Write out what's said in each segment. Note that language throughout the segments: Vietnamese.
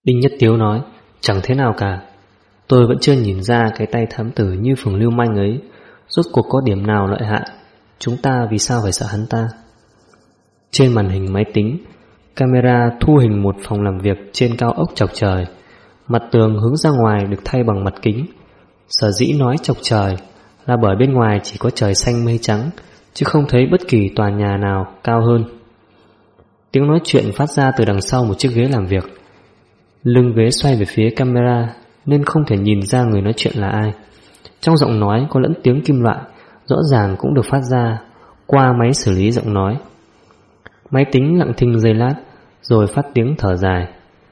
Đinh Nhất Tiếu nói: Chẳng thế nào cả. Tôi vẫn chưa nhìn ra cái tay thám tử như phường lưu manh ấy rốt cuộc có điểm nào lợi hại. Chúng ta vì sao phải sợ hắn ta? Trên màn hình máy tính, camera thu hình một phòng làm việc trên cao ốc chọc trời. Mặt tường hướng ra ngoài được thay bằng mặt kính. Sở dĩ nói chọc trời là bởi bên ngoài chỉ có trời xanh mây trắng, chứ không thấy bất kỳ tòa nhà nào cao hơn. Tiếng nói chuyện phát ra từ đằng sau một chiếc ghế làm việc. Lưng ghế xoay về phía camera nên không thể nhìn ra người nói chuyện là ai. Trong giọng nói có lẫn tiếng kim loại, rõ ràng cũng được phát ra qua máy xử lý giọng nói. Máy tính lặng thinh giây lát rồi phát tiếng thở dài.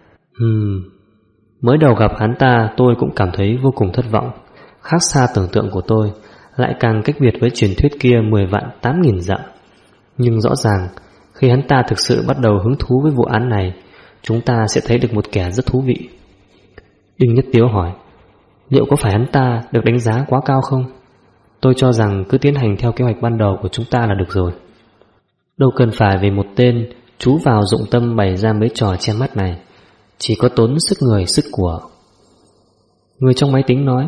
Mới đầu gặp hắn ta tôi cũng cảm thấy vô cùng thất vọng, khác xa tưởng tượng của tôi, lại càng cách biệt với truyền thuyết kia 10 vạn 8.000 dặm. Nhưng rõ ràng khi hắn ta thực sự bắt đầu hứng thú với vụ án này, chúng ta sẽ thấy được một kẻ rất thú vị. Đinh Nhất Tiếu hỏi: Liệu có phải hắn ta được đánh giá quá cao không? Tôi cho rằng cứ tiến hành theo kế hoạch ban đầu của chúng ta là được rồi. Đâu cần phải vì một tên chú vào dụng tâm bày ra mấy trò che mắt này, chỉ có tốn sức người sức của. Người trong máy tính nói: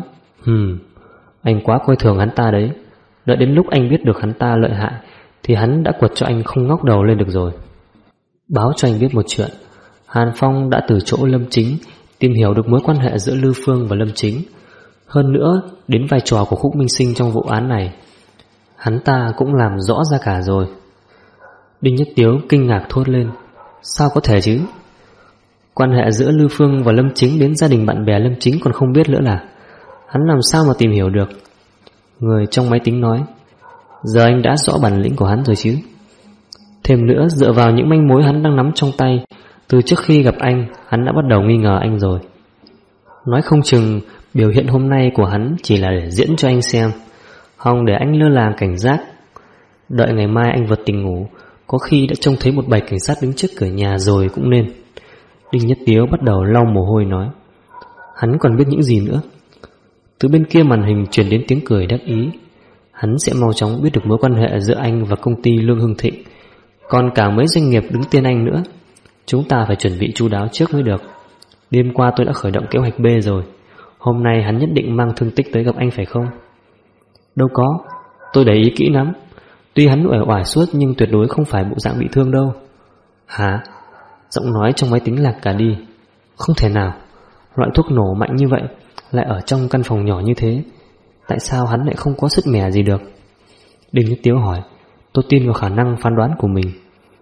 Anh quá coi thường hắn ta đấy. Đợi đến lúc anh biết được hắn ta lợi hại thì hắn đã quật cho anh không ngóc đầu lên được rồi. Báo cho anh biết một chuyện. Hàn Phong đã từ chỗ Lâm Chính tìm hiểu được mối quan hệ giữa Lư Phương và Lâm Chính. Hơn nữa, đến vai trò của Khúc Minh Sinh trong vụ án này hắn ta cũng làm rõ ra cả rồi. Đinh Nhất Tiếu kinh ngạc thốt lên: Sao có thể chứ? Quan hệ giữa Lư Phương và Lâm Chính đến gia đình bạn bè Lâm Chính còn không biết nữa là? Hắn làm sao mà tìm hiểu được? Người trong máy tính nói: Giờ anh đã rõ bản lĩnh của hắn rồi chứ? Thêm nữa, dựa vào những manh mối hắn đang nắm trong tay, từ trước khi gặp anh, hắn đã bắt đầu nghi ngờ anh rồi. Nói không chừng biểu hiện hôm nay của hắn chỉ là để diễn cho anh xem, hòng để anh lơ là cảnh giác. Đợi ngày mai anh vật tình ngủ, có khi đã trông thấy một bầy cảnh sát đứng trước cửa nhà rồi cũng nên. Đinh Nhất Tiếu bắt đầu lau mồ hôi nói: Hắn còn biết những gì nữa? Từ bên kia màn hình truyền đến tiếng cười đắc ý. Hắn sẽ mau chóng biết được mối quan hệ giữa anh và công ty Lương Hưng Thịnh, còn cả mấy doanh nghiệp đứng tên anh nữa. Chúng ta phải chuẩn bị chu đáo trước mới được. Đêm qua tôi đã khởi động kế hoạch B rồi. Hôm nay hắn nhất định mang thương tích tới gặp anh phải không? Đâu có, tôi để ý kỹ lắm. Tuy hắn uể oải suốt nhưng tuyệt đối không phải bộ dạng bị thương đâu. Hả? Giọng nói trong máy tính lạc cả đi. Không thể nào, loại thuốc nổ mạnh như vậy lại ở trong căn phòng nhỏ như thế. Tại sao hắn lại không có sứt mẻ gì được? Đinh Nhất Tiếu hỏi. Tôi tin vào khả năng phán đoán của mình.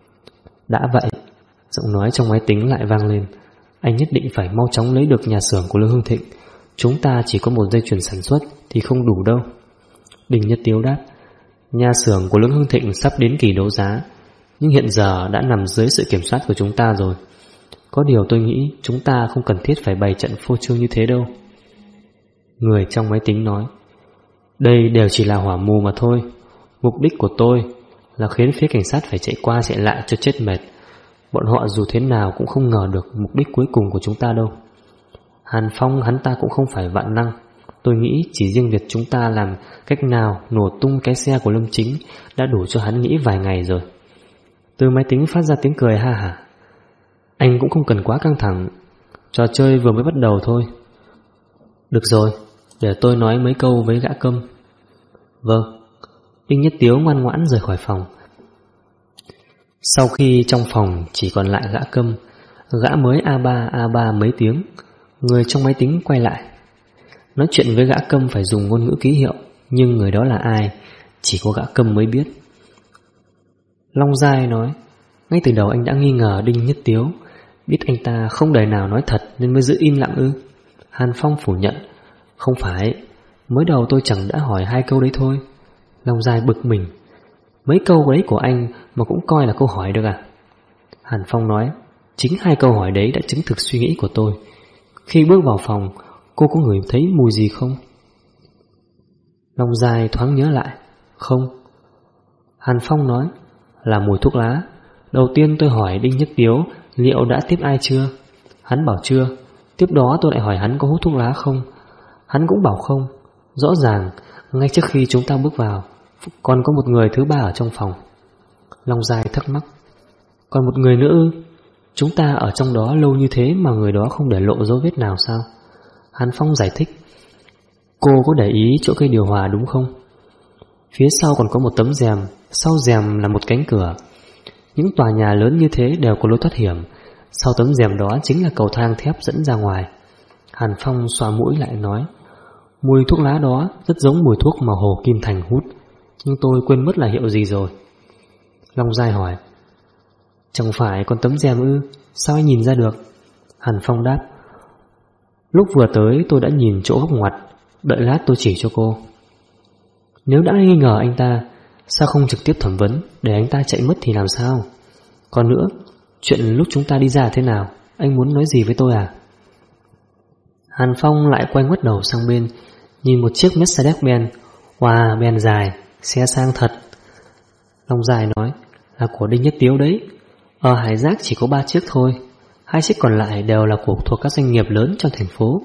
Đã vậy, giọng nói trong máy tính lại vang lên, anh nhất định phải mau chóng lấy được nhà xưởng của Lương Hưng Thịnh. Chúng ta chỉ có một dây chuyền sản xuất thì không đủ đâu. Đinh Nhất Tiếu đáp. Nhà xưởng của Lương Hưng Thịnh sắp đến kỳ đấu giá, nhưng hiện giờ đã nằm dưới sự kiểm soát của chúng ta rồi. Có điều tôi nghĩ chúng ta không cần thiết phải bày trận phô trương như thế đâu. Người trong máy tính nói. Đây đều chỉ là hỏa mù mà thôi. Mục đích của tôi là khiến phía cảnh sát phải chạy qua chạy lại cho chết mệt. Bọn họ dù thế nào cũng không ngờ được mục đích cuối cùng của chúng ta đâu. Hàn Phong hắn ta cũng không phải vạn năng. Tôi nghĩ chỉ riêng việc chúng ta làm cách nào nổ tung cái xe của Lâm Chính đã đủ cho hắn nghĩ vài ngày rồi. Từ máy tính phát ra tiếng cười ha hả. Anh cũng không cần quá căng thẳng, trò chơi vừa mới bắt đầu thôi. Được rồi, để tôi nói mấy câu với gã Câm. Vâng. Đinh Nhất Tiếu ngoan ngoãn rời khỏi phòng. Sau khi trong phòng chỉ còn lại gã Câm, gã mới A3 mấy tiếng, người trong máy tính quay lại. Nói chuyện với gã Câm phải dùng ngôn ngữ ký hiệu, nhưng người đó là ai chỉ có gã Câm mới biết. Long Giai nói. Ngay từ đầu anh đã nghi ngờ Đinh Nhất Tiếu, biết anh ta không đời nào nói thật nên mới giữ im lặng ư? Hàn Phong phủ nhận. Không phải, mới đầu tôi chẳng đã hỏi 2 câu đấy thôi. Long Giai bực mình. Mấy câu đấy của anh mà cũng coi là câu hỏi được à? Hàn Phong nói. Chính 2 câu hỏi đấy đã chứng thực suy nghĩ của tôi. Khi bước vào phòng, cô có ngửi thấy mùi gì không? Long Giai thoáng nhớ lại. Không. Hàn Phong nói. Là mùi thuốc lá. Đầu tiên tôi hỏi Đinh Nhất Tiếu liệu đã tiếp ai chưa. Hắn bảo chưa. Tiếp đó tôi lại hỏi hắn có hút thuốc lá không. Hắn cũng bảo không. Rõ ràng ngay trước khi chúng ta bước vào còn có một người thứ ba ở trong phòng. Long Giai thắc mắc. Còn một người nữa ư? Chúng ta ở trong đó lâu như thế mà người đó không để lộ dấu vết nào sao? Hàn Phong giải thích. Cô có để ý chỗ cây điều hòa đúng không? Phía sau còn có một tấm rèm, sau rèm là một cánh cửa. Những tòa nhà lớn như thế đều có lối thoát hiểm. Sau tấm rèm đó chính là cầu thang thép dẫn ra ngoài. Hàn Phong xoa mũi lại nói, mùi thuốc lá đó rất giống mùi thuốc mà Hồ Kim Thành hút, nhưng tôi quên mất là hiệu gì rồi. Long Giai hỏi, chẳng phải còn tấm rèm ư? Sao anh nhìn ra được? Hàn Phong đáp, lúc vừa tới tôi đã nhìn chỗ góc ngoặt, đợi lát tôi chỉ cho cô. Nếu đã nghi ngờ anh ta, sao không trực tiếp thẩm vấn, để anh ta chạy mất thì làm sao? Còn nữa, chuyện lúc chúng ta đi ra thế nào? Anh muốn nói gì với tôi à? Hàn Phong lại quay ngoắt đầu sang bên, nhìn một chiếc Mercedes-Benz. Wow, Benz dài, xe sang thật. Long Dài nói, là của Đinh Nhất Tiếu đấy. Ở Hải Giác chỉ có 3 chiếc thôi, 2 chiếc còn lại đều là thuộc các doanh nghiệp lớn trong thành phố.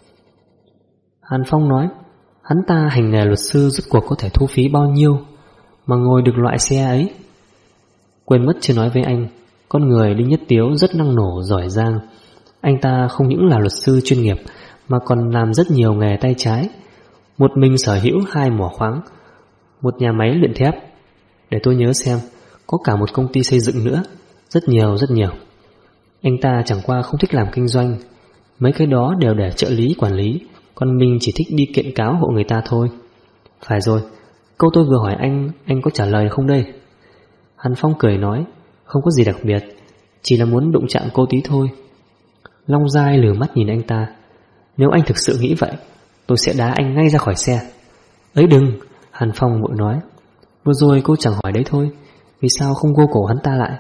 Hàn Phong nói, hắn ta hành nghề luật sư rốt cuộc có thể thu phí bao nhiêu mà ngồi được loại xe ấy. Quên mất chưa nói với anh, con người Đinh Nhất Tiếu rất năng nổ, giỏi giang. Anh ta không những là luật sư chuyên nghiệp mà còn làm rất nhiều nghề tay trái. Một mình sở hữu 2 mỏ khoáng, một nhà máy luyện thép, để tôi nhớ xem, có cả một công ty xây dựng nữa. Rất nhiều. Anh ta chẳng qua không thích làm kinh doanh, mấy cái đó đều để trợ lý quản lý, còn mình chỉ thích đi kiện cáo hộ người ta thôi. Phải rồi, câu tôi vừa hỏi anh có trả lời không đây? Hàn Phong cười nói, không có gì đặc biệt, chỉ là muốn đụng chạm cô tí thôi. Long Giai lừa mắt nhìn anh ta, nếu anh thực sự nghĩ vậy, tôi sẽ đá anh ngay ra khỏi xe. Ấy đừng, Hàn Phong vội nói, vừa rồi cô chẳng hỏi đấy thôi, vì sao không gô cổ hắn ta lại?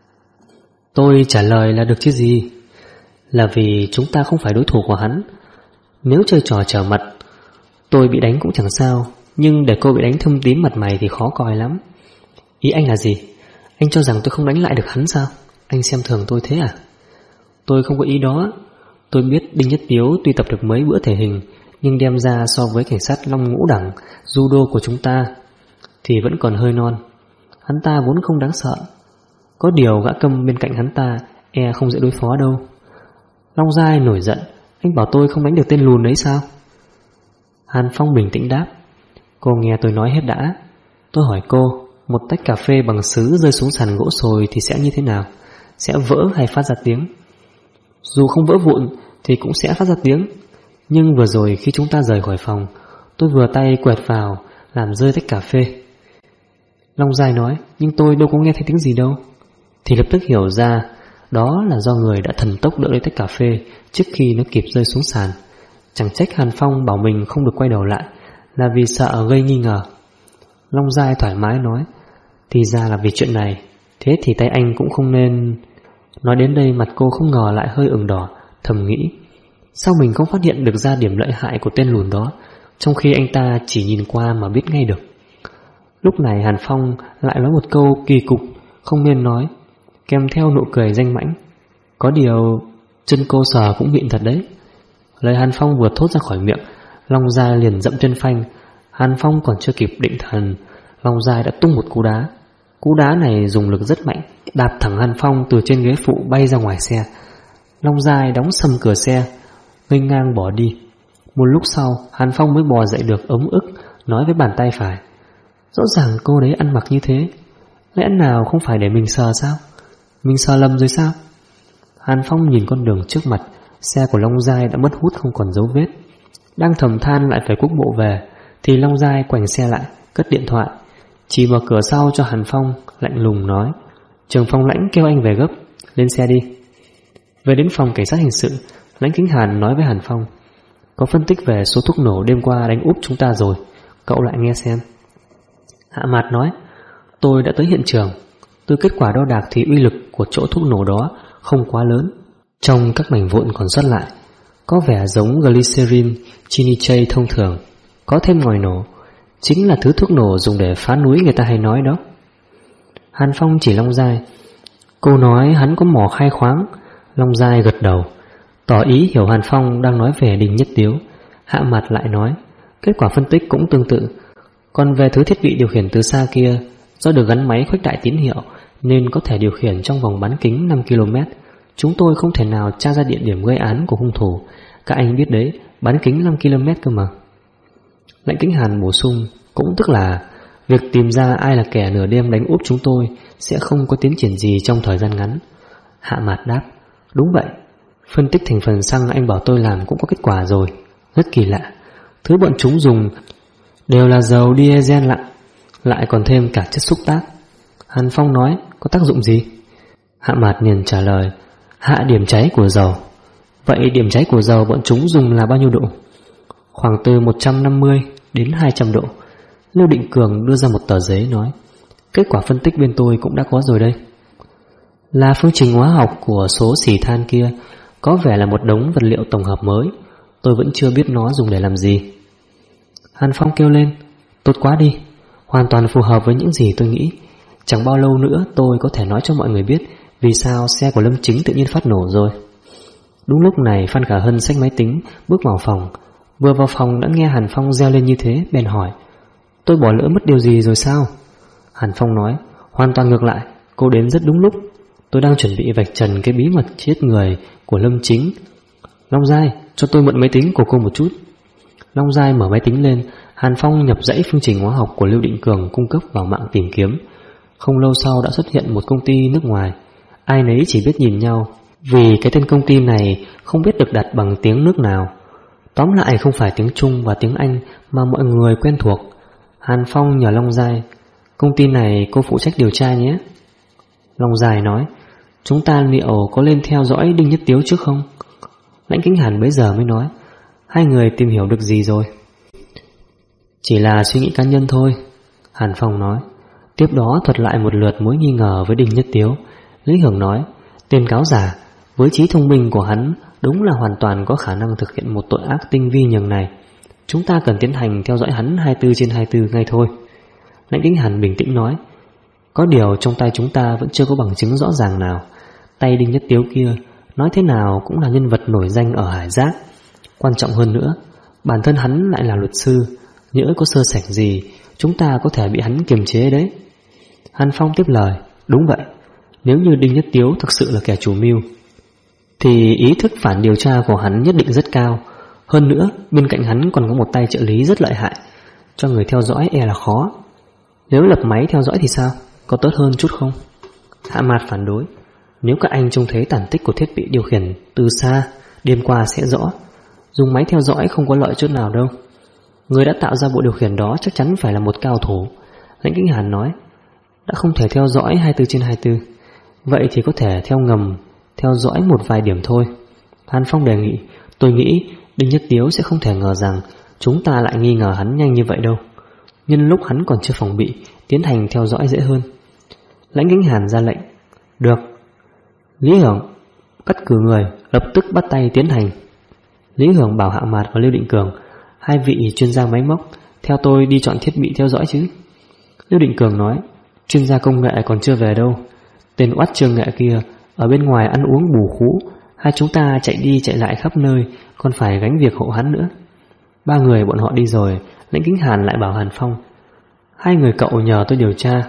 Tôi trả lời là được chứ gì. Là vì chúng ta không phải đối thủ của hắn. Nếu chơi trò trở mặt, tôi bị đánh cũng chẳng sao, nhưng để cô bị đánh thâm tím mặt mày thì khó coi lắm. Ý anh là gì? Anh cho rằng tôi không đánh lại được hắn sao? Anh xem thường tôi thế à? Tôi không có ý đó. Tôi biết Đinh Nhất Tiếu tuy tập được mấy bữa thể hình, nhưng đem ra so với cảnh sát Long Ngũ đẳng judo của chúng ta thì vẫn còn hơi non. Hắn ta vốn không đáng sợ, có điều gã Câm bên cạnh hắn ta không dễ đối phó đâu. Long Giai nổi giận, anh bảo tôi không đánh được tên lùn đấy sao? Hàn Phong bình tĩnh đáp, cô nghe tôi nói hết đã. Tôi hỏi cô, một tách cà phê bằng sứ rơi xuống sàn gỗ sồi thì sẽ như thế nào? Sẽ vỡ hay phát ra tiếng? Dù không vỡ vụn thì cũng sẽ phát ra tiếng. Nhưng vừa rồi khi chúng ta rời khỏi phòng, tôi vừa tay quẹt vào làm rơi tách cà phê. Long Giai nói, nhưng tôi đâu có nghe thấy tiếng gì đâu. Thì lập tức hiểu ra đó là do người đã thần tốc đỡ lấy tách cà phê trước khi nó kịp rơi xuống sàn. Chẳng trách Hàn Phong bảo mình không được quay đầu lại, là vì sợ gây nghi ngờ. Long Giai thoải mái nói, thì ra là vì chuyện này. Thế thì tay anh cũng không nên. Nói đến đây mặt cô không ngờ lại hơi ửng đỏ, thầm nghĩ, sao mình không phát hiện được ra điểm lợi hại của tên lùn đó, trong khi anh ta chỉ nhìn qua mà biết ngay được. Lúc này Hàn Phong lại nói một câu kỳ cục không nên nói, kèm theo nụ cười danh mãnh. Có điều chân cô sờ cũng mịn thật đấy. Lời Hàn Phong vừa thốt ra khỏi miệng, Long Giai liền dậm chân phanh. Hàn Phong còn chưa kịp định thần, Long Giai đã tung một cú đá. Cú đá này dùng lực rất mạnh, đạp thẳng Hàn Phong từ trên ghế phụ bay ra ngoài xe. Long Giai đóng sầm cửa xe, nghênh ngang bỏ đi. Một lúc sau, Hàn Phong mới bò dậy được ấm ức, nói với bàn tay phải, rõ ràng cô đấy ăn mặc như thế, lẽ nào không phải để mình sờ sao? Mình sờ lầm rồi sao? Hàn Phong nhìn con đường trước mặt, xe của Long Giai đã mất hút không còn dấu vết. Đang thầm than lại phải quốc bộ về, thì Long Giai quành xe lại, cất điện thoại, chỉ mở cửa sau cho Hàn Phong, lạnh lùng nói, Trường Phong Lãnh kêu anh về gấp, lên xe đi. Về đến phòng cảnh sát hình sự, Lãnh Kính Hàn nói với Hàn Phong, có phân tích về số thuốc nổ đêm qua đánh úp chúng ta rồi, cậu lại nghe xem. Hạ Mạt nói, tôi đã tới hiện trường. Từ kết quả đo đạc thì uy lực của chỗ thuốc nổ đó không quá lớn. Trong các mảnh vụn còn sót lại, có vẻ giống glycerin, chinichei thông thường, có thêm ngòi nổ, chính là thứ thuốc nổ dùng để phá núi người ta hay nói đó. Hàn Phong chỉ Long Giai, cô nói hắn có mỏ khai khoáng. Long Giai gật đầu, tỏ ý hiểu Hàn Phong đang nói về Đinh Nhất Tiếu. Hạ Mặt lại nói, kết quả phân tích cũng tương tự. Còn về thứ thiết bị điều khiển từ xa kia, do được gắn máy khuếch đại tín hiệu nên có thể điều khiển trong vòng bán kính 5 km. Chúng tôi không thể nào tra ra địa điểm gây án của hung thủ. Các anh biết đấy, bán kính 5 km cơ mà. Lãnh Kính Hàn bổ sung, cũng tức là việc tìm ra ai là kẻ nửa đêm đánh úp chúng tôi sẽ không có tiến triển gì trong thời gian ngắn. Hạ Mạt đáp, đúng vậy. Phân tích thành phần xăng anh bảo tôi làm cũng có kết quả rồi. Rất kỳ lạ, thứ bọn chúng dùng đều là dầu diesel lặng, lại còn thêm cả chất xúc tác. Hàn Phong nói, có tác dụng gì? Hạ Mạt liền trả lời, hạ điểm cháy của dầu. Vậy điểm cháy của dầu bọn chúng dùng là bao nhiêu độ? Khoảng từ 150 đến 200 độ. Lưu Định Cường đưa ra một tờ giấy nói, kết quả phân tích bên tôi cũng đã có rồi đây. Là phương trình hóa học của số xỉ than kia, có vẻ là một đống vật liệu tổng hợp mới. Tôi vẫn chưa biết nó dùng để làm gì. Hàn Phong kêu lên, tốt quá đi, hoàn toàn phù hợp với những gì tôi nghĩ. Chẳng bao lâu nữa tôi có thể nói cho mọi người biết vì sao xe của Lâm Chính tự nhiên phát nổ rồi. Đúng lúc này Phan Khả Hân xách máy tính bước vào phòng. Vừa vào phòng đã nghe Hàn Phong reo lên như thế, bèn hỏi, tôi bỏ lỡ mất điều gì rồi sao? Hàn Phong nói, hoàn toàn ngược lại, cô đến rất đúng lúc. Tôi đang chuẩn bị vạch trần cái bí mật chết người của Lâm Chính. Long Giai, cho tôi mượn máy tính của cô một chút. Long Giai mở máy tính lên. Hàn Phong nhập dãy phương trình hóa học của Lưu Định Cường cung cấp vào mạng tìm kiếm. Không lâu sau đã xuất hiện một công ty nước ngoài. Ai nấy chỉ biết nhìn nhau, vì cái tên công ty này không biết được đặt bằng tiếng nước nào. Tóm lại không phải tiếng Trung và tiếng Anh mà mọi người quen thuộc. Hàn Phong nhờ Long Giai, công ty này cô phụ trách điều tra nhé. Long Giai nói, chúng ta liệu có lên theo dõi Đinh Nhất Tiếu trước không? Lãnh Kính Hàn bấy giờ mới nói, hai người tìm hiểu được gì rồi? Chỉ là suy nghĩ cá nhân thôi, Hàn Phong nói. Tiếp đó thuật lại một lượt mối nghi ngờ với Đinh Nhất Tiếu. Lý Hưởng nói, tên cáo giả với trí thông minh của hắn đúng là hoàn toàn có khả năng thực hiện một tội ác tinh vi nhường này. Chúng ta cần tiến hành theo dõi hắn 24/24 ngay thôi. Lãnh Kính Hàn bình tĩnh nói, có điều trong tay chúng ta vẫn chưa có bằng chứng rõ ràng nào. Tay Đinh Nhất Tiếu kia nói thế nào cũng là nhân vật nổi danh ở Hải Giác. Quan trọng hơn nữa, bản thân hắn lại là luật sư, nhỡ có sơ sảnh gì chúng ta có thể bị hắn kiềm chế đấy. Hàn Phong tiếp lời, đúng vậy. Nếu như Đinh Nhất Tiếu thực sự là kẻ chủ mưu thì ý thức phản điều tra của hắn nhất định rất cao. Hơn nữa bên cạnh hắn còn có một tay trợ lý rất lợi hại, cho người theo dõi e là khó. Nếu lập máy theo dõi thì sao? Có tốt hơn chút không? Hạ Mạt phản đối, nếu các anh trông thấy tàn tích của thiết bị điều khiển từ xa, đêm qua sẽ rõ. Dùng máy theo dõi không có lợi chút nào đâu. Người đã tạo ra bộ điều khiển đó chắc chắn phải là một cao thủ. Lãnh Kính Hàn nói, đã không thể theo dõi 24/24, vậy thì có thể theo ngầm, theo dõi một vài điểm thôi. Hàn Phong đề nghị, tôi nghĩ Đinh Nhất Tiếu sẽ không thể ngờ rằng chúng ta lại nghi ngờ hắn nhanh như vậy đâu. Nhân lúc hắn còn chưa phòng bị, tiến hành theo dõi dễ hơn. Lãnh Kính Hàn ra lệnh, được. Lý Hưởng cắt cử người, lập tức bắt tay tiến hành. Lý Hưởng bảo Hạ Mạt và Lưu Định Cường, hai vị chuyên gia máy móc, theo tôi đi chọn thiết bị theo dõi chứ. Lưu Định Cường nói, chuyên gia công nghệ còn chưa về đâu. Tên oát Trương Nghệ kia ở bên ngoài ăn uống bù khú, hai chúng ta chạy đi chạy lại khắp nơi, còn phải gánh việc hộ hắn nữa. Ba người bọn họ đi rồi, Lãnh Kính Hàn lại bảo Hàn Phong, hai người cậu nhờ tôi điều tra.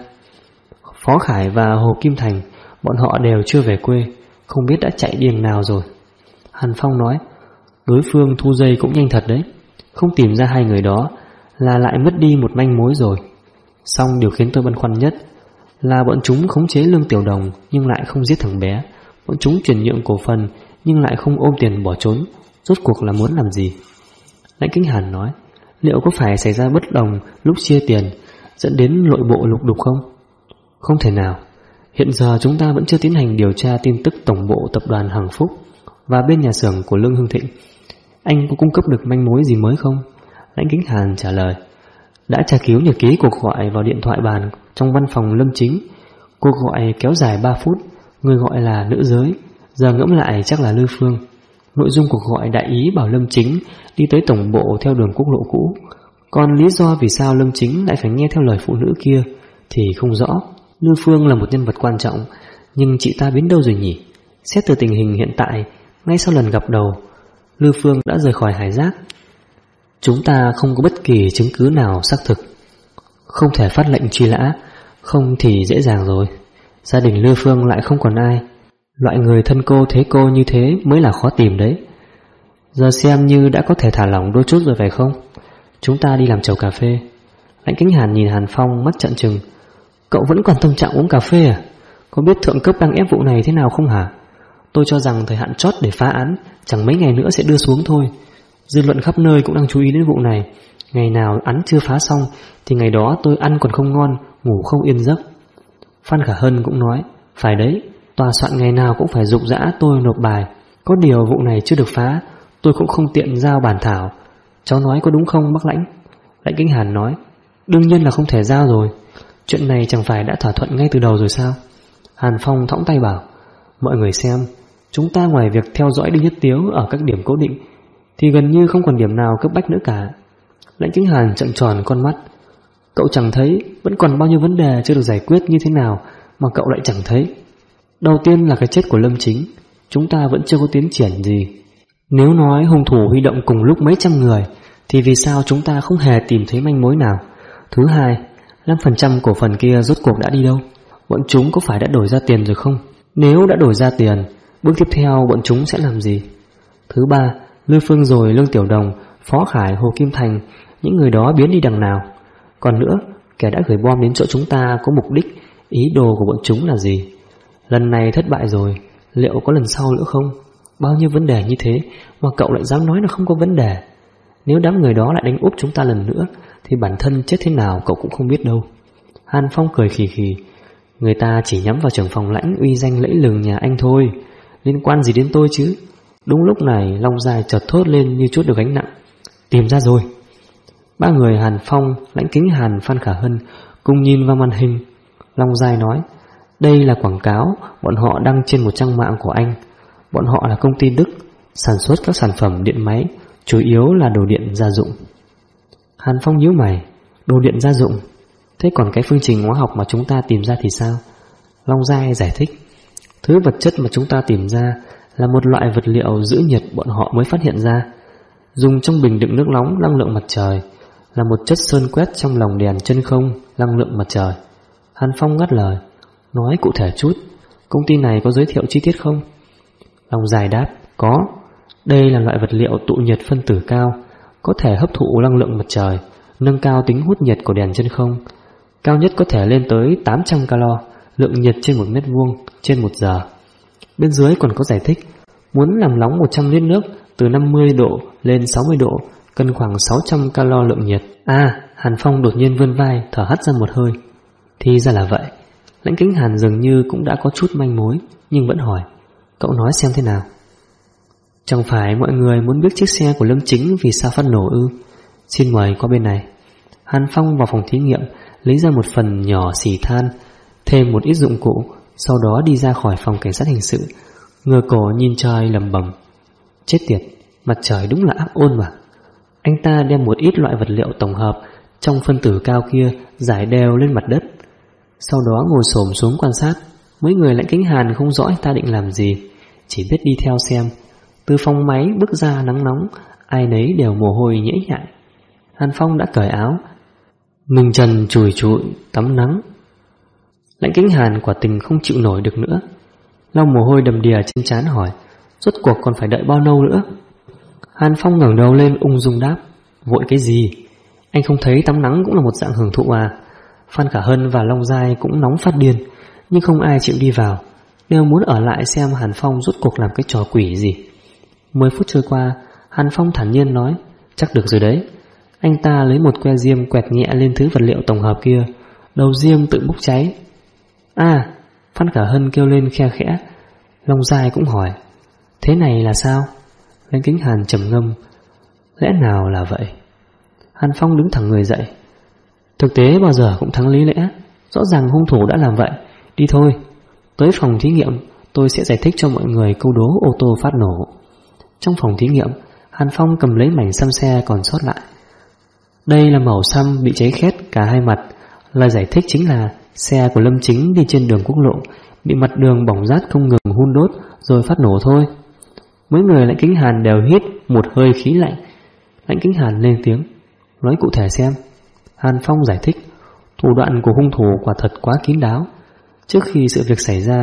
Phó Khải và Hồ Kim Thành, bọn họ đều chưa về quê, không biết đã chạy điên nào rồi. Hàn Phong nói, đối phương thu dây cũng nhanh thật đấy, không tìm ra hai người đó là lại mất đi một manh mối rồi. Xong điều khiến tôi băn khoăn nhất là bọn chúng khống chế Lương Tiểu Đồng nhưng lại không giết thằng bé. Bọn chúng chuyển nhượng cổ phần nhưng lại không ôm tiền bỏ trốn. Rốt cuộc là muốn làm gì? Lãnh Kính Hàn nói, liệu có phải xảy ra bất đồng lúc chia tiền dẫn đến nội bộ lục đục không? Không thể nào. Hiện giờ chúng ta vẫn chưa tiến hành điều tra tin tức tổng bộ tập đoàn Hằng Phúc và bên nhà xưởng của Lương Hưng Thịnh. Anh có cung cấp được manh mối gì mới không? Lãnh Kính Hàn trả lời, đã tra cứu nhật ký cuộc gọi vào điện thoại bàn trong văn phòng Lâm Chính. Cuộc gọi kéo dài 3 phút, người gọi là nữ giới, giờ ngẫm lại chắc là Lư Phương. Nội dung cuộc gọi đại ý bảo Lâm Chính đi tới tổng bộ theo đường quốc lộ cũ. Còn lý do vì sao Lâm Chính lại phải nghe theo lời phụ nữ kia thì không rõ. Lư Phương là một nhân vật quan trọng, nhưng chị ta biến đâu rồi nhỉ? Xét từ tình hình hiện tại, ngay sau lần gặp đầu, Lư Phương đã rời khỏi Hải Giác. Chúng ta không có bất kỳ chứng cứ nào xác thực, không thể phát lệnh truy nã, không thì dễ dàng rồi. Gia đình Lư Phương lại không còn ai. Loại người thân cô thế cô như thế mới là khó tìm đấy. Giờ xem như đã có thể thả lỏng đôi chút rồi phải không? Chúng ta đi làm chầu cà phê. Lãnh Kính Hàn nhìn Hàn Phong mắt trợn trừng. Cậu vẫn còn tâm trạng uống cà phê à? Có biết thượng cấp đang ép vụ này thế nào không hả? Tôi cho rằng thời hạn chót để phá án chẳng mấy ngày nữa sẽ đưa xuống thôi. Dư luận khắp nơi cũng đang chú ý đến vụ này. Ngày nào án chưa phá xong thì ngày đó tôi ăn còn không ngon, ngủ không yên giấc. Phan Khả Hân cũng nói, phải đấy, tòa soạn ngày nào cũng phải giục giã tôi nộp bài. Có điều vụ này chưa được phá, tôi cũng không tiện giao bản thảo. Cháu nói có đúng không bác Lãnh? Lãnh Kính Hàn nói, đương nhiên là không thể giao rồi. Chuyện này chẳng phải đã thỏa thuận ngay từ đầu rồi sao? Hàn Phong thõng tay bảo, mọi người xem, chúng ta ngoài việc theo dõi Đinh Nhất Tiếu ở các điểm cố định thì gần như không còn điểm nào cấp bách nữa cả. Lãnh Kính Hàn trợn tròn con mắt. Cậu chẳng thấy vẫn còn bao nhiêu vấn đề chưa được giải quyết như thế nào mà cậu lại chẳng thấy? Đầu tiên là cái chết của Lâm Chính, chúng ta vẫn chưa có tiến triển gì. Nếu nói hung thủ huy động cùng lúc mấy trăm người thì vì sao chúng ta không hề tìm thấy manh mối nào? Thứ hai, 5% cổ phần kia rốt cuộc đã đi đâu? Bọn chúng có phải đã đổi ra tiền rồi không? Nếu đã đổi ra tiền, bước tiếp theo bọn chúng sẽ làm gì? Thứ ba, Lư Phương rồi Lương Tiểu Đồng, Phó Khải, Hồ Kim Thành, những người đó biến đi đằng nào? Còn nữa, kẻ đã gửi bom đến chỗ chúng ta có mục đích, ý đồ của bọn chúng là gì? Lần này thất bại rồi, liệu có lần sau nữa không? Bao nhiêu vấn đề như thế mà cậu lại dám nói là không có vấn đề. Nếu đám người đó lại đánh úp chúng ta lần nữa thì bản thân chết thế nào cậu cũng không biết đâu. Hàn Phong cười khì khì. Người ta chỉ nhắm vào trưởng phòng Lãnh uy danh lẫy lừng nhà anh thôi, liên quan gì đến tôi chứ? Đúng lúc này Long Dài chợt thốt lên như trút được gánh nặng. Tìm ra rồi. Ba người Hàn Phong, Lãnh Kính Hàn, Phan Khả Hân cùng nhìn vào màn hình. Long Dài nói, đây là quảng cáo bọn họ đăng trên một trang mạng của anh. Bọn họ là công ty Đức, sản xuất các sản phẩm điện máy, chủ yếu là đồ điện gia dụng. Hàn Phong nhíu mày, đồ điện gia dụng? Thế còn cái phương trình hóa học mà chúng ta tìm ra thì sao? Long Giai giải thích, thứ vật chất mà chúng ta tìm ra là một loại vật liệu giữ nhiệt bọn họ mới phát hiện ra. Dùng trong bình đựng nước nóng năng lượng mặt trời, là một chất sơn quét trong lồng đèn chân không năng lượng mặt trời. Hàn Phong ngắt lời, nói cụ thể chút, công ty này có giới thiệu chi tiết không? Long Dài đáp, có. Đây là loại vật liệu tụ nhiệt phân tử cao, có thể hấp thụ năng lượng mặt trời, nâng cao tính hút nhiệt của đèn chân không. Cao nhất có thể lên tới 800 calo, lượng nhiệt trên 1 mét vuông trên 1 giờ. Bên dưới còn có giải thích, muốn làm nóng 100 lít nước từ 50 độ lên 60 độ, cần khoảng 600 calo lượng nhiệt. Hàn Phong đột nhiên vươn vai, thở hắt ra một hơi. Thì ra là vậy. Lãnh Kính Hàn dường như cũng đã có chút manh mối, nhưng vẫn hỏi, cậu nói xem thế nào? Chẳng phải mọi người muốn biết chiếc xe của Lâm Chính vì sao phát nổ ư? Xin mời qua bên này. Hàn Phong vào phòng thí nghiệm, lấy ra một phần nhỏ xỉ than, thêm một ít dụng cụ, sau đó đi ra khỏi phòng cảnh sát hình sự, ngửa cổ nhìn trời lẩm bẩm. Chết tiệt, mặt trời đúng là ác ôn mà. Anh ta đem một ít loại vật liệu tổng hợp trong phân tử cao kia rải đều lên mặt đất, sau đó ngồi xổm xuống quan sát. Mấy người Lãnh Kính Hàn không rõ anh ta định làm gì, chỉ biết đi theo xem. Từ phòng máy bước ra nắng nóng, ai nấy đều mồ hôi nhễ nhại. Hàn Phong đã cởi áo, mình trần chùi chụi tắm nắng. Lãnh Kính Hàn quả tình không chịu nổi được nữa, lau mồ hôi đầm đìa trên trán hỏi, rốt cuộc còn phải đợi bao lâu nữa? Hàn Phong ngẩng đầu lên ung dung đáp, vội cái gì? Anh không thấy tắm nắng cũng là một dạng hưởng thụ à? Phan Khả Hân và Long Giai cũng nóng phát điên, nhưng không ai chịu đi vào, đều muốn ở lại xem Hàn Phong rốt cuộc làm cái trò quỷ gì. 10 phút trôi qua, Hàn Phong thản nhiên nói, chắc được rồi đấy. Anh ta lấy một que diêm quẹt nhẹ lên thứ vật liệu tổng hợp kia, đầu diêm tự bốc cháy. Phan Khả Hân kêu lên khe khẽ. Long Giai cũng hỏi, thế này là sao? Lãnh Kính Hàn trầm ngâm, lẽ nào là vậy? Hàn Phong đứng thẳng người dậy. Thực tế bao giờ cũng thắng lý lẽ, rõ ràng hung thủ đã làm vậy. Đi thôi, tới phòng thí nghiệm, tôi sẽ giải thích cho mọi người câu đố ô tô phát nổ. Trong phòng thí nghiệm, Hàn Phong cầm lấy mảnh xăm xe còn sót lại. Đây là màu xăm bị cháy khét cả hai mặt. Lời giải thích chính là xe của Lâm Chính đi trên đường quốc lộ, bị mặt đường bỏng rát không ngừng hun đốt rồi phát nổ thôi. Mấy người Lãnh Kính Hàn đều hít một hơi khí lạnh. Lãnh Kính Hàn lên tiếng, nói cụ thể xem. Hàn Phong giải thích, thủ đoạn của hung thủ quả thật quá kín đáo. Trước khi sự việc xảy ra,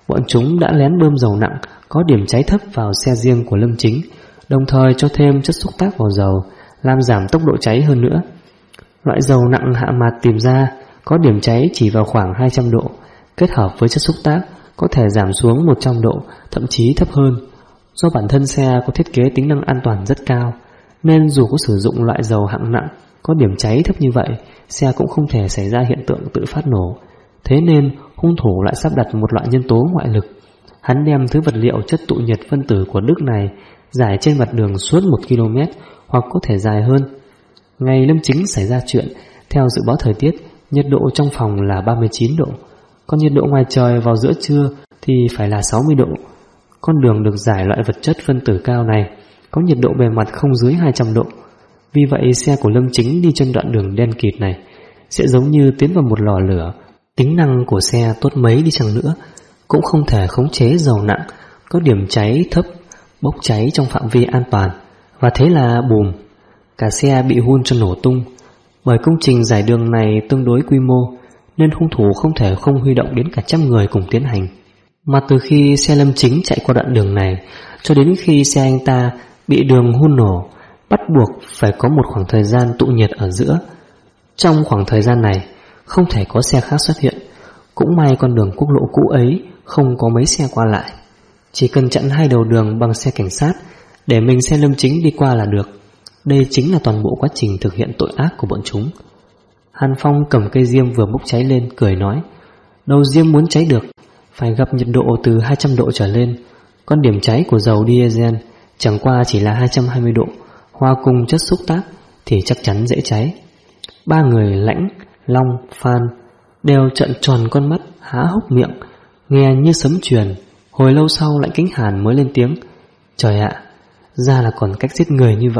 bọn chúng đã lén bơm dầu nặng có điểm cháy thấp vào xe riêng của Lâm Chính, đồng thời cho thêm chất xúc tác vào dầu, làm giảm tốc độ cháy hơn nữa. Loại dầu nặng hạ mạt tìm ra có điểm cháy chỉ vào khoảng 200 độ, kết hợp với chất xúc tác có thể giảm xuống 100 độ, thậm chí thấp hơn. Do bản thân xe có thiết kế tính năng an toàn rất cao, nên dù có sử dụng loại dầu hạng nặng có điểm cháy thấp như vậy, xe cũng không thể xảy ra hiện tượng tự phát nổ. Thế nên hung thủ lại sắp đặt một loại nhân tố ngoại lực. Hắn đem thứ vật liệu chất tụ nhiệt phân tử của Đức này rải trên mặt đường suốt 1 km hoặc có thể dài hơn. Ngày Lâm Chính xảy ra chuyện, theo dự báo thời tiết, nhiệt độ trong phòng là 39 độ, còn nhiệt độ ngoài trời vào giữa trưa thì phải là 60 độ. Con đường được rải loại vật chất phân tử cao này có nhiệt độ bề mặt không dưới 200 độ. Vì vậy xe của Lâm Chính đi trên đoạn đường đen kịt này sẽ giống như tiến vào một lò lửa. Tính năng của xe tốt mấy đi chăng nữa cũng không thể khống chế dầu nặng có điểm cháy thấp bốc cháy trong phạm vi an toàn. Và thế là bùm, cả xe bị hun cho nổ tung. Bởi công trình giải đường này tương đối quy mô, nên hung thủ không thể không huy động đến cả trăm người cùng tiến hành. Mà từ khi xe Lâm Chính chạy qua đoạn đường này cho đến khi xe anh ta bị đường hun nổ, bắt buộc phải có một khoảng thời gian tụ nhiệt ở giữa. Trong khoảng thời gian này không thể có xe khác xuất hiện. Cũng may con đường quốc lộ cũ ấy không có mấy xe qua lại, chỉ cần chặn hai đầu đường bằng xe cảnh sát để mình xe Lâm Chính đi qua là được. Đây chính là toàn bộ quá trình thực hiện tội ác của bọn chúng. Hàn Phong cầm cây diêm vừa bốc cháy lên, cười nói: đầu diêm muốn cháy được phải gặp nhiệt độ từ 200 độ trở lên. Con điểm cháy của dầu diesel chẳng qua chỉ là 220 độ, hòa cùng chất xúc tác thì chắc chắn dễ cháy. Ba người Lãnh, Long, Phan đều trợn tròn con mắt, há hốc miệng, nghe như sấm truyền. Hồi lâu sau Lãnh Kính Hàn mới lên tiếng: trời ạ, ra là còn cách giết người như vậy.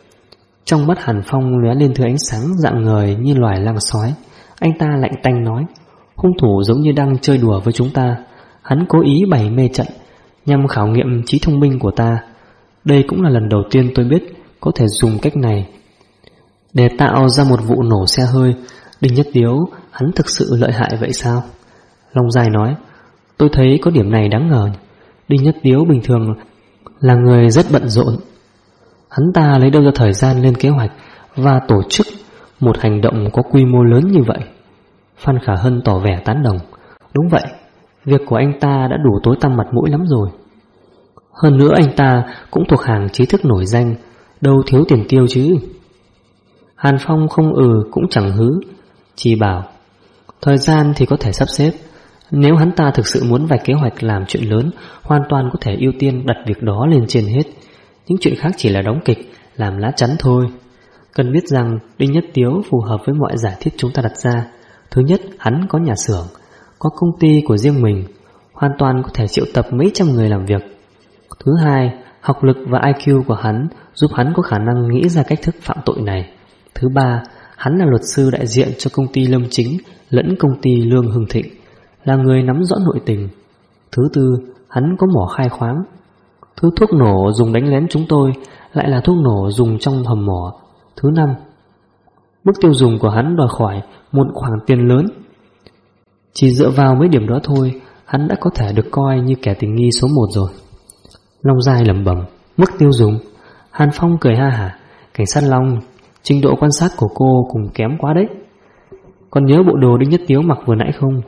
Trong mắt Hàn Phong lóe lên thứ ánh sáng rạng ngời như loài lang sói. Anh ta lạnh tanh nói: hung thủ giống như đang chơi đùa với chúng ta. Hắn cố ý bày mê trận nhằm khảo nghiệm trí thông minh của ta. Đây cũng là lần đầu tiên tôi biết có thể dùng cách này để tạo ra một vụ nổ xe hơi. Đinh Nhất Tiếu, hắn thực sự lợi hại vậy sao? Long Giai nói: tôi thấy có điểm này đáng ngờ. Đinh Nhất Tiếu bình thường là người rất bận rộn, hắn ta lấy đâu ra thời gian lên kế hoạch và tổ chức một hành động có quy mô lớn như vậy? Phan Khả Hân tỏ vẻ tán đồng: đúng vậy, việc của anh ta đã đủ tối tăm mặt mũi lắm rồi. Hơn nữa anh ta cũng thuộc hàng trí thức nổi danh, đâu thiếu tiền tiêu chứ. Hàn Phong không cũng chẳng hứ, chỉ bảo: thời gian thì có thể sắp xếp. Nếu hắn ta thực sự muốn vạch kế hoạch làm chuyện lớn, hoàn toàn có thể ưu tiên đặt việc đó lên trên hết. Những chuyện khác chỉ là đóng kịch, làm lá chắn thôi. Cần biết rằng Đinh Nhất Tiếu phù hợp với mọi giả thiết chúng ta đặt ra. Thứ nhất, hắn có nhà xưởng, có công ty của riêng mình, hoàn toàn có thể triệu tập mấy trăm người làm việc. Thứ hai, học lực và IQ của hắn giúp hắn có khả năng nghĩ ra cách thức phạm tội này. Thứ ba, hắn là luật sư đại diện cho công ty Lâm Chính lẫn công ty Lương Hưng Thịnh, là người nắm rõ nội tình. Thứ tư, hắn có mỏ khai khoáng. Thứ thuốc nổ dùng đánh lén chúng tôi lại là thuốc nổ dùng trong hầm mỏ. Thứ năm, mức tiêu dùng của hắn đòi hỏi một khoản tiền lớn. Chỉ dựa vào mấy điểm đó thôi, hắn đã có thể được coi như kẻ tình nghi số 1 rồi. Long Giai lẩm bẩm: mức tiêu dùng? Hàn Phong cười ha hả: cảnh sát Long, trình độ quan sát của cô cũng kém quá đấy. Còn nhớ bộ đồ Đinh Nhất Tiếu mặc vừa nãy không?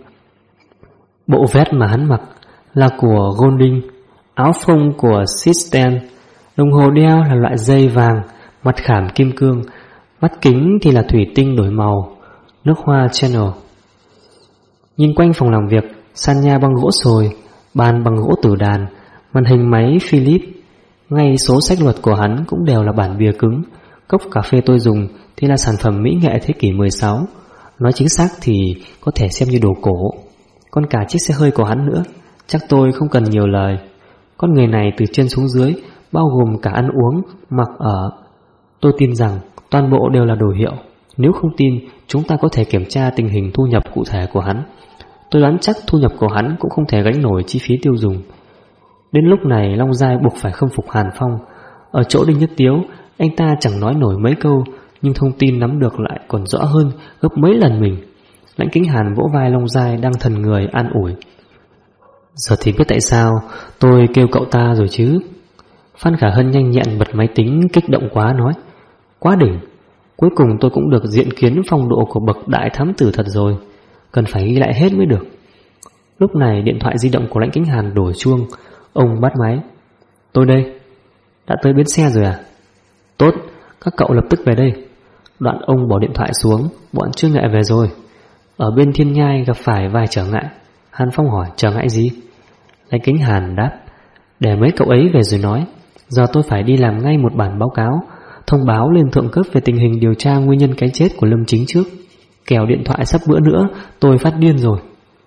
Bộ vest mà hắn mặc là của Golding, áo phông của System, đồng hồ đeo là loại dây vàng, mặt khảm kim cương, mắt kính thì là thủy tinh đổi màu, nước hoa Chanel. Nhìn quanh phòng làm việc, sàn nhà bằng gỗ sồi, bàn bằng gỗ tử đàn, màn hình máy Philips. Ngay số sách luật của hắn cũng đều là bản bìa cứng. Cốc cà phê tôi dùng thì là sản phẩm mỹ nghệ thế kỷ 16, nói chính xác thì có thể xem như đồ cổ. Còn cả chiếc xe hơi của hắn nữa, chắc tôi không cần nhiều lời. Con người này từ trên xuống dưới, bao gồm cả ăn uống, mặc ở, tôi tin rằng toàn bộ đều là đồ hiệu. Nếu không tin, chúng ta có thể kiểm tra tình hình thu nhập cụ thể của hắn. Tôi đoán chắc thu nhập của hắn cũng không thể gánh nổi chi phí tiêu dùng. Đến lúc này Long Giai buộc phải khâm phục Hàn Phong. Ở chỗ Đinh Nhất Tiếu, anh ta chẳng nói nổi mấy câu, nhưng thông tin nắm được lại còn rõ hơn gấp mấy lần mình. Lãnh Kính Hàn vỗ vai Long Giai đang thần người an ủi: Giờ thì biết tại sao tôi kêu cậu ta rồi chứ. Phan Khả Hân nhanh nhẹn bật máy tính, kích động quá nói: quá đỉnh, cuối cùng tôi cũng được diện kiến phong độ của bậc đại thám tử thật rồi, cần phải ghi lại hết mới được. Lúc này điện thoại di động của Lãnh Kính Hàn đổ chuông. Ông bắt máy: tôi đây. Đã tới bến xe rồi à? Tốt, các cậu lập tức về đây. Đoạn ông bỏ điện thoại xuống. Bọn Trương Nghệ về rồi. Ở bên Thiên Nhai gặp phải vài trở ngại. Hàn Phong hỏi: trở ngại gì? Lãnh Kính Hàn đáp: để mấy cậu ấy về rồi nói. Giờ tôi phải đi làm ngay một bản báo cáo, thông báo lên thượng cấp về tình hình điều tra nguyên nhân cái chết của Lâm Chính trước. Kẻo điện thoại sắp bữa nữa tôi phát điên rồi.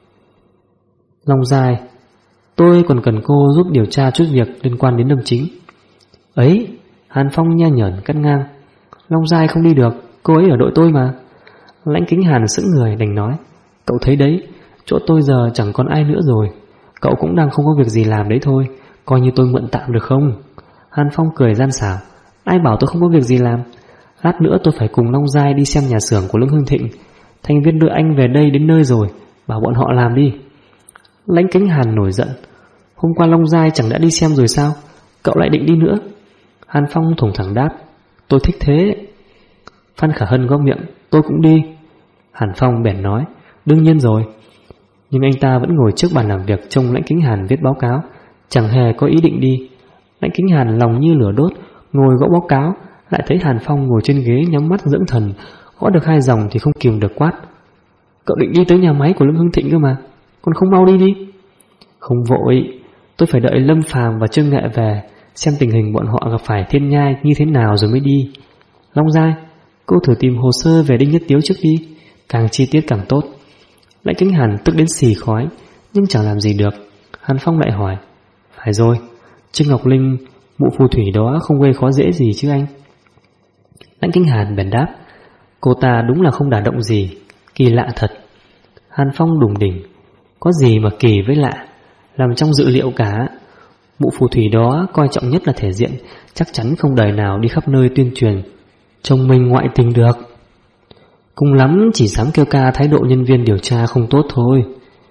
Long Giai: tôi còn cần cô giúp điều tra chút việc liên quan đến Lâm Chính. Ấy, Hàn Phong nha nhởn cắt ngang: Long Giai không đi được, cô ấy ở đội tôi mà. Lãnh Kính Hàn sững người đành nói: cậu thấy đấy, chỗ tôi giờ chẳng còn ai nữa rồi. Cậu cũng đang không có việc gì làm đấy thôi, coi như tôi mượn tạm được không? Hàn Phong cười gian xảo: ai bảo tôi không có việc gì làm. Lát nữa tôi phải cùng Long Giai đi xem nhà xưởng của Lương Hưng Thịnh. Thành viên đội anh về đây đến nơi rồi, bảo bọn họ làm đi. Lãnh Kính Hàn nổi giận: hôm qua Long Giai chẳng đã đi xem rồi sao? Cậu lại định đi nữa? Hàn Phong thủng thẳng đáp: tôi thích thế. Phan Khả Hân góp miệng: tôi cũng đi. Hàn Phong bèn nói: đương nhiên rồi. Nhưng anh ta vẫn ngồi trước bàn làm việc trông Lãnh Kính Hàn viết báo cáo, chẳng hề có ý định đi. Lãnh Kính Hàn lòng như lửa đốt, ngồi gõ báo cáo, lại thấy Hàn Phong ngồi trên ghế nhắm mắt dưỡng thần. Gõ được 2 dòng thì không kìm được quát: cậu định đi tới nhà máy của Lâm Hưng Thịnh cơ mà, còn không mau đi đi. Không vội, tôi phải đợi Lâm Phàm và Trương Nghệ về, xem tình hình bọn họ gặp phải Thiên Nhai như thế nào rồi mới đi. Long Giai, cô thử tìm hồ sơ về Đinh Nhất Tiếu trước đi, càng chi tiết càng tốt. Lãnh Kính Hàn tức đến xì khói, nhưng chẳng làm gì được. Hàn Phong lại hỏi: phải rồi, Trương Ngọc Linh, mụ phù thủy đó không gây khó dễ gì chứ anh? Lãnh Kính Hàn bèn đáp: cô ta đúng là không đả động gì, kỳ lạ thật. Hàn Phong đùng đỉnh: có gì mà kỳ với lạ, làm trong dự liệu cả. Mụ phù thủy đó coi trọng nhất là thể diện, chắc chắn không đời nào đi khắp nơi tuyên truyền chồng mình ngoại tình được. Cùng lắm chỉ dám kêu ca thái độ nhân viên điều tra không tốt thôi.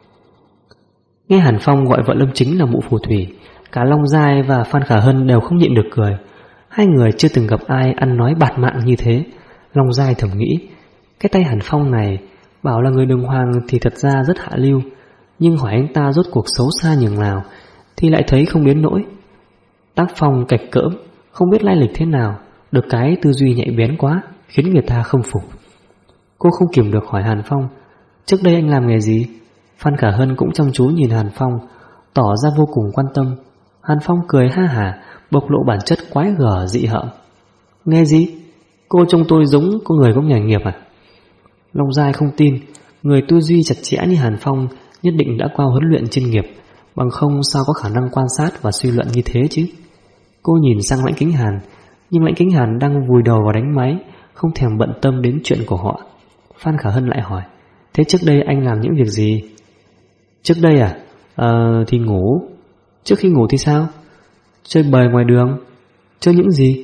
Nghe Hàn Phong gọi vợ Lâm Chính là mụ phù thủy, cả Long Giai và Phan Khả Hân đều không nhịn được cười. Hai người chưa từng gặp ai ăn nói bạt mạng như thế. Long Giai thầm nghĩ: cái tay Hàn Phong này bảo là người đường hoàng thì thật ra rất hạ lưu, nhưng hỏi anh ta rốt cuộc xấu xa nhường nào thì lại thấy không đến nỗi. Tác phong cạch cỡm, không biết lai lịch thế nào, được cái tư duy nhạy bén quá, khiến người ta không phục. Cô không kìm được hỏi Hàn Phong: trước đây anh làm nghề gì? Phan Khả Hân cũng chăm chú nhìn Hàn Phong, tỏ ra vô cùng quan tâm. Hàn Phong cười ha hả, bộc lộ bản chất quái gở dị hợm: nghe gì? Cô trông tôi giống có người có nghề nghiệp à? Long Giai không tin, người tư duy chặt chẽ như Hàn Phong nhất định đã qua huấn luyện chuyên nghiệp, bằng không sao có khả năng quan sát và suy luận như thế chứ. Cô nhìn sang Lãnh Kính Hàn, nhưng Lãnh Kính Hàn đang vùi đầu vào đánh máy, không thèm bận tâm đến chuyện của họ. Phan Khả Hân lại hỏi: thế trước đây anh làm những việc gì? Trước đây à? Thì ngủ. Trước khi ngủ thì sao? Chơi bời ngoài đường. Chơi những gì?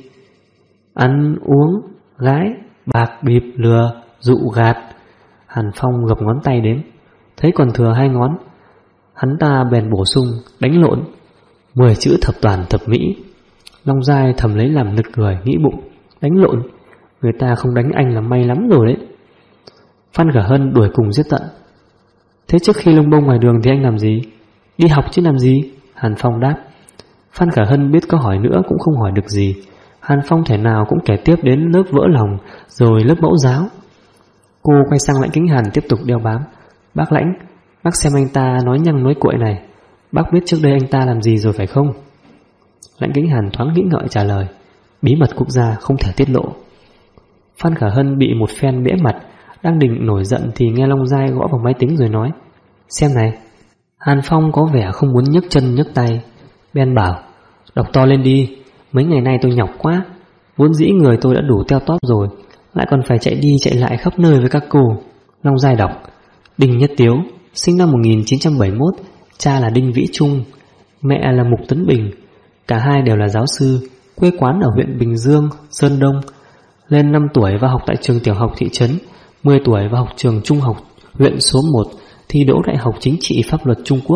Ăn, uống, gái, bạc, bịp, lừa, dụ gạt. Hàn Phong gập ngón tay đếm, thấy còn thừa 2 ngón. Hắn ta bèn bổ sung: đánh lộn. 10 chữ thập toàn thập mỹ. Long Giai thầm lấy làm nực cười, nghĩ bụng: đánh lộn, người ta không đánh anh là may lắm rồi đấy. Phan Khả Hân đuổi cùng giết tận: thế trước khi lông bông ngoài đường thì anh làm gì? Đi học chứ làm gì? Hàn Phong đáp. Phan Khả Hân biết có hỏi nữa cũng không hỏi được gì. Hàn Phong thể nào cũng kể tiếp đến lớp vỡ lòng, rồi lớp mẫu giáo. Cô quay sang Lãnh Kính Hàn tiếp tục đeo bám: bác Lãnh, bác xem anh ta nói nhăng nói cuội này, bác biết trước đây anh ta làm gì rồi phải không? Lãnh Kính Hàn thoáng nghĩ ngợi trả lời: bí mật quốc gia không thể tiết lộ. Phan Khả Hân bị một phen bẽ mặt, đang định nổi giận thì nghe Long Giai gõ vào máy tính rồi nói: xem này. Hàn Phong có vẻ không muốn nhấc chân nhấc tay, bèn bảo: đọc to lên đi, mấy ngày nay tôi nhọc quá, vốn dĩ người tôi đã đủ teo tóp rồi, lại còn phải chạy đi chạy lại khắp nơi với các cô. Long Giai đọc: Đinh Nhất Tiếu, sinh năm 1971, cha là Đinh Vĩ Trung, mẹ là Mục Tấn Bình, cả hai đều là giáo sư, quê quán ở huyện Bình Dương, Sơn Đông. Lên 5 tuổi vào học tại trường tiểu học thị trấn, 10 tuổi vào học trường trung học huyện số 1, thi đỗ Đại học Chính trị Pháp luật Trung Quốc.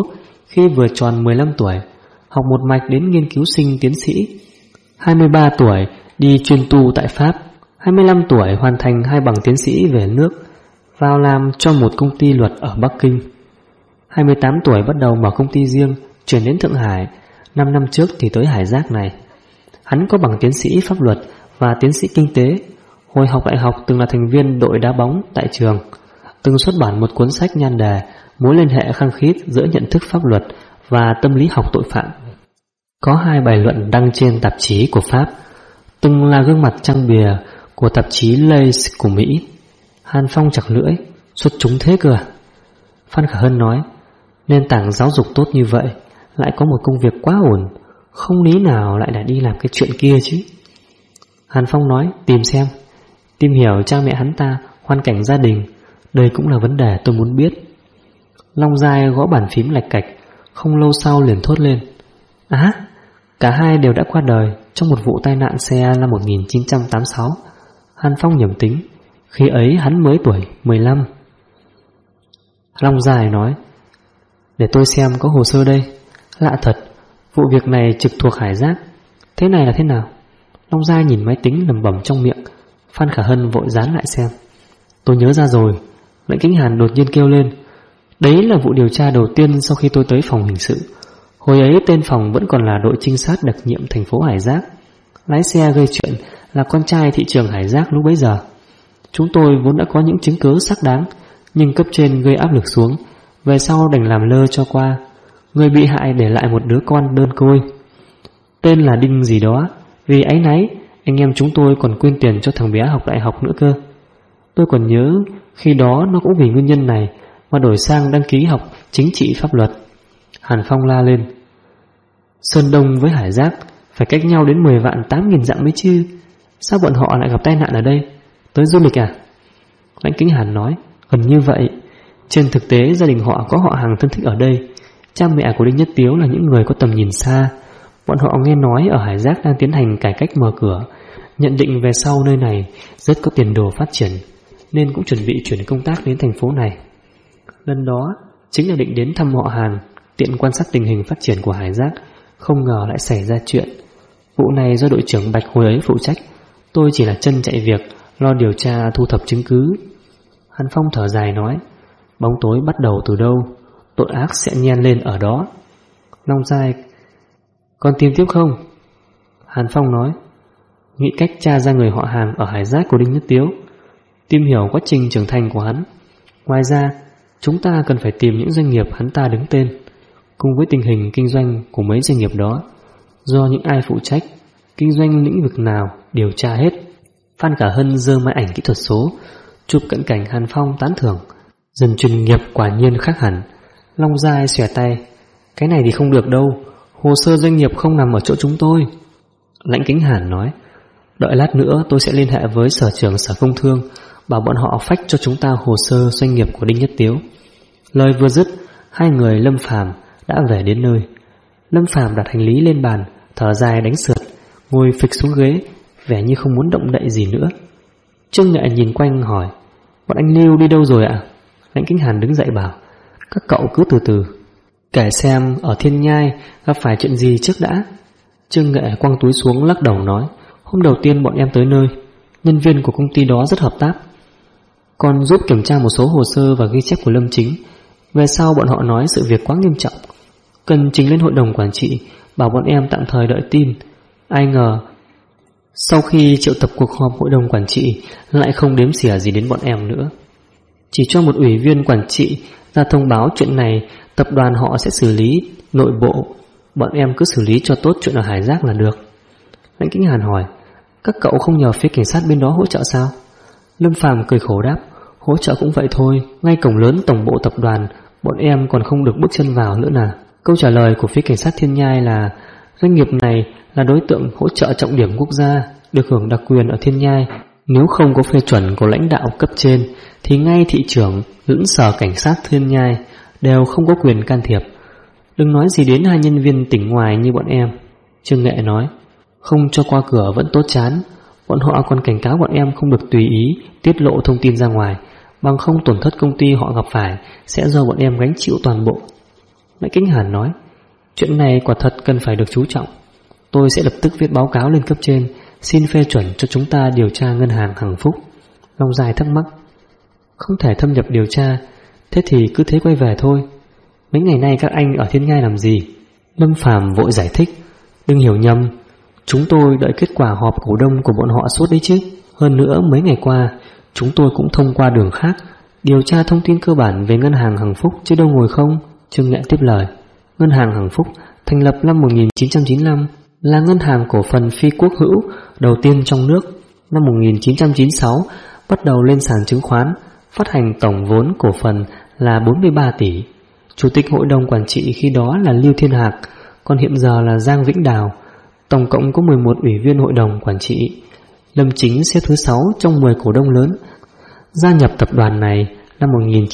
Khi vừa tròn 15 tuổi, học một mạch đến nghiên cứu sinh tiến sĩ. 23 tuổi đi chuyên tu tại Pháp. 25 tuổi hoàn thành 2 bằng tiến sĩ về nước, vào làm cho một công ty luật ở Bắc Kinh. 28 tuổi bắt đầu mở công ty riêng, chuyển đến Thượng Hải. 5 năm trước thì tới Hải Giác này. Hắn có bằng tiến sĩ pháp luật và tiến sĩ kinh tế. Hồi học đại học từng là thành viên đội đá bóng tại trường, từng xuất bản một cuốn sách nhan đề Mối liên hệ khăng khít giữa nhận thức pháp luật và tâm lý học tội phạm. Có 2 bài luận đăng trên tạp chí của Pháp, từng là gương mặt trang bìa của tạp chí Lace của Mỹ. Hàn Phong chặt lưỡi, xuất chúng thế cơ à? Phan Khả Hân nói, nền tảng giáo dục tốt như vậy, lại có một công việc quá ổn, không lý nào lại đi làm cái chuyện kia chứ. Hàn Phong nói, tìm xem, tìm hiểu cha mẹ hắn ta, hoàn cảnh gia đình, đây cũng là vấn đề tôi muốn biết. Long Giai gõ bàn phím lạch cạch, không lâu sau liền thốt lên, cả hai đều đã qua đời trong một vụ tai nạn xe năm 1986. Hàn Phong nhẩm tính, khi ấy hắn mới tuổi 15. Long Giai nói, để tôi xem có hồ sơ đây. Lạ thật, vụ việc này trực thuộc Hải Giác. Thế này là thế nào? Long Giai nhìn máy tính lẩm bẩm trong miệng. Phan Khả Hân vội dán lại xem. Tôi nhớ ra rồi. Lãnh Kính Hàn đột nhiên kêu lên, đấy là vụ điều tra đầu tiên sau khi tôi tới phòng hình sự. Hồi ấy tên phòng vẫn còn là đội trinh sát đặc nhiệm thành phố Hải Giác. Lái xe gây chuyện là con trai thị trưởng Hải Giác lúc bấy giờ. Chúng tôi vốn đã có những chứng cứ xác đáng, nhưng cấp trên gây áp lực xuống, về sau đành làm lơ cho qua. Người bị hại để lại một đứa con đơn côi, tên là Đinh gì đó. Vì áy náy, anh em chúng tôi còn quyên tiền cho thằng bé học đại học nữa cơ. Tôi còn nhớ khi đó nó cũng vì nguyên nhân này mà đổi sang đăng ký học chính trị pháp luật. Hàn Phong la lên, Sơn Đông với Hải Giác phải cách nhau đến 10 vạn 8.000 dặm mới chứ. Sao bọn họ lại gặp tai nạn ở đây? Tới du lịch à? Lãnh Kính Hàn nói, gần như vậy. Trên thực tế gia đình họ có họ hàng thân thích ở đây. Cha mẹ của Đinh Nhất Tiếu là những người có tầm nhìn xa. Bọn họ nghe nói ở Hải Giác đang tiến hành cải cách mở cửa, nhận định về sau nơi này rất có tiền đồ phát triển, nên cũng chuẩn bị chuyển công tác đến thành phố này. Lần đó chính là định đến thăm họ Hàn, tiện quan sát tình hình phát triển của Hải Giác. Không ngờ lại xảy ra chuyện. Vụ này do đội trưởng Bạch hồi ấy phụ trách, tôi chỉ là chân chạy việc, lo điều tra thu thập chứng cứ. Hàn Phong thở dài nói, bóng tối bắt đầu từ đâu, tội ác sẽ nhen lên ở đó. Long Giai, còn tìm tiếp không? Hàn Phong nói, nghĩ cách tra ra người họ hàng ở Hải Giác của Đinh Nhất Tiếu, tìm hiểu quá trình trưởng thành của hắn. Ngoài ra, chúng ta cần phải tìm những doanh nghiệp hắn ta đứng tên, cùng với tình hình kinh doanh của mấy doanh nghiệp đó, do những ai phụ trách, kinh doanh lĩnh vực nào, điều tra hết. Phan Khả Hân giơ máy ảnh kỹ thuật số, chụp cận cảnh. Hàn Phong tán thưởng, dần chuyên nghiệp quả nhiên khác hẳn. Long Giai xòe tay, cái này thì không được đâu, hồ sơ doanh nghiệp không nằm ở chỗ chúng tôi. Lãnh Kính Hàn nói, đợi lát nữa tôi sẽ liên hệ với sở trưởng sở công thương, bảo bọn họ phách cho chúng ta hồ sơ doanh nghiệp của Đinh Nhất Tiếu. Lời vừa dứt, hai người Lâm Phàm đã về đến nơi. Lâm Phàm đặt hành lý lên bàn, thở dài đánh sượt, ngồi phịch xuống ghế, vẻ như không muốn động đậy gì nữa. Trương Nghệ nhìn quanh hỏi, bọn anh Lưu đi đâu rồi ạ? Lãnh Kính Hàn đứng dậy bảo, các cậu cứ từ từ, kể xem ở Thiên Nhai gặp phải chuyện gì trước đã. Trương Nghệ quăng túi xuống lắc đầu nói, hôm đầu tiên bọn em tới nơi, nhân viên của công ty đó rất hợp tác, còn giúp kiểm tra một số hồ sơ và ghi chép của Lâm Chính. Về sau bọn họ nói sự việc quá nghiêm trọng, cần trình lên hội đồng quản trị, bảo bọn em tạm thời đợi tin. Ai ngờ sau khi triệu tập cuộc họp hội đồng quản trị lại không đếm xỉa gì đến bọn em nữa, chỉ cho một ủy viên quản trị ra thông báo chuyện này tập đoàn họ sẽ xử lý nội bộ, bọn em cứ xử lý cho tốt chuyện ở Hải Giác là được. Lãnh Kính Hàn hỏi, các cậu không nhờ phía cảnh sát bên đó hỗ trợ sao? Lâm Phàm cười khổ đáp, hỗ trợ cũng vậy thôi, ngay cổng lớn tổng bộ tập đoàn bọn em còn không được bước chân vào nữa nè. Câu trả lời của phía cảnh sát Thiên Nhai là doanh nghiệp này là đối tượng hỗ trợ trọng điểm quốc gia, được hưởng đặc quyền ở Thiên Nhai. Nếu không có phê chuẩn của lãnh đạo cấp trên thì ngay thị trưởng lẫn sở cảnh sát Thiên Nhai đều không có quyền can thiệp. Đừng nói gì đến hai nhân viên tỉnh ngoài như bọn em. Trương Nghệ nói, không cho qua cửa vẫn tốt chán. Bọn họ còn cảnh cáo bọn em không được tùy ý tiết lộ thông tin ra ngoài, bằng không tổn thất công ty họ gặp phải sẽ do bọn em gánh chịu toàn bộ. Lãnh Kính Hàn nói, chuyện này quả thật cần phải được chú trọng. Tôi sẽ lập tức viết báo cáo lên cấp trên, xin phê chuẩn cho chúng ta điều tra ngân hàng Hằng Phúc. Long Giai thắc mắc, không thể thâm nhập điều tra, thế thì cứ thế quay về thôi. Mấy ngày nay các anh ở Thiên Ngai làm gì? Lâm Phàm vội giải thích, đừng hiểu nhầm, chúng tôi đợi kết quả họp cổ đông của bọn họ suốt đấy chứ. Hơn nữa mấy ngày qua chúng tôi cũng thông qua đường khác điều tra thông tin cơ bản về ngân hàng Hằng Phúc chứ đâu ngồi không. Trương Nghệ tiếp lời, ngân hàng Hằng Phúc thành lập năm 1995, là ngân hàng cổ phần phi quốc hữu đầu tiên trong nước. Năm 1996 bắt đầu lên sàn chứng khoán, phát hành tổng vốn cổ phần là 43 tỷ. Chủ tịch hội đồng quản trị khi đó là Lưu Thiên Hạc, còn hiện giờ là Giang Vĩnh Đào. Tổng cộng có 11 ủy viên hội đồng quản trị. Lâm Chính xếp thứ 6 trong 10 cổ đông lớn. Gia nhập tập đoàn này năm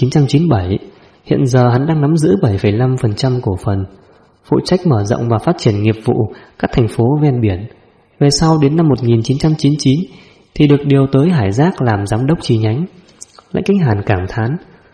1997, hiện giờ hắn đang nắm giữ 7,5% cổ phần, phụ trách mở rộng và phát triển nghiệp vụ các thành phố ven biển. Về sau đến năm 1999 thì được điều tới Hải Giác làm giám đốc chi nhánh. Lãnh Kính Hàn cảm thán,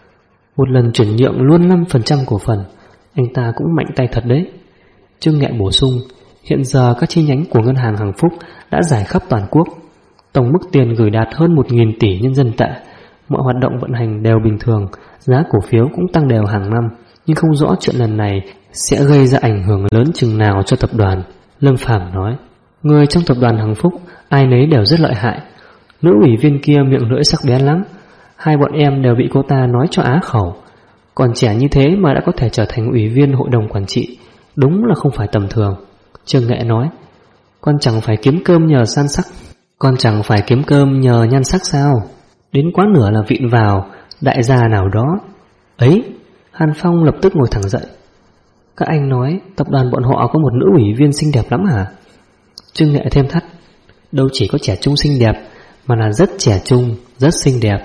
một lần chuyển nhượng luôn 5% cổ phần, anh ta cũng mạnh tay thật đấy. Trương Nghệ bổ sung, hiện giờ các chi nhánh của ngân hàng Hằng Phúc đã rải khắp toàn quốc, tổng mức tiền gửi đạt hơn 1.000 tỷ nhân dân tệ. Mọi hoạt động vận hành đều bình thường, giá cổ phiếu cũng tăng đều hàng năm, nhưng không rõ chuyện lần này sẽ gây ra ảnh hưởng lớn chừng nào cho tập đoàn. Lâm Phàm nói, người trong tập đoàn Hằng Phúc ai nấy đều rất lợi hại. Nữ ủy viên kia miệng lưỡi sắc bén lắm, hai bọn em đều bị cô ta nói cho á khẩu. Còn trẻ như thế mà đã có thể trở thành ủy viên hội đồng quản trị, đúng là không phải tầm thường. Trương Nghệ nói, con chẳng phải kiếm cơm nhờ san sắc, con chẳng phải kiếm cơm nhờ nhan sắc sao? Đến quá nửa là vịn vào đại gia nào đó. Ấy, Hàn Phong lập tức ngồi thẳng dậy. Các anh nói tập đoàn bọn họ có một nữ ủy viên xinh đẹp lắm hả? Trương Nghệ thêm thắt, đâu chỉ có trẻ trung xinh đẹp, mà là rất trẻ trung, rất xinh đẹp.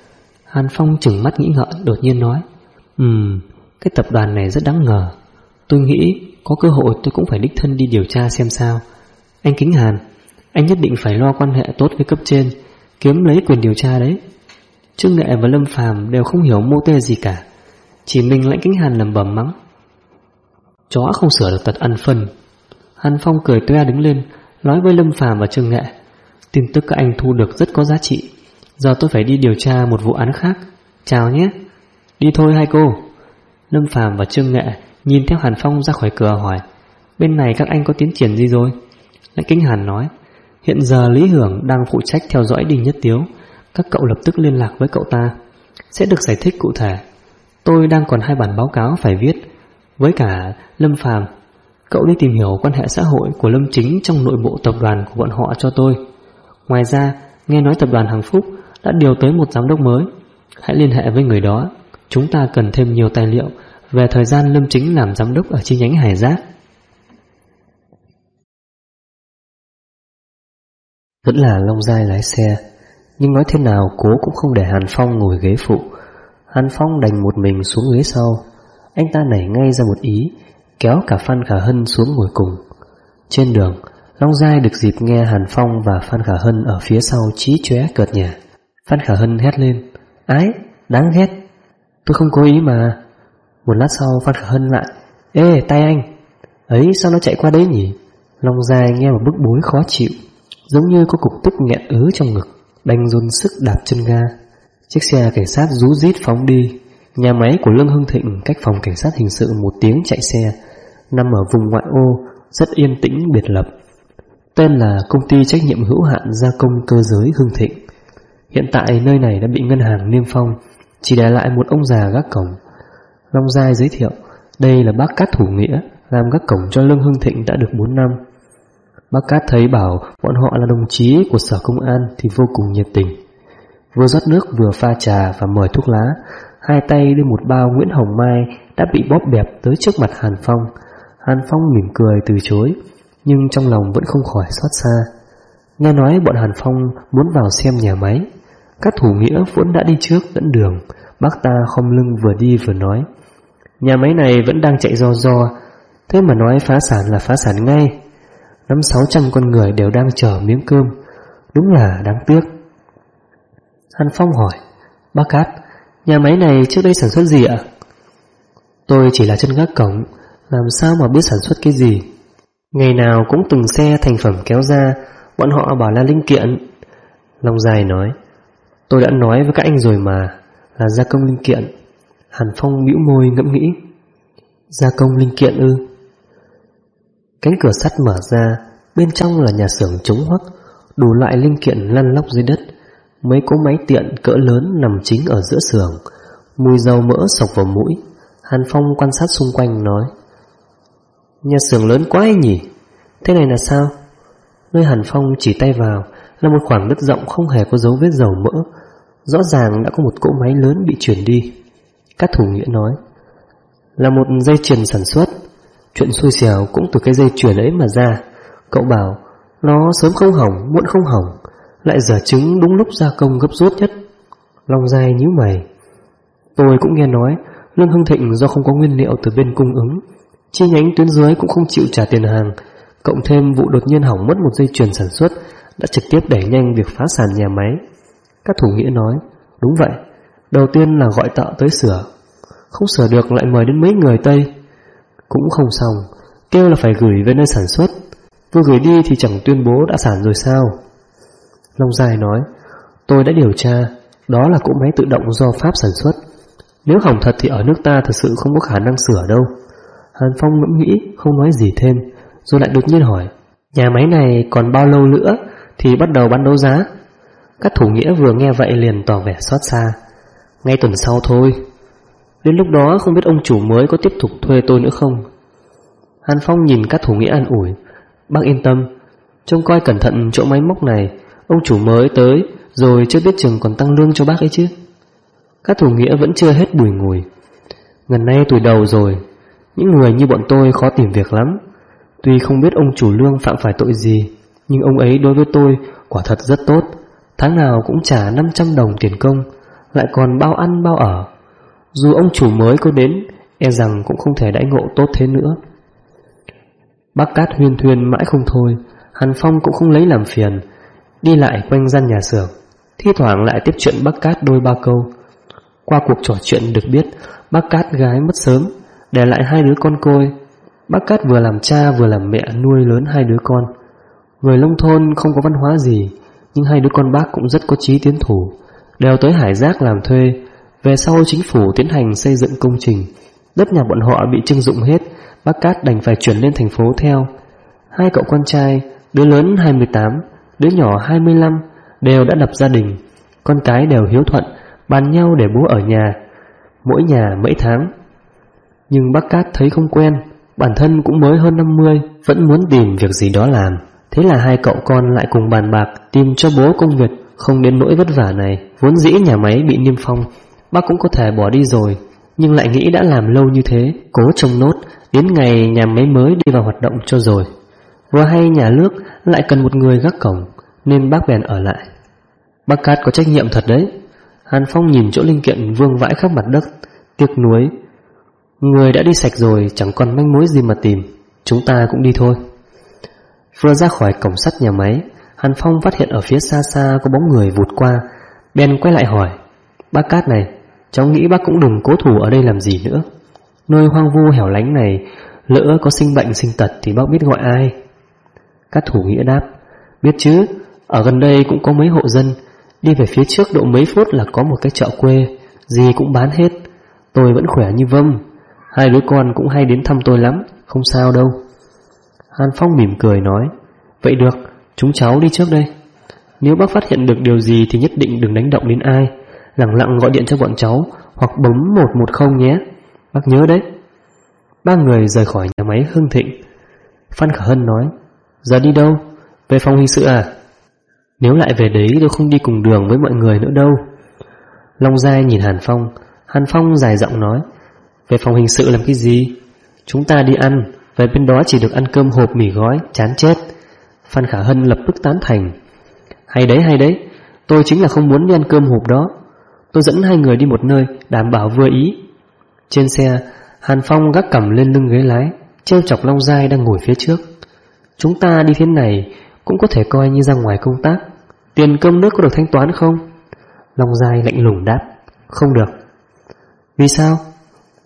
Hàn Phong chừng mắt nghĩ ngợi, đột nhiên nói, cái tập đoàn này rất đáng ngờ. Tôi nghĩ có cơ hội tôi cũng phải đích thân đi điều tra xem sao. Anh Kính Hàn, anh nhất định phải lo quan hệ tốt với cấp trên, kiếm lấy quyền điều tra đấy. Trương Nghệ và Lâm Phàm đều không hiểu mô tê gì cả, chỉ mình Lãnh Kính Hàn lẩm bẩm mắng, chó không sửa được tật ăn phân. Hàn Phong cười toe đứng lên, nói với Lâm Phàm và Trương Nghệ, tin tức các anh thu được rất có giá trị, giờ tôi phải đi điều tra một vụ án khác. Chào nhé. Đi thôi hai cô. Lâm Phàm và Trương Nghệ nhìn theo Hàn Phong ra khỏi cửa hỏi, bên này các anh có tiến triển gì rồi? Lãnh Kính Hàn nói, hiện giờ Lý Hưởng đang phụ trách theo dõi Đinh Nhất Tiếu, các cậu lập tức liên lạc với cậu ta, sẽ được giải thích cụ thể. Tôi đang còn 2 bản báo cáo phải viết. Với cả Lâm Phàm, cậu đi tìm hiểu quan hệ xã hội của Lâm Chính trong nội bộ tập đoàn của bọn họ cho tôi. Ngoài ra, nghe nói tập đoàn Hằng Phúc đã điều tới một giám đốc mới, hãy liên hệ với người đó. Chúng ta cần thêm nhiều tài liệu về thời gian Lâm Chính làm giám đốc ở chi nhánh Hải Giác. Vẫn là Long Giai lái xe, nhưng nói thế nào cố cũng không để Hàn Phong ngồi ghế phụ. Hàn Phong đành một mình xuống ghế sau. Anh ta nảy ngay ra một ý, kéo cả Phan Khả Hân xuống ngồi cùng. Trên đường, Long Giai được dịp nghe Hàn Phong và Phan Khả Hân ở phía sau chí chóe cợt nhả. Phan Khả Hân hét lên, ái, đáng ghét, tôi không cố ý mà. Một lát sau Phan Khả Hân lại, ê tay anh, ấy sao nó chạy qua đấy nhỉ? Long Giai nghe một bức bối khó chịu, giống như có cục tức nghẹn ứ trong ngực, đành dồn sức đạp chân ga. Chiếc xe cảnh sát rú rít phóng đi. Nhà máy của Lương Hưng Thịnh cách phòng cảnh sát hình sự 1 tiếng chạy xe, nằm ở vùng ngoại ô, rất yên tĩnh biệt lập. Tên là Công ty Trách nhiệm hữu hạn gia công cơ giới Hưng Thịnh. Hiện tại nơi này đã bị ngân hàng niêm phong, chỉ để lại một ông già gác cổng. Long Giai giới thiệu, đây là bác Cát Thủ Nghĩa, làm gác cổng cho Lương Hưng Thịnh đã được 4 năm. Bác Cát thấy bảo bọn họ là đồng chí của sở công an thì vô cùng nhiệt tình. Vừa rót nước vừa pha trà và mời thuốc lá, hai tay đưa một bao Nguyễn Hồng Mai đã bị bóp bẹp tới trước mặt Hàn Phong. Hàn Phong mỉm cười từ chối, nhưng trong lòng vẫn không khỏi xót xa. Nghe nói bọn Hàn Phong muốn vào xem nhà máy. Các Thủ Nghĩa vốn đã đi trước dẫn đường. Bác ta khom lưng vừa đi vừa nói, nhà máy này vẫn đang chạy ro, thế mà nói phá sản là phá sản ngay. 500-600 con người đều đang chờ miếng cơm, đúng là đáng tiếc. Hàn Phong hỏi, bác Cát, nhà máy này trước đây sản xuất gì ạ? Tôi chỉ là chân gác cổng, làm sao mà biết sản xuất cái gì. Ngày nào cũng từng xe thành phẩm kéo ra, bọn họ bảo là linh kiện. Long Dài nói. Tôi đã nói với các anh rồi mà, là gia công linh kiện. Hàn Phong bĩu môi ngẫm nghĩ. Gia công linh kiện ư? Cánh cửa sắt mở ra, bên trong là nhà xưởng trống hoắc, đủ loại linh kiện lăn lóc dưới đất. Mấy cỗ máy tiện cỡ lớn nằm chính ở giữa xưởng, mùi dầu mỡ sộc vào mũi. Hàn Phong quan sát xung quanh nói. Nhà xưởng lớn quá ấy nhỉ? Thế này là sao? Nơi Hàn Phong chỉ tay vào là một khoảng đất rộng không hề có dấu vết dầu mỡ. Rõ ràng đã có một cỗ máy lớn bị chuyển đi. Các thủ nghĩa nói. Là một dây chuyền sản xuất. Chuyện xui xẻo cũng từ cái dây chuyền ấy mà ra. Cậu bảo nó sớm không hỏng, muộn không hỏng, lại dở chứng đúng lúc gia công gấp rút nhất. Long Giai nhíu mày. Tôi cũng nghe nói Lương Hưng Thịnh do không có nguyên liệu từ bên cung ứng, chi nhánh tuyến dưới cũng không chịu trả tiền hàng, cộng thêm vụ đột nhiên hỏng mất một dây chuyền sản xuất đã trực tiếp đẩy nhanh việc phá sản nhà máy. Các thủ nghĩa nói. Đúng vậy, đầu tiên là gọi thợ tới sửa, không sửa được lại mời đến mấy người Tây, cũng không xong, kêu là phải gửi về nơi sản xuất. Vừa gửi đi thì chẳng tuyên bố đã sản rồi sao? Long Dài nói. Tôi đã điều tra, đó là cỗ máy tự động do Pháp sản xuất. Nếu hỏng thật thì ở nước ta thật sự không có khả năng sửa đâu. Hàn Phong ngẫm nghĩ, không nói gì thêm, rồi lại đột nhiên hỏi. Nhà máy này còn bao lâu nữa thì bắt đầu bán đấu giá? Các thủ nghĩa vừa nghe vậy liền tỏ vẻ xót xa. Ngay tuần sau thôi. Đến lúc đó không biết ông chủ mới có tiếp tục thuê tôi nữa không? Hàn Phong nhìn các thủ nghĩa an ủi. Bác yên tâm, trông coi cẩn thận chỗ máy móc này, ông chủ mới tới rồi chưa biết chừng còn tăng lương cho bác ấy chứ. Các thủ nghĩa vẫn chưa hết bùi ngùi. Gần nay tuổi đầu rồi, những người như bọn tôi khó tìm việc lắm. Tuy không biết ông chủ Lương phạm phải tội gì, nhưng ông ấy đối với tôi quả thật rất tốt. Tháng nào cũng trả 500 đồng tiền công, lại còn bao ăn bao ở. Dù ông chủ mới có đến, e rằng cũng không thể đãi ngộ tốt thế nữa. Bác Cát huyên thuyên mãi không thôi. Hàn Phong cũng không lấy làm phiền, đi lại quanh gian nhà xưởng, thi thoảng lại tiếp chuyện bác Cát đôi ba câu. Qua cuộc trò chuyện được biết bác Cát gái mất sớm, để lại 2 đứa con côi. Bác Cát vừa làm cha vừa làm mẹ nuôi lớn 2 đứa con. Người nông thôn không có văn hóa gì, nhưng 2 đứa con bác cũng rất có chí tiến thủ, đều tới Hải Giác làm thuê. Về sau chính phủ tiến hành xây dựng công trình, đất nhà bọn họ bị trưng dụng hết, bác Cát đành phải chuyển lên thành phố theo. 2 cậu con trai, đứa lớn 28, đứa nhỏ 25, đều đã lập gia đình. Con cái đều hiếu thuận, bàn nhau để bố ở nhà, mỗi nhà mấy tháng. Nhưng bác Cát thấy không quen, bản thân cũng mới hơn 50, vẫn muốn tìm việc gì đó làm. Thế là 2 cậu con lại cùng bàn bạc tìm cho bố công việc không đến nỗi vất vả này. Vốn dĩ nhà máy bị niêm phong, bác cũng có thể bỏ đi rồi, nhưng lại nghĩ đã làm lâu như thế, cố trông nốt đến ngày nhà máy mới đi vào hoạt động cho rồi. Vừa hay nhà nước lại cần một người gác cổng, nên bác bèn ở lại. Bác Cát có trách nhiệm thật đấy. Hàn Phong nhìn chỗ linh kiện vương vãi khắp mặt đất, tiếc nuối. Người đã đi sạch rồi, chẳng còn manh mối gì mà tìm, chúng ta cũng đi thôi. Vừa ra khỏi cổng sắt nhà máy, Hàn Phong phát hiện ở phía xa xa có bóng người vụt qua, bèn quay lại hỏi. Bác Cát này, cháu nghĩ bác cũng đừng cố thủ ở đây làm gì nữa. Nơi hoang vu hẻo lánh này, lỡ có sinh bệnh sinh tật thì bác biết gọi ai? Các thủ nghĩa đáp. Biết chứ, ở gần đây cũng có mấy hộ dân, đi về phía trước độ mấy phút là có một cái chợ quê, gì cũng bán hết. Tôi vẫn khỏe như vâm, 2 đứa con cũng hay đến thăm tôi lắm, không sao đâu. Hàn Phong mỉm cười nói. Vậy được, chúng cháu đi trước đây. Nếu bác phát hiện được điều gì thì nhất định đừng đánh động đến ai, lẳng lặng gọi điện cho bọn cháu hoặc bấm 110 nhé. Bác nhớ đấy. 3 người rời khỏi nhà máy Hưng Thịnh. Phan Khả Hân nói. Giờ đi đâu? Về phòng hình sự à? Nếu lại về đấy tôi không đi cùng đường với mọi người nữa đâu. Long Giai nhìn Hàn Phong. Hàn Phong dài giọng nói. Về phòng hình sự làm cái gì? Chúng ta đi ăn, về bên đó chỉ được ăn cơm hộp mì gói, chán chết. Phan Khả Hân lập tức tán thành. Hay đấy, tôi chính là không muốn đi ăn cơm hộp đó. Tôi dẫn 2 người đi một nơi, đảm bảo vừa ý. Trên xe, Hàn Phong gác cằm lên lưng ghế lái, trêu chọc Long Giai đang ngồi phía trước. Chúng ta đi thế này cũng có thể coi như ra ngoài công tác. Tiền cơm nước có được thanh toán không? Long Giai lạnh lùng đáp. Không được. Vì sao?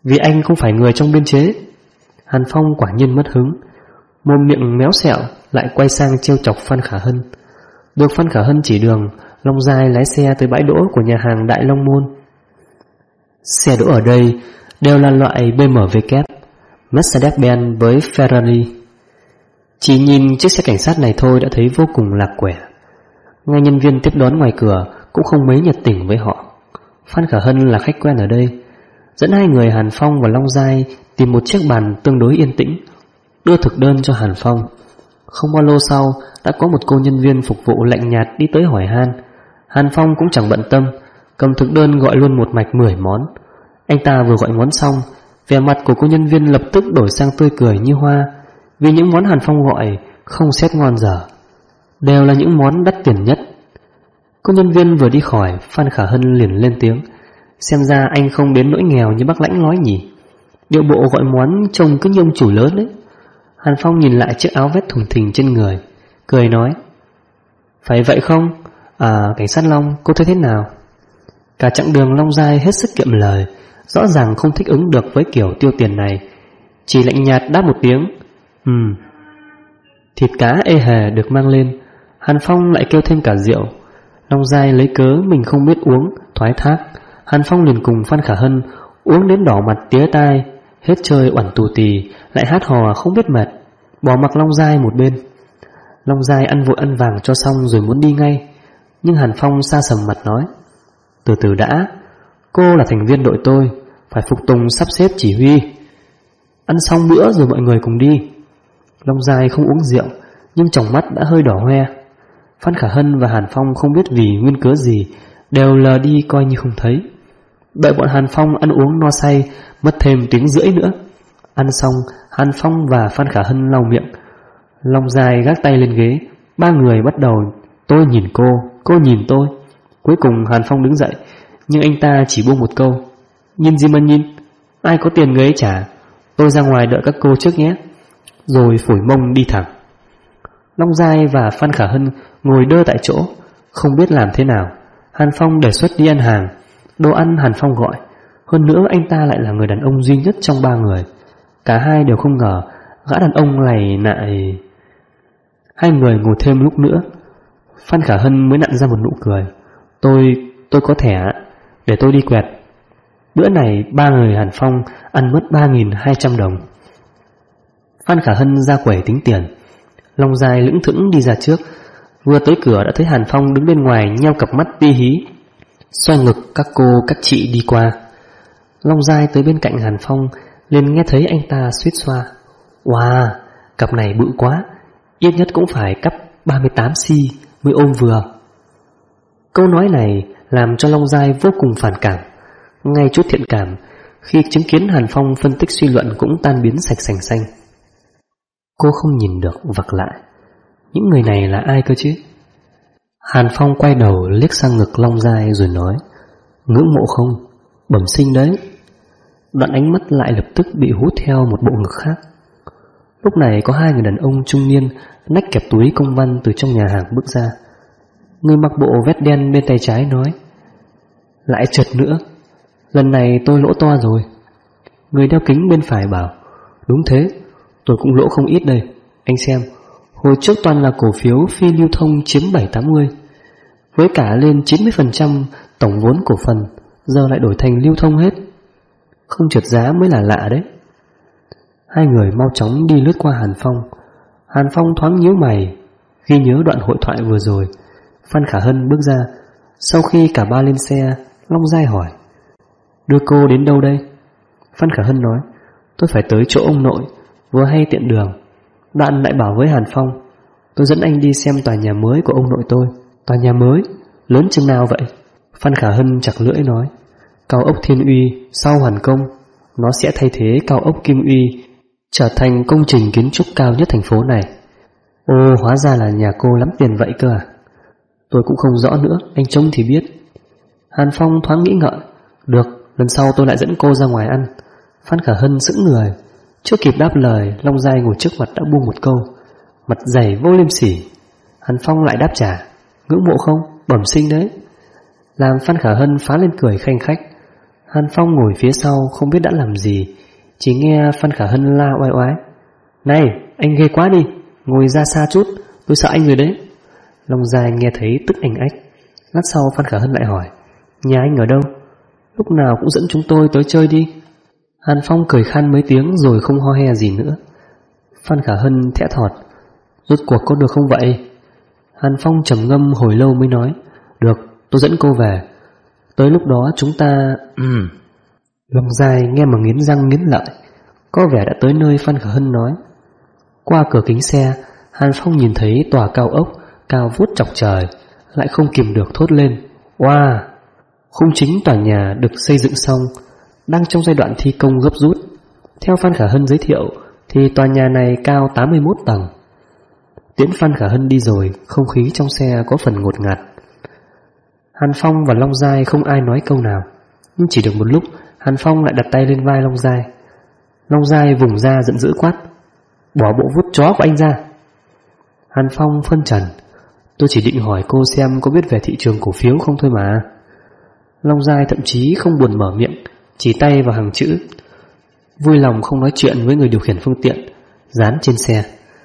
Vì anh không phải người trong biên chế. Hàn Phong quả nhiên mất hứng, mồm miệng méo xẹo, lại quay sang trêu chọc Phan Khả Hân. Được Phan Khả Hân chỉ đường, Long Giai lái xe tới bãi đỗ của nhà hàng Đại Long Môn. Xe đỗ ở đây đều là loại BMW, Mercedes-Benz với Ferrari. Chỉ nhìn chiếc xe cảnh sát này thôi đã thấy vô cùng lạc quẻ. Ngay nhân viên tiếp đón ngoài cửa cũng không mấy nhiệt tình với họ. Phan Khả Hân là khách quen ở đây, dẫn hai người Hàn Phong và Long Giai tìm một chiếc bàn tương đối yên tĩnh, đưa thực đơn cho Hàn Phong. Không bao lâu sau đã có một cô nhân viên phục vụ lạnh nhạt đi tới hỏi han. Hàn Phong cũng chẳng bận tâm, cầm thực đơn gọi luôn một mạch 10 món. Anh ta vừa gọi món xong, vẻ mặt của cô nhân viên lập tức đổi sang tươi cười như hoa, vì những món Hàn Phong gọi không xét ngon dở, đều là những món đắt tiền nhất. Cô nhân viên vừa đi khỏi, Phan Khả Hân liền lên tiếng: xem ra anh không đến nỗi nghèo như bác Lãnh nói nhỉ. Điệu bộ gọi món trông cứ như ông chủ lớn đấy. Hàn Phong nhìn lại chiếc áo vét thùng thình trên người, cười nói: phải vậy không? Cảnh sát Long, cô thấy thế nào? Cả chặng đường Long Giai hết sức kiệm lời, rõ ràng không thích ứng được với kiểu tiêu tiền này, chỉ lạnh nhạt đáp một tiếng: Thịt cá ê hề được mang lên. Hàn Phong lại kêu thêm cả rượu. Long Giai lấy cớ mình không biết uống, thoái thác. Hàn Phong liền cùng Phan Khả Hân uống đến đỏ mặt tía tai, hết chơi oẳn tù tì, lại hát hò không biết mệt, bỏ mặc Long Giai một bên. Long Giai ăn vội ăn vàng cho xong rồi muốn đi ngay, nhưng Hàn Phong sa sầm mặt nói: từ từ đã, cô là thành viên đội tôi, phải phục tùng sắp xếp chỉ huy. Ăn xong bữa rồi mọi người cùng đi. Long Giai không uống rượu, nhưng tròng mắt đã hơi đỏ hoe. Phan Khả Hân và Hàn Phong không biết vì nguyên cớ gì đều lờ đi coi như không thấy. Đợi bọn Hàn Phong ăn uống no say, mất thêm tiếng rưỡi nữa. Ăn xong, Hàn Phong và Phan Khả Hân lau miệng. Long Giai gác tay lên ghế, ba người bắt đầu tôi nhìn cô nhìn tôi. Cuối cùng Hàn Phong đứng dậy, nhưng anh ta chỉ buông một câu: nhìn gì mà nhìn, ai có tiền người ấy trả, tôi ra ngoài đợi các cô trước nhé. Rồi phủi mông đi thẳng. Long Giai và Phan Khả Hân ngồi đơ tại chỗ, không biết làm thế nào. Hàn Phong đề xuất đi ăn hàng. Đồ ăn Hàn Phong gọi. Hơn nữa anh ta lại là người đàn ông duy nhất trong ba người. Cả hai đều không ngờ gã đàn ông này lại... Hai người ngồi thêm lúc nữa. Phan Khả Hân mới nặn ra một nụ cười: Tôi có thẻ, để tôi đi quẹt. Bữa này ba người Hàn Phong ăn mất 3.200 đồng. Phan Khả Hân ra quầy tính tiền. Long Giai lững thững đi ra trước, vừa tới cửa đã thấy Hàn Phong đứng bên ngoài nheo cặp mắt ti hí, xoay ngực các cô các chị đi qua. Long Giai tới bên cạnh Hàn Phong, liền nghe thấy anh ta suýt xoa: wow, cặp này bự quá, ít nhất cũng phải cắp 38C mới ôm vừa. Câu nói này làm cho Long Giai vô cùng phản cảm. Ngay chút thiện cảm khi chứng kiến Hàn Phong phân tích suy luận cũng tan biến sạch sành xanh. Cô không nhìn được vặc lại, những người này là ai cơ chứ? Hàn Phong quay đầu liếc sang ngực Long Giai rồi nói: ngưỡng mộ không? Bẩm sinh đấy. Đoạn ánh mắt lại lập tức bị hút theo một bộ ngực khác. Lúc này có hai người đàn ông trung niên nách kẹp túi công văn từ trong nhà hàng bước ra. Người mặc bộ vest đen bên tay trái nói: lại trượt nữa, lần này tôi lỗ to rồi. Người đeo kính bên phải bảo: đúng thế, tôi cũng lỗ không ít đây. Anh xem, hồi trước toàn là cổ phiếu phi lưu thông chiếm 7-80, với cả lên 90% tổng vốn cổ phần, giờ lại đổi thành lưu thông hết. Không trượt giá mới là lạ đấy. Hai người mau chóng đi lướt qua Hàn Phong. Hàn Phong thoáng nhíu mày, ghi nhớ đoạn hội thoại vừa rồi. Phan Khả Hân bước ra. Sau khi cả ba lên xe, Long Giai hỏi: đưa cô đến đâu đây? Phan Khả Hân nói: tôi phải tới chỗ ông nội, vừa hay tiện đường. Đoạn lại bảo với Hàn Phong: tôi dẫn anh đi xem tòa nhà mới của ông nội tôi. Tòa nhà mới? Lớn chừng nào vậy? Phan Khả Hân chặt lưỡi nói: cao ốc Thiên Uy sau hoàn công, nó sẽ thay thế cao ốc Kim Uy, trở thành công trình kiến trúc cao nhất thành phố này. Ô, hóa ra là nhà cô lắm tiền vậy cơ à? Tôi cũng không rõ nữa, anh trông thì biết. Hàn Phong thoáng nghĩ ngợi: được, lần sau tôi lại dẫn cô ra ngoài ăn. Phan Khả Hân sững người, chưa kịp đáp lời, Long Giai ngồi trước mặt đã buông một câu: mặt dày vô liêm sỉ. Hàn Phong lại đáp trả: ngưỡng mộ không? Bẩm sinh đấy. Làm Phan Khả Hân phá lên cười khanh khách. Hàn Phong ngồi phía sau không biết đã làm gì, chỉ nghe Phan Khả Hân la oai oái: "Này, anh ghê quá đi, ngồi ra xa chút, tôi sợ anh rồi đấy." Long Giai nghe thấy tức anh ách. Lát sau Phan Khả Hân lại hỏi: "Nhà anh ở đâu? Lúc nào cũng dẫn chúng tôi tới chơi đi." Hàn Phong cười khan mấy tiếng rồi không ho he gì nữa. Phan Khả Hân thẽ thọt: "Rốt cuộc có được không vậy?" Hàn Phong trầm ngâm hồi lâu mới nói: "Được, tôi dẫn cô về. Tới lúc đó chúng ta..." Long Giai nghe mà nghiến răng nghiến lợi, có vẻ đã tới nơi Phan Khả Hân nói. Qua cửa kính xe, Hàn Phong nhìn thấy tòa cao ốc cao vút chọc trời, lại không kìm được thốt lên: "Wow!" Khung chính tòa nhà được xây dựng xong, đang trong giai đoạn thi công gấp rút. Theo Phan Khả Hân giới thiệu thì tòa nhà này cao 81 tầng. Tiễn Phan Khả Hân đi rồi, không khí trong xe có phần ngột ngạt. Hàn Phong và Long Giai không ai nói câu nào, nhưng chỉ được một lúc, Hàn Phong lại đặt tay lên vai Long Giai. Long Giai vùng ra giận dữ quát: "Bỏ bộ vuốt chó của anh ra!" Hàn Phong phân trần: "Tôi chỉ định hỏi cô xem có biết về thị trường cổ phiếu không thôi mà." Long Giai thậm chí không buồn mở miệng, chỉ tay vào hàng chữ: "Vui lòng không nói chuyện với người điều khiển phương tiện", dán trên xe.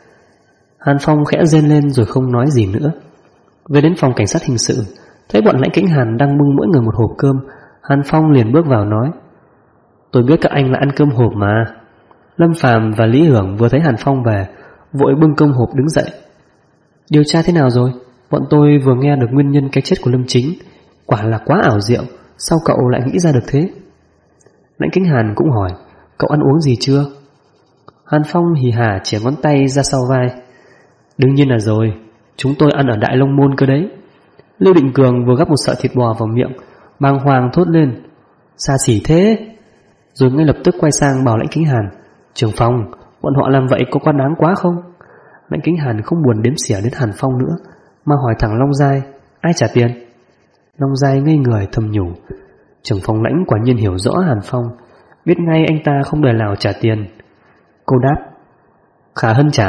Hàn Phong khẽ rên lên rồi không nói gì nữa. Về đến phòng cảnh sát hình sự, thấy bọn lãnh cảnh Hàn đang bưng mỗi người một hộp cơm, Hàn Phong liền bước vào nói: "Tôi biết các anh là ăn cơm hộp mà." Lâm Phàm và Lý Hưởng vừa thấy Hàn Phong về, vội bưng cơm hộp đứng dậy: "Điều tra thế nào rồi? Bọn tôi vừa nghe được nguyên nhân cái chết của Lâm Chính. Quả là quá ảo diệu, sao cậu lại nghĩ ra được thế?" Lãnh Kính Hàn cũng hỏi: "Cậu ăn uống gì chưa?" Hàn Phong hì hả chìa ngón tay ra sau vai: "Đương nhiên là rồi, chúng tôi ăn ở Đại Long Môn cơ đấy." Lưu Định Cường vừa gắp một sợi thịt bò vào miệng, bàng hoàng thốt lên: "Xa xỉ thế!" Rồi ngay lập tức quay sang bảo Lãnh Kính Hàn: "Trưởng phòng, bọn họ làm vậy có quá đáng quá không?" Lãnh Kính Hàn không buồn đếm xỉa đến Hàn Phong nữa, mà hỏi thẳng Long Giai: "Ai trả tiền?" Long Giai ngây người thầm nhủ: Trưởng phòng Lãnh quả nhiên hiểu rõ Hàn Phong, biết ngay anh ta không đời nào trả tiền. Cô đáp: "Khả Hân trả."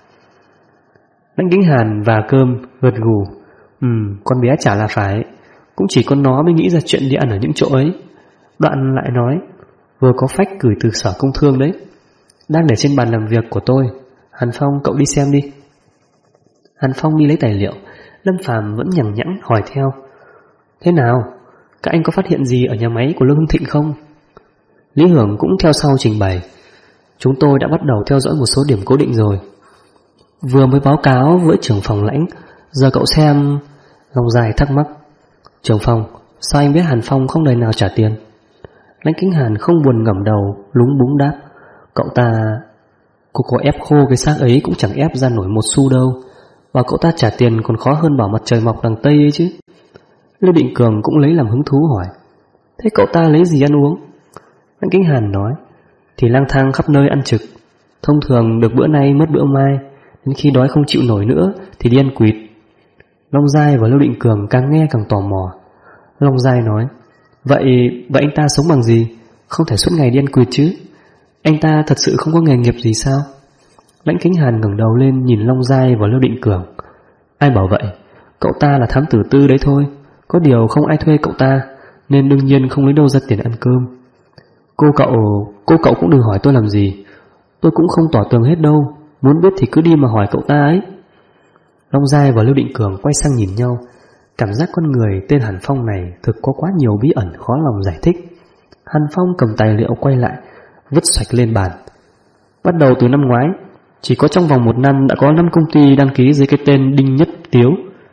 Lãnh Kính Hàn và cơm gật gù: Con bé trả là phải, cũng chỉ con nó mới nghĩ ra chuyện đi ăn ở những chỗ ấy." Đoạn lại nói: "Vừa có phách gửi từ Sở Công Thương đấy, đang để trên bàn làm việc của tôi. Hàn Phong, cậu đi xem đi." Hàn Phong đi lấy tài liệu. Lâm Phàm vẫn nhằng nhẵng hỏi theo: "Thế nào? Các anh có phát hiện gì ở nhà máy của Lương Hưng Thịnh không?" Lý Hưởng cũng theo sau trình bày: "Chúng tôi đã bắt đầu theo dõi một số điểm cố định rồi. Vừa mới báo cáo với trưởng phòng Lãnh, giờ cậu xem." Long Giai thắc mắc: "Trưởng phòng, sao anh biết Hàn Phong không đời nào trả tiền?" Lãnh Kính Hàn không buồn ngẩng đầu, lúng búng đáp: "Cậu ta... Cô có ép khô cái xác ấy cũng chẳng ép ra nổi một xu đâu. Và cậu ta trả tiền còn khó hơn bảo mặt trời mọc đằng Tây ấy chứ." Lưu Định Cường cũng lấy làm hứng thú hỏi: "Thế cậu ta lấy gì ăn uống?" Lãnh Kính Hàn nói: "Thì lang thang khắp nơi ăn trực. Thông thường được bữa nay mất bữa mai, đến khi đói không chịu nổi nữa thì đi ăn quỵt." Long Giai và Lưu Định Cường càng nghe càng tò mò. Long Giai nói: Vậy anh ta sống bằng gì? Không thể suốt ngày đi ăn quỵt chứ? Anh ta thật sự không có nghề nghiệp gì sao?" Lãnh Kính Hàn ngẩng đầu lên nhìn Long Giai và Lưu Định Cường: "Ai bảo vậy? Cậu ta là thám tử tư đấy thôi. Có điều không ai thuê cậu ta, nên đương nhiên không lấy đâu ra tiền ăn cơm. Cô cậu cũng đừng hỏi tôi làm gì. Tôi cũng không tỏ tường hết đâu. Muốn biết thì cứ đi mà hỏi cậu ta ấy." Long Giai và Lưu Định Cường quay sang nhìn nhau. Cảm giác con người tên Hàn Phong này thực có quá nhiều bí ẩn khó lòng giải thích. Hàn Phong cầm tài liệu quay lại, vứt sạch lên bàn: "Bắt đầu từ năm ngoái, chỉ có trong vòng 1 năm đã có 5 công ty đăng ký dưới cái tên Đinh Nhất Tiếu.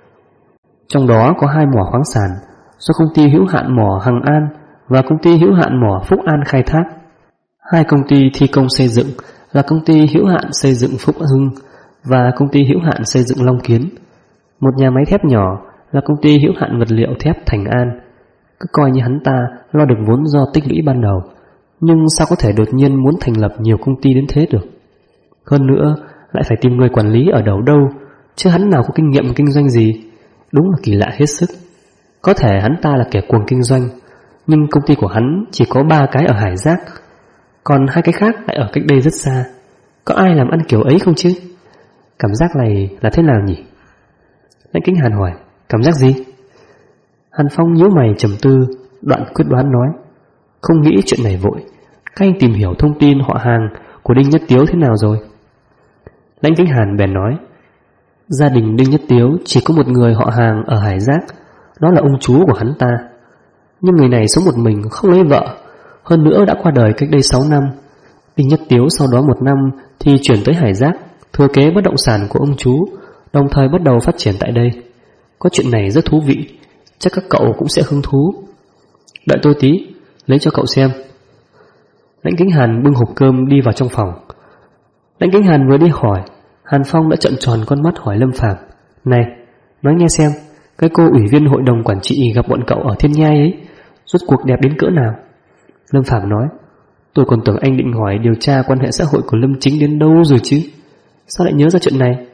Trong đó có 2 mỏ khoáng sản do công ty hữu hạn mỏ Hằng An và công ty hữu hạn mỏ Phúc An khai thác. 2 công ty thi công xây dựng là công ty hữu hạn xây dựng Phúc Hưng và công ty hữu hạn xây dựng Long Kiến. Một nhà máy thép nhỏ là công ty hữu hạn vật liệu thép Thành An. Cứ coi như hắn ta lo được vốn do tích lũy ban đầu, nhưng sao có thể đột nhiên muốn thành lập nhiều công ty đến thế được? Hơn nữa lại phải tìm người quản lý ở đầu đâu, chứ hắn nào có kinh nghiệm kinh doanh gì. Đúng là kỳ lạ hết sức. Có thể hắn ta là kẻ cuồng kinh doanh, nhưng công ty của hắn chỉ có 3 cái ở Hải Giác, còn 2 cái khác lại ở cách đây rất xa. Có ai làm ăn kiểu ấy không chứ? Cảm giác này là thế nào nhỉ?" Lãnh Kính Hàn hỏi: "Cảm giác gì?" Hàn Phong nhíu mày trầm tư, đoạn quyết đoán nói: không nghĩ chuyện này vội. Các anh tìm hiểu thông tin họ hàng của Đinh Nhất Tiếu thế nào rồi? Lãnh Kính Hàn bèn nói, gia đình Đinh Nhất Tiếu chỉ có một người họ hàng ở Hải Giác, đó là ông chú của hắn ta. Nhưng người này sống một mình, không lấy vợ, hơn nữa đã qua đời cách đây 6 năm. Đinh Nhất Tiếu sau đó 1 năm thì chuyển tới Hải Giác, thừa kế bất động sản của ông chú, đồng thời bắt đầu phát triển tại đây. Có chuyện này rất thú vị, chắc các cậu cũng sẽ hứng thú. Đợi tôi tí, lấy cho cậu xem. Lãnh Kính Hàn bưng hộp cơm đi vào trong phòng. Lãnh Kính Hàn vừa đi khỏi, Hàn Phong đã trợn tròn con mắt hỏi Lâm Phàm, này, nói nghe xem, cái cô ủy viên hội đồng quản trị gặp bọn cậu ở Thiên Nhai ấy, rốt cuộc đẹp đến cỡ nào? Lâm Phàm nói, tôi còn tưởng anh định hỏi điều tra quan hệ xã hội của Lâm Chính đến đâu rồi chứ. Sao lại nhớ ra chuyện này?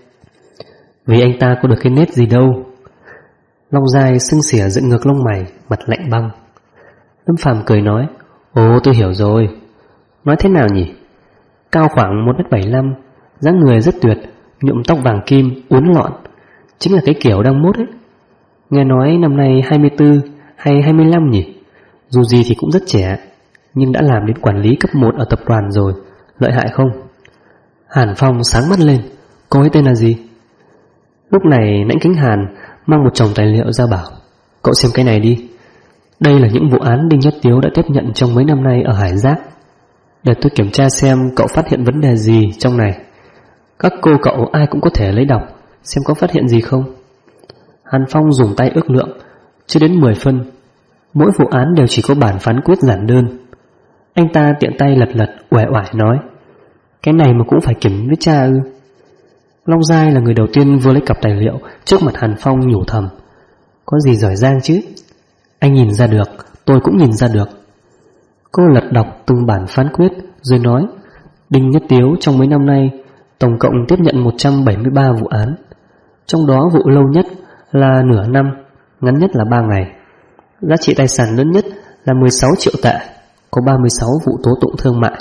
Vì anh ta có được cái nét gì đâu. Long Giai sưng xỉa dựng ngược lông mày, mặt lạnh băng. Lâm Phàm cười nói, ồ tôi hiểu rồi. Nói thế nào nhỉ? Cao khoảng 1m75, dáng người rất tuyệt, nhuộm tóc vàng kim, uốn lọn, chính là cái kiểu đang mốt ấy. Nghe nói năm nay 24 hay 25 nhỉ? Dù gì thì cũng rất trẻ, nhưng đã làm đến quản lý cấp 1 ở tập đoàn rồi, lợi hại không? Hàn Phong sáng mắt lên, cô ấy tên là gì? Lúc này Lãnh Kính Hàn mang một chồng tài liệu ra bảo, cậu xem cái này đi. Đây là những vụ án Đinh Nhất Tiếu đã tiếp nhận trong mấy năm nay ở Hải Giác. Để tôi kiểm tra xem cậu phát hiện vấn đề gì trong này. Các cô cậu ai cũng có thể lấy đọc, xem có phát hiện gì không. Hàn Phong dùng tay ước lượng, chưa đến 10 phân. Mỗi vụ án đều chỉ có bản phán quyết giản đơn. Anh ta tiện tay lật uể oải nói, cái này mà cũng phải kiểm với cha ư? Long Giai là người đầu tiên vừa lấy cặp tài liệu trước mặt Hàn Phong nhủ thầm, có gì giỏi giang chứ? Anh nhìn ra được, tôi cũng nhìn ra được. Cô lật đọc từng bản phán quyết rồi nói, Đinh Nhất Tiếu trong mấy năm nay tổng cộng tiếp nhận 173 vụ án. Trong đó vụ lâu nhất là nửa năm, ngắn nhất là 3 ngày. Giá trị tài sản lớn nhất là 16 triệu tệ, có 36 vụ tố tụng thương mại,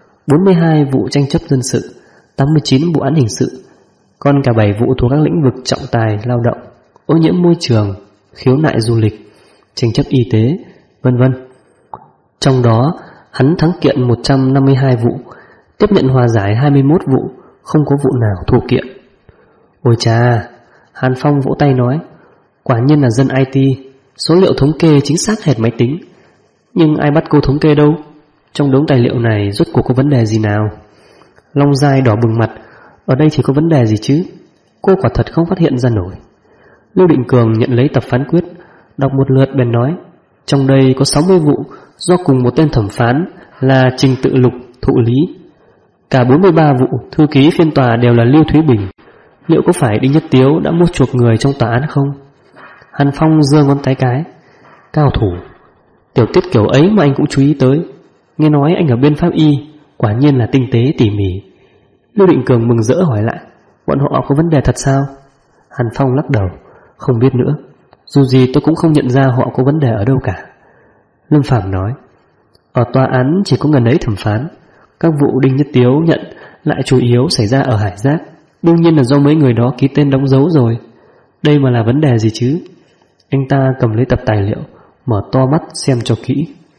42 vụ tranh chấp dân sự, 89 vụ án hình sự, còn cả 7 vụ thuộc các lĩnh vực trọng tài lao động, ô nhiễm môi trường, khiếu nại du lịch, tranh chấp y tế, vân vân. Trong đó, hắn thắng kiện 152 vụ, tiếp nhận hòa giải 21 vụ, không có vụ nào thua kiện. Ôi cha, Hàn Phong vỗ tay nói, quả nhiên là dân IT, số liệu thống kê chính xác hệt máy tính. Nhưng ai bắt cô thống kê đâu? Trong đống tài liệu này rốt cuộc có vấn đề gì nào? Long Giai đỏ bừng mặt, ở đây thì có vấn đề gì chứ? Cô quả thật không phát hiện ra nổi. Lưu Định Cường nhận lấy tập phán quyết, đọc một lượt bèn nói, trong đây có 60 vụ do cùng một tên thẩm phán là Trình Tự Lục thụ lý. Cả 43 vụ thư ký phiên tòa đều là Lưu Thúy Bình. Liệu có phải Đinh Nhất Tiếu đã mua chuộc người trong tòa án không? Hàn Phong giơ ngón tay cái, cao thủ. Tiểu tiết kiểu ấy mà anh cũng chú ý tới. Nghe nói anh ở bên pháp y, quả nhiên là tinh tế tỉ mỉ. Lưu Định Cường mừng rỡ hỏi lại, bọn họ có vấn đề thật sao? Hàn Phong lắc đầu, không biết nữa. Dù gì tôi cũng không nhận ra họ có vấn đề ở đâu cả. Lâm Phàm nói, ở tòa án chỉ có ngần ấy thẩm phán. Các vụ Đinh Nhất Tiếu nhận lại chủ yếu xảy ra ở Hải Giác, đương nhiên là do mấy người đó ký tên đóng dấu rồi. Đây mà là vấn đề gì chứ? Anh ta cầm lấy tập tài liệu, mở to mắt xem cho kỹ.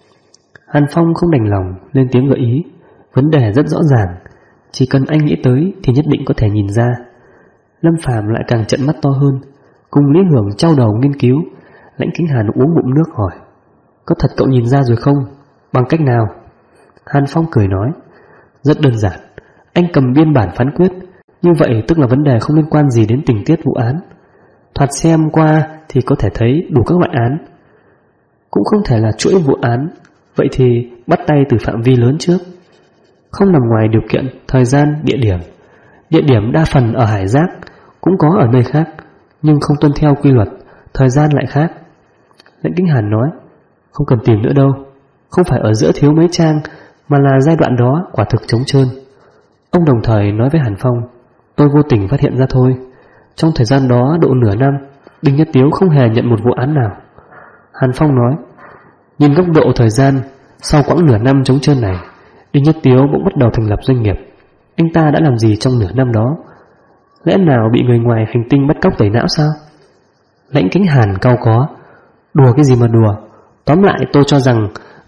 Hàn Phong không đành lòng, lên tiếng gợi ý, vấn đề rất rõ ràng, chỉ cần anh nghĩ tới thì nhất định có thể nhìn ra. Lâm Phàm lại càng trợn mắt to hơn, cùng Lý Hưởng trao đầu nghiên cứu. Lãnh Kính Hàn uống bụng nước hỏi, có thật cậu nhìn ra rồi không? Bằng cách nào? Hàn Phong cười nói, rất đơn giản, anh cầm biên bản phán quyết, như vậy tức là vấn đề không liên quan gì đến tình tiết vụ án. Thoạt xem qua thì có thể thấy đủ các loại án, cũng không thể là chuỗi vụ án. Vậy thì bắt tay từ phạm vi lớn trước, không nằm ngoài điều kiện thời gian, địa điểm. Địa điểm đa phần ở Hải Giác, cũng có ở nơi khác, nhưng không tuân theo quy luật, thời gian lại khác. Lãnh Kính Hàn nói, không cần tìm nữa đâu, không phải ở giữa thiếu mấy trang, mà là giai đoạn đó quả thực trống trơn. Ông đồng thời nói với Hàn Phong, tôi vô tình phát hiện ra thôi. Trong thời gian đó độ nửa năm, Đinh Nhất Tiếu không hề nhận một vụ án nào. Hàn Phong nói, nhìn góc độ thời gian, sau quãng nửa năm trống trơn này, Đinh Nhất Tiếu cũng bắt đầu thành lập doanh nghiệp. Anh ta đã làm gì trong nửa năm đó? Lẽ nào bị người ngoài hành tinh bắt cóc tẩy não sao? Lãnh Kính Hàn cau có, đùa cái gì mà đùa. Tóm lại tôi cho rằng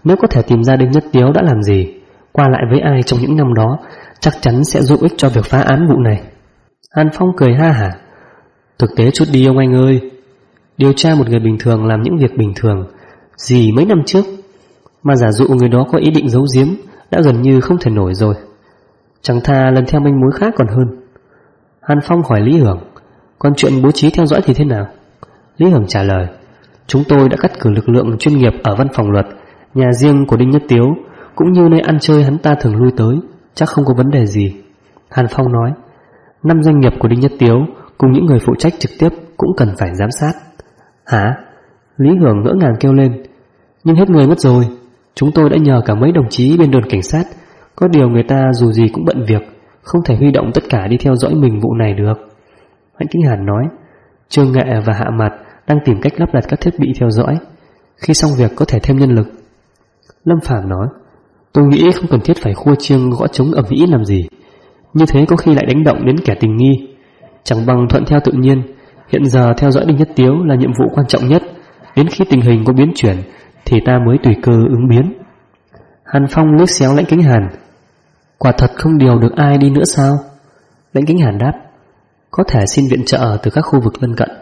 Nếu có thể tìm ra Đinh Nhất Tiếu đã làm gì, qua lại với ai trong những năm đó, chắc chắn sẽ giúp ích cho việc phá án vụ này. Hàn Phong cười ha hả. Thực tế chút đi ông anh ơi. Điều tra một người bình thường làm những việc bình thường gì mấy năm trước, mà giả dụ người đó có ý định giấu giếm đã gần như không thể nổi rồi. Chẳng thà lần theo manh mối khác còn hơn. Hàn Phong hỏi Lý Hưởng, còn chuyện bố trí theo dõi thì thế nào? Lý Hưởng trả lời, chúng tôi đã cắt cử lực lượng chuyên nghiệp ở văn phòng luật, nhà riêng của Đinh Nhất Tiếu, cũng như nơi ăn chơi hắn ta thường lui tới, chắc không có vấn đề gì. Hàn Phong nói, 5 doanh nghiệp của Đinh Nhất Tiếu cùng những người phụ trách trực tiếp cũng cần phải giám sát. Hả? Lý Hưởng ngỡ ngàng kêu lên, nhưng hết người mất rồi. Chúng tôi đã nhờ cả mấy đồng chí bên đồn cảnh sát, có điều người ta dù gì cũng bận việc, không thể huy động tất cả đi theo dõi mình vụ này được. Hạnh Kính Hàn nói, Trương Nghệ và Hạ Mạt đang tìm cách lắp đặt các thiết bị theo dõi, khi xong việc có thể thêm nhân lực. Lâm Phàm nói, tôi nghĩ không cần thiết phải khua chiêng gõ trống ầm ĩ làm gì, như thế có khi lại đánh động đến kẻ tình nghi. Chẳng bằng thuận theo tự nhiên. Hiện giờ theo dõi Đinh Nhất Tiếu là nhiệm vụ quan trọng nhất, đến khi tình hình có biến chuyển thì ta mới tùy cơ ứng biến. Hàn Phong liếc xéo Lãnh Kính Hàn, quả thật không điều được ai đi nữa sao? Lãnh Kính Hàn đáp, có thể xin viện trợ từ các khu vực lân cận.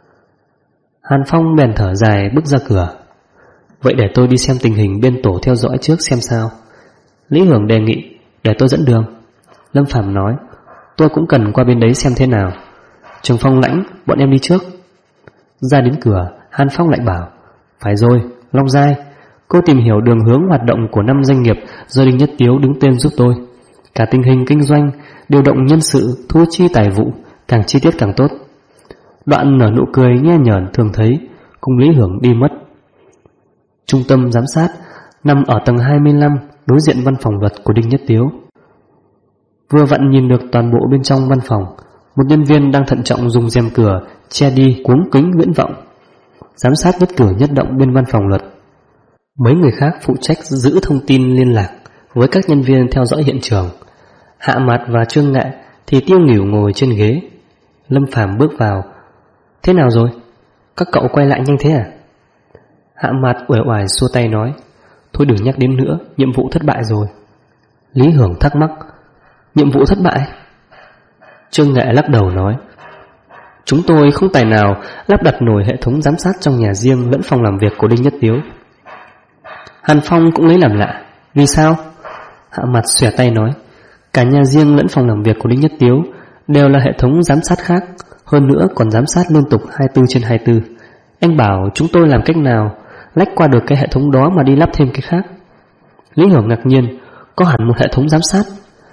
Hàn Phong bèn thở dài bước ra cửa. Vậy để tôi đi xem tình hình bên tổ theo dõi trước xem sao. Lý Hưởng đề nghị, để tôi dẫn đường. Lâm Phàm nói, tôi cũng cần qua bên đấy xem thế nào. Trường Phong, Lãnh, bọn em đi trước. Ra đến cửa, Hàn Phong lại bảo, phải rồi, Long Giai, cô tìm hiểu đường hướng hoạt động của 5 doanh nghiệp do Đinh Nhất Tiếu đứng tên giúp tôi. Cả tình hình kinh doanh, điều động nhân sự, thu chi tài vụ, càng chi tiết càng tốt. Đoạn nở nụ cười nhe nhởn thường thấy, cùng Lý Hưởng đi mất. Trung tâm giám sát nằm ở tầng 25, đối diện văn phòng luật của Đinh Nhất Tiếu. Vừa vặn nhìn được toàn bộ bên trong văn phòng, một nhân viên đang thận trọng dùng rèm cửa che đi cuống kính viễn vọng, giám sát nhất cử nhất động bên văn phòng luật. Mấy người khác phụ trách giữ thông tin liên lạc với các nhân viên theo dõi hiện trường. Hạ Mạt và Trương Nghệ thì tiêu nghỉu ngồi trên ghế. Lâm Phàm bước vào, thế nào rồi? Các cậu quay lại nhanh thế à? Hạ Mạt uể oải xua tay nói, thôi đừng nhắc đến nữa, nhiệm vụ thất bại rồi. Lý Hưởng thắc mắc, nhiệm vụ thất bại? Trương Nghệ lắc đầu nói, chúng tôi không tài nào lắp đặt nổi hệ thống giám sát trong nhà riêng lẫn phòng làm việc của Đinh Nhất Tiếu. Hàn Phong cũng lấy làm lạ, vì sao? Hạ Mạt xòe tay nói, cả nhà riêng lẫn phòng làm việc của Đinh Nhất Tiếu đều là hệ thống giám sát khác, hơn nữa còn giám sát liên tục 24/24. Anh bảo chúng tôi làm cách nào lách qua được cái hệ thống đó mà đi lắp thêm cái khác? Lý Hưởng ngạc nhiên, có hẳn một hệ thống giám sát?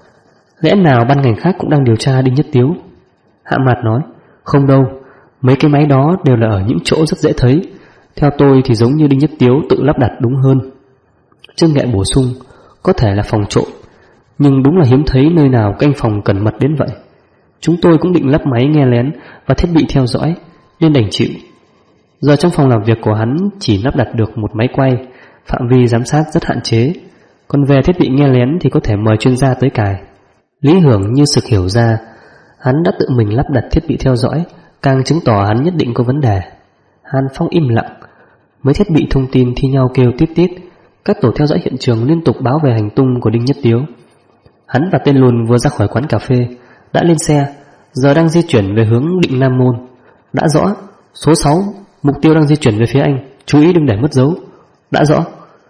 Lẽ nào ban ngành khác cũng đang điều tra Đinh Nhất Tiếu? Hạ Mạt nói, không đâu, mấy cái máy đó đều là ở những chỗ rất dễ thấy. Theo tôi thì giống như Đinh Nhất Tiếu tự lắp đặt đúng hơn. Trương Nghệ bổ sung, có thể là phòng trộm, nhưng đúng là hiếm thấy nơi nào canh phòng cẩn mật đến vậy. Chúng tôi cũng định lắp máy nghe lén và thiết bị theo dõi, nên đành chịu. Giờ trong phòng làm việc của hắn chỉ lắp đặt được một máy quay, phạm vi giám sát rất hạn chế. Còn về thiết bị nghe lén thì có thể mời chuyên gia tới cài. Lý Hưởng như sực hiểu ra, hắn đã tự mình lắp đặt thiết bị theo dõi, càng chứng tỏ hắn nhất định có vấn đề. Hàn Phong im lặng. Mấy thiết bị thông tin thi nhau kêu tít tít. Các tổ theo dõi hiện trường liên tục báo về hành tung của Đinh Nhất Tiếu. Hắn và tên lùn vừa ra khỏi quán cà phê, đã lên xe, giờ đang di chuyển về hướng Định Nam Môn. Đã rõ, số 6, mục tiêu đang di chuyển về phía anh, chú ý đừng để mất dấu. Đã rõ.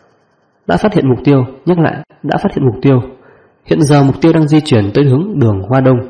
Đã phát hiện mục tiêu, nhắc lại, đã phát hiện mục tiêu. Hiện giờ mục tiêu đang di chuyển tới hướng đường Hoa Đông.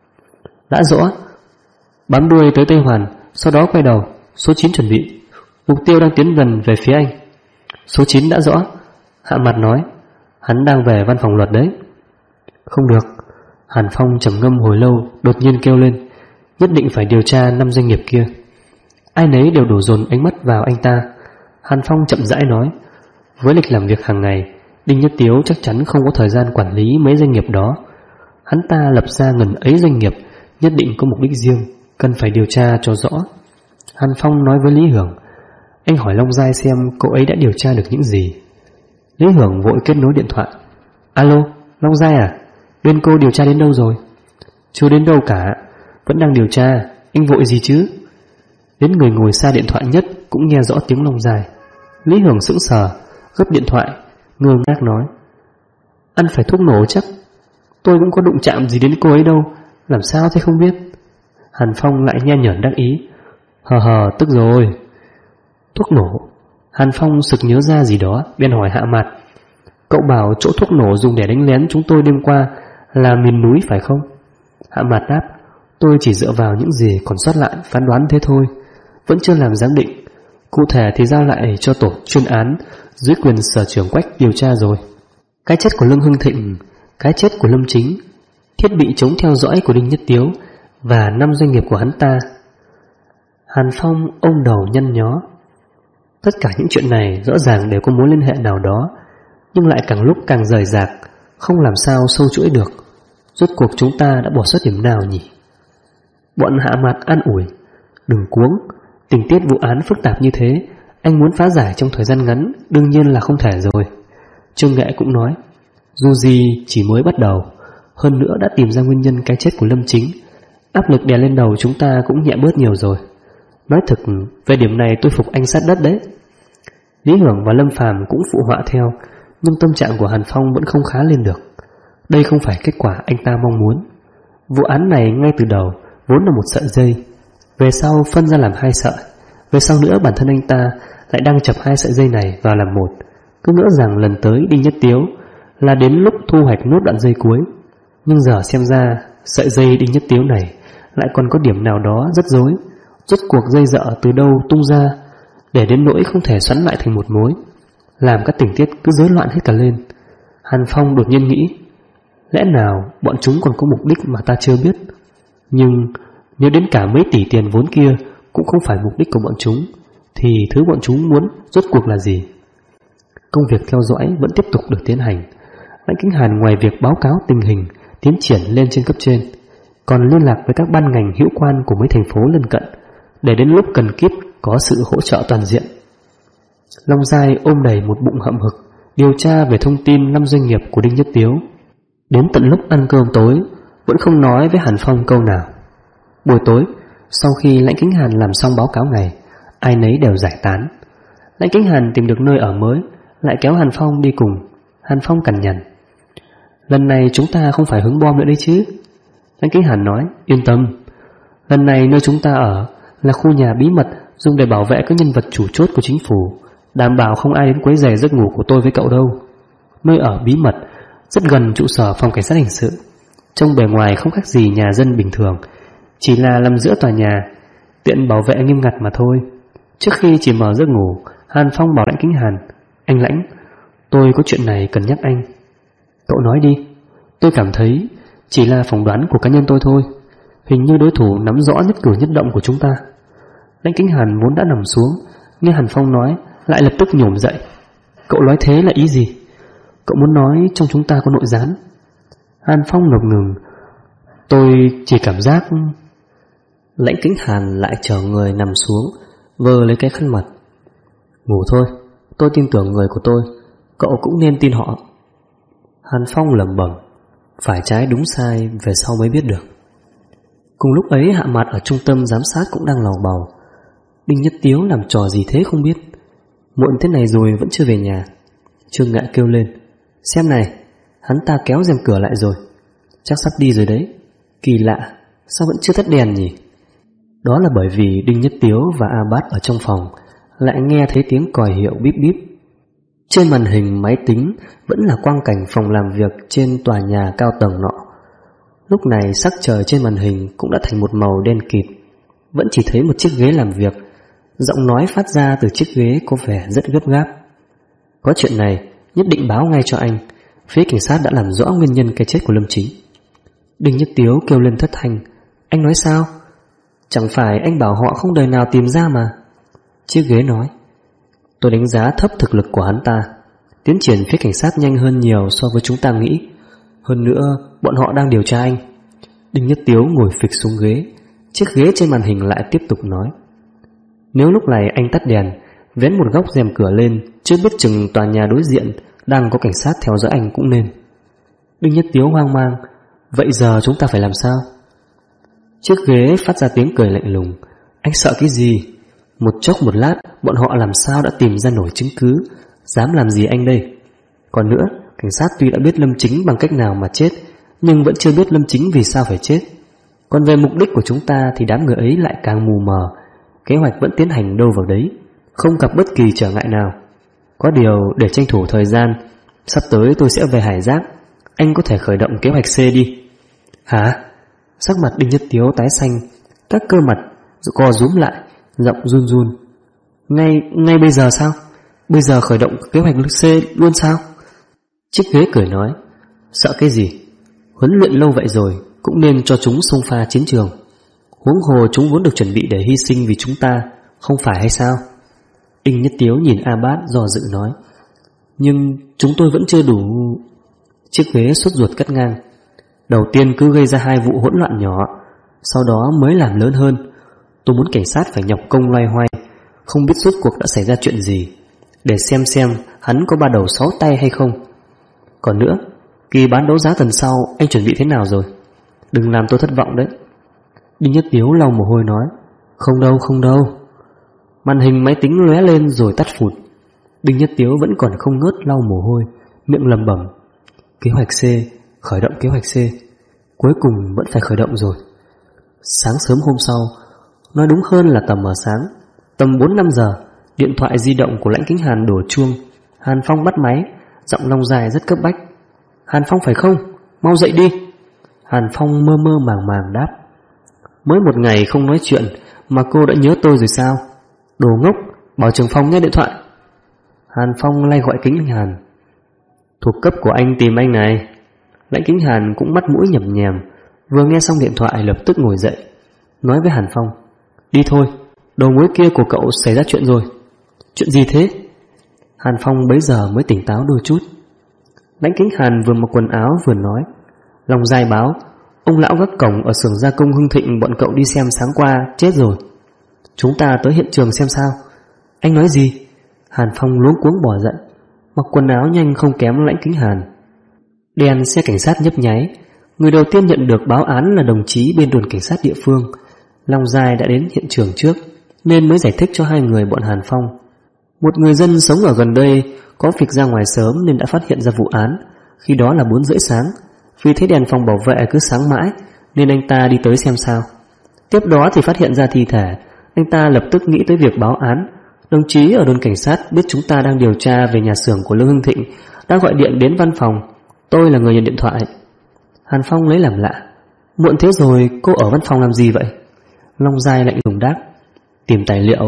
Đã rõ. Bám đuôi tới Tây Hoàn, sau đó quay đầu. Số 9 chuẩn bị. Mục tiêu đang tiến gần về phía anh. Số 9 đã rõ. Hạ Mạt nói, hắn đang về văn phòng luật đấy. Không được. Hàn Phong trầm ngâm hồi lâu, đột nhiên kêu lên, nhất định phải điều tra 5 doanh nghiệp kia. Ai nấy đều đổ dồn ánh mắt vào anh ta. Hàn Phong chậm rãi nói, với lịch làm việc hàng ngày, Đinh Nhất Tiếu chắc chắn không có thời gian quản lý mấy doanh nghiệp đó. Hắn ta lập ra ngần ấy doanh nghiệp, nhất định có mục đích riêng, cần phải điều tra cho rõ. Hàn Phong nói với Lý Hưởng, anh hỏi Long Giai xem cậu ấy đã điều tra được những gì. Lý Hưởng vội kết nối điện thoại. Alo, Long Giai à? Bên cô điều tra đến đâu rồi? Chưa đến đâu cả, vẫn đang điều tra. Anh vội gì chứ? Đến người ngồi xa điện thoại nhất cũng nghe rõ tiếng Long Giai. Lý Hưởng sững sờ, gấp điện thoại, ngơ ngác nói: Ăn phải thuốc nổ chắc. Tôi cũng có đụng chạm gì đến cô ấy đâu, làm sao thế không biết. Hàn Phong lại nhe nhởn đắc ý: Tức rồi. Thuốc nổ? Hàn Phong sực nhớ ra gì đó, bèn hỏi Hạ Mạt: Cậu bảo chỗ thuốc nổ dùng để đánh lén chúng tôi đêm qua là miền núi phải không? Hạ Mạt đáp: Tôi chỉ dựa vào những gì còn sót lại phán đoán thế thôi, vẫn chưa làm giám định. Cụ thể thì giao lại cho tổ chuyên án dưới quyền sở trưởng Quách điều tra rồi. Cái chết của Lương Hưng Thịnh, cái chết của Lâm Chính, thiết bị chống theo dõi của Đinh Nhất Tiếu và 5 doanh nghiệp của hắn ta. Hàn Phong ôm đầu nhăn nhó. Tất cả những chuyện này rõ ràng đều có mối liên hệ nào đó, nhưng lại càng lúc càng rời rạc, không làm sao sâu chuỗi được. Rốt cuộc chúng ta đã bỏ sót điểm nào nhỉ? Bọn Hạ Mạt an ủi: Đừng cuống, tình tiết vụ án phức tạp như thế, anh muốn phá giải trong thời gian ngắn đương nhiên là không thể rồi. Trương Nghệ cũng nói: Dù gì chỉ mới bắt đầu, hơn nữa đã tìm ra nguyên nhân cái chết của Lâm Chính, áp lực đè lên đầu chúng ta cũng nhẹ bớt nhiều rồi. Nói thực, về điểm này tôi phục anh sát đất đấy. Lý Hưởng và Lâm Phàm cũng phụ họa theo, nhưng tâm trạng của Hàn Phong vẫn không khá lên được. Đây không phải kết quả anh ta mong muốn. Vụ án này ngay từ đầu vốn là một sợi dây, về sau phân ra làm 2 sợi, về sau nữa bản thân anh ta lại đang chập 2 sợi dây này vào làm một, cứ ngỡ rằng lần tới Đinh Nhất Tiếu là đến lúc thu hoạch nốt đoạn dây cuối. Nhưng giờ xem ra sợi dây Đinh Nhất Tiếu này lại còn có điểm nào đó rất rối. Rốt cuộc dây dợ từ đâu tung ra, để đến nỗi không thể xoắn lại thành một mối, làm các tình tiết cứ rối loạn hết cả lên. Hàn Phong đột nhiên nghĩ, lẽ nào bọn chúng còn có mục đích mà ta chưa biết? Nhưng nếu đến cả mấy tỷ tiền vốn kia cũng không phải mục đích của bọn chúng, thì thứ bọn chúng muốn rốt cuộc là gì? Công việc theo dõi vẫn tiếp tục được tiến hành. Lãnh Kính Hàn ngoài việc báo cáo tình hình tiến triển lên trên cấp trên, còn liên lạc với các ban ngành hữu quan của mấy thành phố lân cận, để đến lúc cần kíp có sự hỗ trợ toàn diện. Long Giai ôm đầy một bụng hậm hực điều tra về thông tin 5 doanh nghiệp của Đinh Nhất Tiếu. Đến tận lúc ăn cơm tối vẫn không nói với Hàn Phong câu nào. Buổi tối, sau khi Lãnh Kính Hàn làm xong báo cáo ngày, ai nấy đều giải tán. Lãnh Kính Hàn tìm được nơi ở mới, lại kéo Hàn Phong đi cùng. Hàn Phong cằn nhằn, lần này chúng ta không phải hứng bom nữa đấy chứ? Lãnh Kính Hàn nói, yên tâm, lần này nơi chúng ta ở là khu nhà bí mật dùng để bảo vệ các nhân vật chủ chốt của chính phủ, đảm bảo không ai đến quấy rầy giấc ngủ của tôi với cậu đâu. Nơi ở bí mật rất gần trụ sở phòng cảnh sát hình sự, trông bề ngoài không khác gì nhà dân bình thường, chỉ là nằm giữa tòa nhà, tiện bảo vệ nghiêm ngặt mà thôi. Trước khi chỉ mở giấc ngủ, Hàn Phong bảo Lãnh Kính Hàn, anh Lãnh, tôi có chuyện này cần nhắc anh. Cậu nói đi. Tôi cảm thấy chỉ là phỏng đoán của cá nhân tôi thôi, hình như đối thủ nắm rõ nhất cử nhất động của chúng ta. Lãnh Kính Hàn vốn đã nằm xuống, nghe Hàn Phong nói lại lập tức nhổm dậy. Cậu nói thế là ý gì? Cậu muốn nói trong chúng ta có nội gián? Hàn Phong ngập ngừng. Tôi chỉ cảm giác... Lãnh Kính Hàn lại chờ người nằm xuống, vơ lấy cái khăn mặt. Ngủ thôi, tôi tin tưởng người của tôi, cậu cũng nên tin họ. Hàn Phong lẩm bẩm, phải trái đúng sai về sau mới biết được. Cùng lúc ấy Hạ Mạt ở trung tâm giám sát cũng đang lầu bầu. Đinh Nhất Tiếu làm trò gì thế không biết, muộn thế này rồi vẫn chưa về nhà. Trương Ngạ kêu lên, xem này, hắn ta kéo rèm cửa lại rồi, chắc sắp đi rồi đấy. Kỳ lạ, sao vẫn chưa tắt đèn nhỉ? Đó là bởi vì Đinh Nhất Tiếu và A Bát ở trong phòng lại nghe thấy tiếng còi hiệu bíp bíp. Trên màn hình máy tính vẫn là quang cảnh phòng làm việc trên tòa nhà cao tầng nọ. Lúc này sắc trời trên màn hình cũng đã thành một màu đen kịt, vẫn chỉ thấy một chiếc ghế làm việc. Giọng nói phát ra từ chiếc ghế có vẻ rất gấp gáp. Có chuyện này nhất định báo ngay cho anh, phía cảnh sát đã làm rõ nguyên nhân cái chết của Lâm Chính. Đinh Nhất Tiếu kêu lên thất thanh, anh nói sao? Chẳng phải anh bảo họ không đời nào tìm ra mà. Chiếc ghế nói, tôi đánh giá thấp thực lực của hắn ta, tiến triển phía cảnh sát nhanh hơn nhiều so với chúng ta nghĩ. Hơn nữa bọn họ đang điều tra anh. Đinh Nhất Tiếu ngồi phịch xuống ghế. Chiếc ghế trên màn hình lại tiếp tục nói, nếu lúc này anh tắt đèn, vén một góc rèm cửa lên, chưa biết chừng tòa nhà đối diện đang có cảnh sát theo dõi anh cũng nên. Đinh Nhất Tiếu hoang mang, vậy giờ chúng ta phải làm sao? Chiếc ghế phát ra tiếng cười lạnh lùng, anh sợ cái gì? Một chốc một lát bọn họ làm sao đã tìm ra nổi chứng cứ, dám làm gì anh đây? Còn nữa, cảnh sát tuy đã biết Lâm Chính bằng cách nào mà chết, nhưng vẫn chưa biết Lâm Chính vì sao phải chết. Còn về mục đích của chúng ta thì đám người ấy lại càng mù mờ. Kế hoạch vẫn tiến hành đâu vào đấy, không gặp bất kỳ trở ngại nào. Có điều để tranh thủ thời gian, sắp tới tôi sẽ về Hải Giác. Anh có thể khởi động kế hoạch C đi. Hả? Sắc mặt Đinh Nhất Tiếu tái xanh, các cơ mặt co rúm lại, giọng run run. Ngay bây giờ sao? Bây giờ khởi động kế hoạch C luôn sao? Chiếc ghế cười nói, sợ cái gì? Huấn luyện lâu vậy rồi, cũng nên cho chúng xông pha chiến trường. Huống hồ chúng vốn được chuẩn bị để hy sinh vì chúng ta, không phải hay sao? Đinh Nhất Tiếu nhìn A Bát do dự nói, nhưng chúng tôi vẫn chưa đủ. Chiếc ghế sốt ruột cắt ngang, đầu tiên cứ gây ra 2 vụ hỗn loạn nhỏ, sau đó mới làm lớn hơn. Tôi muốn cảnh sát phải nhọc công loay hoay, không biết rốt cuộc đã xảy ra chuyện gì, để xem hắn có 3 đầu 6 tay hay không. Còn nữa, kỳ bán đấu giá tuần sau anh chuẩn bị thế nào rồi? Đừng làm tôi thất vọng đấy. Đinh Nhất Tiếu lau mồ hôi nói, không đâu. Màn hình máy tính lóe lên rồi tắt phụt. Đinh Nhất Tiếu vẫn còn không ngớt lau mồ hôi, miệng lẩm bẩm, kế hoạch C, khởi động kế hoạch C. Cuối cùng vẫn phải khởi động rồi. Sáng sớm hôm sau, nói đúng hơn là tầm mở sáng, tầm 4-5 giờ, điện thoại di động của Lãnh Kính Hàn đổ chuông. Hàn Phong bắt máy, giọng Long Dài rất cấp bách. Hàn Phong phải không? Mau dậy đi. Hàn Phong mơ màng đáp, mới một ngày không nói chuyện mà cô đã nhớ tôi rồi sao? Đồ ngốc, bảo trưởng phòng nghe điện thoại. Hàn Phong lay gọi Kính Hàn. Thuộc cấp của anh tìm anh này. Lãnh Kính Hàn cũng mắt mũi nhầm nhèm, vừa nghe xong điện thoại lập tức ngồi dậy, nói với Hàn Phong, đi thôi, đầu mối kia của cậu xảy ra chuyện rồi. Chuyện gì thế? Hàn Phong bấy giờ mới tỉnh táo đôi chút. Lãnh Kính Hàn vừa mặc quần áo vừa nói, Long Giai báo ông lão gác cổng ở xưởng gia công Hưng Thịnh bọn cậu đi xem sáng qua chết rồi. Chúng ta tới hiện trường xem sao. Anh nói gì? Hàn Phong luống cuống bỏ giận, mặc quần áo nhanh không kém Lãnh Kính Hàn. Đèn xe cảnh sát nhấp nháy, người đầu tiên nhận được báo án là đồng chí bên đồn cảnh sát địa phương. Long Giai đã đến hiện trường trước nên mới giải thích cho 2 người bọn Hàn Phong. Một người dân sống ở gần đây có việc ra ngoài sớm nên đã phát hiện ra vụ án. Khi đó là 4 rưỡi sáng, vì thấy đèn phòng bảo vệ cứ sáng mãi nên anh ta đi tới xem sao. Tiếp đó thì phát hiện ra thi thể. Anh ta lập tức nghĩ tới việc báo án. Đồng chí ở đồn cảnh sát biết chúng ta đang điều tra về nhà xưởng của Lương Hưng Thịnh, đã gọi điện đến văn phòng. Tôi là người nhận điện thoại. Hàn Phong lấy làm lạ, muộn thế rồi cô ở văn phòng làm gì vậy? Long Giai lạnh lùng đáp, tìm tài liệu.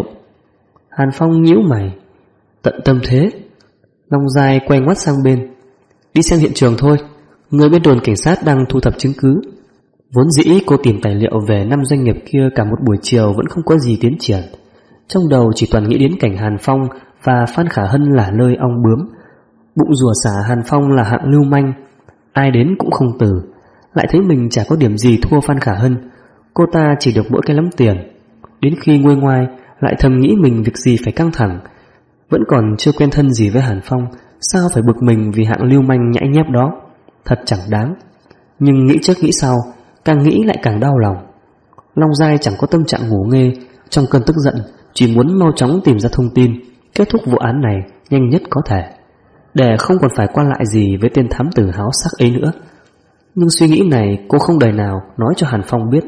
Hàn Phong nhíu mày, tận tâm thế. Long Giai quay ngoắt sang bên, đi xem hiện trường thôi, người bên đồn cảnh sát đang thu thập chứng cứ. Vốn dĩ cô tìm tài liệu về 5 doanh nghiệp kia cả một buổi chiều vẫn không có gì tiến triển. Trong đầu chỉ toàn nghĩ đến cảnh Hàn Phong và Phan Khả Hân lả lơi ong bướm. Bụng rủa xả Hàn Phong là hạng lưu manh, ai đến cũng không từ. Lại thấy mình chả có điểm gì thua Phan Khả Hân, cô ta chỉ được mỗi cái lắm tiền. Đến khi nguôi ngoai lại thầm nghĩ mình việc gì phải căng thẳng. Vẫn còn chưa quen thân gì với Hàn Phong, sao phải bực mình vì hạng lưu manh nhãi nhép đó. Thật chẳng đáng. Nhưng nghĩ trước nghĩ sau, càng nghĩ lại càng đau lòng. Long Giai chẳng có tâm trạng ngủ nghê, trong cơn tức giận chỉ muốn mau chóng tìm ra thông tin, kết thúc vụ án này nhanh nhất có thể, để không còn phải quan lại gì với tên thám tử háo sắc ấy nữa. Nhưng suy nghĩ này cô không đời nào nói cho Hàn Phong biết.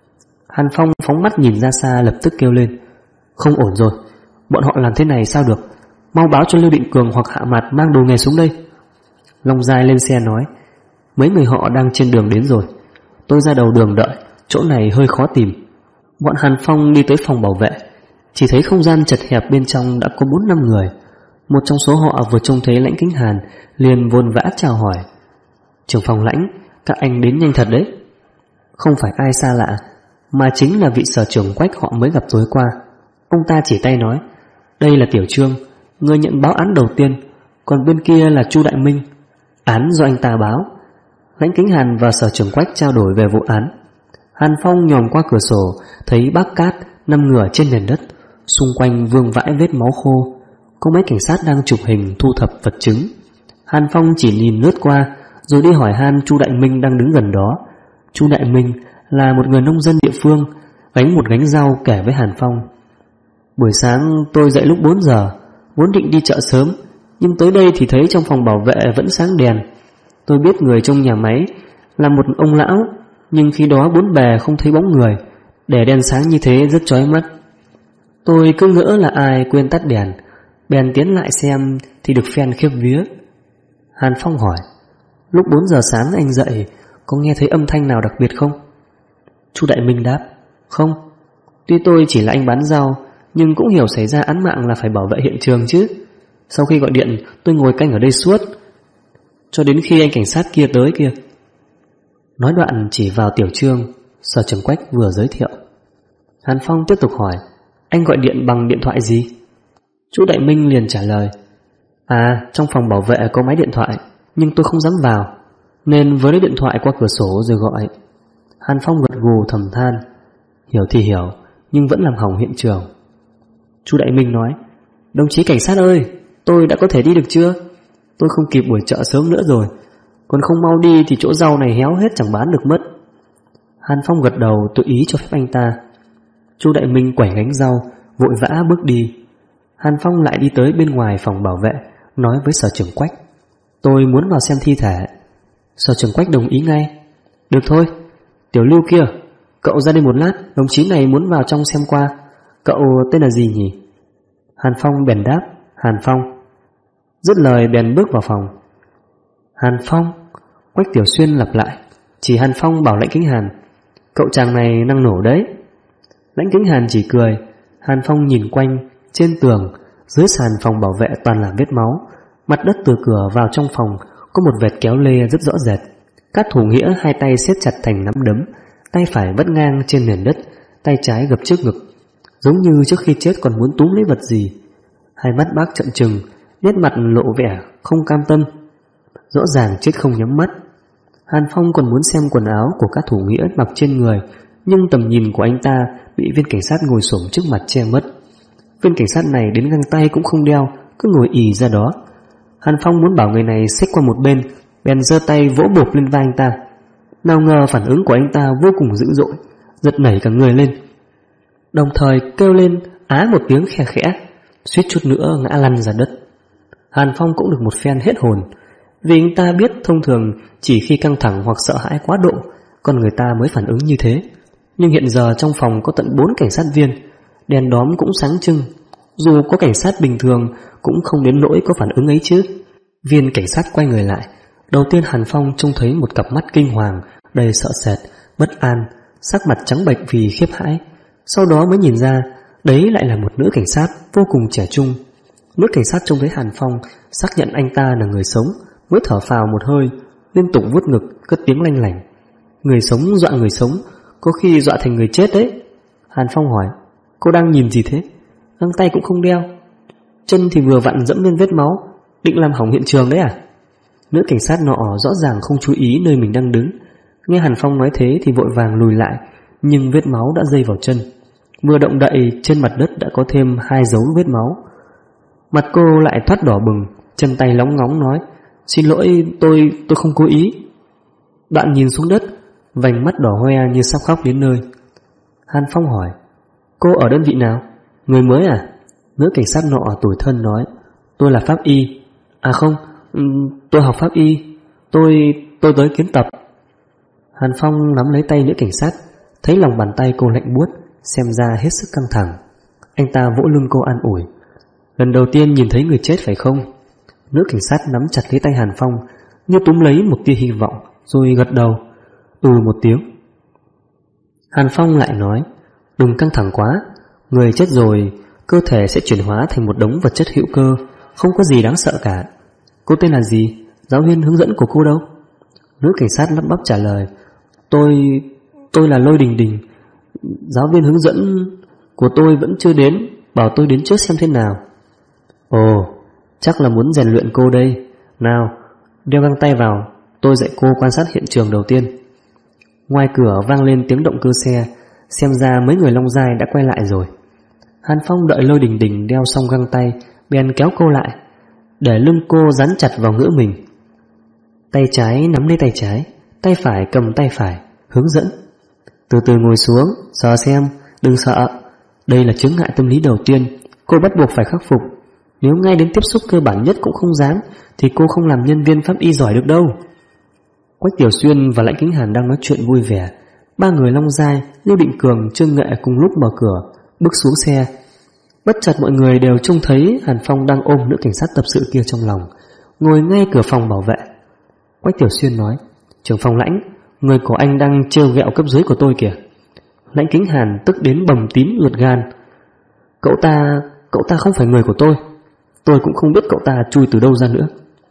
Hàn Phong phóng mắt nhìn ra xa, lập tức kêu lên, không ổn rồi, bọn họ làm thế này sao được, mau báo cho Lưu Định Cường hoặc Hạ Mạt mang đồ nghề xuống đây. Long Giai lên xe nói, mấy người họ đang trên đường đến rồi, tôi ra đầu đường đợi, chỗ này hơi khó tìm. Bọn Hàn Phong đi tới phòng bảo vệ, chỉ thấy không gian chật hẹp, bên trong đã có 4-5 người. Một trong số họ vừa trông thấy Lãnh Kính Hàn liền vồn vã chào hỏi, trưởng phòng Lãnh, các anh đến nhanh thật đấy. Không phải ai xa lạ, mà chính là vị sở trưởng Quách họ mới gặp tối qua. Ông ta chỉ tay nói, đây là Tiểu Trương, người nhận báo án đầu tiên, còn bên kia là Chu Đại Minh, án do anh ta báo. Lãnh Kính Hàn và sở trưởng Quách trao đổi về vụ án. Hàn Phong nhòm qua cửa sổ, thấy bác Cát nằm ngửa trên nền đất, xung quanh vương vãi vết máu khô. Có mấy cảnh sát đang chụp hình thu thập vật chứng. Hàn Phong chỉ nhìn lướt qua, rồi đi hỏi han Chu Đại Minh đang đứng gần đó. Chu Đại Minh là một người nông dân địa phương, gánh một gánh rau, kể với Hàn Phong, buổi sáng tôi dậy lúc 4 giờ, vốn định đi chợ sớm, nhưng tới đây thì thấy trong phòng bảo vệ vẫn sáng đèn. Tôi biết người trong nhà máy là một ông lão, nhưng khi đó bốn bề không thấy bóng người, để đèn sáng như thế rất chói mắt. Tôi cứ ngỡ là ai quên tắt đèn, bèn tiến lại xem thì được phen khiếp vía. Hàn Phong hỏi, lúc 4 giờ sáng anh dậy có nghe thấy âm thanh nào đặc biệt không? Chu Đại Minh đáp, không. Tuy tôi chỉ là anh bán rau, nhưng cũng hiểu xảy ra án mạng là phải bảo vệ hiện trường chứ. Sau khi gọi điện tôi ngồi canh ở đây suốt, cho đến khi anh cảnh sát kia tới kia. Nói đoạn chỉ vào Tiểu Trương, Sở Trường Quách vừa giới thiệu. Hàn Phong tiếp tục hỏi, anh gọi điện bằng điện thoại gì? Chu Đại Minh liền trả lời, trong phòng bảo vệ có máy điện thoại, nhưng tôi không dám vào, nên với lấy điện thoại qua cửa sổ rồi gọi. Hàn Phong gật gù thầm than, hiểu thì hiểu, nhưng vẫn làm hỏng hiện trường. Chu Đại Minh nói, đồng chí cảnh sát ơi, tôi đã có thể đi được chưa? Tôi không kịp buổi chợ sớm nữa rồi, còn không mau đi thì chỗ rau này héo hết chẳng bán được mất. Hàn Phong gật đầu tự ý cho phép anh ta. Chu Đại Minh quẩy gánh rau, vội vã bước đi. Hàn Phong lại đi tới bên ngoài phòng bảo vệ, nói với Sở Trường Quách, tôi muốn vào xem thi thể. Sở Trường Quách đồng ý ngay. Được thôi, Tiểu Lưu kia, cậu ra đây một lát, đồng chí này muốn vào trong xem qua. Cậu tên là gì nhỉ? Hàn Phong bèn đáp, Hàn Phong. Dứt lời bèn bước vào phòng. Hàn Phong? Quách Tiểu Xuyên lặp lại, chỉ Hàn Phong bảo Lãnh Kính Hàn, cậu chàng này năng nổ đấy. Lãnh Kính Hàn chỉ cười. Hàn Phong nhìn quanh, trên tường, dưới sàn phòng bảo vệ toàn là vết máu. Mặt đất từ cửa vào trong phòng có một vệt kéo lê rất rõ rệt. Các thủ nghĩa hai tay siết chặt thành nắm đấm, tay phải vắt ngang trên nền đất, tay trái gập trước ngực, giống như trước khi chết còn muốn túm lấy vật gì. Hai mắt bác trợn trừng, nét mặt lộ vẻ không cam tâm, rõ ràng chết không nhắm mắt. Hàn Phong còn muốn xem quần áo của các thủ nghĩa mặc trên người, nhưng tầm nhìn của anh ta bị viên cảnh sát ngồi xổm trước mặt che mất. Viên cảnh sát này đến găng tay cũng không đeo, cứ ngồi ì ra đó. Hàn Phong muốn bảo người này xích qua một bên, bèn giơ tay vỗ bộp lên vai anh ta. Nào ngờ phản ứng của anh ta vô cùng dữ dội, giật nảy cả người lên, đồng thời kêu lên á một tiếng khe khẽ, suýt chút nữa ngã lăn ra đất. Hàn Phong cũng được một phen hết hồn, vì anh ta biết thông thường chỉ khi căng thẳng hoặc sợ hãi quá độ, con người ta mới phản ứng như thế. Nhưng hiện giờ trong phòng có tận 4 cảnh sát viên, đèn đóm cũng sáng trưng, dù có cảnh sát bình thường cũng không đến nỗi có phản ứng ấy chứ. Viên cảnh sát quay người lại. Đầu tiên Hàn Phong trông thấy một cặp mắt kinh hoàng, đầy sợ sệt, bất an, sắc mặt trắng bệch vì khiếp hãi. Sau đó mới nhìn ra đấy lại là một nữ cảnh sát vô cùng trẻ trung. Nữ cảnh sát trông thấy Hàn Phong, xác nhận anh ta là người sống, mới thở phào một hơi, liên tục vuốt ngực, cất tiếng lanh lảnh. Người sống dọa người sống, có khi dọa thành người chết đấy. Hàn Phong hỏi, cô đang nhìn gì thế? Găng tay cũng không đeo, chân thì vừa vặn dẫm lên vết máu, định làm hỏng hiện trường đấy à? Nữ cảnh sát nọ rõ ràng không chú ý nơi mình đang đứng, nghe Hàn Phong nói thế thì vội vàng lùi lại, nhưng vết máu đã dây vào chân. Vừa động đậy, trên mặt đất đã có thêm 2 dấu vết máu. Mặt cô lại thoát đỏ bừng, chân tay lóng ngóng nói, xin lỗi, tôi không cố ý. Đoạn nhìn xuống đất, vành mắt đỏ hoe như sắp khóc đến nơi. Hàn Phong hỏi, cô ở đơn vị nào? Người mới à? Nữ cảnh sát nọ tủi thân nói, tôi là pháp y. À không, tôi học pháp y. Tôi tới kiến tập. Hàn Phong nắm lấy tay nữ cảnh sát, thấy lòng bàn tay cô lạnh buốt, xem ra hết sức căng thẳng. Anh ta vỗ lưng cô an ủi, lần đầu tiên nhìn thấy người chết phải không? Nữ cảnh sát nắm chặt lấy tay Hàn Phong, như túm lấy một tia hy vọng, rồi gật đầu, một tiếng. Hàn Phong lại nói, đừng căng thẳng quá, người chết rồi, cơ thể sẽ chuyển hóa thành một đống vật chất hữu cơ, không có gì đáng sợ cả. Cô tên là gì? Giáo viên hướng dẫn của cô đâu? Nữ cảnh sát lắp bắp trả lời, tôi là Lôi Đình Đình. Giáo viên hướng dẫn của tôi vẫn chưa đến, bảo tôi đến trước xem thế nào. Ồ, chắc là muốn rèn luyện cô đây. Nào, đeo găng tay vào, tôi dạy cô quan sát hiện trường đầu tiên. Ngoài cửa vang lên tiếng động cơ xe, xem ra mấy người Long Giai đã quay lại rồi. Hàn Phong đợi Lôi Đình Đình đeo xong găng tay, bèn kéo cô lại, để lưng cô dán chặt vào ngữ mình. Tay trái nắm lấy tay trái, tay phải cầm tay phải, hướng dẫn. Từ từ ngồi xuống, sờ xem, đừng sợ. Đây là chướng ngại tâm lý đầu tiên, cô bắt buộc phải khắc phục. Nếu ngay đến tiếp xúc cơ bản nhất cũng không dám thì cô không làm nhân viên pháp y giỏi được đâu. Quách Tiểu Xuyên và Lãnh Kính Hàn đang nói chuyện vui vẻ. Ba người Long Giai, Lưu Định Cường, Trương Nghệ cùng lúc mở cửa bước xuống xe. Bất chợt mọi người đều trông thấy Hàn Phong đang ôm nữ cảnh sát tập sự kia trong lòng, ngồi ngay cửa phòng bảo vệ. Quách Tiểu Xuyên nói: "Trưởng phòng Lãnh, người của anh đang trêu ghẹo cấp dưới của tôi kìa." Lãnh Kính Hàn tức đến bầm tím ruột gan. Cậu ta không phải người của tôi cũng không biết cậu ta chui từ đâu ra nữa."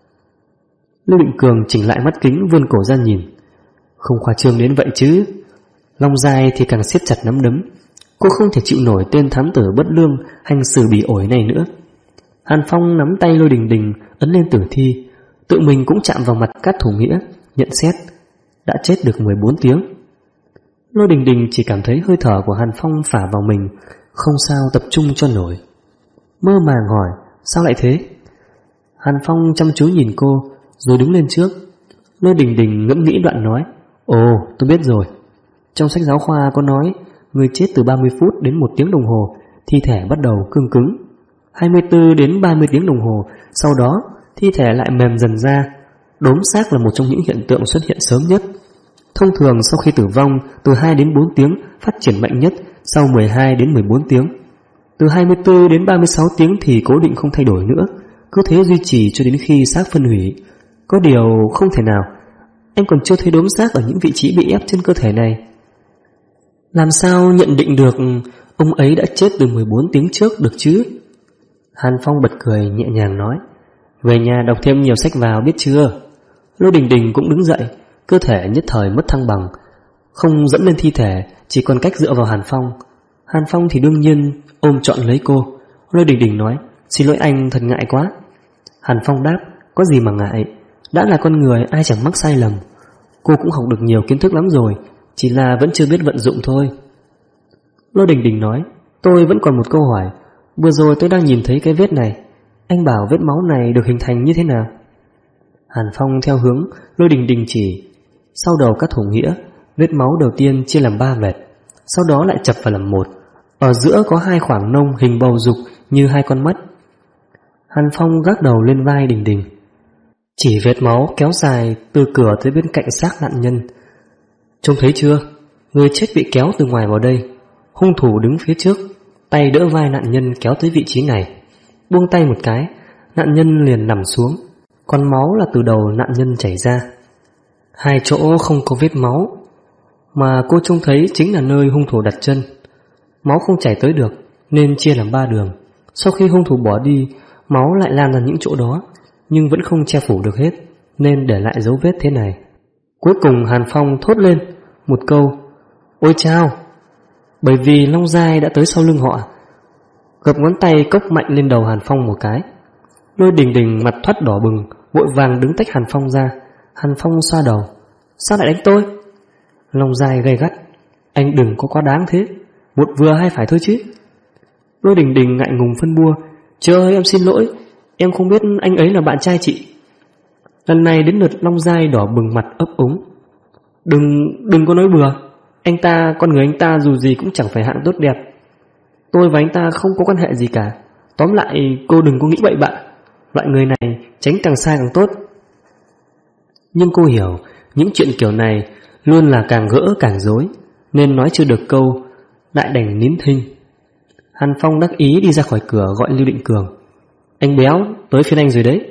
Lưu Định Cường chỉnh lại mắt kính, vươn cổ ra nhìn. "Không khoa trương đến vậy chứ." Long Giai thì càng siết chặt nắm đấm. Cô không thể chịu nổi tên thám tử bất lương hành xử bỉ ổi này nữa. Hàn Phong nắm tay Lôi Đình Đình ấn lên tử thi, tự mình cũng chạm vào mặt Cát Thủ Nghĩa, nhận xét đã chết được 14 tiếng. Lôi Đình Đình chỉ cảm thấy hơi thở của Hàn Phong phả vào mình, không sao tập trung cho nổi. Mơ màng hỏi: "Sao lại thế?" Hàn Phong chăm chú nhìn cô rồi đứng lên trước. Lôi Đình Đình ngẫm nghĩ đoạn nói: "Ồ, tôi biết rồi. Trong sách giáo khoa có nói người chết từ 30 phút đến 1 tiếng đồng hồ, thi thể bắt đầu cương cứng. 24 đến 30 tiếng đồng hồ, sau đó thi thể lại mềm dần ra. Đốm xác là một trong những hiện tượng xuất hiện sớm nhất. Thông thường sau khi tử vong, từ 2 đến 4 tiếng phát triển mạnh nhất, sau 12 đến 14 tiếng. Từ 24 đến 36 tiếng thì cố định không thay đổi nữa, cứ thế duy trì cho đến khi xác phân hủy. Có điều không thể nào, anh còn chưa thấy đốm xác ở những vị trí bị ép trên cơ thể này. Làm sao nhận định được ông ấy đã chết từ 14 tiếng trước được chứ?" Hàn Phong bật cười nhẹ nhàng nói: "Về nhà đọc thêm nhiều sách vào biết chưa." Lôi Đình Đình cũng đứng dậy, cơ thể nhất thời mất thăng bằng, không dẫm lên thi thể, chỉ còn cách dựa vào Hàn Phong. Hàn Phong thì đương nhiên ôm trọn lấy cô. Lôi Đình Đình nói: "Xin lỗi anh, thật ngại quá." Hàn Phong đáp: "Có gì mà ngại, đã là con người ai chẳng mắc sai lầm. Cô cũng học được nhiều kiến thức lắm rồi, chỉ là vẫn chưa biết vận dụng thôi." Lôi Đình Đình nói: "Tôi vẫn còn một câu hỏi. Vừa rồi tôi đang nhìn thấy cái vết này, anh bảo vết máu này được hình thành như thế nào?" Hàn Phong theo hướng Lôi Đình Đình chỉ. Sau đầu Cát Thủ Nghĩa, vết máu đầu tiên chia làm 3 vệt, sau đó lại chập vào làm một. Ở giữa có 2 khoảng nông hình bầu dục như 2 con mắt. Hàn Phong gác đầu lên vai Đình Đình, chỉ vết máu kéo dài từ cửa tới bên cạnh xác nạn nhân. "Trông thấy chưa? Người chết bị kéo từ ngoài vào đây. Hung thủ đứng phía trước, tay đỡ vai nạn nhân kéo tới vị trí này. Buông tay một cái, nạn nhân liền nằm xuống. Còn máu là từ đầu nạn nhân chảy ra. 2 chỗ không có vết máu, mà cô trông thấy chính là nơi hung thủ đặt chân. Máu không chảy tới được nên chia làm 3 đường. Sau khi hung thủ bỏ đi, máu lại lan ra những chỗ đó, nhưng vẫn không che phủ được hết, nên để lại dấu vết thế này." Cuối cùng Hàn Phong thốt lên một câu: "Ôi chao!" Bởi vì Long Giai đã tới sau lưng họ, gập ngón tay cốc mạnh lên đầu Hàn Phong một cái. Lôi Đình Đình mặt thoắt đỏ bừng, vội vàng đứng tách Hàn Phong ra. Hàn Phong xoa đầu: "Sao lại đánh tôi?" Long Giai gay gắt: "Anh đừng có quá đáng thế, một vừa hai phải thôi chứ." Lôi Đình Đình ngại ngùng phân bua: "Trời ơi, em xin lỗi, em không biết anh ấy là bạn trai chị." Lần này đến lượt Long Giai đỏ bừng mặt ấp úng: Đừng có nói bừa. Con người anh ta dù gì cũng chẳng phải hạng tốt đẹp. Tôi và anh ta không có quan hệ gì cả. Tóm lại cô đừng có nghĩ bậy bạ. Loại người này tránh càng xa càng tốt." Nhưng cô hiểu những chuyện kiểu này luôn là càng gỡ càng rối, nên nói chưa được câu lại đành nín thinh. Hàn Phong đắc ý đi ra khỏi cửa gọi Lưu Định Cường: "Anh béo, tới phiên anh rồi đấy."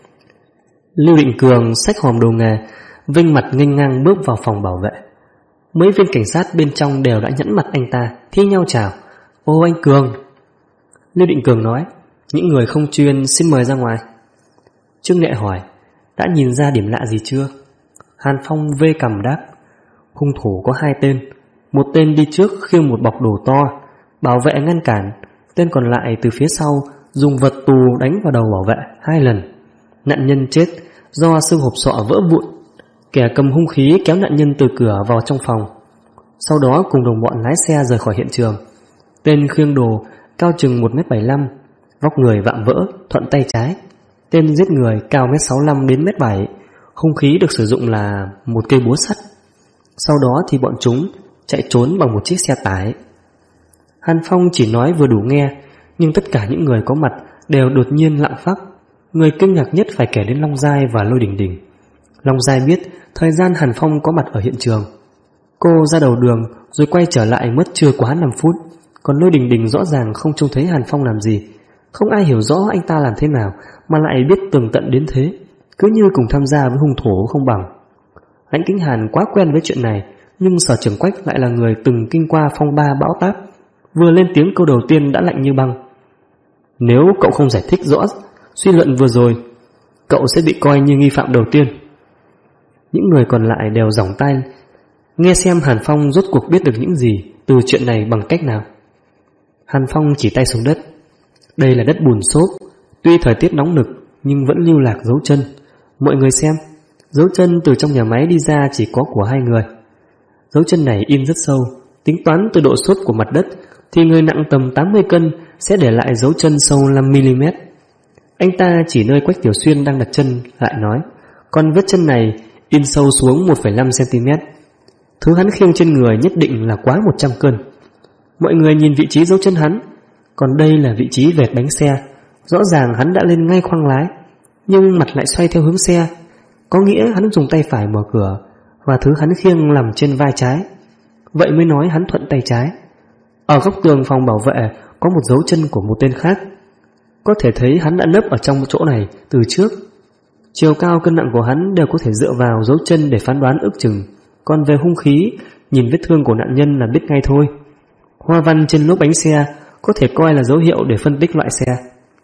Lưu Định Cường xách hòm đồ nghề, vênh mặt nghênh ngang bước vào phòng bảo vệ. Mấy viên cảnh sát bên trong đều đã nhẫn mặt anh ta, thi nhau chào: "Ô anh Cường." Lưu Định Cường nói: "Những người không chuyên xin mời ra ngoài." Trương Nghệ hỏi: "Đã nhìn ra điểm lạ gì chưa?" Hàn Phong vê cằm đáp: "Hung thủ có 2 tên. Một tên đi trước khiêng một bọc đồ to, bảo vệ ngăn cản. Tên còn lại từ phía sau dùng vật tù đánh vào đầu bảo vệ 2 lần. Nạn nhân chết do xương hộp sọ vỡ vụn. Kẻ cầm hung khí kéo nạn nhân từ cửa vào trong phòng, sau đó cùng đồng bọn lái xe rời khỏi hiện trường. Tên khiêng đồ cao chừng 1m75, vóc người vạm vỡ, thuận tay trái. Tên giết người cao 1m65 đến 1m7. Hung khí được sử dụng là một cây búa sắt. Sau đó thì bọn chúng chạy trốn bằng một chiếc xe tải." Hàn Phong chỉ nói vừa đủ nghe, nhưng tất cả những người có mặt đều đột nhiên lặng phắc. Người kinh ngạc nhất phải kể đến Long Giai và Lôi Đình Đình. Long Giai biết thời gian Hàn Phong có mặt ở hiện trường. Cô ra đầu đường rồi quay trở lại mất chưa quá 5 phút. Còn Lôi Đình Đình rõ ràng không trông thấy Hàn Phong làm gì. Không ai hiểu rõ anh ta làm thế nào mà lại biết tường tận đến thế, cứ như cùng tham gia với hung thủ không bằng. Lãnh Kính Hàn quá quen với chuyện này, nhưng Sở Trường Quách lại là người từng kinh qua phong ba bão táp. Vừa lên tiếng câu đầu tiên đã lạnh như băng. Nếu cậu không giải thích rõ suy luận vừa rồi, cậu sẽ bị coi như nghi phạm đầu tiên. Những người còn lại đều giỏng tai nghe xem Hàn Phong rốt cuộc biết được những gì từ chuyện này bằng cách nào. Hàn Phong chỉ tay xuống đất. Đây là đất bùn xốp, tuy thời tiết nóng nực nhưng vẫn lưu lạc dấu chân. Mọi người xem, dấu chân từ trong nhà máy đi ra chỉ có của 2 người. Dấu chân này in rất sâu, tính toán từ độ xốp của mặt đất thì người nặng tầm 80 cân sẽ để lại dấu chân sâu 5mm. Anh ta chỉ nơi Quách Tiểu Xuyên đang đặt chân lại nói, còn vết chân này in sâu xuống 1,5cm. Thứ hắn khiêng trên người nhất định là quá 100 cân. Mọi người nhìn vị trí dấu chân hắn, còn đây là vị trí vệt bánh xe. Rõ ràng hắn đã lên ngay khoang lái, nhưng mặt lại xoay theo hướng xe, có nghĩa hắn dùng tay phải mở cửa, và thứ hắn khiêng nằm trên vai trái. Vậy mới nói hắn thuận tay trái. Ở góc tường phòng bảo vệ có một dấu chân của một tên khác. Có thể thấy hắn đã nấp ở trong chỗ này từ trước. Chiều cao cân nặng của hắn đều có thể dựa vào dấu chân để phán đoán ước chừng. Còn về hung khí, nhìn vết thương của nạn nhân là biết ngay thôi. Hoa văn trên lốp bánh xe có thể coi là dấu hiệu để phân tích loại xe.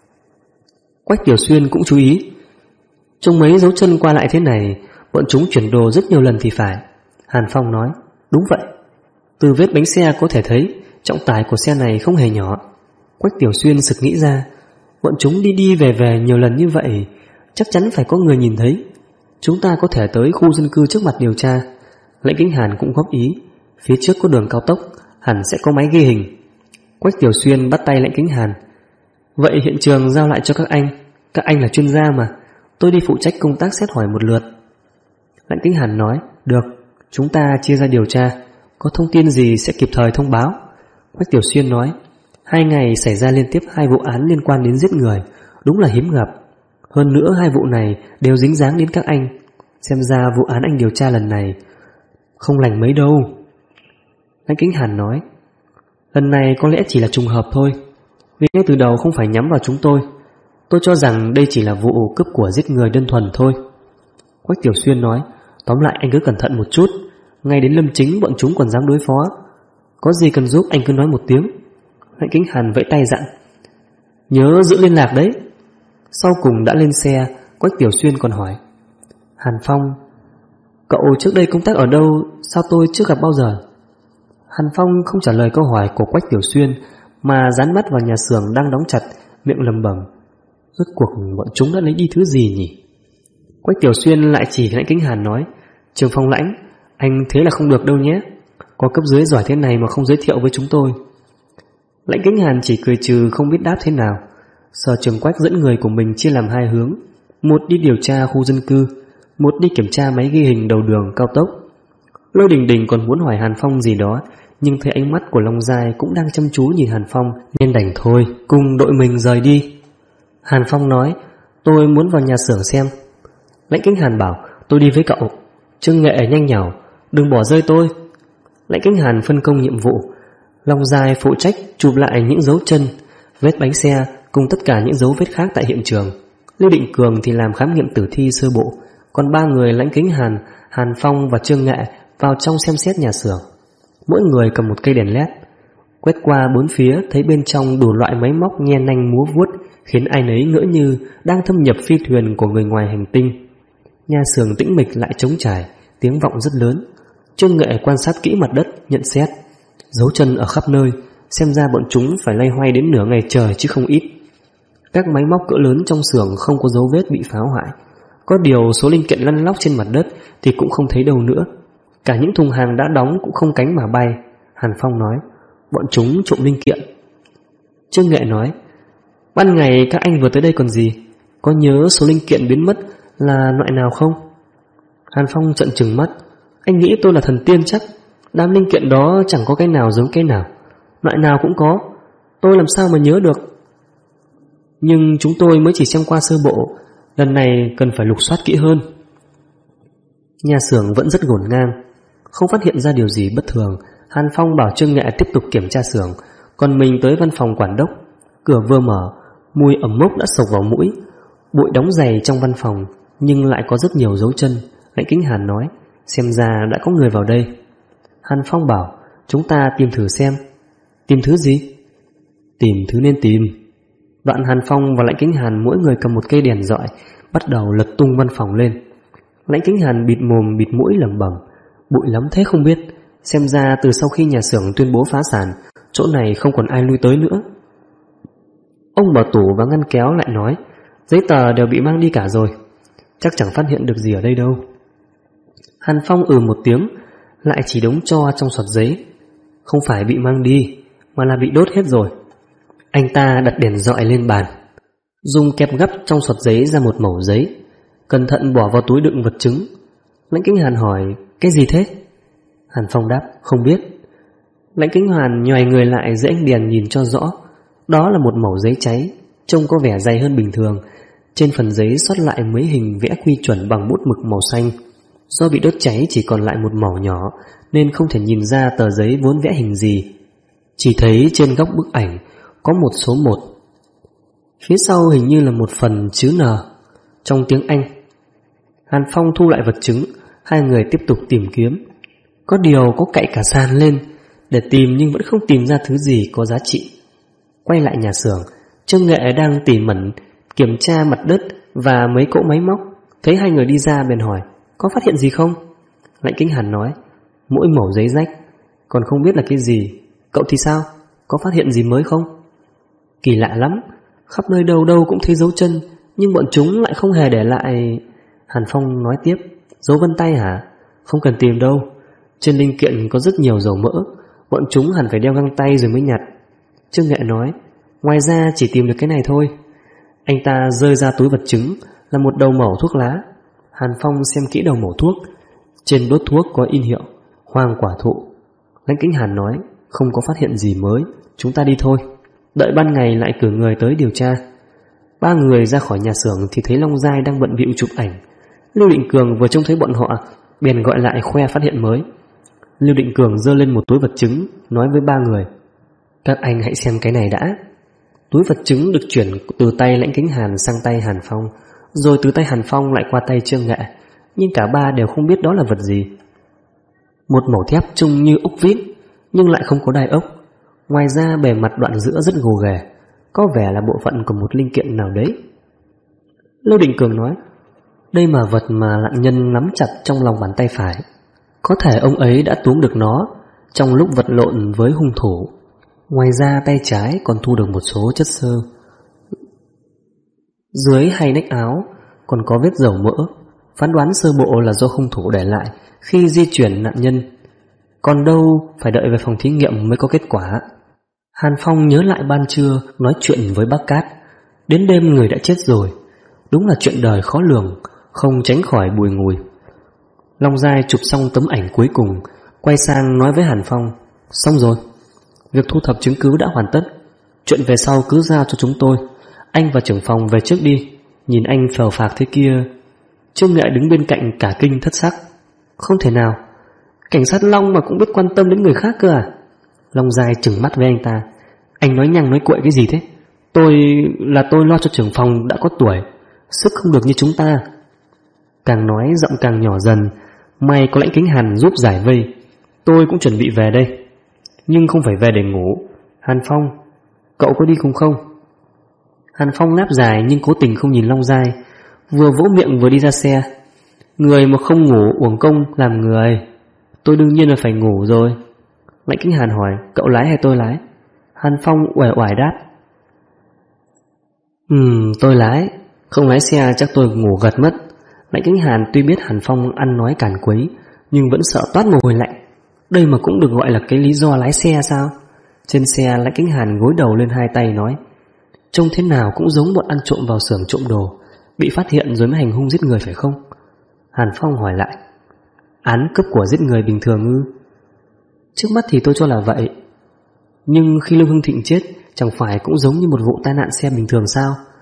Quách Tiểu Xuyên cũng chú ý. Trong mấy dấu chân qua lại thế này, bọn chúng chuyển đồ rất nhiều lần thì phải. Hàn Phong nói, đúng vậy. Từ vết bánh xe có thể thấy trọng tải của xe này không hề nhỏ. Quách Tiểu Xuyên sực nghĩ ra, bọn chúng đi đi về về nhiều lần như vậy, chắc chắn phải có người nhìn thấy. Chúng ta có thể tới khu dân cư trước mặt điều tra. Lãnh Kính Hàn cũng góp ý, phía trước có đường cao tốc, hẳn sẽ có máy ghi hình. Quách Tiểu Xuyên bắt tay Lãnh Kính Hàn. Vậy hiện trường giao lại cho các anh là chuyên gia mà, tôi đi phụ trách công tác xét hỏi một lượt. Lãnh Kính Hàn nói, được, chúng ta chia ra điều tra, có thông tin gì sẽ kịp thời thông báo. Quách Tiểu Xuyên nói, 2 ngày xảy ra liên tiếp 2 vụ án liên quan đến giết người, đúng là hiếm gặp. Hơn nữa 2 vụ này đều dính dáng đến các anh. Xem ra vụ án anh điều tra lần này không lành mấy đâu. Lãnh Kính Hàn nói, lần này có lẽ chỉ là trùng hợp thôi, vì ngay từ đầu không phải nhắm vào chúng tôi. Tôi cho rằng đây chỉ là vụ cướp của giết người đơn thuần thôi. Quách Tiểu Xuyên nói, tóm lại anh cứ cẩn thận một chút, ngay đến Lâm Chính bọn chúng còn dám đối phó. Có gì cần giúp anh cứ nói một tiếng. Lãnh Kính Hàn vẫy tay dặn, nhớ giữ liên lạc đấy. Sau cùng đã lên xe, Quách Tiểu Xuyên còn hỏi, Hàn Phong, cậu trước đây công tác ở đâu, sao tôi chưa gặp bao giờ? Hàn Phong không trả lời câu hỏi của Quách Tiểu Xuyên, mà dán mắt vào nhà xưởng đang đóng chặt, miệng lẩm bẩm, rốt cuộc bọn chúng đã lấy đi thứ gì nhỉ? Quách Tiểu Xuyên lại chỉ Lãnh Kính Hàn nói, Trường Phong Lãnh, anh thế là không được đâu nhé, có cấp dưới giỏi thế này mà không giới thiệu với chúng tôi. Lãnh Kính Hàn chỉ cười trừ không biết đáp thế nào. Sở Trường Quách dẫn người của mình chia làm 2 hướng, một đi điều tra khu dân cư, một đi kiểm tra máy ghi hình đầu đường cao tốc. Lôi Đình Đình còn muốn hỏi Hàn Phong gì đó, nhưng thấy ánh mắt của Long Giai cũng đang chăm chú nhìn Hàn Phong nên đành thôi, cùng đội mình rời đi. Hàn Phong nói, tôi muốn vào nhà xưởng xem. Lãnh Kính Hàn bảo, tôi đi với cậu. Trương Nghệ nhanh nhảu, đừng bỏ rơi tôi. Lãnh Kính Hàn phân công nhiệm vụ, Long Giai phụ trách chụp lại những dấu chân, vết bánh xe cùng tất cả những dấu vết khác tại hiện trường. Lưu Định Cường thì làm khám nghiệm tử thi sơ bộ, còn 3 người Lãnh Kính Hàn, Hàn Phong và Trương Nghệ vào trong xem xét nhà xưởng. Mỗi người cầm một cây đèn led, quét qua 4 phía thấy bên trong đủ loại máy móc nhe nanh múa vuốt, khiến ai nấy ngỡ như đang thâm nhập phi thuyền của người ngoài hành tinh. Nhà xưởng tĩnh mịch lại trống trải, tiếng vọng rất lớn. Trương Nghệ quan sát kỹ mặt đất, nhận xét, dấu chân ở khắp nơi, xem ra bọn chúng phải loay hoay đến nửa ngày trời chứ không ít. Các máy móc cỡ lớn trong xưởng không có dấu vết bị phá hoại, có điều số linh kiện lăn lóc trên mặt đất thì cũng không thấy đâu nữa. Cả những thùng hàng đã đóng cũng không cánh mà bay. Hàn Phong nói, bọn chúng trộm linh kiện. Trương Nghệ nói, ban ngày các anh vừa tới đây còn gì, có nhớ số linh kiện biến mất là loại nào không? Hàn Phong trợn trừng mắt, anh nghĩ tôi là thần tiên chắc. Đám linh kiện đó chẳng có cái nào giống cái nào, loại nào cũng có, tôi làm sao mà nhớ được. Nhưng chúng tôi mới chỉ xem qua sơ bộ, lần này cần phải lục soát kỹ hơn. Nhà xưởng vẫn rất ngổn ngang, không phát hiện ra điều gì bất thường. Hàn Phong bảo Trương Nghệ tiếp tục kiểm tra xưởng, còn mình tới văn phòng quản đốc. Cửa vừa mở, mùi ẩm mốc đã sộc vào mũi. Bụi đóng dày trong văn phòng, nhưng lại có rất nhiều dấu chân. Lãnh Kính Hàn nói, xem ra đã có người vào đây. Hàn Phong bảo, chúng ta tìm thử xem. Tìm thứ gì? Tìm thứ nên tìm. Đoạn Hàn Phong và Lãnh Kính Hàn mỗi người cầm một cây đèn rọi, bắt đầu lật tung văn phòng lên. Lãnh Kính Hàn bịt mồm bịt mũi lẩm bẩm, bụi lắm thế không biết. Xem ra từ sau khi nhà xưởng tuyên bố phá sản, chỗ này không còn ai lui tới nữa. Ông mở tủ và ngăn kéo lại nói, giấy tờ đều bị mang đi cả rồi, chắc chẳng phát hiện được gì ở đây đâu. Hàn Phong một tiếng, lại chỉ đống tro trong sọt giấy. Không phải bị mang đi, mà là bị đốt hết rồi. Anh ta đặt đèn dọi lên bàn, dùng kẹp gấp trong sọt giấy ra một mẩu giấy, cẩn thận bỏ vào túi đựng vật chứng. Lãnh Kính Hàn hỏi, cái gì thế? Hàn Phong đáp, không biết. Lãnh Kính Hàn nhoài người lại dưới ánh đèn nhìn cho rõ. Đó là một mẩu giấy cháy, trông có vẻ dày hơn bình thường. Trên phần giấy sót lại mấy hình vẽ quy chuẩn bằng bút mực màu xanh. Do bị đốt cháy chỉ còn lại một mẩu nhỏ, nên không thể nhìn ra tờ giấy vốn vẽ hình gì. Chỉ thấy trên góc bức ảnh có một số 1. Phía sau hình như là một phần chữ N trong tiếng Anh. Hàn Phong thu lại vật chứng, hai người tiếp tục tìm kiếm. Có điều có cậy cả sàn lên để tìm nhưng vẫn không tìm ra thứ gì có giá trị. Quay lại nhà xưởng, Trương Nghệ đang tỉ mẩn kiểm tra mặt đất và mấy cỗ máy móc. Thấy hai người đi ra bèn hỏi, có phát hiện gì không? Lãnh Kính Hàn nói, mỗi mẩu giấy rách, còn không biết là cái gì. Cậu thì sao? Có phát hiện gì mới không? Kỳ lạ lắm, khắp nơi đâu đâu cũng thấy dấu chân, nhưng bọn chúng lại không hề để lại. Hàn Phong nói tiếp, dấu vân tay hả? Không cần tìm đâu, trên linh kiện có rất nhiều dầu mỡ, bọn chúng hẳn phải đeo găng tay rồi mới nhặt. Trương Nghệ nói, ngoài ra chỉ tìm được cái này thôi. Anh ta rơi ra túi vật chứng là một đầu mẩu thuốc lá. Hàn Phong xem kỹ đầu mẩu thuốc, trên đốt thuốc có in hiệu Hoang Quả Thụ. Lãnh Kính Hàn nói, không có phát hiện gì mới, chúng ta đi thôi. Đợi ban ngày lại cử người tới điều tra. Ba người ra khỏi nhà xưởng thì thấy Long Giai đang bận bịu chụp ảnh. Lưu Định Cường vừa trông thấy bọn họ bèn gọi lại khoe phát hiện mới. Lưu Định Cường giơ lên một túi vật chứng, nói với ba người, các anh hãy xem cái này đã. Túi vật chứng được chuyển từ tay Lãnh Kính Hàn sang tay Hàn Phong, rồi từ tay Hàn Phong lại qua tay Trương Nghệ, nhưng cả ba đều không biết đó là vật gì. Một mẩu thép trông như ốc vít, nhưng lại không có đai ốc. Ngoài ra bề mặt đoạn giữa rất gồ ghề, có vẻ là bộ phận của một linh kiện nào đấy. Lưu Định Cường nói, đây là vật mà nạn nhân nắm chặt trong lòng bàn tay phải. Có thể ông ấy đã túm được nó trong lúc vật lộn với hung thủ. Ngoài ra tay trái còn thu được một số chất xơ. Dưới hai nách áo còn có vết dầu mỡ, phán đoán sơ bộ là do hung thủ để lại khi di chuyển nạn nhân. Còn đâu phải đợi về phòng thí nghiệm mới có kết quả. Hàn Phong nhớ lại ban trưa nói chuyện với bác Cát, đến đêm người đã chết rồi. Đúng là chuyện đời khó lường, không tránh khỏi bùi ngùi. Long Giai chụp xong tấm ảnh cuối cùng, quay sang nói với Hàn Phong, xong rồi, việc thu thập chứng cứ đã hoàn tất. Chuyện về sau cứ giao cho chúng tôi. Anh và trưởng phòng về trước đi. Nhìn anh phờ phạc thế kia. Trương Nghệ đứng bên cạnh cả kinh thất sắc. Không thể nào, cảnh sát Long mà cũng biết quan tâm đến người khác cơ à? Long Giai trừng mắt với anh ta, anh nói nhăng nói cuội cái gì thế? Tôi lo cho trưởng phòng đã có tuổi, sức không được như chúng ta. Càng nói giọng càng nhỏ dần. May có Lãnh Kính Hàn giúp giải vây. Tôi cũng chuẩn bị về đây, nhưng không phải về để ngủ. Hàn Phong, cậu có đi cùng không? Hàn Phong ngáp dài nhưng cố tình không nhìn Long Giai, vừa vỗ miệng vừa đi ra xe. Người mà không ngủ uổng công làm người. Tôi đương nhiên là phải ngủ rồi. Lãnh Kính Hàn hỏi, cậu lái hay tôi lái? Hàn Phong uể oải đáp, tôi lái. Không lái xe chắc tôi ngủ gật mất. Lãnh Kính Hàn tuy biết Hàn Phong ăn nói càn quấy, nhưng vẫn sợ toát mồ hôi lạnh. Đây mà cũng được gọi là cái lý do lái xe sao? Trên xe Lãnh Kính Hàn gối đầu lên hai tay nói, trông thế nào cũng giống bọn ăn trộm vào xưởng trộm đồ, bị phát hiện rồi mới hành hung giết người phải không? Hàn Phong hỏi lại, án cướp của giết người bình thường ư? Trước mắt thì tôi cho là vậy. Nhưng khi Lương Hưng Thịnh chết, chẳng phải cũng giống như một vụ tai nạn xe bình thường sao?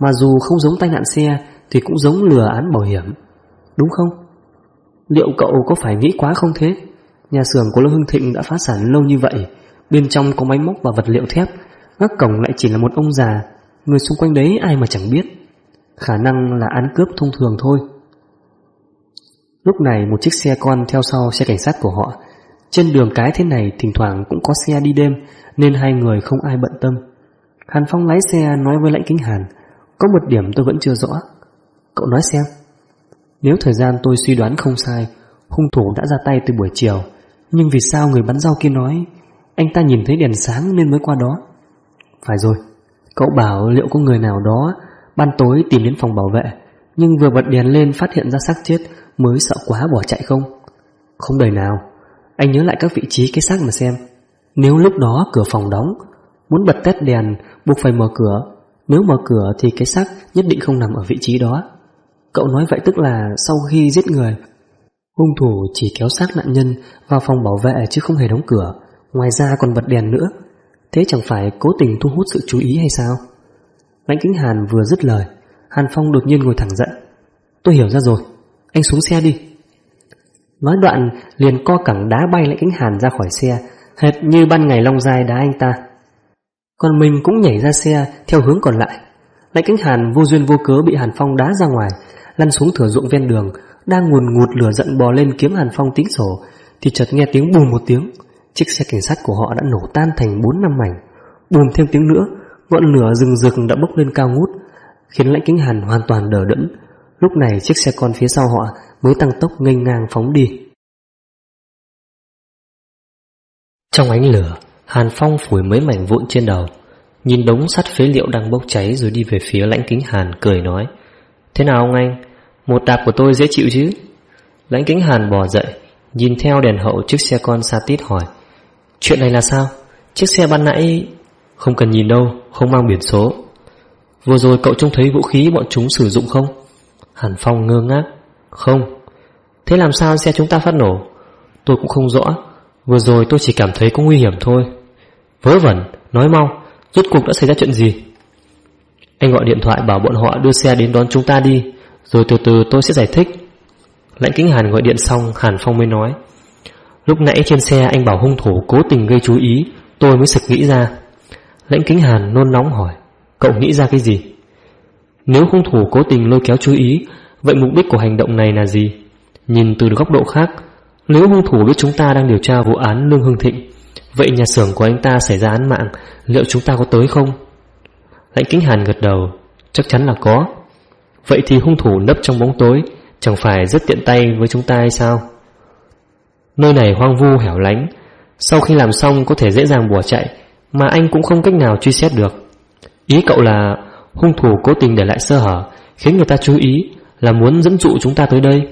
mà dù không giống tai nạn xe thì cũng giống lừa án bảo hiểm, đúng không? Liệu cậu có phải nghĩ quá không thế? Nhà xưởng của Lô Hưng Thịnh đã phá sản lâu như vậy, bên trong có máy móc và vật liệu thép, gác cổng lại chỉ là một ông già, người xung quanh đấy ai mà chẳng biết. Khả năng là án cướp thông thường thôi. Lúc này một chiếc xe con theo sau xe cảnh sát của họ. Trên đường cái thế này thỉnh thoảng cũng có xe đi đêm, nên hai người không ai bận tâm. Hàn Phong lái xe nói với Lãnh Kính Hàn, có một điểm tôi vẫn chưa rõ. Cậu nói xem. Nếu thời gian tôi suy đoán không sai, hung thủ đã ra tay từ buổi chiều, nhưng vì sao người bán rau kia nói anh ta nhìn thấy đèn sáng nên mới qua đó? Phải rồi, cậu bảo liệu có người nào đó ban tối tìm đến phòng bảo vệ, nhưng vừa bật đèn lên phát hiện ra xác chết mới sợ quá bỏ chạy không? Không đời nào. Anh nhớ lại các vị trí cái xác mà xem. Nếu lúc đó cửa phòng đóng, muốn bật tét đèn buộc phải mở cửa. Nếu mở cửa thì cái xác nhất định không nằm ở vị trí đó. Cậu nói vậy tức là sau khi giết người, hung thủ chỉ kéo xác nạn nhân vào phòng bảo vệ chứ không hề đóng cửa, ngoài ra còn bật đèn nữa. Thế chẳng phải cố tình thu hút sự chú ý hay sao? Lãnh Kính Hàn vừa dứt lời, Hàn Phong đột nhiên ngồi thẳng dậy. Tôi hiểu ra rồi, anh xuống xe đi. Nói đoạn liền co cẳng đá bay Lãnh Kính Hàn ra khỏi xe, hệt như ban ngày Long Giai đá anh ta. Còn mình cũng nhảy ra xe theo hướng còn lại. Lãnh Kính Hàn vô duyên vô cớ bị Hàn Phong đá ra ngoài, lăn xuống thửa ruộng ven đường. Đang ngùn ngụt lửa giận bò lên kiếm Hàn Phong tính sổ thì chợt nghe tiếng bùm một tiếng. Chiếc xe cảnh sát của họ đã nổ tan thành 4-5 mảnh. Bùm thêm tiếng nữa, ngọn lửa rừng rực đã bốc lên cao ngút, khiến Lãnh Kính Hàn hoàn toàn đờ đẫn. Lúc này chiếc xe con phía sau họ mới tăng tốc nghênh ngang phóng đi. Trong ánh lửa, Hàn Phong phủi mấy mảnh vụn trên đầu, nhìn đống sắt phế liệu đang bốc cháy rồi đi về phía Lãnh Kính Hàn cười nói: Thế nào ông anh, một đạp của tôi dễ chịu chứ? Lãnh Kính Hàn bò dậy, nhìn theo đèn hậu chiếc xe con xa tít hỏi: Chuyện này là sao? Chiếc xe ban nãy... Không cần nhìn đâu, không mang biển số. Vừa rồi cậu trông thấy vũ khí bọn chúng sử dụng không? Hàn Phong ngơ ngác: Không. Thế làm sao xe chúng ta phát nổ? Tôi cũng không rõ, vừa rồi tôi chỉ cảm thấy có nguy hiểm thôi. Vớ vẩn, nói mau, rốt cuộc đã xảy ra chuyện gì? Anh gọi điện thoại bảo bọn họ đưa xe đến đón chúng ta đi, rồi từ từ tôi sẽ giải thích. Lãnh Kính Hàn gọi điện xong, Hàn Phong mới nói: Lúc nãy trên xe anh bảo hung thủ cố tình gây chú ý, tôi mới sực nghĩ ra. Lãnh Kính Hàn nôn nóng hỏi: Cậu nghĩ ra cái gì? Nếu hung thủ cố tình lôi kéo chú ý, vậy mục đích của hành động này là gì? Nhìn từ góc độ khác, nếu hung thủ biết chúng ta đang điều tra vụ án Lương Hưng Thịnh, vậy nhà xưởng của anh ta xảy ra án mạng, liệu chúng ta có tới không? Lãnh Kính Hàn gật đầu: Chắc chắn là có. Vậy thì hung thủ nấp trong bóng tối chẳng phải rất tiện tay với chúng ta hay sao? Nơi này hoang vu hẻo lánh, sau khi làm xong có thể dễ dàng bỏ chạy, mà anh cũng không cách nào truy xét được. Ý cậu là hung thủ cố tình để lại sơ hở, khiến người ta chú ý, là muốn dẫn dụ chúng ta tới đây?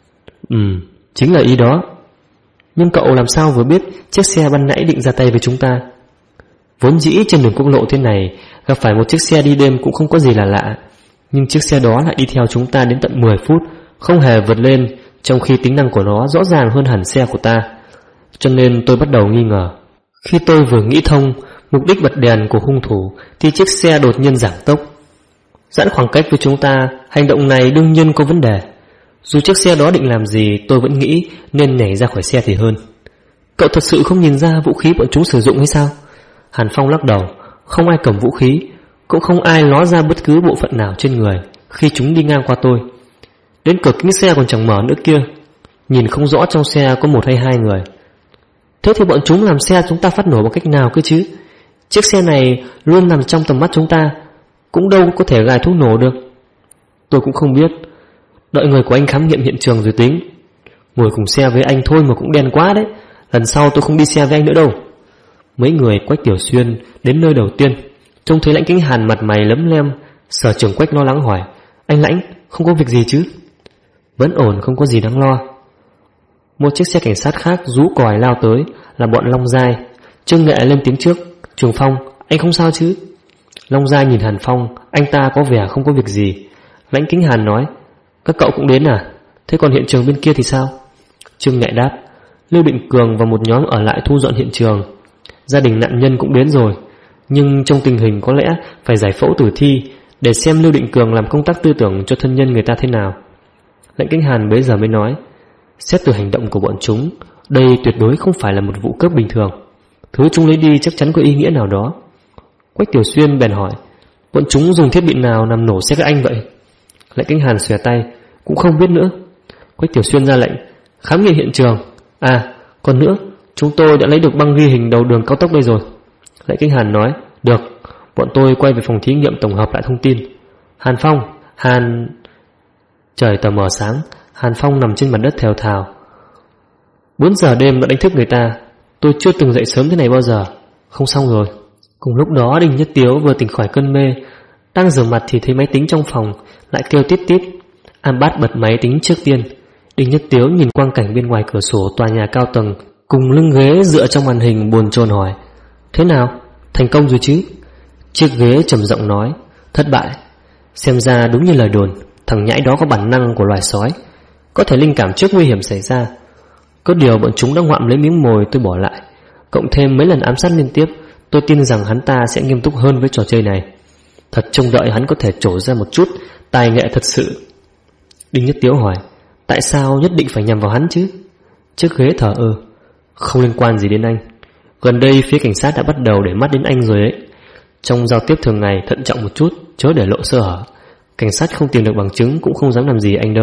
Chính là ý đó. Nhưng cậu làm sao vừa biết chiếc xe ban nãy định ra tay với chúng ta? Vốn dĩ trên đường quốc lộ thế này, gặp phải một chiếc xe đi đêm cũng không có gì là lạ, nhưng chiếc xe đó lại đi theo chúng ta đến tận 10 phút, không hề vượt lên, trong khi tính năng của nó rõ ràng hơn hẳn xe của ta. Cho nên tôi bắt đầu nghi ngờ. Khi tôi vừa nghĩ thông mục đích bật đèn của hung thủ thì chiếc xe đột nhiên giảm tốc, giãn khoảng cách với chúng ta. Hành động này đương nhiên có vấn đề. Dù chiếc xe đó định làm gì, tôi vẫn nghĩ nên nhảy ra khỏi xe thì hơn. Cậu thật sự không nhìn ra vũ khí bọn chúng sử dụng hay sao? Hàn Phong lắc đầu: Không ai cầm vũ khí, cũng không ai ló ra bất cứ bộ phận nào trên người khi chúng đi ngang qua tôi. Đến cửa kính xe còn chẳng mở nữa kia, nhìn không rõ trong xe có một hay hai người. Thế thì bọn chúng làm xe chúng ta phát nổ bằng cách nào cơ chứ? Chiếc xe này luôn nằm trong tầm mắt chúng ta, cũng đâu có thể gài thuốc nổ được. Tôi cũng không biết, đợi người của anh khám nghiệm hiện trường rồi tính. Ngồi cùng xe với anh thôi mà cũng đen quá đấy, lần sau tôi không đi xe với anh nữa đâu. Mấy người Quách Tiểu Xuyên đến nơi đầu tiên, trông thấy Lãnh Kính Hàn mặt mày lấm lem. Sở trưởng Quách lo lắng hỏi: Anh Lãnh, không có việc gì chứ? Vẫn ổn, không có gì đáng lo. Một chiếc xe cảnh sát khác rú còi lao tới, là bọn Long Giai. Trương Nghệ lên tiếng trước: Trường Phong, anh không sao chứ? Long Giai nhìn Hàn Phong, anh ta có vẻ không có việc gì. Lãnh Kính Hàn nói: Các cậu cũng đến à? Thế còn hiện trường bên kia thì sao? Trương Nghệ đáp: Lưu Định Cường và một nhóm ở lại thu dọn hiện trường. Gia đình nạn nhân cũng đến rồi, nhưng trong tình hình có lẽ phải giải phẫu tử thi, để xem Lưu Định Cường làm công tác tư tưởng cho thân nhân người ta thế nào. Lãnh Kính Hàn bấy giờ mới nói, xét từ hành động của bọn chúng, đây tuyệt đối không phải là một vụ cướp bình thường. Thứ chúng lấy đi chắc chắn có ý nghĩa nào đó. Quách Tiểu Xuyên bèn hỏi, bọn chúng dùng thiết bị nào làm nổ xe các anh vậy? Lãnh Kính Hàn xòe tay, cũng không biết nữa. Quách Tiểu Xuyên ra lệnh, khám nghiệm hiện trường. À, còn nữa, chúng tôi đã lấy được băng ghi hình đầu đường cao tốc đây rồi. Lãnh Kính Hàn nói, được, bọn tôi quay về phòng thí nghiệm tổng hợp lại thông tin. Hàn Phong, Trời tờ mờ sáng, Hàn Phong nằm trên mặt đất thều thào. 4 giờ đêm đã đánh thức người ta, tôi chưa từng dậy sớm thế này bao giờ. Không xong rồi. Cùng lúc đó Đinh Nhất Tiếu vừa tỉnh khỏi cơn mê, đang rửa mặt thì thấy máy tính trong phòng lại kêu tít tít. Am Bát bật máy tính trước tiên. Đinh Nhất Tiếu nhìn quang cảnh bên ngoài cửa sổ tòa nhà cao tầng, cùng lưng ghế dựa trong màn hình buồn chồn hỏi, thế nào, thành công rồi chứ? Chiếc ghế trầm giọng nói, thất bại. Xem ra đúng như lời đồn, thằng nhãi đó có bản năng của loài sói, có thể linh cảm trước nguy hiểm xảy ra. Có điều bọn chúng đã ngoạm lấy miếng mồi tôi bỏ lại, cộng thêm mấy lần ám sát liên tiếp, tôi tin rằng hắn ta sẽ nghiêm túc hơn với trò chơi này. Thật trông đợi hắn có thể trổ ra một chút tài nghệ thật sự. Đinh Nhất Tiếu hỏi, tại sao nhất định phải nhằm vào hắn chứ? Chiếc ghế thở không liên quan gì đến anh. Gần đây phía cảnh sát đã bắt đầu để mắt đến anh rồi ấy. Trong giao tiếp thường ngày thận trọng một chút, chớ để lộ sơ hở. Cảnh sát không tìm được bằng chứng cũng không dám làm gì anh đâu.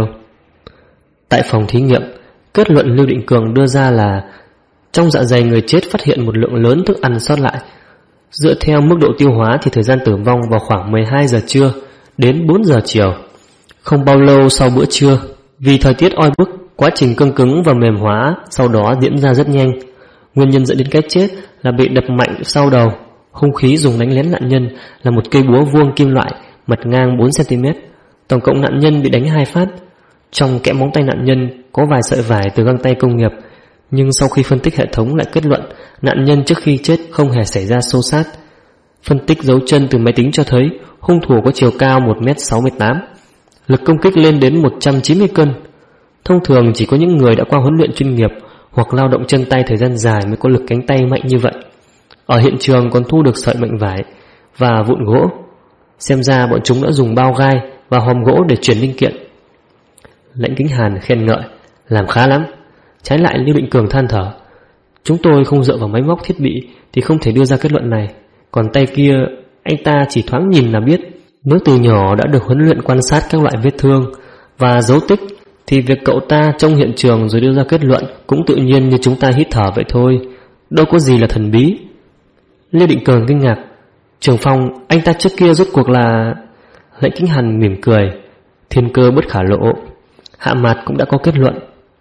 Tại phòng thí nghiệm, kết luận Lưu Định Cường đưa ra là trong dạ dày người chết phát hiện một lượng lớn thức ăn sót lại. Dựa theo mức độ tiêu hóa thì thời gian tử vong vào khoảng 12 giờ trưa đến 4 giờ chiều. Không bao lâu sau bữa trưa, vì thời tiết oi bức, quá trình cương cứng và mềm hóa sau đó diễn ra rất nhanh. Nguyên nhân dẫn đến cái chết là bị đập mạnh sau đầu. Hung khí dùng đánh lén nạn nhân là một cây búa vuông kim loại, mật ngang 4cm. Tổng cộng nạn nhân bị đánh 2 phát. Trong kẽ móng tay nạn nhân có vài sợi vải từ găng tay công nghiệp, nhưng sau khi phân tích hệ thống lại kết luận nạn nhân trước khi chết không hề xảy ra xô xát. Phân tích dấu chân từ máy tính cho thấy hung thủ có chiều cao 1m68, lực công kích lên đến 190 cân. Thông thường chỉ có những người đã qua huấn luyện chuyên nghiệp hoặc lao động chân tay thời gian dài mới có lực cánh tay mạnh như vậy. Ở hiện trường còn thu được sợi mệnh vải và vụn gỗ. Xem ra bọn chúng đã dùng bao gai và hòm gỗ để chuyển linh kiện. Lãnh Kính Hàn khen ngợi, làm khá lắm. Trái lại Lưu Định Cường than thở, chúng tôi không dựa vào máy móc thiết bị thì không thể đưa ra kết luận này. Còn tay kia, anh ta chỉ thoáng nhìn là biết. Nếu từ nhỏ đã được huấn luyện quan sát các loại vết thương và dấu tích thì việc cậu ta trong hiện trường rồi đưa ra kết luận cũng tự nhiên như chúng ta hít thở vậy thôi, đâu có gì là thần bí. Lưu Định Cường kinh ngạc, Trường Phong, anh ta trước kia rốt cuộc là... Lãnh Kính Hàn mỉm cười, thiên cơ bất khả lộ. Hạ Mạt cũng đã có kết luận.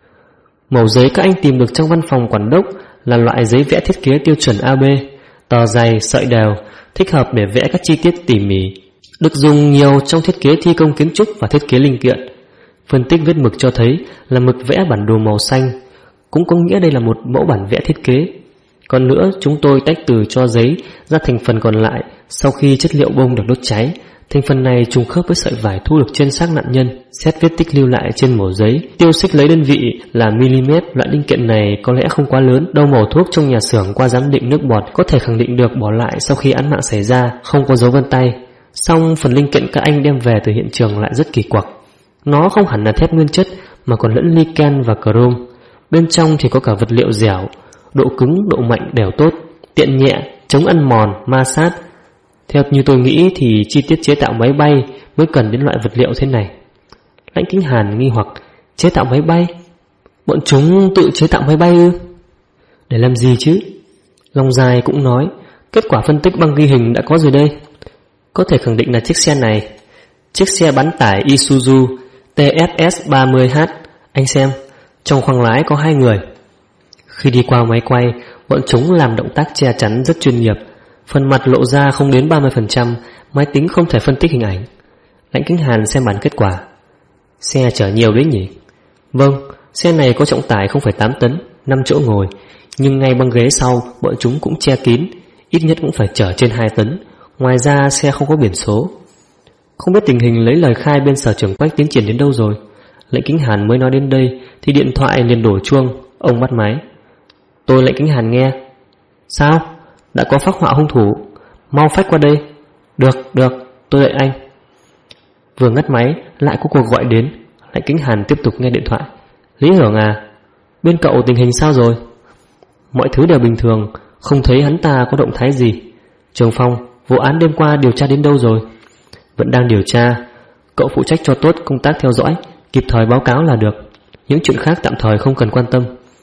Mẩu giấy các anh tìm được trong văn phòng quản đốc là loại giấy vẽ thiết kế tiêu chuẩn AB, tờ dày, sợi đều, thích hợp để vẽ các chi tiết tỉ mỉ, được dùng nhiều trong thiết kế thi công kiến trúc và thiết kế linh kiện. Phân tích vết mực cho thấy là mực vẽ bản đồ màu xanh, cũng có nghĩa đây là một mẫu bản vẽ thiết kế. Còn nữa, chúng tôi tách từ cho giấy ra thành phần còn lại sau khi chất liệu bông được đốt cháy. Thành phần này trùng khớp với sợi vải thu được trên xác nạn nhân. Xét vết tích lưu lại trên mẩu giấy, tiêu xích lấy đơn vị là mm. Loại linh kiện này có lẽ không quá lớn. Đâu mẩu thuốc trong nhà xưởng qua giám định nước bọt có thể khẳng định được bỏ lại sau khi án mạng xảy ra, không có dấu vân tay. Song phần linh kiện các anh đem về từ hiện trường lại rất kỳ quặc. Nó không hẳn là thép nguyên chất mà còn lẫn niken và chrome. Bên trong thì có cả vật liệu dẻo, độ cứng, độ mạnh đều tốt, tiện nhẹ, chống ăn mòn, ma sát. Theo như tôi nghĩ thì chi tiết chế tạo máy bay mới cần đến loại vật liệu thế này. Lãnh Kính Hàn nghi hoặc, chế tạo máy bay? Bọn chúng tự chế tạo máy bay ư? Để làm gì chứ? Long Dài cũng nói, kết quả phân tích băng ghi hình đã có rồi đây. Có thể khẳng định là chiếc xe này, chiếc xe bán tải Isuzu TFS 30H. Anh xem, trong khoang lái có 2 người. Khi đi qua máy quay, bọn chúng làm động tác che chắn rất chuyên nghiệp. Phần mặt lộ ra không đến 30%, máy tính không thể phân tích hình ảnh. Lãnh Kính Hàn xem bản kết quả. Xe chở nhiều đấy nhỉ? Vâng, xe này có trọng tải 0,8 tấn, 5 chỗ ngồi. Nhưng ngay băng ghế sau, bọn chúng cũng che kín, ít nhất cũng phải chở trên 2 tấn. Ngoài ra xe không có biển số. Không biết tình hình lấy lời khai bên sở trưởng Quách tiến triển đến đâu rồi. Lãnh Kính Hàn mới nói đến đây thì điện thoại liền đổ chuông. Ông bắt máy. Tôi Lãnh Kính Hàn nghe. Sao? Đã có phác họa hung thủ, mau phách qua đây. Được, tôi đợi anh. Vừa ngắt máy lại có cuộc gọi đến. Lãnh Kính Hàn tiếp tục nghe điện thoại. Lý Hưởng à, bên cậu tình hình sao rồi? Mọi thứ đều bình thường, không thấy hắn ta có động thái gì. Trường Phong, vụ án đêm qua điều tra đến đâu rồi? Vẫn đang điều tra. Cậu phụ trách cho tốt công tác theo dõi, kịp thời báo cáo là được. Những chuyện khác tạm thời không cần quan tâm.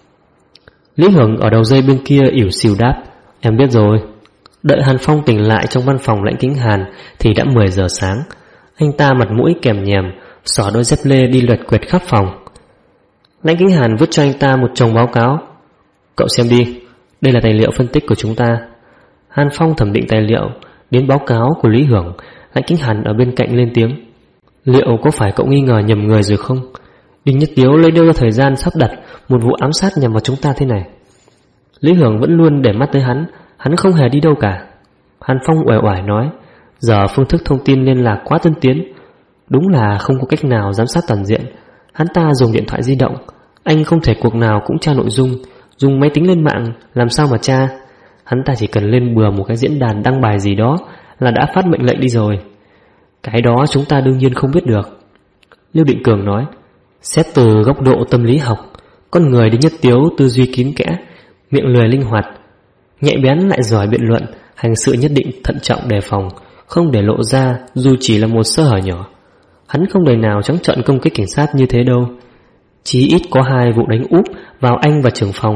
Lý Hưởng ở đầu dây bên kia ỉu xìu đáp. Em biết rồi. Đợi Hàn Phong tỉnh lại trong văn phòng Lãnh Kính Hàn thì đã 10 giờ sáng. Anh ta mặt mũi kèm nhèm, xỏ đôi dép lê đi loẹt quẹt khắp phòng. Lãnh Kính Hàn vứt cho anh ta một chồng báo cáo. Cậu xem đi, đây là tài liệu phân tích của chúng ta. Hàn Phong thẩm định tài liệu, đến báo cáo của Lý Hưởng. Lãnh Kính Hàn ở bên cạnh lên tiếng. Liệu có phải cậu nghi ngờ nhầm người rồi không? Đinh Nhất Tiếu lấy đâu ra thời gian sắp đặt một vụ ám sát nhằm vào chúng ta thế này? Lý Hưởng vẫn luôn để mắt tới hắn không hề đi đâu cả. Hàn Phong uể oải nói, giờ phương thức thông tin liên lạc quá tân tiến, đúng là không có cách nào giám sát toàn diện. Hắn ta dùng điện thoại di động, anh không thể cuộc nào cũng tra nội dung. Dùng máy tính lên mạng làm sao mà tra? Hắn ta chỉ cần lên bừa một cái diễn đàn đăng bài gì đó là đã phát mệnh lệnh đi rồi. Cái đó chúng ta đương nhiên không biết được. Lưu Định Cường nói, xét từ góc độ tâm lý học, con người Đinh Nhất Tiếu tư duy kín kẽ, miệng lười linh hoạt, nhạy bén lại giỏi biện luận, hành sự nhất định thận trọng đề phòng, không để lộ ra dù chỉ là một sơ hở nhỏ. Hắn không đời nào trắng trợn công kích cảnh sát như thế đâu. Chí ít có 2 vụ đánh úp vào anh và trưởng phòng.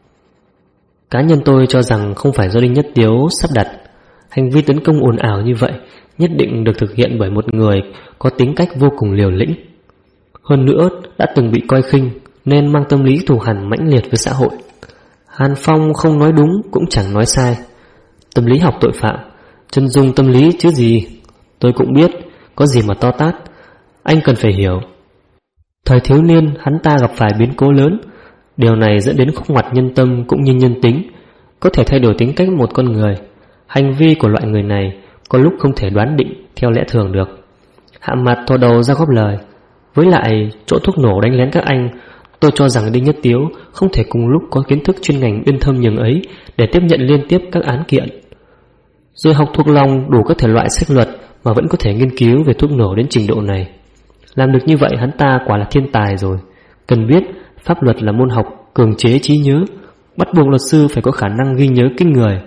Cá nhân tôi cho rằng không phải do Đinh Nhất Tiếu sắp đặt. Hành vi tấn công ồn ào như vậy nhất định được thực hiện bởi một người có tính cách vô cùng liều lĩnh. Hơn nữa đã từng bị coi khinh nên mang tâm lý thù hằn mãnh liệt với xã hội. Hàn Phong không nói đúng cũng chẳng nói sai. Tâm lý học tội phạm, chân dung tâm lý chứ gì. Tôi cũng biết, có gì mà to tát. Anh cần phải hiểu, thời thiếu niên hắn ta gặp phải biến cố lớn. Điều này dẫn đến khúc ngoặt nhân tâm cũng như nhân tính, có thể thay đổi tính cách một con người. Hành vi của loại người này có lúc không thể đoán định theo lẽ thường được. Hạ Mặt thò đầu ra góp lời. Với lại chỗ thuốc nổ đánh lén các anh, tôi cho rằng Đinh Nhất Tiếu không thể cùng lúc có kiến thức chuyên ngành uyên thâm nhường ấy để tiếp nhận liên tiếp các án kiện, rồi học thuộc lòng đủ các thể loại sách luật mà vẫn có thể nghiên cứu về thuốc nổ đến trình độ này. Làm được như vậy hắn ta quả là thiên tài rồi. Cần biết pháp luật là môn học cường chế trí nhớ, bắt buộc luật sư phải có khả năng ghi nhớ kinh người.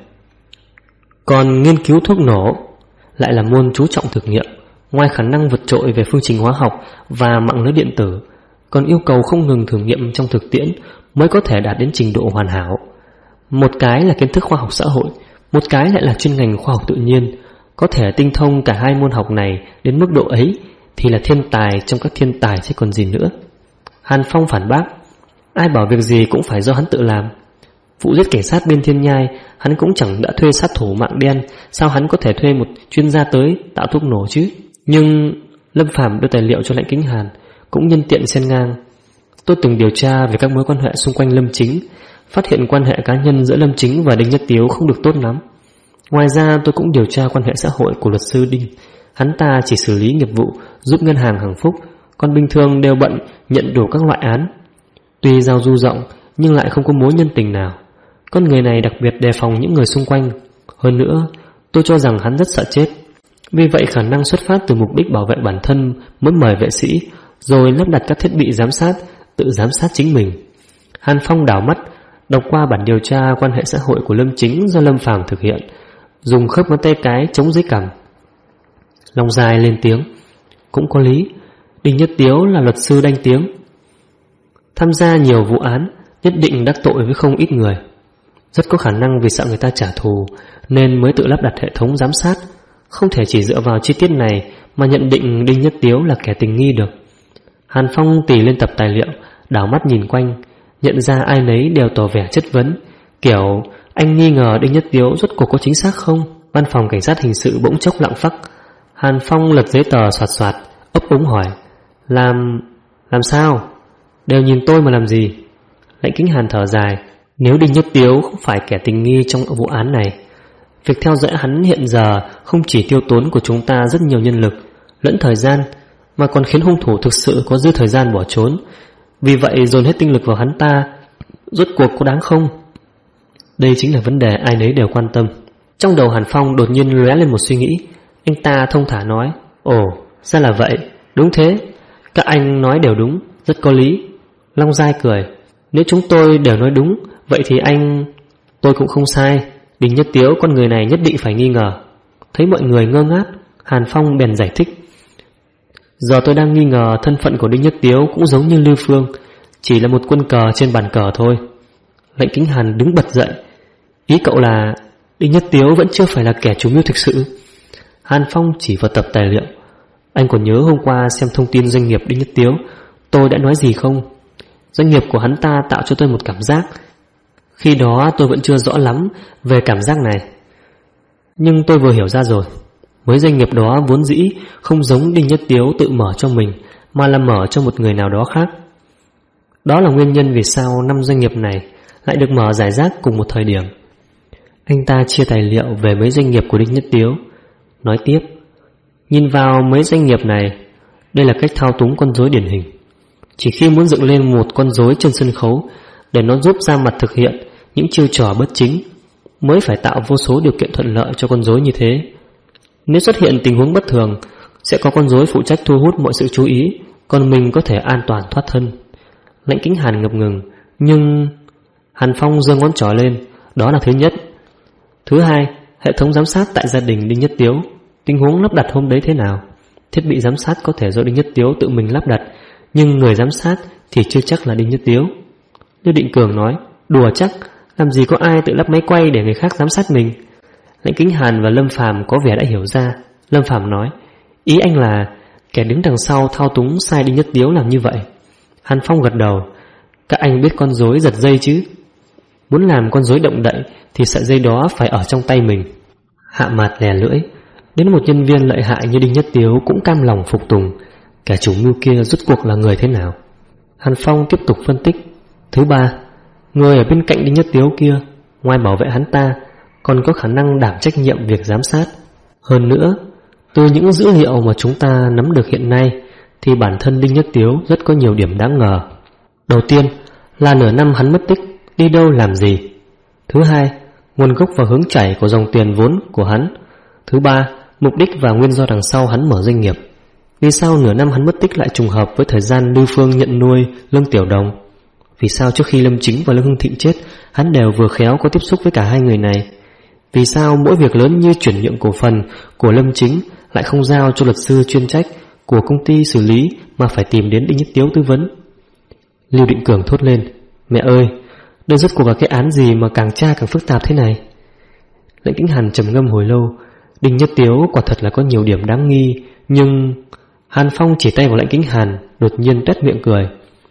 Còn nghiên cứu thuốc nổ lại là môn chú trọng thực nghiệm, ngoài khả năng vượt trội về phương trình hóa học và mạng lưới điện tử, còn yêu cầu không ngừng thử nghiệm trong thực tiễn mới có thể đạt đến trình độ hoàn hảo. Một cái là kiến thức khoa học xã hội, một cái lại là chuyên ngành khoa học tự nhiên. Có thể tinh thông cả 2 môn học này đến mức độ ấy thì là thiên tài trong các thiên tài chứ còn gì nữa. Hàn Phong phản bác, ai bảo việc gì cũng phải do hắn tự làm. Vụ giết cảnh sát bên Thiên Nhai hắn cũng chẳng đã thuê sát thủ mạng đen, sao hắn có thể thuê một chuyên gia tới tạo thuốc nổ chứ? Nhưng Lâm Phàm đưa tài liệu cho Lãnh Kính Hàn, cũng nhân tiện xen ngang. Tôi từng điều tra về các mối quan hệ xung quanh Lâm Chính, phát hiện quan hệ cá nhân giữa Lâm Chính và Đinh Nhất Tiếu không được tốt lắm. Ngoài ra tôi cũng điều tra quan hệ xã hội của luật sư Đinh. Hắn ta chỉ xử lý nghiệp vụ giúp ngân hàng Hằng Phúc, còn bình thường đều bận nhận đủ các loại án. Tuy giao du rộng nhưng lại không có mối nhân tình nào. Con người này đặc biệt đề phòng những người xung quanh. Hơn nữa tôi cho rằng hắn rất sợ chết. Vì vậy khả năng xuất phát từ mục đích bảo vệ bản thân mới mời vệ sĩ, rồi lắp đặt các thiết bị giám sát, tự giám sát chính mình. Hàn Phong đảo mắt, đọc qua bản điều tra quan hệ xã hội của Lâm Chính do Lâm Phàm thực hiện, dùng khớp ngón tay cái chống dưới cằm. Lòng dài lên tiếng, cũng có lý. Đinh Nhất Tiếu là luật sư đanh tiếng, tham gia nhiều vụ án, nhất định đắc tội với không ít người. Rất có khả năng vì sợ người ta trả thù nên mới tự lắp đặt hệ thống giám sát. Không thể chỉ dựa vào chi tiết này mà nhận định Đinh Nhất Tiếu là kẻ tình nghi được. Hàn Phong tỉ lên tập tài liệu, đảo mắt nhìn quanh, nhận ra ai nấy đều tỏ vẻ chất vấn, kiểu anh nghi ngờ Đinh Nhất Tiếu rốt cuộc có chính xác không? Văn phòng cảnh sát hình sự bỗng chốc lặng phắc. Hàn Phong lật giấy tờ soạt soạt, ấp úng hỏi, làm sao? Đều nhìn tôi mà làm gì? Lãnh Kính Hàn thở dài, nếu Đinh Nhất Tiếu không phải kẻ tình nghi trong vụ án này, việc theo dõi hắn hiện giờ không chỉ tiêu tốn của chúng ta rất nhiều nhân lực lẫn thời gian, mà còn khiến hung thủ thực sự có dư thời gian bỏ trốn. Vì vậy dồn hết tinh lực vào hắn ta, rốt cuộc có đáng không? Đây chính là vấn đề ai nấy đều quan tâm. Trong đầu Hàn Phong đột nhiên lóe lên một suy nghĩ. Anh ta thông thả nói, ồ, Ra là vậy, đúng thế. Các anh nói đều đúng, rất có lý. Long Giai cười. Nếu chúng tôi đều nói đúng, vậy thì tôi cũng không sai. Đinh Nhất Tiếu con người này nhất định phải nghi ngờ. Thấy mọi người ngơ ngác, Hàn Phong bèn giải thích. Giờ tôi đang nghi ngờ thân phận của Đinh Nhất Tiếu cũng giống như Lưu Phương, chỉ là một quân cờ trên bàn cờ thôi. Lệnh Kính Hàn đứng bật dậy. Ý cậu là Đinh Nhất Tiếu vẫn chưa phải là kẻ chủ mưu thực sự? Hàn Phong chỉ vào tập tài liệu. Anh còn nhớ hôm qua xem thông tin doanh nghiệp Đinh Nhất Tiếu tôi đã nói gì không? Doanh nghiệp của hắn ta tạo cho tôi một cảm giác. Khi đó tôi vẫn chưa rõ lắm về cảm giác này, nhưng tôi vừa hiểu ra rồi. Mấy doanh nghiệp đó vốn dĩ không giống Đinh Nhất Tiếu tự mở cho mình, mà là mở cho một người nào đó khác. Đó là nguyên nhân vì sao 5 doanh nghiệp này lại được mở rải rác cùng một thời điểm. Anh ta chia tài liệu về mấy doanh nghiệp của Đinh Nhất Tiếu, nói tiếp. Nhìn vào mấy doanh nghiệp này, đây là cách thao túng con rối điển hình. Chỉ khi muốn dựng lên một con rối trên sân khấu để nó giúp ra mặt thực hiện những chiêu trò bất chính, mới phải tạo vô số điều kiện thuận lợi cho con rối như thế. Nếu xuất hiện tình huống bất thường, sẽ có con rối phụ trách thu hút mọi sự chú ý, còn mình có thể an toàn thoát thân. Lãnh Kính Hàn ngập ngừng, nhưng... Hàn Phong giơ ngón trỏ lên. Đó là thứ nhất. Thứ hai, hệ thống giám sát tại gia đình Đinh Nhất Tiếu, tình huống lắp đặt hôm đấy thế nào? Thiết bị giám sát có thể do Đinh Nhất Tiếu tự mình lắp đặt, nhưng người giám sát thì chưa chắc là Đinh Nhất Tiếu. Lưu Định Cường nói. Đùa chắc, làm gì có ai tự lắp máy quay để người khác giám sát mình? Lãnh Kính Hàn và Lâm Phàm có vẻ đã hiểu ra. Lâm Phàm nói. Ý anh là kẻ đứng đằng sau thao túng sai Đinh Nhất Tiếu làm như vậy. Hàn Phong gật đầu. Các anh biết con rối giật dây chứ? Muốn làm con rối động đậy thì sợi dây đó phải ở trong tay mình. Hạ Mạt lè lưỡi. Đến một nhân viên lợi hại như Đinh Nhất Tiếu cũng cam lòng phục tùng. Kẻ chủ mưu kia rốt cuộc là người thế nào? Hàn Phong tiếp tục phân tích. Thứ ba, người ở bên cạnh Đinh Nhất Tiếu kia, ngoài bảo vệ hắn ta, còn có khả năng đảm trách nhiệm việc giám sát. Hơn nữa, từ những dữ liệu mà chúng ta nắm được hiện nay, thì bản thân Đinh Nhất Tiếu rất có nhiều điểm đáng ngờ. Đầu tiên là nửa năm hắn mất tích, đi đâu làm gì. Thứ hai, nguồn gốc và hướng chảy của dòng tiền vốn của hắn. Thứ ba, mục đích và nguyên do đằng sau hắn mở doanh nghiệp. Vì sao nửa năm hắn mất tích lại trùng hợp với thời gian Lưu Phương nhận nuôi Lương Tiểu Đồng? Vì sao trước khi Lâm Chính và Lương Hưng Thịnh chết, hắn đều vừa khéo có tiếp xúc với cả hai người này? Vì sao mỗi việc lớn như chuyển nhượng cổ phần của Lâm Chính lại không giao cho luật sư chuyên trách của công ty xử lý mà phải tìm đến Đinh Nhất Tiếu tư vấn? Lưu Định Cường thốt lên. Mẹ ơi, đây rốt cuộc là cái án gì mà càng tra càng phức tạp thế này? Lãnh Kính Hàn trầm ngâm hồi lâu. Đinh Nhất Tiếu quả thật là có nhiều điểm đáng nghi, nhưng... Hàn Phong chỉ tay vào Lãnh Kính Hàn, đột nhiên tuét miệng cười.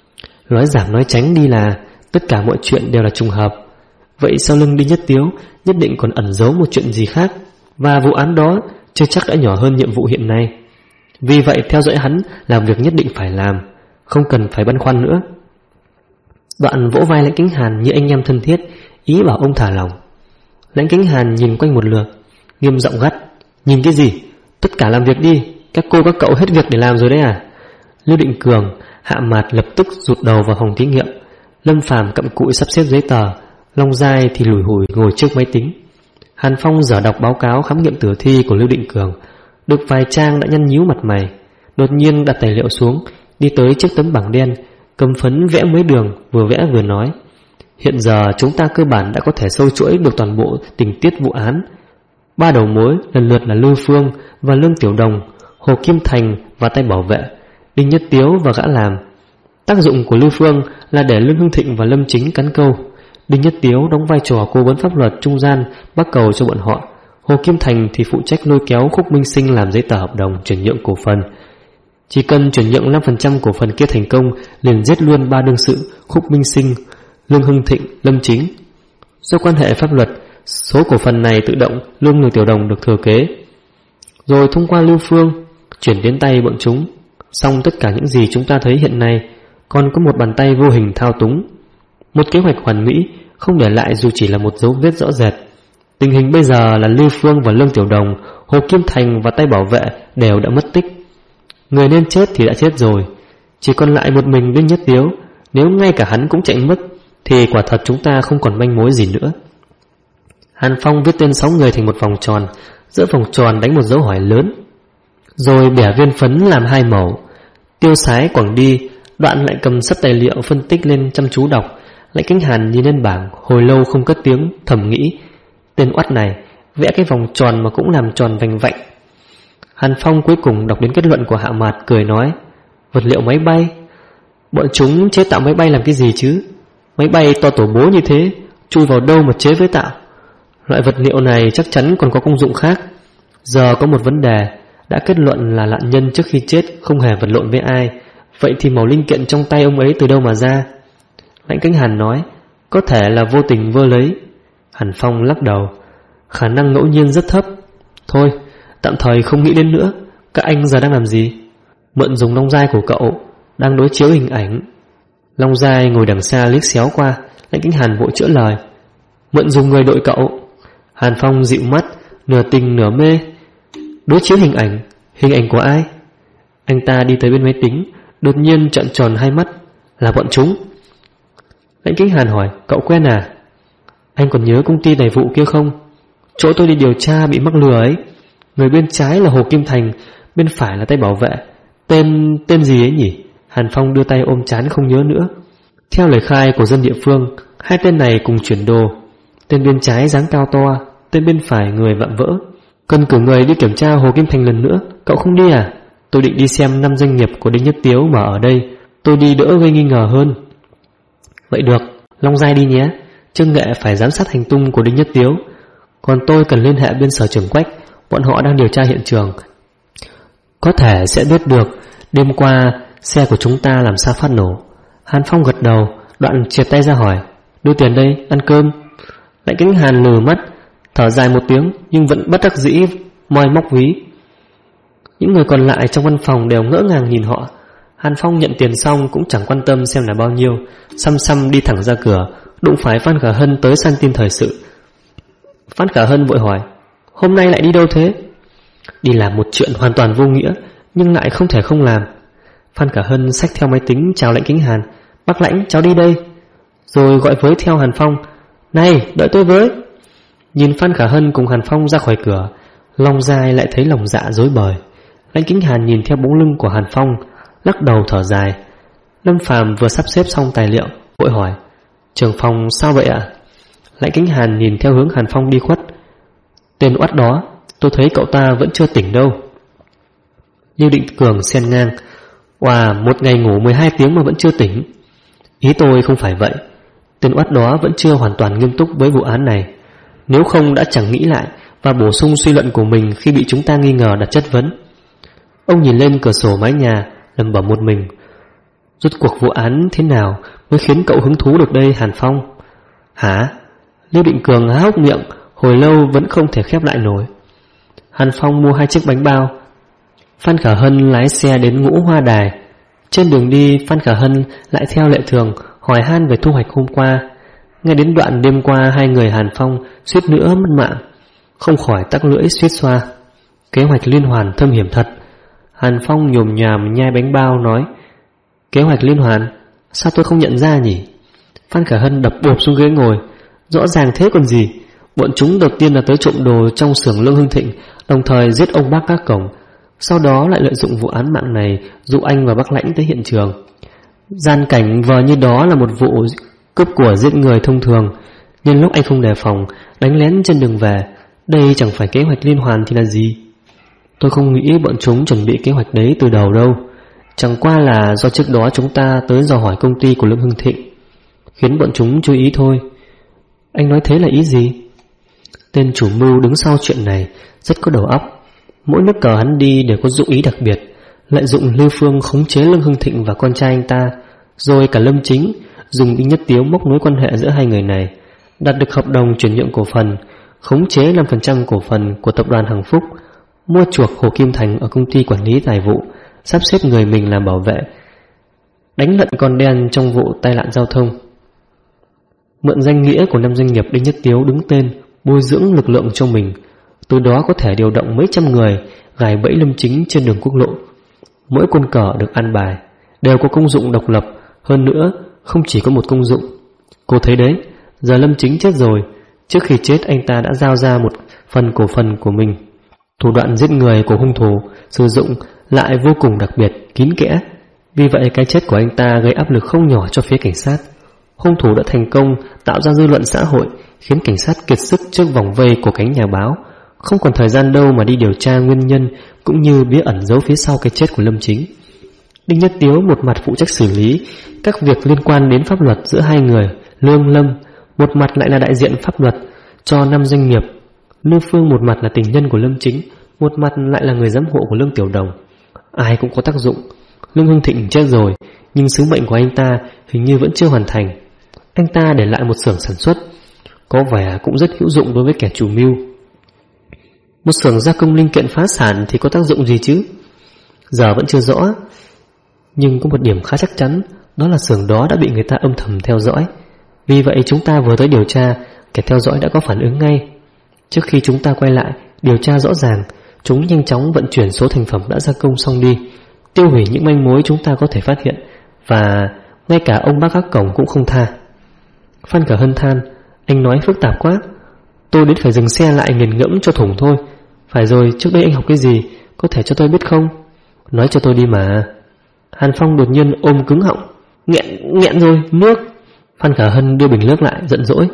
Nói giảm nói tránh đi là tất cả mọi chuyện đều là trùng hợp. Vậy sau lưng Đinh Nhất Tiếu nhất định còn ẩn giấu một chuyện gì khác, và vụ án đó chưa chắc đã nhỏ hơn nhiệm vụ hiện nay. Vì vậy theo dõi hắn là việc nhất định phải làm, không cần phải băn khoăn nữa. Đoạn vỗ vai Lãnh Kính Hàn như anh em thân thiết, ý bảo ông thả lòng. Lãnh Kính Hàn nhìn quanh một lượt, nghiêm giọng gắt. Nhìn cái gì? Tất cả làm việc đi. Các cô các cậu hết việc để làm rồi đấy à? Lưu Định Cường, Hạ Mạt lập tức rụt đầu vào phòng thí nghiệm. Lâm Phàm cặm cụi sắp xếp giấy tờ, Long Giai thì lủi hủi ngồi trước máy tính. Hàn Phong dở đọc báo cáo khám nghiệm tử thi của Lưu Định Cường, được vài trang đã nhăn nhíu mặt mày. Đột nhiên đặt tài liệu xuống, đi tới trước tấm bảng đen, cầm phấn vẽ mấy đường, vừa vẽ vừa nói. Hiện giờ chúng ta cơ bản đã có thể sâu chuỗi được toàn bộ tình tiết vụ án. 3 đầu mối lần lượt là Lưu Phương và Lương Tiểu Đồng, Hồ Kim Thành và tay bảo vệ, Đinh Nhất Tiếu và gã làm. Tác dụng của Lưu Phương là để Lương Hưng Thịnh và Lâm Chính cắn câu. Đinh Nhất Tiếu đóng vai trò cố vấn pháp luật trung gian bắc cầu cho bọn họ. Hồ Kim Thành thì phụ trách lôi kéo Khúc Minh Sinh làm giấy tờ hợp đồng chuyển nhượng cổ phần. Chỉ cần chuyển nhượng 5% cổ phần kia thành công, liền giết luôn 3 đương sự Khúc Minh Sinh, Lương Hưng Thịnh, Lâm Chính. Do quan hệ pháp luật, số cổ phần này tự động Lương Tiểu Đồng được thừa kế, rồi thông qua Lưu Phương chuyển đến tay bọn chúng. Xong tất cả những gì chúng ta thấy hiện nay, còn có một bàn tay vô hình thao túng. Một kế hoạch hoàn mỹ, không để lại dù chỉ là một dấu vết rõ rệt. Tình hình bây giờ là Lưu Phương và Lương Tiểu Đồng, Hồ Kim Thành và tay bảo vệ đều đã mất tích. Người nên chết thì đã chết rồi, chỉ còn lại một mình Đinh Nhất Tiếu. Nếu ngay cả hắn cũng chạy mất thì quả thật chúng ta không còn manh mối gì nữa. Hàn Phong viết tên 6 người thành một vòng tròn, giữa vòng tròn đánh một dấu hỏi lớn. rồi bẻ viên phấn làm 2 mẩu. Tiêu Sái quẳng đi, Đoạn lại cầm sấp tài liệu phân tích lên chăm chú đọc. Lãnh Kính Hàn nhìn lên bảng hồi lâu không cất tiếng, thầm nghĩ tên oắt này vẽ cái vòng tròn mà cũng làm tròn vành vạnh. Hàn Phong cuối cùng đọc đến kết luận của Hạ Mạt, cười nói: vật liệu máy bay. Bọn chúng chế tạo máy bay làm cái gì chứ? Máy bay to tổ bố như thế, chui vào đâu mà chế với tạo? Loại vật liệu này chắc chắn còn có công dụng khác. Giờ có một vấn đề, đã kết luận là nạn nhân trước khi chết không hề vật lộn với ai. Vậy thì mẩu linh kiện trong tay ông ấy từ đâu mà ra? Lãnh Kính Hàn nói: có thể là vô tình vơ lấy. Hàn Phong lắc đầu: khả năng ngẫu nhiên rất thấp. Thôi, tạm thời không nghĩ đến nữa. Các anh giờ đang làm gì? Mượn dùng Long Giai của cậu, đang đối chiếu hình ảnh. Long Giai ngồi đằng xa liếc xéo qua. Lãnh Kính Hàn vội chữa lời: mượn dùng người đội cậu. Hàn Phong dịu mắt, nửa tình nửa mê: đối chiếu hình ảnh? Hình ảnh của ai? Anh ta đi tới bên máy tính, đột nhiên trợn tròn hai mắt: là bọn chúng. Lãnh Kính Hàn hỏi: cậu quen à? Anh còn nhớ công ty tài vụ kia không? Chỗ tôi đi điều tra bị mắc lừa ấy. Người bên trái là Hồ Kim Thành, bên phải là tay bảo vệ. Tên gì ấy nhỉ? Hàn Phong đưa tay ôm trán không nhớ nữa. Theo lời khai của dân địa phương, hai tên này cùng chuyển đồ. Tên bên trái dáng cao to, tên bên phải người vạm vỡ. Cần cử người đi kiểm tra Hồ Kim Thành lần nữa. Cậu không đi à? Tôi định đi xem 5 doanh nghiệp của Đinh Nhất Tiếu mà ở đây. Tôi đi đỡ gây nghi ngờ hơn. Vậy được, Long Giai đi nhé. Trương Nghệ phải giám sát hành tung của Đinh Nhất Tiếu. Còn tôi cần liên hệ bên Sở Trưởng Quách. Bọn họ đang điều tra hiện trường. Có thể sẽ biết được đêm qua xe của chúng ta làm sao phát nổ. Hàn Phong gật đầu, Đoạn triệt tay ra hỏi: đưa tiền đây, ăn cơm. Lãnh Kính Hàn lừ mắt, thở dài một tiếng, nhưng vẫn bất đắc dĩ moi móc ví. Những người còn lại trong văn phòng đều ngỡ ngàng nhìn họ. Hàn Phong nhận tiền xong cũng chẳng quan tâm xem là bao nhiêu, xăm xăm đi thẳng ra cửa, đụng phải Phan Khả Hân tới săn tin thời sự. Phan Khả Hân vội hỏi: hôm nay lại đi đâu thế? Đi làm một chuyện hoàn toàn vô nghĩa, nhưng lại không thể không làm. Phan Khả Hân xách theo máy tính chào Lãnh Kính Hàn: bác Lãnh, cháu đi đây. Rồi gọi với theo Hàn Phong: này, đợi tôi với. Nhìn Phan Khả Hân cùng Hàn Phong ra khỏi cửa, Long Giai lại thấy lòng dạ rối bời. Lãnh Kính Hàn nhìn theo bóng lưng của Hàn Phong, lắc đầu thở dài. Lâm Phàm vừa sắp xếp xong tài liệu, vội hỏi: trưởng phòng sao vậy ạ? Lãnh Kính Hàn nhìn theo hướng Hàn Phong đi khuất: tên oắt đó, tôi thấy cậu ta vẫn chưa tỉnh đâu. Lưu Định Cường xen ngang: wow, một ngày ngủ 12 tiếng mà vẫn chưa tỉnh. Ý tôi không phải vậy. Tên oắt đó vẫn chưa hoàn toàn nghiêm túc với vụ án này. Nếu không đã chẳng nghĩ lại và bổ sung suy luận của mình khi bị chúng ta nghi ngờ đặt chất vấn. Ông nhìn lên cửa sổ mái nhà, lẩm bẩm một mình: rốt cuộc vụ án thế nào mới khiến cậu hứng thú được đây, Hàn Phong? Hả? Lưu Định Cường há hốc miệng, hồi lâu vẫn không thể khép lại nổi. Hàn Phong mua 2 chiếc bánh bao. Phan Khả Hân lái xe đến Ngũ Hoa Đài. Trên đường đi, Phan Khả Hân lại theo lệ thường hỏi han về thu hoạch hôm qua. Nghe đến đoạn đêm qua hai người Hàn Phong suýt nữa mất mạng, không khỏi tắc lưỡi suýt xoa. Kế hoạch liên hoàn thâm hiểm thật. Hàn Phong nhồm nhòm nhai bánh bao nói: kế hoạch liên hoàn? Sao tôi không nhận ra nhỉ? Phan Khả Hân đập bộp xuống ghế ngồi: rõ ràng thế còn gì. Bọn chúng đầu tiên là tới trộm đồ trong xưởng Lương Hưng Thịnh, đồng thời giết ông bác các cổng. Sau đó lại lợi dụng vụ án mạng này dụ anh và bác Lãnh tới hiện trường. Gian cảnh vờ như đó là một vụ cướp của giết người thông thường. Nhân lúc anh không đề phòng, đánh lén trên đường về. Đây chẳng phải kế hoạch liên hoàn thì là gì? Tôi không nghĩ bọn chúng chuẩn bị kế hoạch đấy từ đầu đâu. Chẳng qua là do trước đó chúng ta tới dò hỏi công ty của Lương Hưng Thịnh, khiến bọn chúng chú ý thôi. Anh nói thế là ý gì? Tên chủ mưu đứng sau chuyện này rất có đầu óc. Mỗi nước cờ hắn đi đều có dụng ý đặc biệt, lợi dụng Lưu Phương khống chế Lương Hưng Thịnh và con trai anh ta, rồi cả Lâm Chính dùng Đinh Nhất Tiếu móc nối quan hệ giữa hai người này, đạt được hợp đồng chuyển nhượng cổ phần, khống chế 5% cổ phần của tập đoàn Hằng Phúc, mua chuộc Hồ Kim Thành ở công ty quản lý tài vụ, sắp xếp người mình làm bảo vệ, đánh lận con đen trong vụ tai nạn giao thông. Mượn danh nghĩa của 5 doanh nghiệp Đinh Nhất Tiếu đứng tên, bồi dưỡng lực lượng cho mình, từ đó có thể điều động mấy trăm người gài bẫy Lâm Chính trên đường quốc lộ. Mỗi quân cờ được ăn bài đều có công dụng độc lập, hơn nữa không chỉ có một công dụng. Cô thấy đấy, giờ Lâm Chính chết rồi, trước khi chết anh ta đã giao ra một phần cổ phần của mình. Thủ đoạn giết người của hung thủ sử dụng lại vô cùng đặc biệt, kín kẽ. Vì vậy cái chết của anh ta gây áp lực không nhỏ cho phía cảnh sát. Hung thủ đã thành công tạo ra dư luận xã hội, khiến cảnh sát kiệt sức trước vòng vây của cánh nhà báo, không còn thời gian đâu mà đi điều tra nguyên nhân cũng như bí ẩn giấu phía sau cái chết của Lâm Chính. Đinh Nhất Tiếu một mặt phụ trách xử lý các việc liên quan đến pháp luật giữa hai người Lương Lâm, một mặt lại là đại diện pháp luật cho 5 doanh nghiệp. Lương Phương một mặt là tình nhân của Lâm Chính, một mặt lại là người giám hộ của Lương Tiểu Đồng. Ai cũng có tác dụng. Lương Hưng Thịnh chết rồi, nhưng sứ mệnh của anh ta hình như vẫn chưa hoàn thành. Anh ta để lại một xưởng sản xuất, có vẻ cũng rất hữu dụng đối với kẻ chủ mưu. Một xưởng gia công linh kiện phá sản thì có tác dụng gì chứ? Giờ vẫn chưa rõ. Nhưng có một điểm khá chắc chắn, đó là xưởng đó đã bị người ta âm thầm theo dõi. Vì vậy chúng ta vừa tới điều tra, kẻ theo dõi đã có phản ứng ngay. Trước khi chúng ta quay lại điều tra rõ ràng, chúng nhanh chóng vận chuyển số thành phẩm đã gia công xong đi, tiêu hủy những manh mối chúng ta có thể phát hiện, và ngay cả ông bác gác cổng cũng không tha. Phan Khả Hân than, anh nói phức tạp quá, tôi đến phải dừng xe lại nghiền ngẫm cho thủng thôi. Phải rồi, trước đây anh học cái gì, có thể cho tôi biết không? Nói cho tôi đi mà. Hàn Phong đột nhiên ôm cứng họng, nghẹn rồi, nước. Phan Khả Hân đưa bình nước lại, giận dỗi.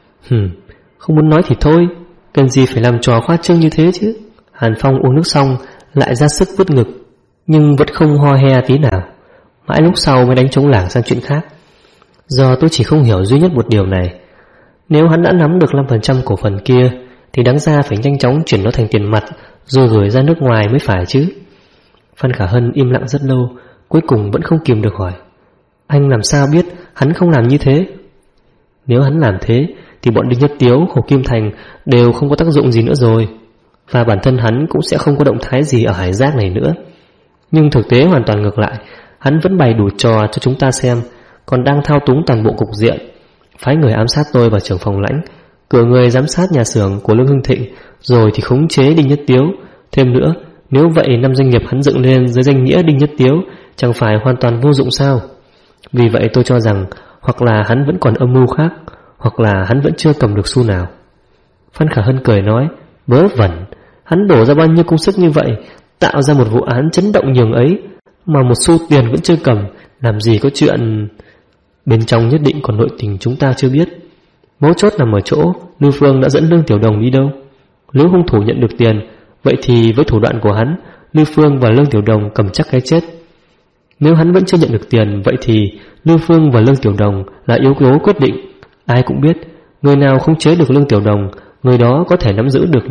Không muốn nói thì thôi, cần gì phải làm trò khoa trương như thế chứ. Hàn Phong uống nước xong lại ra sức vứt ngực, nhưng vẫn không ho he tí nào. Mãi lúc sau mới đánh trống lảng sang chuyện khác. Giờ tôi chỉ không hiểu duy nhất một điều này. Nếu hắn đã nắm được 5% cổ phần kia thì đáng ra phải nhanh chóng chuyển nó thành tiền mặt rồi gửi ra nước ngoài mới phải chứ. Phan Khả Hân im lặng rất lâu, cuối cùng vẫn không kìm được hỏi, anh làm sao biết hắn không làm như thế? Nếu hắn làm thế thì bọn Đinh Nhất Tiếu, Hồ Kim Thành đều không có tác dụng gì nữa rồi, và bản thân hắn cũng sẽ không có động thái gì ở Hải Giác này nữa. Nhưng thực tế hoàn toàn ngược lại, hắn vẫn bày đủ trò cho chúng ta xem, còn đang thao túng toàn bộ cục diện, phái người ám sát tôi và trưởng phòng lãnh, cử người giám sát nhà xưởng của Lương Hưng Thịnh, rồi thì khống chế Đinh Nhất Tiếu. Thêm nữa, nếu vậy 5 doanh nghiệp hắn dựng lên dưới danh nghĩa Đinh Nhất Tiếu chẳng phải hoàn toàn vô dụng sao? Vì vậy tôi cho rằng hoặc là hắn vẫn còn âm mưu khác, hoặc là hắn vẫn chưa cầm được xu nào. Phan Khả Hân cười nói, vớ vẩn, hắn đổ ra bao nhiêu công sức như vậy, tạo ra một vụ án chấn động nhường ấy, mà một xu tiền vẫn chưa cầm, làm gì có chuyện... Bên trong nhất định còn nội tình chúng ta chưa biết. Mấu chốt nằm ở chỗ Lưu Phương đã dẫn Lương Tiểu Đồng đi đâu. Nếu hung thủ nhận được tiền, vậy thì với thủ đoạn của hắn, Lưu Phương và Lương Tiểu Đồng cầm chắc cái chết. Nếu hắn vẫn chưa nhận được tiền, vậy thì Lưu Phương và Lương Tiểu Đồng là yếu tố quyết định. Ai cũng biết, người nào không chế được Lương Tiểu Đồng, người đó có thể nắm giữ được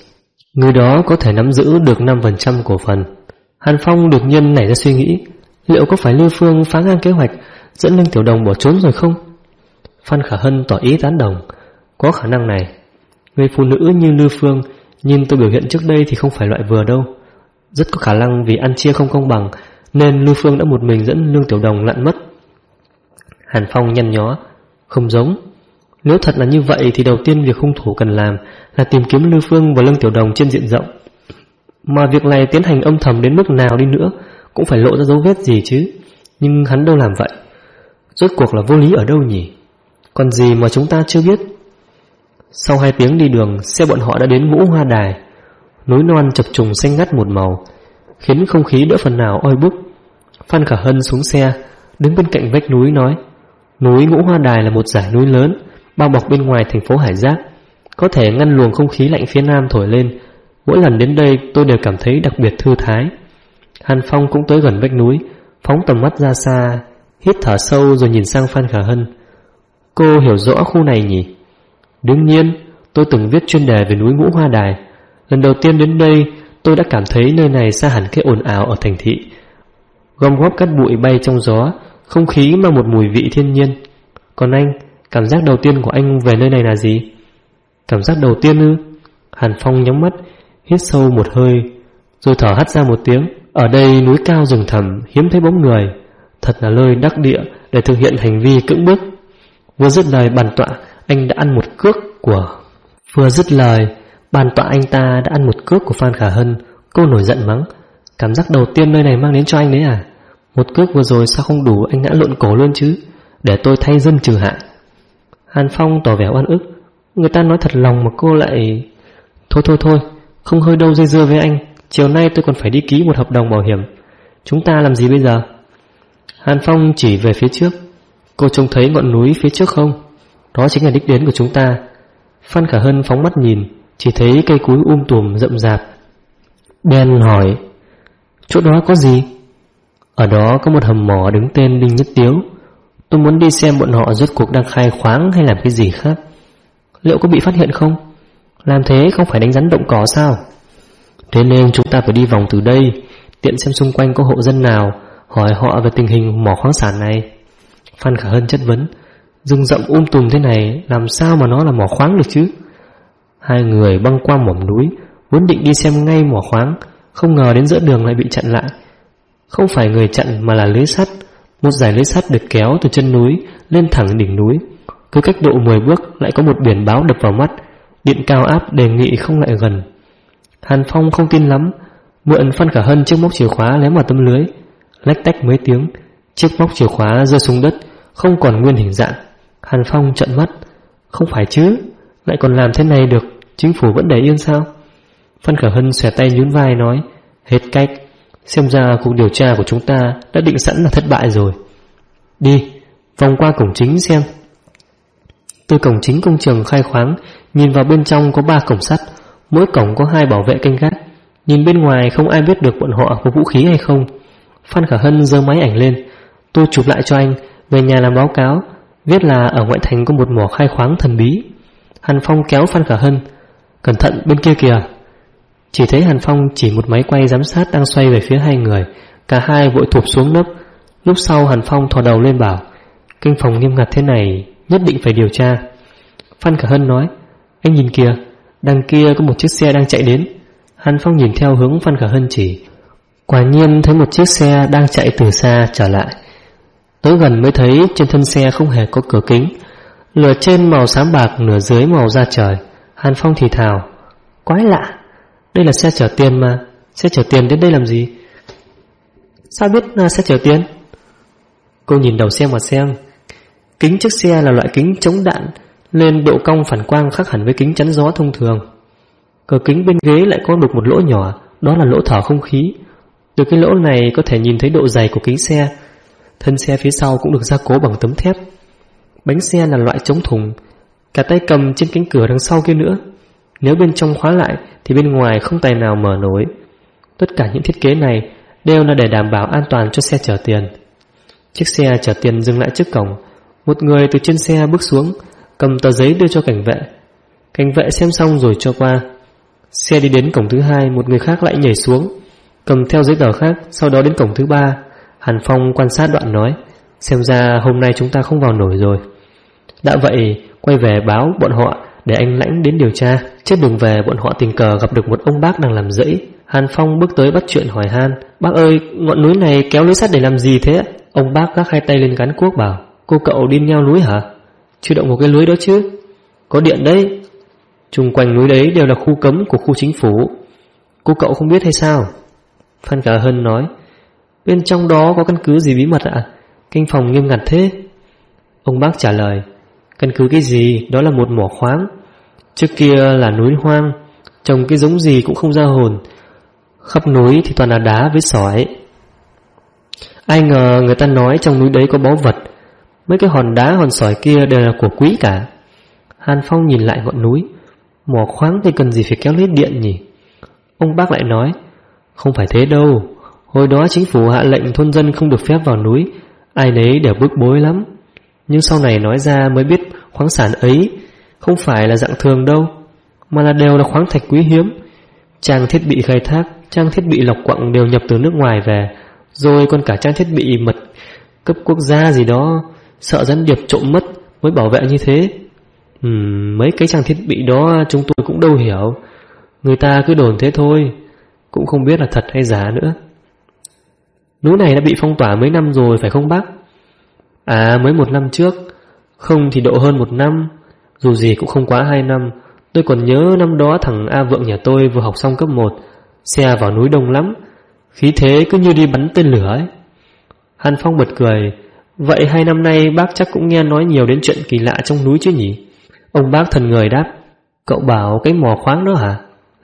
5% cổ phần. Hàn Phong đột nhiên nảy ra suy nghĩ, liệu có phải Lưu Phương phá ngang kế hoạch dẫn Lương Tiểu Đồng bỏ trốn rồi không? Phan Khả Hân tỏ ý tán đồng, có khả năng này. Người phụ nữ như Lưu Phương, nhìn tôi biểu hiện trước đây thì không phải loại vừa đâu. Rất có khả năng vì ăn chia không công bằng nên Lưu Phương đã một mình dẫn Lương Tiểu Đồng lặn mất. Hàn Phong nhăn nhó, không giống. Nếu thật là như vậy thì đầu tiên việc hung thủ cần làm là tìm kiếm Lưu Phương và Lương Tiểu Đồng trên diện rộng. Mà việc này tiến hành âm thầm đến mức nào đi nữa cũng phải lộ ra dấu vết gì chứ. Nhưng hắn đâu làm vậy. Rốt cuộc là vô lý ở đâu nhỉ? Còn gì mà chúng ta chưa biết? Sau 2 tiếng đi đường, xe bọn họ đã đến Ngũ Hoa Đài. Núi non chập trùng xanh ngắt một màu, khiến không khí đỡ phần nào oi bức. Phan Khả Hân xuống xe, đứng bên cạnh vách núi nói, núi Ngũ Hoa Đài là một dải núi lớn, bao bọc bên ngoài thành phố Hải Giác, có thể ngăn luồng không khí lạnh phía nam thổi lên. Mỗi lần đến đây tôi đều cảm thấy đặc biệt thư thái. Hàn Phong cũng tới gần vách núi, phóng tầm mắt ra xa, hít thở sâu rồi nhìn sang Phan Khả Hân. Cô hiểu rõ khu này nhỉ? Đương nhiên, tôi từng viết chuyên đề về núi Ngũ Hoa Đài. Lần đầu tiên đến đây, tôi đã cảm thấy nơi này xa hẳn cái ồn ào ở thành thị. Gom góp cát bụi bay trong gió, không khí mang một mùi vị thiên nhiên. Còn anh, cảm giác đầu tiên của anh về nơi này là gì? Cảm giác đầu tiên ư? Hàn Phong nhắm mắt, hít sâu một hơi, rồi thở hắt ra một tiếng. Ở đây núi cao rừng thẳm, hiếm thấy bóng người, thật là nơi đắc địa để thực hiện hành vi cưỡng bức. Vừa dứt lời bàn tọa, anh đã ăn một cước của Phan Khả Hân. Cô nổi giận mắng, cảm giác đầu tiên nơi này mang đến cho anh đấy à? Một cước vừa rồi sao không đủ anh ngã lộn cổ luôn chứ? Để tôi thay dân trừ hại. Hàn Phong tỏ vẻ oan ức, người ta nói thật lòng mà cô lại... Thôi, Không hơi đâu dây dưa với anh. Chiều nay tôi còn phải đi ký một hợp đồng bảo hiểm. Chúng ta làm gì bây giờ? Hàn Phong chỉ về phía trước. Cô trông thấy ngọn núi phía trước không? Đó chính là đích đến của chúng ta. Phan Khả Hân phóng mắt nhìn, chỉ thấy cây cối tùm rậm rạp. Ben hỏi, chỗ đó có gì? Ở đó có một hầm mỏ đứng tên Đinh Nhất Tiếu. Tôi muốn đi xem bọn họ rốt cuộc đang khai khoáng hay làm cái gì khác. Liệu có bị phát hiện không? Làm thế không phải đánh rắn động cỏ sao? Thế nên chúng ta phải đi vòng từ đây, tiện xem xung quanh có hộ dân nào, hỏi họ về tình hình mỏ khoáng sản này. Phan Khả Hân chất vấn, rừng rậm tùm thế này, làm sao mà nó là mỏ khoáng được chứ? Hai người băng qua mỏm núi, vốn định đi xem ngay mỏ khoáng, không ngờ đến giữa đường lại bị chặn lại. Không phải người chặn mà là lưới sắt. Một dải lưới sắt được kéo từ chân núi lên thẳng đỉnh núi. Cứ cách độ 10 bước lại có một biển báo đập vào mắt, điện cao áp đề nghị không lại gần. Hàn Phong không tin lắm, mượn Phan Khả Hân chiếc móc chìa khóa lém vào tấm lưới. Lách tách mấy tiếng, chiếc móc chìa khóa rơi xuống đất, không còn nguyên hình dạng. Hàn Phong trợn mắt, không phải chứ, lại còn làm thế này được, chính phủ vẫn để yên sao? Phan Khả Hân xòe tay nhún vai nói, hết cách, xem ra cuộc điều tra của chúng ta đã định sẵn là thất bại rồi. Đi, vòng qua cổng chính xem. Từ cổng chính công trường khai khoáng, nhìn vào bên trong có 3 cổng sắt, mỗi cổng có 2 bảo vệ canh gác. Nhìn bên ngoài không ai biết được bọn họ có vũ khí hay không. Phan Khả Hân giơ máy ảnh lên, tôi chụp lại cho anh, về nhà làm báo cáo, viết là ở ngoại thành có một mỏ khai khoáng thần bí. Hàn Phong kéo Phan Khả Hân, cẩn thận bên kia kìa. Chỉ thấy Hàn Phong chỉ một máy quay giám sát đang xoay về phía hai người. Cả hai vội thụp xuống nấp. Lúc sau Hàn Phong thò đầu lên bảo, canh phòng nghiêm ngặt thế này, nhất định phải điều tra. Phan Khả Hân nói, anh nhìn kìa, đằng kia có một chiếc xe đang chạy đến. Hàn Phong nhìn theo hướng Phan Khả Hân chỉ. Quả nhiên thấy một chiếc xe đang chạy từ xa trở lại. Tới gần mới thấy trên thân xe không hề có cửa kính, nửa trên màu xám bạc, nửa dưới màu da trời. Hàn Phong thì thào, quái lạ, đây là xe chở tiền mà, xe chở tiền đến đây làm gì? Sao biết là xe chở tiền? Cô nhìn đầu xe mà xem. Kính chiếc xe là loại kính chống đạn, nên độ cong phản quang khác hẳn với kính chắn gió thông thường. Cửa kính bên ghế lại có đục một lỗ nhỏ, đó là lỗ thở không khí. Từ cái lỗ này có thể nhìn thấy độ dày của kính xe. Thân xe phía sau cũng được gia cố bằng tấm thép. Bánh xe là loại chống thùng, cả tay cầm trên cánh cửa đằng sau kia nữa. Nếu bên trong khóa lại thì bên ngoài không tài nào mở nổi. Tất cả những thiết kế này đều là để đảm bảo an toàn cho xe chở tiền. Chiếc xe chở tiền dừng lại trước cổng. Một người từ trên xe bước xuống, cầm tờ giấy đưa cho cảnh vệ. Cảnh vệ xem xong rồi cho qua. Xe đi đến cổng thứ 2, một người khác lại nhảy xuống, cầm theo giấy tờ khác, sau đó đến cổng thứ 3. Hàn Phong quan sát đoạn nói, xem ra hôm nay chúng ta không vào nổi rồi. Đã vậy, quay về báo bọn họ để anh Lãnh đến điều tra. Trên đường về bọn họ tình cờ gặp được một ông bác đang làm rẫy. Hàn Phong bước tới bắt chuyện hỏi han, bác ơi, ngọn núi này kéo lưới sắt để làm gì thế? Ông bác gác hai tay lên cán cuốc bảo, cô cậu đi leo núi hả? Chưa động vào cái lưới đó chứ? Có điện đấy. Chung quanh núi đấy đều là khu cấm của khu chính phủ. Cô cậu không biết hay sao? Phan Khả Hân nói, bên trong đó có căn cứ gì bí mật ạ? Canh phòng nghiêm ngặt thế. Ông bác trả lời, căn cứ cái gì, đó là một mỏ khoáng. Trước kia là núi hoang, trồng cái giống gì cũng không ra hồn. Khắp núi thì toàn là đá với sỏi. Ai ngờ người ta nói trong núi đấy có báu vật. Mấy cái hòn đá hòn sỏi kia đều là của quý cả. Hàn Phong nhìn lại ngọn núi, mỏ khoáng thì cần gì phải kéo lưới điện nhỉ? Ông bác lại nói, không phải thế đâu. Hồi đó chính phủ hạ lệnh thôn dân không được phép vào núi, ai nấy đều bức bối lắm. Nhưng sau này nói ra mới biết khoáng sản ấy không phải là dạng thường đâu, mà là đều là khoáng thạch quý hiếm. Trang thiết bị khai thác, trang thiết bị lọc quặng đều nhập từ nước ngoài về, rồi còn cả trang thiết bị mật cấp quốc gia gì đó, sợ gián điệp trộm mất mới bảo vệ như thế. Mấy cái trang thiết bị đó chúng tôi cũng đâu hiểu, người ta cứ đồn thế thôi, cũng không biết là thật hay giả nữa. Núi này đã bị phong tỏa mấy năm rồi phải không bác? À, mới 1 năm trước, không thì độ hơn 1 năm, dù gì cũng không quá 2 năm. Tôi còn nhớ năm đó thằng A Vượng nhà tôi vừa học xong cấp 1, xe vào núi đông lắm, khí thế cứ như đi bắn tên lửa ấy. Hàn Phong bật cười, vậy 2 năm nay bác chắc cũng nghe nói nhiều đến chuyện kỳ lạ trong núi chứ nhỉ? Ông bác thần người đáp, cậu bảo cái mỏ khoáng đó hả?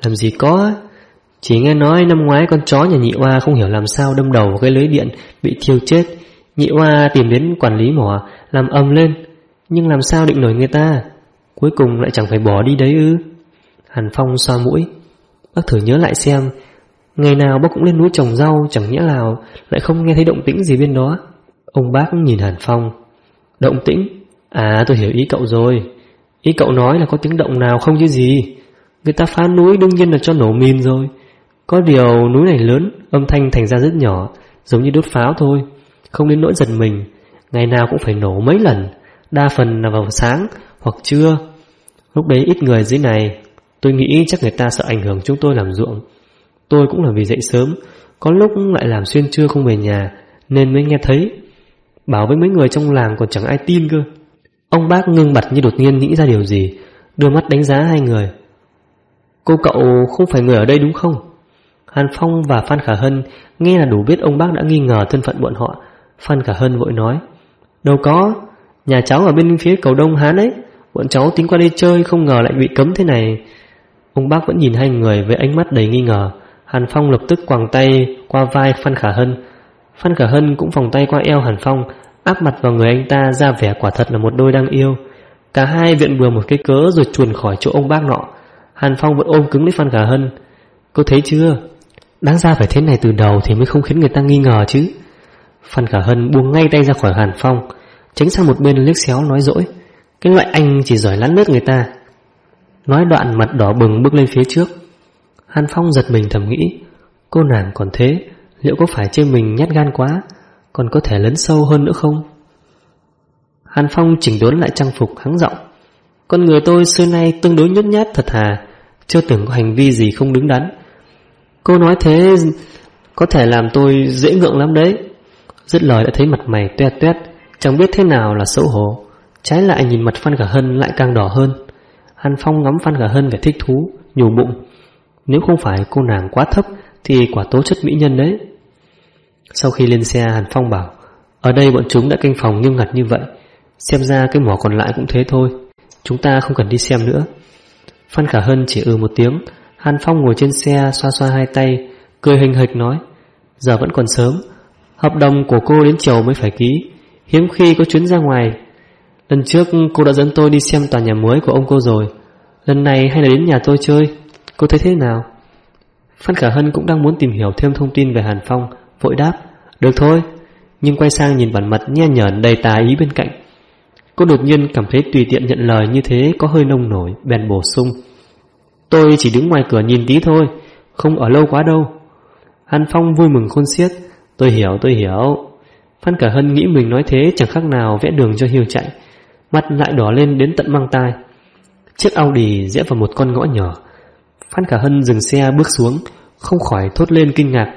Làm gì có, chỉ nghe nói năm ngoái con chó nhà nhị oa không hiểu làm sao đâm đầu vào cái lưới điện bị thiêu chết. Nhị oa tìm đến quản lý mỏ làm ầm lên, nhưng làm sao định nổi người ta, cuối cùng lại chẳng phải bỏ đi đấy ư? Hàn Phong xoa mũi. Bác thử nhớ lại xem, ngày nào bác cũng lên núi trồng rau, chẳng nhẽ nào lại không nghe thấy động tĩnh gì bên đó. Ông bác nhìn Hàn Phong. Động tĩnh? À, tôi hiểu ý cậu rồi. Ý cậu nói là có tiếng động nào không chứ gì. Người ta phá núi đương nhiên là cho nổ mìn rồi. Có điều núi này lớn, âm thanh thành ra rất nhỏ, giống như đốt pháo thôi, không đến nỗi giật mình. Ngày nào cũng phải nổ mấy lần, đa phần là vào sáng hoặc trưa. Lúc đấy ít người dưới này, tôi nghĩ chắc người ta sợ ảnh hưởng chúng tôi làm ruộng. Tôi cũng là vì dậy sớm, có lúc lại làm xuyên trưa không về nhà, nên mới nghe thấy. Bảo với mấy người trong làng còn chẳng ai tin cơ. Ông bác ngưng bặt như đột nhiên nghĩ ra điều gì, đưa mắt đánh giá hai người. Cô cậu không phải người ở đây đúng không? Hàn Phong và Phan Khả Hân nghe là đủ biết ông bác đã nghi ngờ thân phận bọn họ. Phan Khả Hân vội nói, đâu có, nhà cháu ở bên phía cầu Đông Hán ấy, bọn cháu tính qua đây chơi, không ngờ lại bị cấm thế này. Ông bác vẫn nhìn hai người với ánh mắt đầy nghi ngờ. Hàn Phong lập tức quàng tay qua vai Phan Khả Hân. Phan Khả Hân cũng vòng tay qua eo Hàn Phong, áp mặt vào người anh ta, ra vẻ quả thật là một đôi đang yêu. Cả hai viện bừa một cái cớ rồi chuồn khỏi chỗ ông bác nọ. Hàn Phong vẫn ôm cứng lấy Phan Khả Hân. Cô thấy chưa, đáng ra phải thế này từ đầu thì mới không khiến người ta nghi ngờ chứ. Phan Khả Hân buông ngay tay ra khỏi Hàn Phong, tránh sang một bên liếc xéo nói dỗi, cái loại anh chỉ giỏi lắn lướt người ta. Nói đoạn mặt đỏ bừng bước lên phía trước. Hàn Phong giật mình thầm nghĩ, cô nàng còn thế, liệu có phải chê mình nhát gan quá, còn có thể lấn sâu hơn nữa không? Hàn Phong chỉnh đốn lại trang phục, hắng giọng, con người tôi xưa nay tương đối nhút nhát thật thà, chưa từng có hành vi gì không đứng đắn. Cô nói thế có thể làm tôi dễ ngượng lắm đấy. Dứt lời đã thấy mặt mày toét toét, chẳng biết thế nào là xấu hổ. Trái lại nhìn mặt Phan Khả Hân lại càng đỏ hơn. Hàn Phong ngắm Phan Khả Hân vẻ thích thú, nhủ bụng, nếu không phải cô nàng quá thấp thì quả tố chất mỹ nhân đấy. Sau khi lên xe, Hàn Phong bảo, ở đây bọn chúng đã canh phòng nghiêm ngặt như vậy, xem ra cái mỏ còn lại cũng thế thôi, chúng ta không cần đi xem nữa. Phan Khả Hân chỉ một tiếng. Hàn Phong ngồi trên xe xoa xoa hai tay, cười hình hịch nói, giờ vẫn còn sớm, hợp đồng của cô đến chiều mới phải ký, hiếm khi có chuyến ra ngoài. Lần trước cô đã dẫn tôi đi xem tòa nhà mới của ông cô rồi, lần này hay là đến nhà tôi chơi, cô thấy thế nào? Phan Khả Hân cũng đang muốn tìm hiểu thêm thông tin về Hàn Phong, vội đáp, được thôi, nhưng quay sang nhìn bản mặt nhe nhởn đầy tà ý bên cạnh. Cô đột nhiên cảm thấy tùy tiện nhận lời như thế có hơi nông nổi, bèn bổ sung, tôi chỉ đứng ngoài cửa nhìn tí thôi, không ở lâu quá đâu. Hàn Phong vui mừng khôn xiết, tôi hiểu. Phan Khả Hân nghĩ mình nói thế chẳng khác nào vẽ đường cho hươu chạy, mặt lại đỏ lên đến tận mang tai. Chiếc Audi rẽ vào một con ngõ nhỏ. Phan Khả Hân dừng xe bước xuống, không khỏi thốt lên kinh ngạc.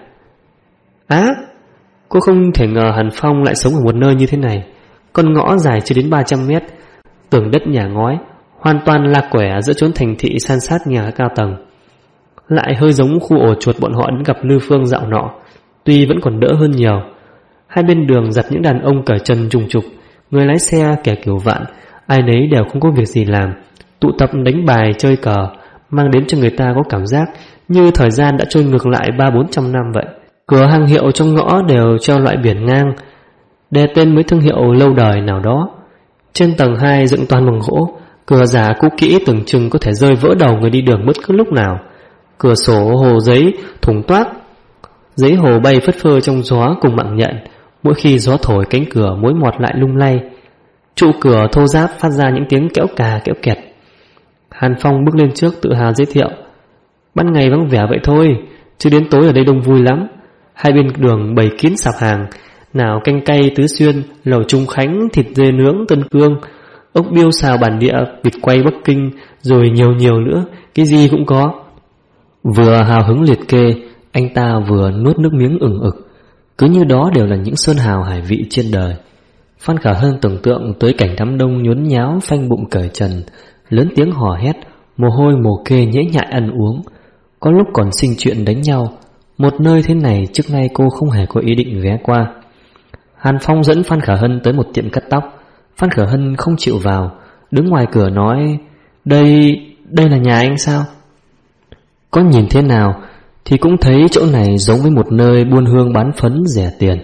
Cô không thể ngờ Hàn Phong lại sống ở một nơi như thế này. Con ngõ dài chưa đến 300 mét, tường đất nhà ngói, hoàn toàn lạc quẻ giữa chốn thành thị san sát nhà cao tầng. Lại hơi giống khu ổ chuột bọn họ đến gặp Lư Phương dạo nọ, tuy vẫn còn đỡ hơn nhiều. Hai bên đường giặt những đàn ông cởi trần trùng trục, người lái xe kẻ kiểu vạn, ai nấy đều không có việc gì làm, tụ tập đánh bài chơi cờ, mang đến cho người ta có cảm giác như thời gian đã trôi ngược lại 300-400 năm vậy. Cửa hàng hiệu trong ngõ đều treo loại biển ngang, đè tên mấy thương hiệu lâu đời nào đó. Trên tầng 2 dựng toàn bằng gỗ, cửa giả cũ kỹ tưởng chừng có thể rơi vỡ đầu người đi đường bất cứ lúc nào. Cửa sổ hồ giấy thủng toác, giấy hồ bay phất phơ trong gió cùng mạng nhện, mỗi khi gió thổi cánh cửa mối mọt lại lung lay. Trụ cửa thô ráp phát ra những tiếng kẽo cà kẽo kẹt. Hàn Phong bước lên trước tự hào giới thiệu, ban ngày vắng vẻ vậy thôi, chứ đến tối ở đây đông vui lắm. Hai bên đường bày kín sạp hàng, nào canh cay Tứ Xuyên, lẩu Trung Khánh, thịt dê nướng Tân Cương, ốc biêu xào bản địa, vịt quay Bắc Kinh, rồi nhiều nữa, cái gì cũng có. Vừa hào hứng liệt kê, anh ta vừa nuốt nước miếng ửng ực, cứ như đó đều là những sơn hào hải vị trên đời. Phan Khả Hân tưởng tượng tới cảnh đám đông nhốn nháo phanh bụng cởi trần, lớn tiếng hò hét, mồ hôi mồ kê nhễ nhại ăn uống, có lúc còn sinh chuyện đánh nhau. Một nơi thế này trước nay cô không hề có ý định ghé qua. Hàn Phong dẫn Phan Khả Hân tới một tiệm cắt tóc. Phan Khả Hân không chịu vào, đứng ngoài cửa nói, Đây là nhà anh sao? Có nhìn thế nào thì cũng thấy chỗ này giống với một nơi buôn hương bán phấn rẻ tiền.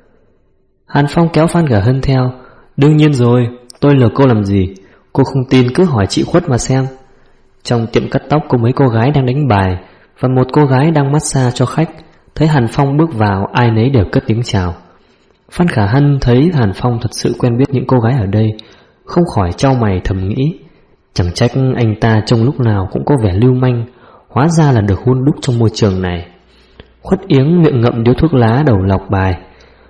Hàn Phong kéo Phan Khả Hân theo. Đương nhiên rồi, tôi lừa cô làm gì? Cô không tin cứ hỏi chị Khuất mà xem. Trong tiệm cắt tóc có mấy cô gái đang đánh bài và một cô gái đang massage cho khách. Thấy Hàn Phong bước vào, ai nấy đều cất tiếng chào. Phan Khả Hân thấy Hàn Phong thật sự quen biết những cô gái ở đây, không khỏi chau mày thầm nghĩ, chẳng trách anh ta trông lúc nào cũng có vẻ lưu manh, hóa ra là được hun đúc trong môi trường này. Khuất Yếng miệng ngậm điếu thuốc lá đầu lọc bài.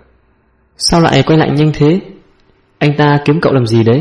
Sao lại quay lại nhanh thế? Anh ta kiếm cậu làm gì đấy?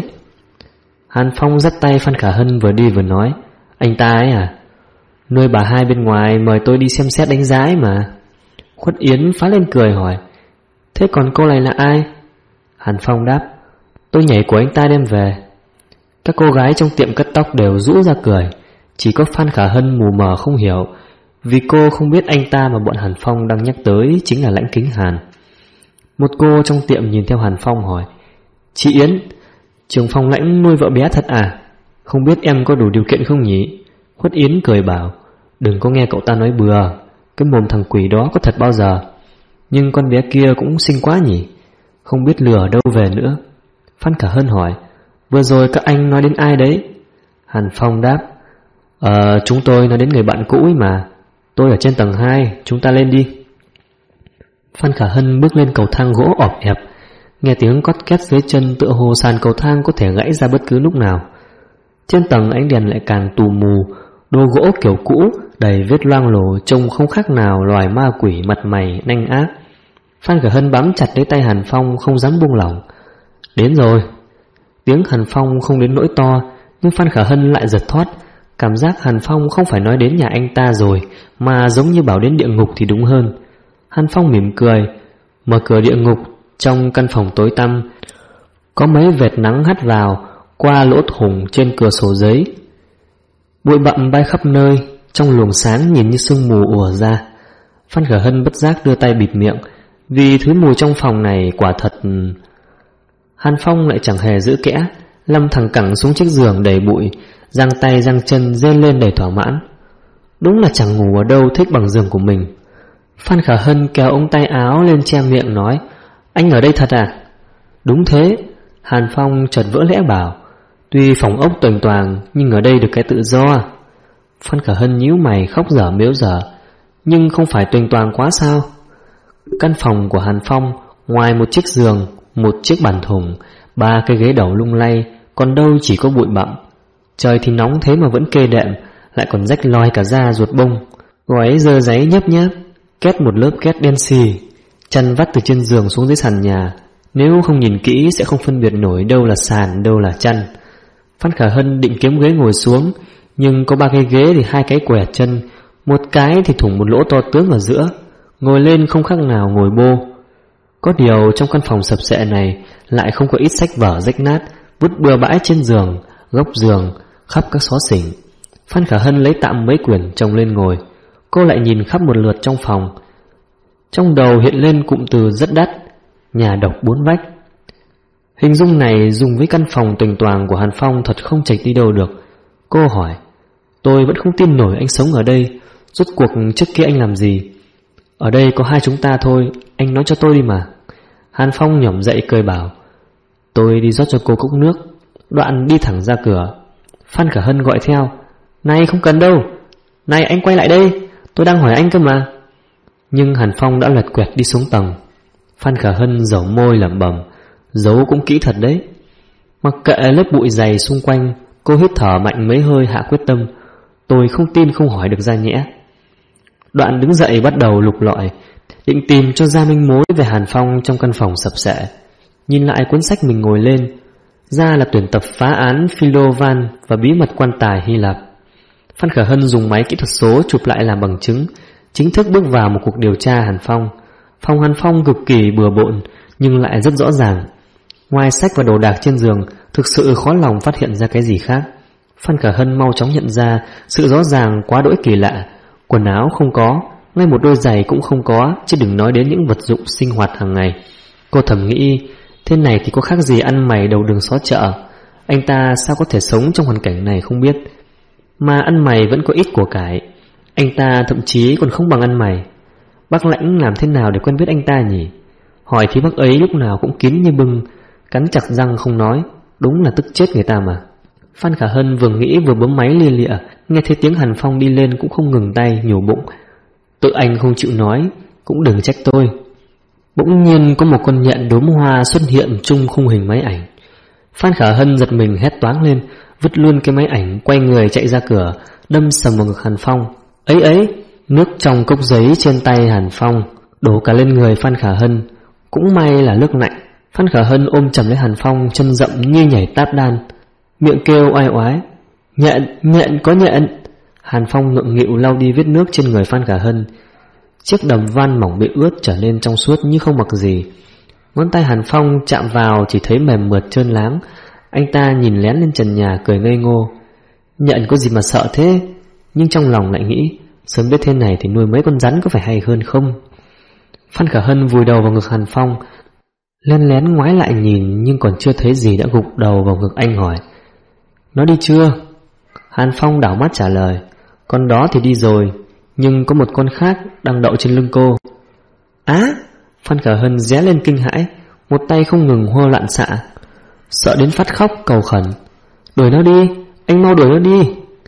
Hàn Phong dắt tay Phan Khả Hân vừa đi vừa nói. Anh ta ấy à? Nuôi bà hai bên ngoài mời tôi đi xem xét đánh giá ấy mà. Khuất Yến phá lên cười hỏi, thế còn cô này là ai? Hàn Phong đáp, tôi nhảy của anh ta đem về. Các cô gái trong tiệm cắt tóc đều rũ ra cười, chỉ có Phan Khả Hân mù mờ không hiểu, vì cô không biết anh ta mà bọn Hàn Phong đang nhắc tới chính là Lãnh Kính Hàn. Một cô trong tiệm nhìn theo Hàn Phong hỏi, chị Yến, trưởng phòng Lãnh nuôi vợ bé thật à? Không biết em có đủ điều kiện không nhỉ? Khuất Yến cười bảo, đừng có nghe cậu ta nói bừa, cái mồm thằng quỷ đó có thật bao giờ. Nhưng con bé kia cũng xinh quá nhỉ, không biết lừa ở đâu về nữa. Phan Khả Hân hỏi, vừa rồi các anh nói đến ai đấy? Hàn Phong đáp, chúng tôi nói đến người bạn cũ ấy mà. Tôi ở trên tầng 2, chúng ta lên đi. Phan Khả Hân bước lên cầu thang gỗ ọp ẹp, nghe tiếng cót két dưới chân tựa hồ sàn cầu thang có thể gãy ra bất cứ lúc nào. Trên tầng ánh đèn lại càng tù mù, đồ gỗ kiểu cũ đầy vết loang lổ trông không khác nào loài ma quỷ mặt mày nanh ác. Phan Khả Hân bám chặt lấy tay Hàn Phong không dám buông lỏng. Đến rồi. Tiếng Hàn Phong không đến nỗi to, nhưng Phan Khả Hân lại giật thót. Cảm giác Hàn Phong không phải nói đến nhà anh ta rồi, mà giống như bảo đến địa ngục thì đúng hơn. Hàn Phong mỉm cười, mở cửa địa ngục. Trong căn phòng tối tăm có mấy vệt nắng hắt vào qua lỗ thủng trên cửa sổ giấy. Bụi bặm bay khắp nơi, trong luồng sáng nhìn như sương mù ùa ra. Phan Khả Hân bất giác đưa tay bịt miệng, vì thứ mùi trong phòng này quả thật. Hàn Phong lại chẳng hề giữ kẽ, lâm thẳng cẳng xuống chiếc giường đầy bụi, giang tay giang chân rên lên đầy thỏa mãn. Đúng là chẳng ngủ ở đâu thích bằng giường của mình. Phan Khả Hân kéo ống tay áo lên che miệng nói, anh ở đây thật à? Đúng thế. Hàn Phong chợt vỡ lẽ bảo, tuy phòng ốc toành toàng nhưng ở đây được cái tự do. Phan Khả Hân nhíu mày khóc dở mếu dở, nhưng không phải toành toàng quá sao? Căn phòng của Hàn Phong ngoài một chiếc giường, một chiếc bàn thùng, 3 cái ghế đầu lung lay, còn đâu chỉ có bụi bặm. Trời thì nóng thế mà vẫn kê đệm, lại còn rách loi cả da ruột bông. Gói dơ giấy nhấp nháp, két một lớp két đen xì, chăn vắt từ trên giường xuống dưới sàn nhà. Nếu không nhìn kỹ sẽ không phân biệt nổi đâu là sàn, đâu là chăn. Phan Khả Hân định kiếm ghế ngồi xuống, nhưng có 3 cái ghế thì 2 cái quẹt chân, một cái thì thủng một lỗ to tướng ở giữa, ngồi lên không khác nào ngồi bô. Có điều trong căn phòng sập sệ này lại không có ít sách vở rách nát vứt bừa bãi trên giường, góc giường, khắp các xó xỉnh. Phan Khả Hân lấy tạm mấy quyển chồng lên ngồi. Cô lại nhìn khắp một lượt trong phòng. Trong đầu hiện lên cụm từ rất đắt, nhà độc 4 vách. Hình dung này dùng với căn phòng toành toàng của Hàn Phong thật không chệch đi đâu được. Cô hỏi, tôi vẫn không tin nổi anh sống ở đây, rốt cuộc trước kia anh làm gì? Ở đây có 2 chúng ta thôi, anh nói cho tôi đi mà. Hàn Phong nhỏm dậy cười bảo, tôi đi rót cho cô cốc nước. Đoạn đi thẳng ra cửa. Phan Khả Hân gọi theo, này không cần đâu, này anh quay lại đây, tôi đang hỏi anh cơ mà. Nhưng Hàn Phong đã lật quẹt đi xuống tầng. Phan Khả Hân dẩu môi lẩm bẩm, giấu cũng kỹ thật đấy. Mặc kệ lớp bụi dày xung quanh, cô hít thở mạnh mấy hơi hạ quyết tâm, tôi không tin không hỏi được ra nhẽ. Đoạn đứng dậy bắt đầu lục lọi, định tìm cho ra manh mối về Hàn Phong trong căn phòng sập sệ. Nhìn lại cuốn sách mình ngồi lên, ra là tuyển tập phá án Philovan và bí mật quan tài Hy Lạp. Phan Khả Hân dùng máy kỹ thuật số chụp lại làm bằng chứng, chính thức bước vào một cuộc điều tra Hàn Phong. Phòng Hàn Phong cực kỳ bừa bộn nhưng lại rất rõ ràng. Ngoài sách và đồ đạc trên giường, thực sự khó lòng phát hiện ra cái gì khác. Phan Khả Hân mau chóng nhận ra sự rõ ràng quá đỗi kỳ lạ. Quần áo không có, ngay một đôi giày cũng không có, chứ đừng nói đến những vật dụng sinh hoạt hàng ngày. Cô thầm nghĩ, thế này thì có khác gì ăn mày đầu đường xó chợ. Anh ta sao có thể sống trong hoàn cảnh này không biết. Mà ăn mày vẫn có ít của cải. Anh ta thậm chí còn không bằng ăn mày. Bác Lãnh làm thế nào để quen biết anh ta nhỉ? Hỏi thì bác ấy lúc nào cũng kín như bưng, cắn chặt răng không nói. Đúng là tức chết người ta mà. Phan Khả Hân vừa nghĩ vừa bấm máy lia lịa, nghe thấy tiếng Hàn Phong đi lên cũng không ngừng tay, nhủ bụng: tự anh không chịu nói, cũng đừng trách tôi. Bỗng nhiên có một con nhện đốm hoa xuất hiện chung khung hình máy ảnh. Phan Khả Hân giật mình hét toáng lên, vứt luôn cái máy ảnh, quay người chạy ra cửa, đâm sầm vào ngực Hàn Phong. Ấy, nước trong cốc giấy trên tay Hàn Phong đổ cả lên người Phan Khả Hân. Cũng may là nước lạnh. Phan Khả Hân ôm chầm lấy Hàn Phong, chân rậm như nhảy táp đan, miệng kêu oai oái: nhện, có nhện. Hàn Phong ngượng nghịu lau đi vết nước trên người Phan Khả Hân. Chiếc đầm van mỏng bị ướt trở nên trong suốt như không mặc gì. Ngón tay Hàn Phong chạm vào chỉ thấy mềm mượt trơn láng. Anh ta nhìn lén lên trần nhà cười ngây ngô. Nhện có gì mà sợ thế? Nhưng trong lòng lại nghĩ, sớm biết thế này thì nuôi mấy con rắn có phải hay hơn không? Phan Khả Hân vùi đầu vào ngực Hàn Phong, lén lén ngoái lại nhìn, nhưng còn chưa thấy gì đã gục đầu vào ngực anh hỏi: nó đi chưa? Hàn Phong đảo mắt trả lời: con đó thì đi rồi, nhưng có một con khác đang đậu trên lưng cô. Á! Phan Khả Hân ré lên kinh hãi, một tay không ngừng hô loạn xạ, sợ đến phát khóc cầu khẩn: đuổi nó đi, anh mau đuổi nó đi.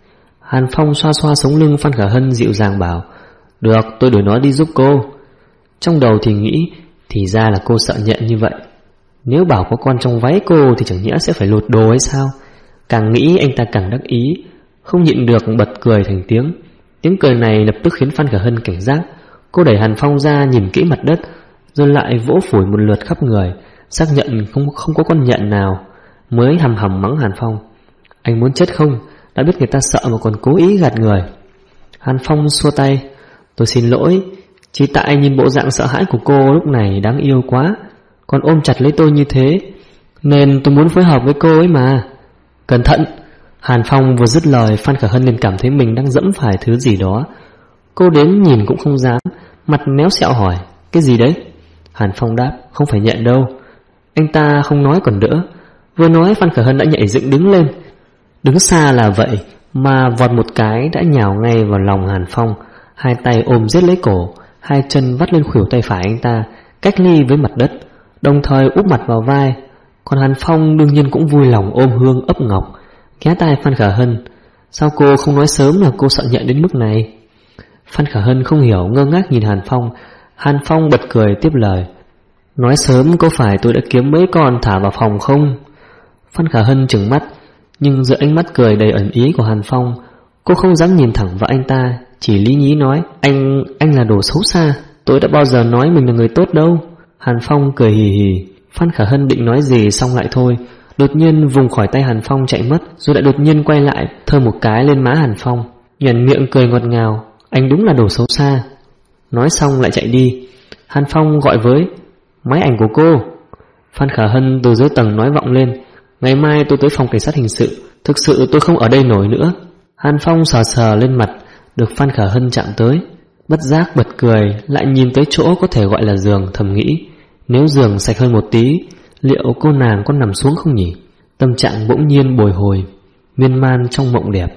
Hàn Phong xoa xoa sống lưng Phan Khả Hân dịu dàng bảo: được, tôi đuổi nó đi giúp cô. Trong đầu thì nghĩ, thì ra là cô sợ nhện như vậy. Nếu bảo có con trong váy cô thì chẳng nhẽ sẽ phải lột đồ hay sao? Càng nghĩ anh ta càng đắc ý, không nhịn được bật cười thành tiếng. Tiếng cười này lập tức khiến Phan Khả Hân cảnh giác. Cô đẩy Hàn Phong ra nhìn kỹ mặt đất, rồi lại vỗ phủi một lượt khắp người, xác nhận không có con nhện nào, mới hầm hầm mắng Hàn Phong: anh muốn chết không? Đã biết người ta sợ mà còn cố ý gạt người. Hàn Phong xua tay: tôi xin lỗi, chỉ tại nhìn bộ dạng sợ hãi của cô lúc này đáng yêu quá, còn ôm chặt lấy tôi như thế, nên tôi muốn phối hợp với cô ấy mà. Cẩn thận! Hàn Phong vừa dứt lời, Phan Khả Hân liền cảm thấy mình đang dẫm phải thứ gì đó. Cô đến nhìn cũng không dám, mặt méo xẹo hỏi: cái gì đấy? Hàn Phong đáp: không phải nhện đâu. Anh ta không nói còn đỡ, vừa nói Phan Khả Hân đã nhảy dựng đứng lên. Đứng xa là vậy mà vọt một cái đã nhào ngay vào lòng Hàn Phong, hai tay ôm giết lấy cổ, hai chân vắt lên khuỷu tay phải anh ta, cách ly với mặt đất, đồng thời úp mặt vào vai. Còn Hàn Phong đương nhiên cũng vui lòng ôm hương ấp ngọc, ghé tai Phan Khả Hân: sao cô không nói sớm là cô sợ nhện đến mức này? Phan Khả Hân không hiểu, ngơ ngác nhìn Hàn Phong. Hàn Phong bật cười tiếp lời: nói sớm có phải tôi đã kiếm mấy con thả vào phòng không? Phan Khả Hân trừng mắt, nhưng giữa ánh mắt cười đầy ẩn ý của Hàn Phong, cô không dám nhìn thẳng vào anh ta, chỉ lý nhí nói: anh là đồ xấu xa, tôi đã bao giờ nói mình là người tốt đâu. Hàn Phong cười hì hì. Phan Khả Hân định nói gì xong lại thôi, đột nhiên vùng khỏi tay Hàn Phong chạy mất, rồi lại đột nhiên quay lại thơm một cái lên má Hàn Phong, nhoẻn miệng cười ngọt ngào: anh đúng là đồ xấu xa. Nói xong lại chạy đi. Hàn Phong gọi với: máy ảnh của cô. Phan Khả Hân từ dưới tầng nói vọng lên: ngày mai tôi tới phòng cảnh sát hình sự, thực sự tôi không ở đây nổi nữa. Hàn Phong sờ sờ lên mặt, được Phan Khả Hân chạm tới, bất giác bật cười, lại nhìn tới chỗ có thể gọi là giường, thầm nghĩ: nếu giường sạch hơn một tí, liệu cô nàng có nằm xuống không nhỉ? Tâm trạng bỗng nhiên bồi hồi, miên man trong mộng đẹp.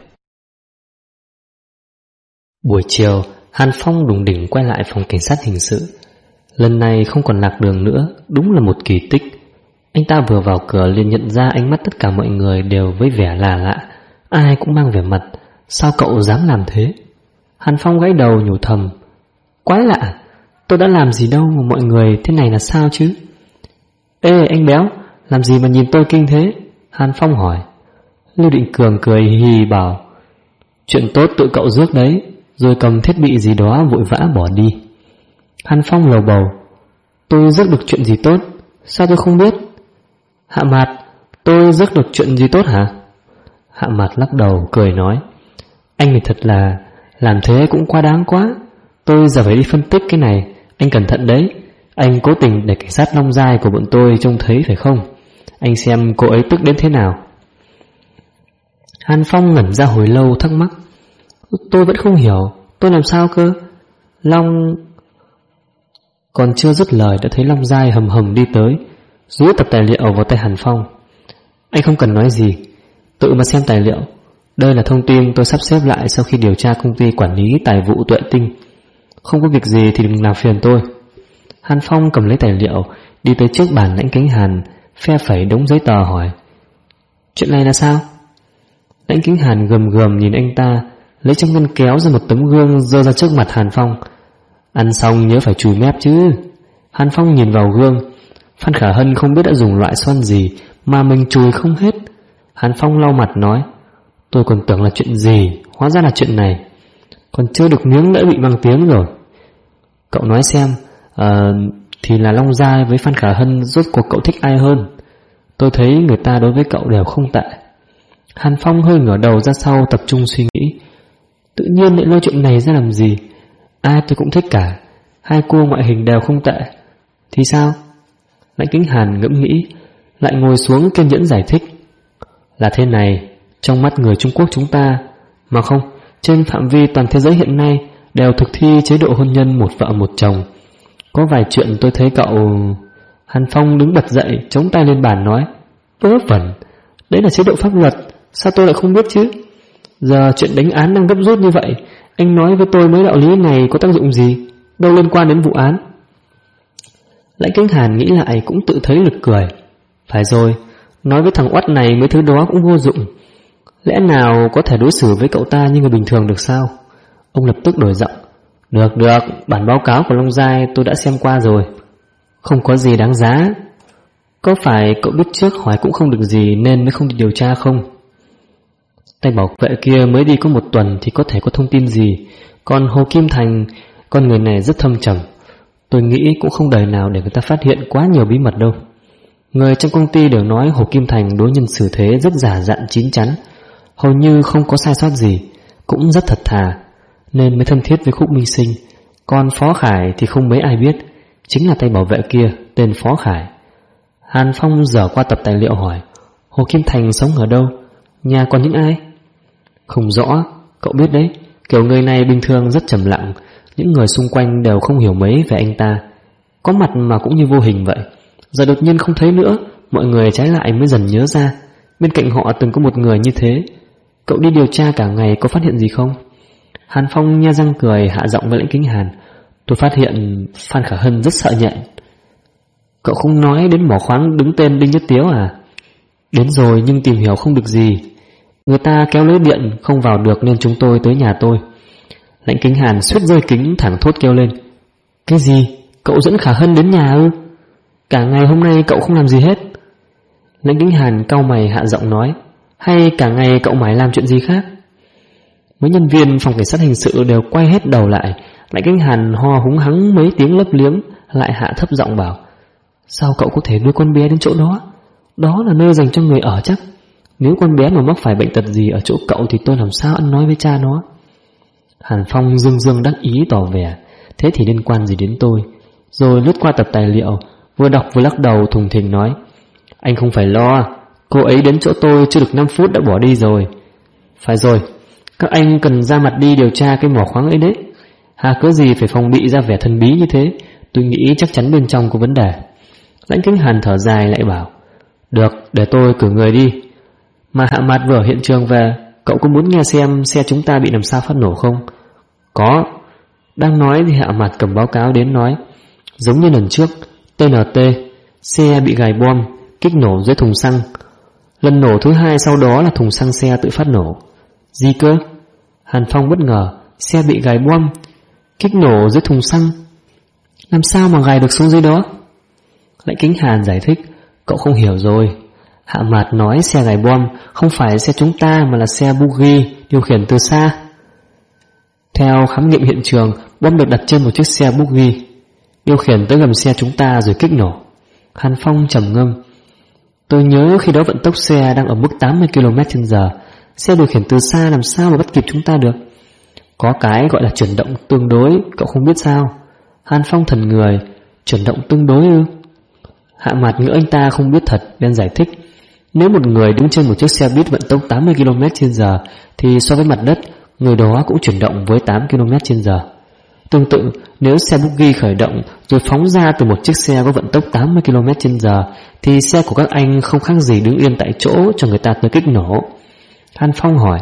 Buổi chiều, Hàn Phong đùng đỉnh quay lại phòng cảnh sát hình sự. Lần này không còn lạc đường nữa, đúng là một kỳ tích. Anh ta vừa vào cửa liền nhận ra ánh mắt tất cả mọi người đều với vẻ là lạ, ai cũng mang vẻ mặt: sao cậu dám làm thế? Hàn Phong gãy đầu nhủ thầm: quái lạ, tôi đã làm gì đâu mà mọi người thế này là sao chứ? Ê anh béo, làm gì mà nhìn tôi kinh thế? Hàn Phong hỏi. Lưu Định Cường cười hì hì bảo: chuyện tốt tụi cậu rước đấy. Rồi cầm thiết bị gì đó vội vã bỏ đi. Hàn Phong lầu bầu: tôi rước được chuyện gì tốt? Sao tôi không biết? Hạ Mạt, tôi rước được chuyện gì tốt hả? Hạ Mạt lắc đầu cười nói: anh thì thật là làm thế cũng quá đáng quá. Tôi giờ phải đi phân tích cái này, anh cẩn thận đấy. Anh cố tình để cảnh sát Long Giai của bọn tôi trông thấy phải không? Anh xem cô ấy tức đến thế nào. Hàn Phong ngẩn ra hồi lâu thắc mắc: tôi vẫn không hiểu, tôi làm sao cơ? Long... Còn chưa dứt lời đã thấy Long Giai hầm hầm đi tới, rúa tập tài liệu vào tay Hàn Phong. Anh không cần nói gì, tự mà xem tài liệu. Đây là thông tin tôi sắp xếp lại sau khi điều tra công ty quản lý tài vụ Tuệ Tinh. Không có việc gì thì đừng làm phiền tôi. Hàn Phong cầm lấy tài liệu, đi tới trước bàn Lãnh Kính Hàn, phe phẩy đống giấy tờ hỏi: Chuyện này là sao? Lãnh Kính Hàn gầm gầm nhìn anh ta, lấy trong ngăn kéo ra một tấm gương giơ ra trước mặt Hàn Phong. Ăn xong nhớ phải chùi mép chứ. Hàn Phong nhìn vào gương. Phan Khả Hân không biết đã dùng loại son gì mà mình chùi không hết. Hàn Phong lau mặt nói: Tôi còn tưởng là chuyện gì, hóa ra là chuyện này. Còn chưa được miếng đã bị mang tiếng rồi. Cậu nói xem, thì là Long Gia với Phan Khả Hân rốt cuộc cậu thích ai hơn? Tôi thấy người ta đối với cậu đều không tệ. Hàn Phong hơi ngửa đầu ra sau, tập trung suy nghĩ. Tự nhiên lại lôi chuyện này ra làm gì? Ai tôi cũng thích cả. Hai cô ngoại hình đều không tệ. Thì sao? Lãnh Kính Hàn ngẫm nghĩ, lại ngồi xuống kiên nhẫn giải thích. Là thế này, trong mắt người Trung Quốc chúng ta, mà không, trên phạm vi toàn thế giới hiện nay đều thực thi chế độ hôn nhân một vợ một chồng. Có vài chuyện tôi thấy cậu... Hàn Phong đứng bật dậy, chống tay lên bàn nói: Vớ vẩn, đấy là chế độ pháp luật, sao tôi lại không biết chứ? Giờ chuyện đánh án đang gấp rút như vậy, anh nói với tôi mấy đạo lý này có tác dụng gì? Đâu liên quan đến vụ án. Lãnh Kính Hàn nghĩ lại cũng tự thấy lực cười. Phải rồi, nói với thằng oắt này mấy thứ đó cũng vô dụng. Lẽ nào có thể đối xử với cậu ta như người bình thường được sao? Ông lập tức đổi giọng: Được, bản báo cáo của Long Giai tôi đã xem qua rồi. Không có gì đáng giá. Có phải cậu biết trước hỏi cũng không được gì nên mới không đi điều tra không? Tay bảo vệ kia mới đi có 1 tuần thì có thể có thông tin gì. Còn Hồ Kim Thành, con người này rất thâm trầm. Tôi nghĩ cũng không đời nào để người ta phát hiện quá nhiều bí mật đâu. Người trong công ty đều nói Hồ Kim Thành đối nhân xử thế rất giả dặn chín chắn, hầu như không có sai sót gì, cũng rất thật thà, nên mới thân thiết với Khúc Minh Sinh. Còn Phó Khải thì không mấy ai biết, chính là tay bảo vệ kia, tên Phó Khải. Hàn Phong dở qua tập tài liệu hỏi: Hồ Kim Thành sống ở đâu? Nhà còn những ai? Không rõ, cậu biết đấy, kiểu người này bình thường rất trầm lặng, những người xung quanh đều không hiểu mấy về anh ta. Có mặt mà cũng như vô hình vậy. Giờ đột nhiên không thấy nữa, mọi người trái lại mới dần nhớ ra bên cạnh họ từng có một người như thế. Cậu đi điều tra cả ngày có phát hiện gì không? Hàn Phong nhe răng cười, hạ giọng với Lãnh Kính Hàn: Tôi phát hiện Phan Khả Hân rất sợ nhện. Cậu không nói đến mỏ khoáng đứng tên Đinh Nhất Tiếu à? Đến rồi nhưng tìm hiểu không được gì. Người ta kéo lưới điện không vào được nên chúng tôi tới nhà tôi. Lãnh Kính Hàn suýt rơi kính, thẳng thốt kêu lên: Cái gì? Cậu dẫn Khả Hân đến nhà ư? Cả ngày hôm nay cậu không làm gì hết? Lãnh Kính Hàn cau mày hạ giọng nói: Hay cả ngày cậu mải làm chuyện gì khác? Mấy nhân viên phòng cảnh sát hình sự đều quay hết đầu lại. Lãnh Kính Hàn ho húng hắng mấy tiếng lấp liếng, lại hạ thấp giọng bảo: Sao cậu có thể đưa con bé đến chỗ đó? Đó là nơi dành cho người ở chắc. Nếu con bé mà mắc phải bệnh tật gì ở chỗ cậu thì tôi làm sao ăn nói với cha nó? Hàn Phong dương đắc ý tỏ vẻ: Thế thì liên quan gì đến tôi? Rồi lướt qua tập tài liệu, vừa đọc vừa lắc đầu thùng thình nói: Anh không phải lo, cô ấy đến chỗ tôi chưa được 5 phút đã bỏ đi rồi. Phải rồi, các anh cần ra mặt đi điều tra cái mỏ khoáng ấy đấy. Hà cớ gì phải phòng bị ra vẻ thần bí như thế? Tôi nghĩ chắc chắn bên trong có vấn đề. Lãnh Kính Hàn thở dài lại bảo: Được, để tôi cử người đi. Mà Hạ Mạt vừa ở hiện trường về, cậu có muốn nghe xem xe chúng ta bị làm sao phát nổ không? Có. Đang nói thì Hạ Mạt cầm báo cáo đến nói: Giống như lần trước, TNT, xe bị gài bom, kích nổ dưới thùng xăng. Lần nổ thứ 2 sau đó là thùng xăng xe tự phát nổ. Gì cơ? Hàn Phong bất ngờ. Xe bị gài bom, kích nổ dưới thùng xăng, làm sao mà gài được xuống dưới đó? Lãnh Kính Hàn giải thích: Cậu không hiểu rồi. Hạ Mạt nói xe gài bom không phải xe chúng ta mà là xe buggy điều khiển từ xa. Theo khám nghiệm hiện trường, bom được đặt trên một chiếc xe buggy điều khiển tới gầm xe chúng ta rồi kích nổ. Hàn Phong trầm ngâm: Tôi nhớ khi đó vận tốc xe đang ở mức 80 km/h. Xe điều khiển từ xa làm sao mà bắt kịp chúng ta được? Có cái gọi là chuyển động tương đối, cậu không biết sao? Hàn Phong thần người: Chuyển động tương đối ư? Hạ Mạt ngỡ anh ta không biết thật nên giải thích: Nếu một người đứng trên một chiếc xe buýt vận tốc 80 km/h thì so với mặt đất, người đó cũng chuyển động với 8 km/h. Tương tự, nếu xe buggy khởi động rồi phóng ra từ một chiếc xe có vận tốc 80 km/h thì xe của các anh không khác gì đứng yên tại chỗ cho người ta tới kích nổ. Hàn Phong hỏi: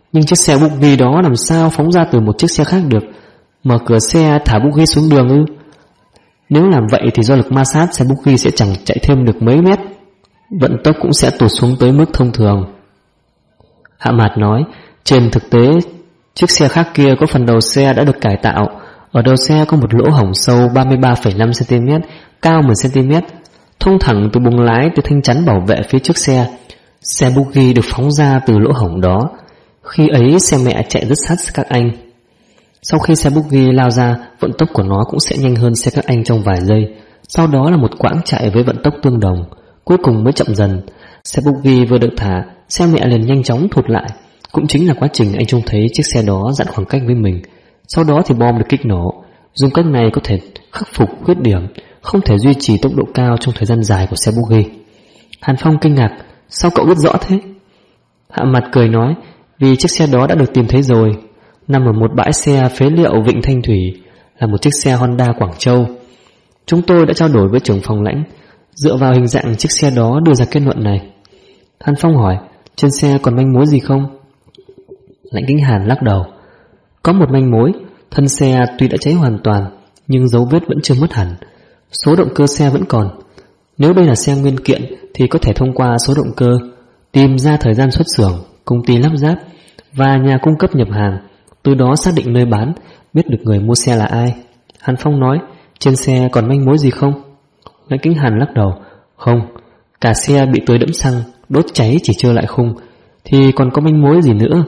Nhưng chiếc xe buggy đó làm sao phóng ra từ một chiếc xe khác được? Mở cửa xe thả buggy xuống đường ư? Nếu làm vậy thì do lực ma sát, xe buggy sẽ chẳng chạy thêm được mấy mét, vận tốc cũng sẽ tụt xuống tới mức thông thường. Hạ Mạt nói, trên thực tế, chiếc xe khác kia có phần đầu xe đã được cải tạo. Ở đầu xe có một lỗ hổng sâu 33,5cm, cao 10cm, thông thẳng từ buồng lái tới thanh chắn bảo vệ phía trước xe. Xe buggy được phóng ra từ lỗ hổng đó. Khi ấy xe mẹ chạy rất sát các anh. Sau khi xe buggy lao ra, vận tốc của nó cũng sẽ nhanh hơn xe các anh trong vài giây. Sau đó là một quãng chạy với vận tốc tương đồng, cuối cùng mới chậm dần. Xe buggy vừa được thả, xe mẹ liền nhanh chóng thụt lại. Cũng chính là quá trình anh trông thấy chiếc xe đó dặn khoảng cách với mình. Sau đó thì bom được kích nổ. Dùng cách này có thể khắc phục khuyết điểm không thể duy trì tốc độ cao trong thời gian dài của xe buggy. Hàn Phong kinh ngạc, sao cậu biết rõ thế? Hạ Mặt cười nói, vì chiếc xe đó đã được tìm thấy rồi, nằm ở một bãi xe phế liệu Vịnh Thanh Thủy, là một chiếc xe Honda Quảng Châu. Chúng tôi đã trao đổi với trưởng phòng lãnh, dựa vào hình dạng chiếc xe đó đưa ra kết luận này. Hàn Phong hỏi, trên xe còn manh mối gì không? Lãnh Kính Hàn lắc đầu. Có một manh mối, thân xe tuy đã cháy hoàn toàn, nhưng dấu vết vẫn chưa mất hẳn. Số động cơ xe vẫn còn. Nếu đây là xe nguyên kiện thì có thể thông qua số động cơ tìm ra thời gian xuất xưởng, công ty lắp ráp và nhà cung cấp nhập hàng, từ đó xác định nơi bán, biết được người mua xe là ai. Hàn Phong nói, trên xe còn manh mối gì không? Lãnh Kính Hàn lắc đầu, không, cả xe bị tưới đẫm xăng, đốt cháy chỉ trơ lại khung, thì còn có manh mối gì nữa?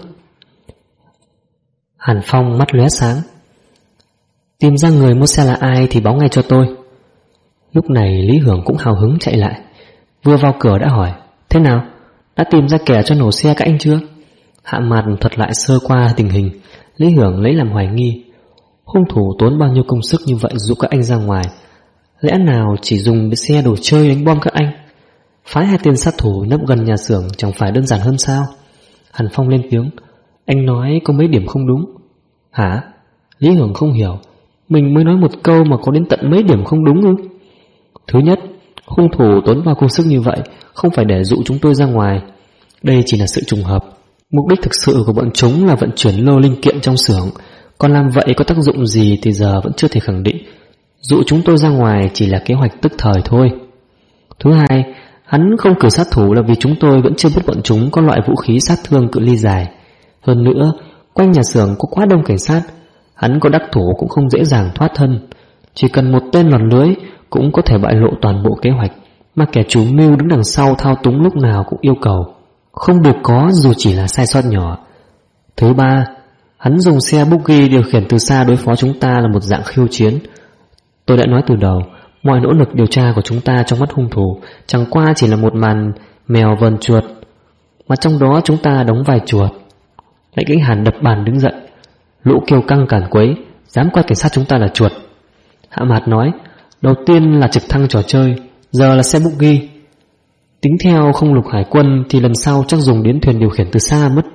Hàn Phong mắt lóe sáng, tìm ra người mua xe là ai thì báo ngay cho tôi. Lúc này Lý Hưởng cũng hào hứng chạy lại, vừa vào cửa đã hỏi, thế nào, đã tìm ra kẻ cho nổ xe các anh chưa? Hạ Mạt thuật lại sơ qua tình hình. Lý Hưởng lấy làm hoài nghi, hung thủ tốn bao nhiêu công sức như vậy dụ các anh ra ngoài, lẽ nào chỉ dùng xe đồ chơi đánh bom các anh? Phái hai tên sát thủ nấp gần nhà xưởng chẳng phải đơn giản hơn sao? Hàn Phong lên tiếng, anh nói có mấy điểm không đúng. Hả? Lý Hưởng không hiểu, mình mới nói một câu mà có đến tận mấy điểm không đúng ư? Thứ nhất, hung thủ tốn bao công sức như vậy không phải để dụ chúng tôi ra ngoài. Đây chỉ là sự trùng hợp. Mục đích thực sự của bọn chúng là vận chuyển lô linh kiện trong xưởng, còn làm vậy có tác dụng gì thì giờ vẫn chưa thể khẳng định. Dụ chúng tôi ra ngoài chỉ là kế hoạch tức thời thôi. Thứ hai, hắn không cử sát thủ là vì chúng tôi vẫn chưa biết bọn chúng có loại vũ khí sát thương cự ly dài. Hơn nữa, quanh nhà xưởng có quá đông cảnh sát, hắn có đắc thủ cũng không dễ dàng thoát thân. Chỉ cần một tên lọt lưới cũng có thể bại lộ toàn bộ kế hoạch, mà kẻ chủ mưu đứng đằng sau thao túng lúc nào cũng yêu cầu không được có dù chỉ là sai sót nhỏ. Thứ ba, hắn dùng xe buggy điều khiển từ xa đối phó chúng ta là một dạng khiêu chiến. Tôi đã nói từ đầu, mọi nỗ lực điều tra của chúng ta trong mắt hung thủ chẳng qua chỉ là một màn mèo vờn chuột, mà trong đó chúng ta đóng vai chuột. Lãnh Kính Hàn đập bàn đứng dậy, lũ kiêu căng cản quấy, dám coi cảnh sát chúng ta là chuột. Hạ Mạt nói, đầu tiên là trực thăng trò chơi, giờ là xe buggy. Tính theo không lục hải quân thì lần sau chắc dùng đến thuyền điều khiển từ xa mất.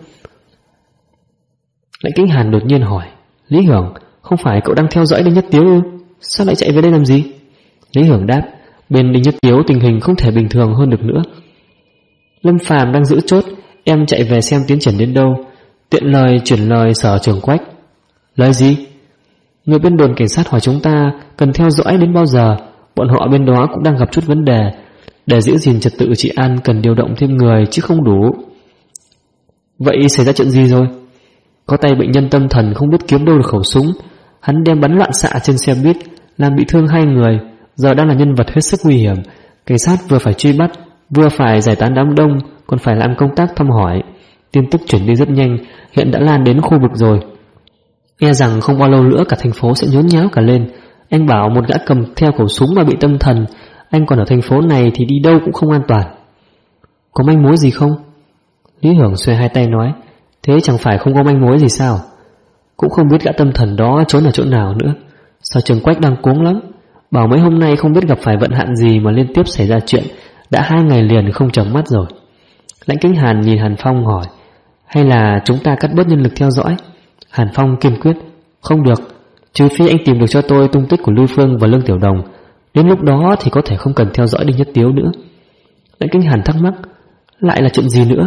Lãnh Kính Hàn đột nhiên hỏi, Lý Hưởng, không phải cậu đang theo dõi Đinh Nhất Tiếu ư? Sao lại chạy về đây làm gì? Lý Hưởng đáp, bên Đinh Nhất Tiếu tình hình không thể bình thường hơn được nữa. Lâm Phàm đang giữ chốt, em chạy về xem tiến triển đến đâu. Tiện lời chuyển lời Sở Trưởng Quách. Lời gì? Người bên đồn cảnh sát hỏi chúng ta cần theo dõi đến bao giờ. Bọn họ bên đó cũng đang gặp chút vấn đề. Để giữ gìn trật tự trị an cần điều động thêm người chứ không đủ. Vậy xảy ra chuyện gì rồi? Có tay bệnh nhân tâm thần không biết kiếm đâu được khẩu súng, hắn đem bắn loạn xạ trên xe buýt, làm bị thương 2 người, giờ đang là nhân vật hết sức nguy hiểm. Cảnh sát vừa phải truy bắt, vừa phải giải tán đám đông, còn phải làm công tác thăm hỏi. Tin tức chuyển đi rất nhanh, hiện đã lan đến khu vực rồi. E rằng không bao lâu nữa cả thành phố sẽ nhốn nháo cả lên. Anh bảo một gã cầm theo khẩu súng mà bị tâm thần, anh còn ở thành phố này thì đi đâu cũng không an toàn. Có manh mối gì không? Lý Hưởng xoay hai tay nói, thế chẳng phải không có manh mối gì sao? Cũng không biết gã tâm thần đó trốn ở chỗ nào nữa. Sở Trưởng Quách đang cuống lắm, bảo mấy hôm nay không biết gặp phải vận hạn gì mà liên tiếp xảy ra chuyện, đã 2 ngày liền không chợp mắt rồi. Lãnh Kính Hàn nhìn Hàn Phong hỏi, hay là chúng ta cắt bớt nhân lực theo dõi? Hàn Phong kiên quyết, không được, trừ phi anh tìm được cho tôi tung tích của Lưu Phương và Lương Tiểu Đồng. Đến lúc đó thì có thể không cần theo dõi Đinh Nhất Tiếu nữa. Lãnh Kính Hàn thắc mắc, lại là chuyện gì nữa?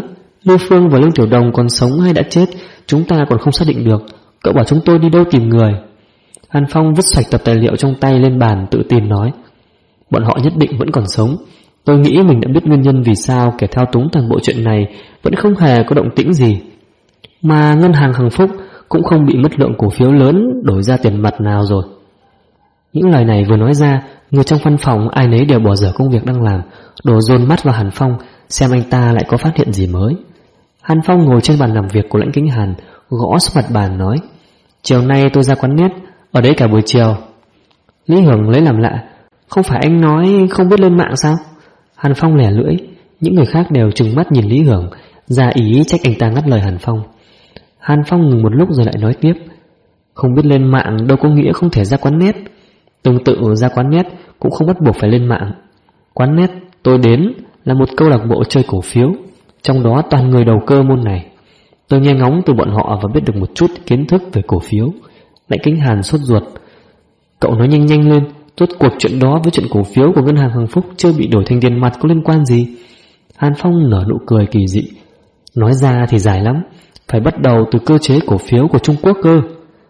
Lưu Phương và Lương Tiểu Đồng còn sống hay đã chết chúng ta còn không xác định được. Cậu bảo chúng tôi đi đâu tìm người? Hàn Phong vứt sạch tập tài liệu trong tay lên bàn, tự tin nói: Bọn họ nhất định vẫn còn sống. Tôi nghĩ mình đã biết nguyên nhân vì sao kẻ thao túng toàn bộ chuyện này vẫn không hề có động tĩnh gì. Mà ngân hàng Hằng Phúc cũng không bị mất lượng cổ phiếu lớn đổi ra tiền mặt nào rồi. Những lời này vừa nói ra, người trong văn phòng ai nấy đều bỏ dở công việc đang làm, đổ dồn mắt vào Hàn Phong xem anh ta lại có phát hiện gì mới. Hàn Phong ngồi trên bàn làm việc của Lãnh Kính Hàn, gõ xuống mặt bàn nói: Chiều nay tôi ra quán net, ở đấy cả buổi chiều. Lý Hưởng lấy làm lạ: Không phải anh nói không biết lên mạng sao? Hàn Phong lẻ lưỡi. Những người khác đều trừng mắt nhìn Lý Hưởng, ra ý trách anh ta ngắt lời Hàn Phong. Hàn Phong ngừng một lúc rồi lại nói tiếp: Không biết lên mạng đâu có nghĩa không thể ra quán net. Tương tự ra quán net cũng không bắt buộc phải lên mạng. Quán net tôi đến là một câu lạc bộ chơi cổ phiếu, trong đó toàn người đầu cơ môn này. Tôi nghe ngóng từ bọn họ và biết được một chút kiến thức về cổ phiếu. Lãnh Kính Hàn sốt ruột: Cậu nói nhanh nhanh lên, rốt cuộc chuyện đó với chuyện cổ phiếu của ngân hàng Hằng Phúc chưa bị đổi thành tiền mặt có liên quan gì? Hàn Phong nở nụ cười kỳ dị: Nói ra thì dài lắm, phải bắt đầu từ cơ chế cổ phiếu của Trung Quốc cơ.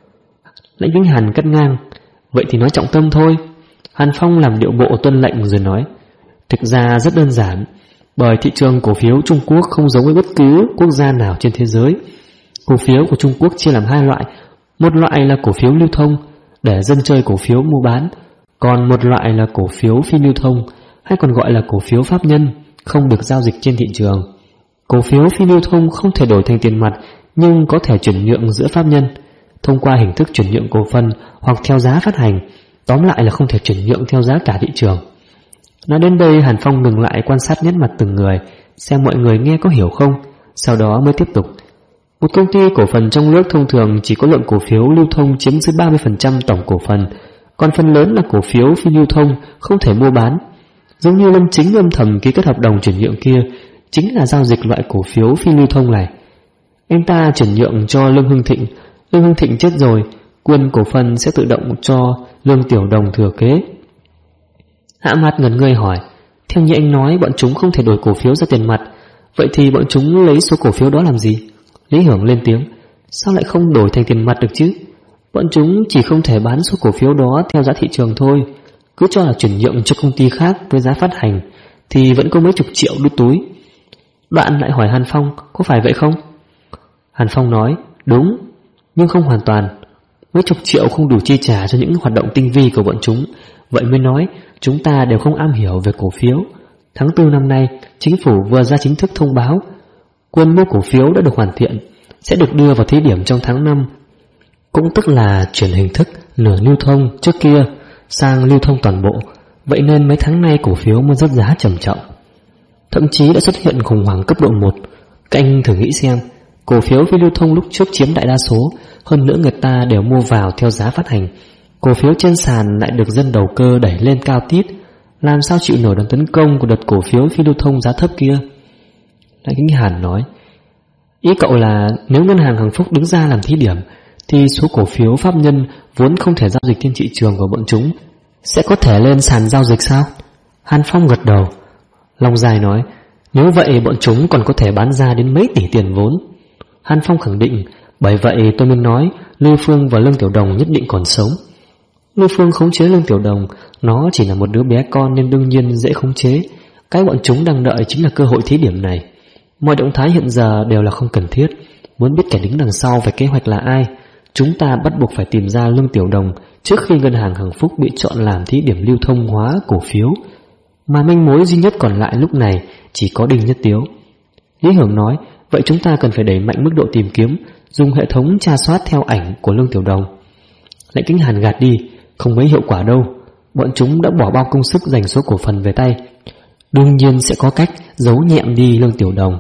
Lãnh Kính Hàn cắt ngang: Vậy thì nói trọng tâm thôi. Hàn Phong làm điệu bộ tuân lệnh rồi nói: Thực ra rất đơn giản, bởi thị trường cổ phiếu Trung Quốc không giống với bất cứ quốc gia nào trên thế giới. Cổ phiếu của Trung Quốc chia làm hai loại. Một loại là cổ phiếu lưu thông, để dân chơi cổ phiếu mua bán. Còn một loại là cổ phiếu phi lưu thông, hay còn gọi là cổ phiếu pháp nhân, không được giao dịch trên thị trường. Cổ phiếu phi lưu thông không thể đổi thành tiền mặt, nhưng có thể chuyển nhượng giữa pháp nhân, thông qua hình thức chuyển nhượng cổ phần hoặc theo giá phát hành. Tóm lại là không thể chuyển nhượng theo giá cả thị trường. Nói đến đây, Hàn Phong ngừng lại quan sát nét mặt từng người, xem mọi người nghe có hiểu không, sau đó mới tiếp tục. Một công ty cổ phần trong nước thông thường chỉ có lượng cổ phiếu lưu thông chiếm dưới 30% tổng cổ phần, còn phần lớn là cổ phiếu phi lưu thông, không thể mua bán. Giống như Lâm Chính âm thầm ký kết hợp đồng chuyển nhượng kia, chính là giao dịch loại cổ phiếu phi lưu thông này. Anh ta chuyển nhượng cho Lương Hưng Thịnh. Lương Hưng Thịnh chết rồi, quyền cổ phần sẽ tự động cho Lương Tiểu Đồng thừa kế. Hạ Mạt ngẩn người hỏi: Theo như anh nói bọn chúng không thể đổi cổ phiếu ra tiền mặt, vậy thì bọn chúng lấy số cổ phiếu đó làm gì? Lý Hưởng lên tiếng: Sao lại không đổi thành tiền mặt được chứ? Bọn chúng chỉ không thể bán số cổ phiếu đó theo giá thị trường thôi. Cứ cho là chuyển nhượng cho công ty khác với giá phát hành thì vẫn có mấy chục triệu đút túi. Đoạn lại hỏi Hàn Phong: Có phải vậy không? Hàn Phong nói: Đúng, nhưng không hoàn toàn. Mấy chục triệu không đủ chi trả cho những hoạt động tinh vi của bọn chúng. Vậy mới nói chúng ta đều không am hiểu về cổ phiếu. Tháng 4 năm nay, chính phủ vừa ra chính thức thông báo quyền mua cổ phiếu đã được hoàn thiện, sẽ được đưa vào thí điểm trong tháng 5. Cũng tức là chuyển hình thức nửa lưu thông trước kia sang lưu thông toàn bộ. Vậy nên mấy tháng nay cổ phiếu mới rớt giá trầm trọng, thậm chí đã xuất hiện khủng hoảng cấp độ 1. Các anh thử nghĩ xem, cổ phiếu phi lưu thông lúc trước chiếm đại đa số, hơn nữa người ta đều mua vào theo giá phát hành. Cổ phiếu trên sàn lại được dân đầu cơ đẩy lên cao tít, làm sao chịu nổi đòn tấn công của đợt cổ phiếu phi lưu thông giá thấp kia? Lãnh Kính Hàn nói: Ý cậu là nếu ngân hàng Hằng Phúc đứng ra làm thí điểm thì số cổ phiếu pháp nhân vốn không thể giao dịch trên thị trường của bọn chúng sẽ có thể lên sàn giao dịch sao? Hàn Phong gật đầu. Long Dài nói: Nếu vậy bọn chúng còn có thể bán ra đến mấy tỷ tiền vốn. Hàn Phong khẳng định: Bởi vậy tôi mới nói Lưu Phương và Lương Tiểu Đồng nhất định còn sống. Lưu Phương khống chế Lương Tiểu Đồng, nó chỉ là một đứa bé con nên đương nhiên dễ khống chế. Cái bọn chúng đang đợi chính là cơ hội thí điểm này. Mọi động thái hiện giờ đều là không cần thiết. Muốn biết kẻ đứng đằng sau về kế hoạch là ai, chúng ta bắt buộc phải tìm ra Lương Tiểu Đồng trước khi ngân hàng Hằng Phúc bị chọn làm thí điểm lưu thông hóa cổ phiếu. Mà manh mối duy nhất còn lại lúc này chỉ có Đinh Nhất Tiếu. Lý Hưởng nói: Vậy chúng ta cần phải đẩy mạnh mức độ tìm kiếm, dùng hệ thống tra soát theo ảnh của Lương Tiểu Đồng. Lãnh Kính Hàn gạt đi: Không mấy hiệu quả đâu. Bọn chúng đã bỏ bao công sức giành số cổ phần về tay, đương nhiên sẽ có cách giấu nhẹm đi Lương Tiểu Đồng.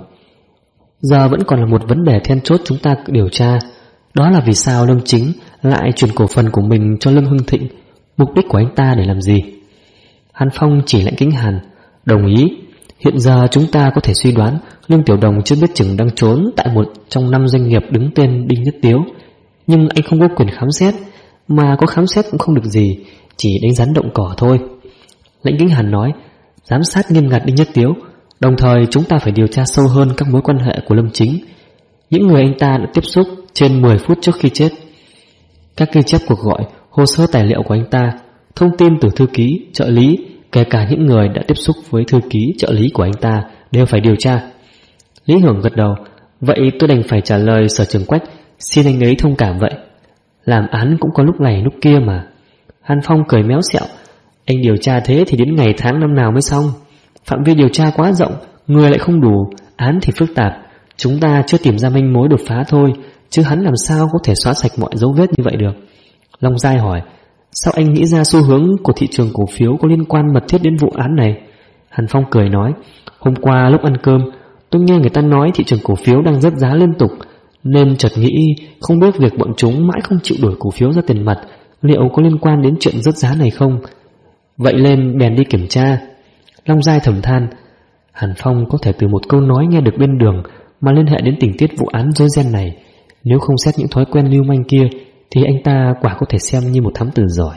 Giờ vẫn còn là một vấn đề then chốt chúng ta điều tra, đó là vì sao Lương Chính lại chuyển cổ phần của mình cho Lương Hưng Thịnh. Mục đích của anh ta để làm gì? Hàn Phong chỉ Lãnh Kính Hàn: Đồng ý. Hiện giờ chúng ta có thể suy đoán Lương Tiểu Đồng chưa biết chừng đang trốn tại một trong 5 doanh nghiệp đứng tên Đinh Nhất Tiếu. Nhưng anh không có quyền khám xét, mà có khám xét cũng không được gì, chỉ đánh rắn động cỏ thôi. Lãnh Kính Hàn nói: Giám sát nghiêm ngặt Đinh Nhất Tiếu, Đồng thời chúng ta phải điều tra sâu hơn các mối quan hệ của Lâm Chính, những người anh ta đã tiếp xúc trên 10 phút trước khi chết. Các ghi chép cuộc gọi, hồ sơ tài liệu của anh ta, thông tin từ thư ký, trợ lý, kể cả những người đã tiếp xúc với thư ký, trợ lý của anh ta đều phải điều tra. Lý Hưởng gật đầu. Vậy tôi đành phải trả lời Sở Trường Quách, xin anh ấy thông cảm vậy. Làm án cũng có lúc này lúc kia mà. Hàn Phong cười méo xẹo. Anh điều tra thế thì đến ngày tháng năm nào mới xong? Phạm vi điều tra quá rộng, người lại không đủ, án thì phức tạp. Chúng ta chưa tìm ra manh mối đột phá thôi, chứ hắn làm sao có thể xóa sạch mọi dấu vết như vậy được. Long Giai hỏi, sao anh nghĩ ra xu hướng của thị trường cổ phiếu có liên quan mật thiết đến vụ án này? Hàn Phong cười nói, hôm qua lúc ăn cơm, tôi nghe người ta nói thị trường cổ phiếu đang rớt giá liên tục, nên chợt nghĩ không biết việc bọn chúng mãi không chịu đổi cổ phiếu ra tiền mặt liệu có liên quan đến chuyện rớt giá này không. Vậy lên bèn đi kiểm tra. Long Giai thầm than, Hàn Phong có thể từ một câu nói nghe được bên đường mà liên hệ đến tình tiết vụ án rối ren này. Nếu không xét những thói quen lưu manh kia thì anh ta quả có thể xem như một thám tử giỏi.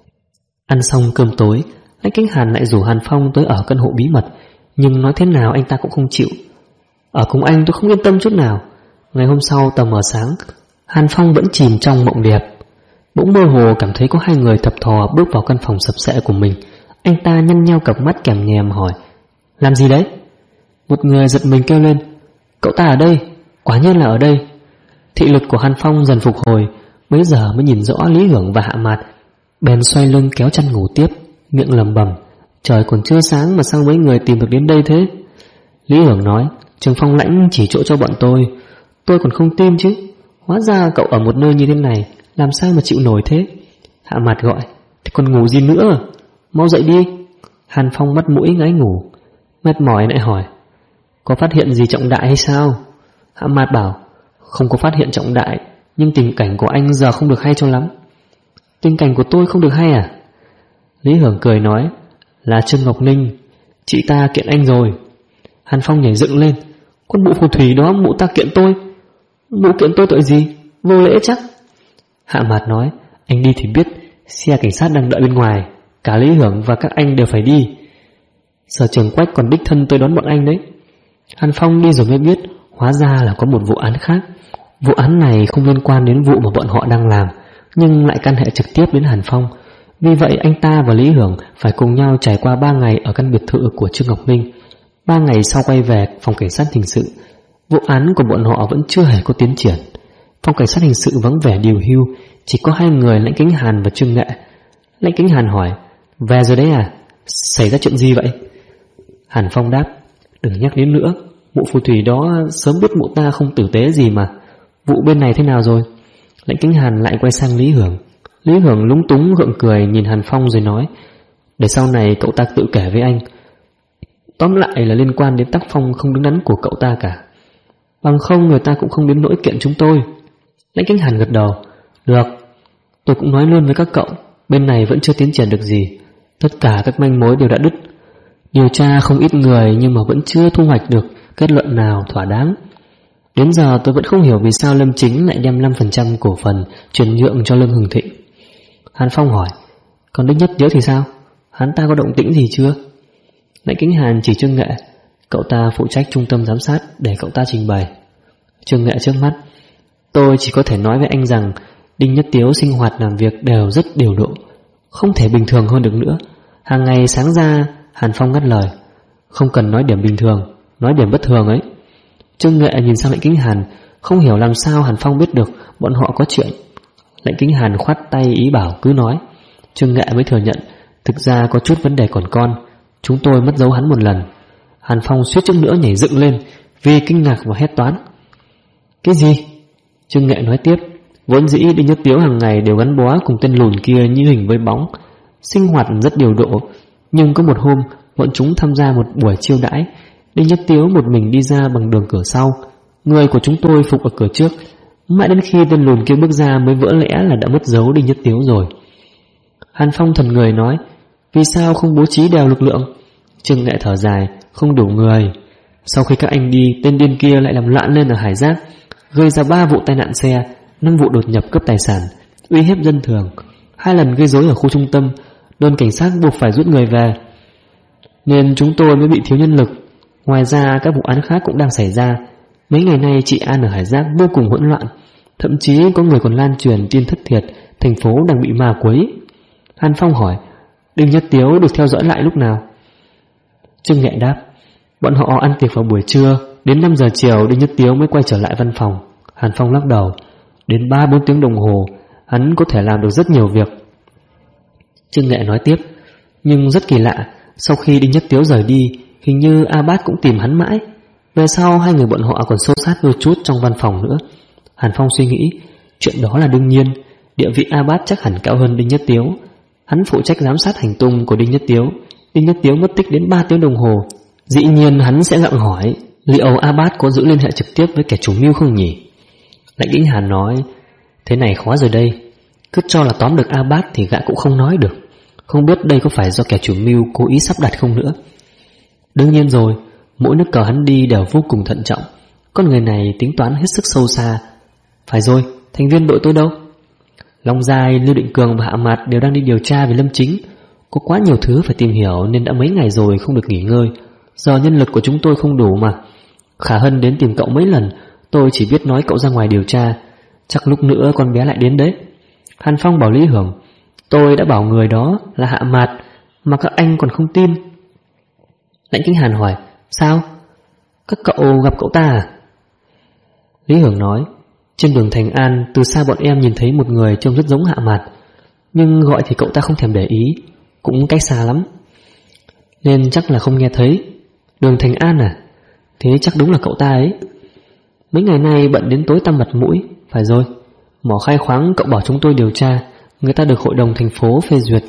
Ăn xong cơm tối, Lãnh Kính Hàn lại rủ Hàn Phong tới ở căn hộ bí mật, nhưng nói thế nào anh ta cũng không chịu. Ở cùng anh tôi không yên tâm chút nào. Ngày hôm sau tờ mờ sáng, Hàn Phong vẫn chìm trong mộng đẹp. Bỗng mơ hồ cảm thấy có hai người thập thò bước vào căn phòng sập sệ của mình. Anh ta nhăn nheo cặp mắt kèm nhèm hỏi, làm gì đấy? Một người giật mình kêu lên, cậu ta ở đây, quả nhiên là ở đây. Thị lực của Hàn Phong dần phục hồi, bấy giờ mới nhìn rõ Lý Hưởng và Hạ Mạt. Bèn xoay lưng kéo chăn ngủ tiếp, miệng lẩm bẩm, trời còn chưa sáng mà sao mấy người tìm được đến đây thế? Lý Hưởng nói, Trường Phong Lãnh chỉ chỗ cho bọn tôi còn không tin chứ. Hóa ra cậu ở một nơi như thế này, làm sao mà chịu nổi thế? Hạ Mạt gọi, thì còn ngủ gì nữa, mau dậy đi. Hàn Phong mắt mũi ngáy ngủ, mệt mỏi lại hỏi, có phát hiện gì trọng đại hay sao? Hạ Mạt bảo, không có phát hiện trọng đại, nhưng tình cảnh của anh giờ không được hay cho lắm. Tình cảnh của tôi không được hay à? Lý Hưởng cười nói, là Trương Ngọc Ninh, chị ta kiện anh rồi. Hàn Phong nhảy dựng lên, con mụ phù thủy đó mụ ta kiện tôi. Mụ kiện tôi tội gì? Vô lễ chắc. Hạ Mạt nói, anh đi thì biết, xe cảnh sát đang đợi bên ngoài, cả Lý Hưởng và các anh đều phải đi. Sở Trường Quách còn đích thân tới đón bọn anh đấy. Hàn Phong đi rồi mới biết, hóa ra là có một vụ án khác. Vụ án này không liên quan đến vụ mà bọn họ đang làm, nhưng lại can hệ trực tiếp đến Hàn Phong. Vì vậy anh ta và Lý Hưởng phải cùng nhau trải qua 3 ngày ở căn biệt thự của Trương Ngọc Ninh. 3 ngày sau quay về phòng cảnh sát hình sự. Vụ án của bọn họ vẫn chưa hề có tiến triển. Phòng cảnh sát hình sự vắng vẻ điều hưu, chỉ có hai người Lãnh Kính Hàn và Trương Nghệ. Lãnh Kính Hàn hỏi, về rồi đấy à? Xảy ra chuyện gì vậy? Hàn Phong đáp, đừng nhắc đến nữa, mụ phù thủy đó sớm biết mụ ta không tử tế gì mà. Vụ bên này thế nào rồi? Lãnh Kính Hàn lại quay sang Lý Hưởng. Lý Hưởng lúng túng gượng cười nhìn Hàn Phong rồi nói, để sau này cậu ta tự kể với anh. Tóm lại là liên quan đến tác phong không đứng đắn của cậu ta cả. Bằng không người ta cũng không đến nỗi kiện chúng tôi. Lãnh Kính Hàn gật đầu, được, tôi cũng nói luôn với các cậu, bên này vẫn chưa tiến triển được gì. Tất cả các manh mối đều đã đứt. Điều tra không ít người nhưng mà vẫn chưa thu hoạch được kết luận nào thỏa đáng. Đến giờ tôi vẫn không hiểu vì sao Lâm Chính lại đem 5% cổ phần chuyển nhượng cho Lâm Hưng Thịnh. Hàn Phong hỏi, còn Đinh Nhất Tiếu thì sao? Hắn ta có động tĩnh gì chưa? Lãnh Kính Hàn chỉ Trương Nghệ, cậu ta phụ trách trung tâm giám sát để cậu ta trình bày. Trương Nghệ trước mắt, tôi chỉ có thể nói với anh rằng Đinh Nhất Tiếu sinh hoạt làm việc đều rất điều độ, không thể bình thường hơn được nữa. Hàng ngày sáng ra. Hàn Phong ngắt lời, không cần nói điểm bình thường, nói điểm bất thường ấy. Trương Nghệ nhìn sang Lãnh Kính Hàn, không hiểu làm sao Hàn Phong biết được bọn họ có chuyện. Lãnh Kính Hàn khoát tay ý bảo cứ nói. Trương Nghệ mới thừa nhận, thực ra có chút vấn đề còn con, chúng tôi mất dấu hắn một lần. Hàn Phong suýt chút nữa nhảy dựng lên vì kinh ngạc và hét toán. Cái gì? Trương Nghệ nói tiếp, vốn dĩ Đinh Nhất Tiếu hàng ngày đều gắn bó cùng tên lùn kia như hình với bóng, sinh hoạt rất điều độ. Nhưng có một hôm bọn chúng tham gia một buổi chiêu đãi, Đinh Nhất Tiếu một mình đi ra bằng đường cửa sau, người của chúng tôi phục ở cửa trước. Mãi đến khi tên lùn kia bước ra mới vỡ lẽ là đã mất dấu Đinh Nhất Tiếu rồi. Hàn Phong thần người nói, vì sao không bố trí đều lực lượng? Trương Nghệ thở dài, không đủ người. Sau khi các anh đi, tên điên kia lại làm loạn lên ở Hải Giác, gây ra 3 vụ tai nạn xe, 5 vụ đột nhập cướp tài sản, uy hiếp dân thường, 2 lần gây rối ở khu trung tâm. Đồn cảnh sát buộc phải rút người về, nên chúng tôi mới bị thiếu nhân lực. Ngoài ra các vụ án khác cũng đang xảy ra. Mấy ngày nay trị an ở Hải Giác vô cùng hỗn loạn, thậm chí có người còn lan truyền tin thất thiệt thành phố đang bị ma quấy. Hàn Phong hỏi, Đinh Nhất Tiếu được theo dõi lại lúc nào? Trương Nghệ đáp, bọn họ ăn tiệc vào buổi trưa, đến 5 giờ chiều Đinh Nhất Tiếu mới quay trở lại văn phòng. Hàn Phong lắc đầu, đến 3-4 tiếng đồng hồ, hắn có thể làm được rất nhiều việc. Trương Nghệ nói tiếp, nhưng rất kỳ lạ, sau khi Đinh Nhất Tiếu rời đi, hình như A Bát cũng tìm hắn mãi. Về sau hai người bọn họ còn xô sát đôi chút trong văn phòng nữa. Hàn Phong suy nghĩ, chuyện đó là đương nhiên, địa vị A Bát chắc hẳn cao hơn Đinh Nhất Tiếu. Hắn phụ trách giám sát hành tung của Đinh Nhất Tiếu. Đinh Nhất Tiếu mất tích đến 3 tiếng đồng hồ. Dĩ nhiên hắn sẽ gặng hỏi, liệu A Bát có giữ liên hệ trực tiếp với kẻ chủ mưu không nhỉ? Lãnh Vĩnh Hàn nói, thế này khó rồi đây. Cứ cho là tóm được A Bát thì gã cũng không nói được. Không biết đây có phải do kẻ chủ mưu cố ý sắp đặt không nữa. Đương nhiên rồi, mỗi nước cờ hắn đi đều vô cùng thận trọng. Con người này tính toán hết sức sâu xa. Phải rồi, thành viên đội tôi đâu? Long Giai, Lưu Định Cường và Hạ Mạt đều đang đi điều tra về Lâm Chính. Có quá nhiều thứ phải tìm hiểu nên đã mấy ngày rồi không được nghỉ ngơi. Giờ nhân lực của chúng tôi không đủ mà. Khả Hân đến tìm cậu mấy lần, tôi chỉ biết nói cậu ra ngoài điều tra. Chắc lúc nữa con bé lại đến đấy. Hàn Phong bảo Lý Hưởng, tôi đã bảo người đó là Hạ Mạt mà các anh còn không tin. Lãnh Kính Hàn hỏi, sao? Các cậu gặp cậu ta à? Lý Hưởng nói, trên đường Thành An, từ xa bọn em nhìn thấy một người trông rất giống Hạ Mạt, nhưng gọi thì cậu ta không thèm để ý, cũng cách xa lắm, nên chắc là không nghe thấy. Đường Thành An à? Thế chắc đúng là cậu ta ấy. Mấy ngày nay bận đến tối tăm mặt mũi. Phải rồi, mỏ khai khoáng cậu bảo chúng tôi điều tra, người ta được hội đồng thành phố phê duyệt.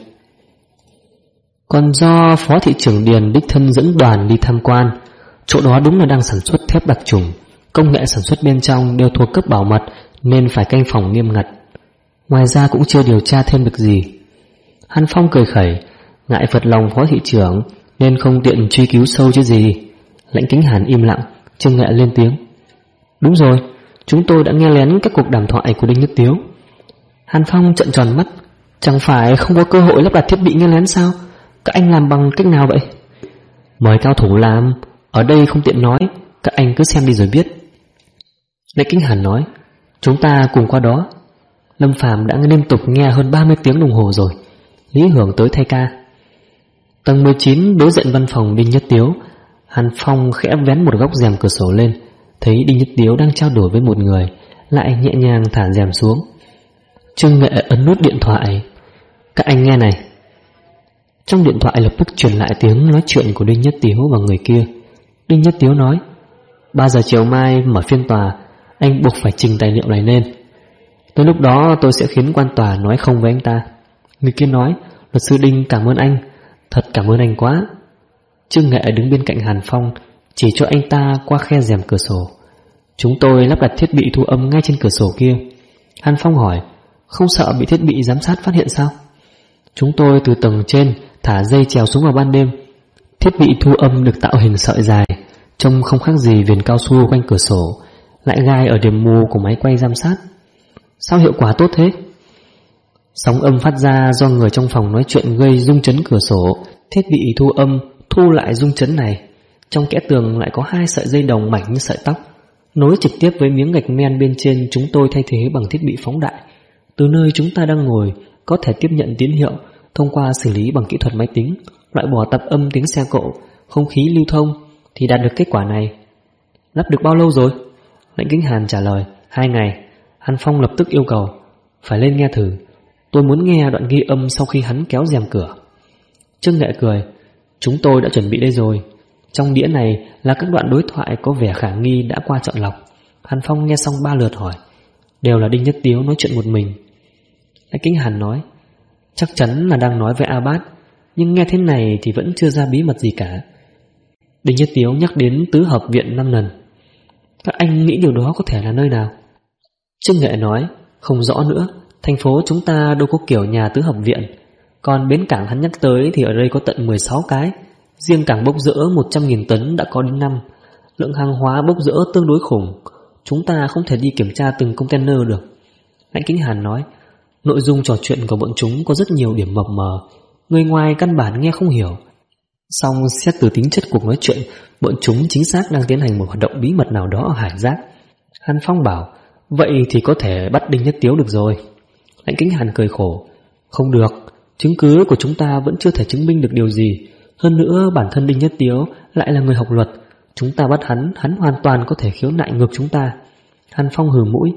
Còn do Phó thị trưởng Điền đích thân dẫn đoàn đi tham quan. Chỗ đó đúng là đang sản xuất thép đặc trùng, công nghệ sản xuất bên trong đều thuộc cấp bảo mật nên phải canh phòng nghiêm ngặt. Ngoài ra cũng chưa điều tra thêm được gì. Hàn Phong cười khẩy, ngại phật lòng Phó thị trưởng nên không tiện truy cứu sâu chứ gì. Lãnh Kính Hàn im lặng. Trương Nghệ lên tiếng, đúng rồi, chúng tôi đã nghe lén các cuộc đàm thoại của Đinh Nhất Tiếu. Hàn Phong trợn tròn mắt, chẳng phải không có cơ hội lắp đặt thiết bị nghe lén sao? Các anh làm bằng cách nào vậy? Mời cao thủ làm, ở đây không tiện nói, các anh cứ xem đi rồi biết. Lãnh Kính Hàn nói, chúng ta cùng qua đó. Lâm Phàm đã liên tục nghe hơn 30 tiếng đồng hồ rồi. Lý Hưởng tới thay ca. Tầng 19 đối diện văn phòng Đinh Nhất Tiếu. Hàn Phong khẽ vén một góc rèm cửa sổ lên, thấy Đinh Nhất Tiếu đang trao đổi với một người, lại nhẹ nhàng thả rèm xuống. Trương Nghệ ấn nút điện thoại. Các anh nghe này. Trong điện thoại lập tức truyền lại tiếng nói chuyện của Đinh Nhất Tiếu và người kia. Đinh Nhất Tiếu nói, 3 giờ chiều mai mở phiên tòa, anh buộc phải trình tài liệu này lên. Tới lúc đó tôi sẽ khiến quan tòa nói không với anh ta. Người kia nói, luật sư Đinh cảm ơn anh, thật cảm ơn anh quá. Trương Nghệ đứng bên cạnh Hàn Phong, chỉ cho anh ta qua khe rèm cửa sổ. Chúng tôi lắp đặt thiết bị thu âm ngay trên cửa sổ kia. Hàn Phong hỏi, không sợ bị thiết bị giám sát phát hiện sao? Chúng tôi từ tầng trên thả dây trèo xuống vào ban đêm. Thiết bị thu âm được tạo hình sợi dài, trông không khác gì viền cao su quanh cửa sổ, lại gai ở điểm mù của máy quay giám sát. Sao hiệu quả tốt thế? Sóng âm phát ra do người trong phòng nói chuyện gây rung chấn cửa sổ. Thiết bị thu âm thu lại rung chấn này. Trong kẽ tường lại có 2 sợi dây đồng mảnh như sợi tóc, nối trực tiếp với miếng gạch men bên trên. Chúng tôi thay thế bằng thiết bị phóng đại. Từ nơi chúng ta đang ngồi có thể tiếp nhận tín hiệu thông qua xử lý bằng kỹ thuật máy tính, loại bỏ tạp âm tiếng xe cộ, không khí lưu thông thì đạt được kết quả này. Lắp được bao lâu rồi? Lãnh Kính Hàn trả lời, 2 ngày. Hàn Phong lập tức yêu cầu, phải lên nghe thử. Tôi muốn nghe đoạn ghi âm sau khi hắn kéo rèm cửa. Trương Nghệ cười, chúng tôi đã chuẩn bị đây rồi. Trong đĩa này là các đoạn đối thoại có vẻ khả nghi đã qua chọn lọc. Hàn Phong nghe xong 3 lượt hỏi, đều là Đinh Nhất Tiếu nói chuyện một mình. Lãnh Kính Hàn nói, chắc chắn là đang nói với A Bát, nhưng nghe thế này thì vẫn chưa ra bí mật gì cả. Đinh Nhất Tiếu nhắc đến tứ hợp viện 5 lần. Các anh nghĩ điều đó có thể là nơi nào? Trương Nghệ nói, không rõ nữa, thành phố chúng ta đâu có kiểu nhà tứ hợp viện. Còn bến cảng hắn nhắc tới thì ở đây có tận 16 cái. Riêng cảng bốc rỡ 100.000 tấn đã có đến 5. Lượng hàng hóa bốc rỡ tương đối khủng, chúng ta không thể đi kiểm tra từng container được. Lãnh Kính Hàn nói, nội dung trò chuyện của bọn chúng có rất nhiều điểm mập mờ, người ngoài căn bản nghe không hiểu. Song xét từ tính chất cuộc nói chuyện, bọn chúng chính xác đang tiến hành một hoạt động bí mật nào đó ở Hải Giác. Hàn Phong bảo, vậy thì có thể bắt Đinh Nhất Tiếu được rồi. Lãnh Kính Hàn cười khổ, không được, chứng cứ của chúng ta vẫn chưa thể chứng minh được điều gì. Hơn nữa bản thân Đinh Nhất Tiếu lại là người học luật, chúng ta bắt hắn hoàn toàn có thể khiếu nại ngược chúng ta. Hàn Phong hừ mũi,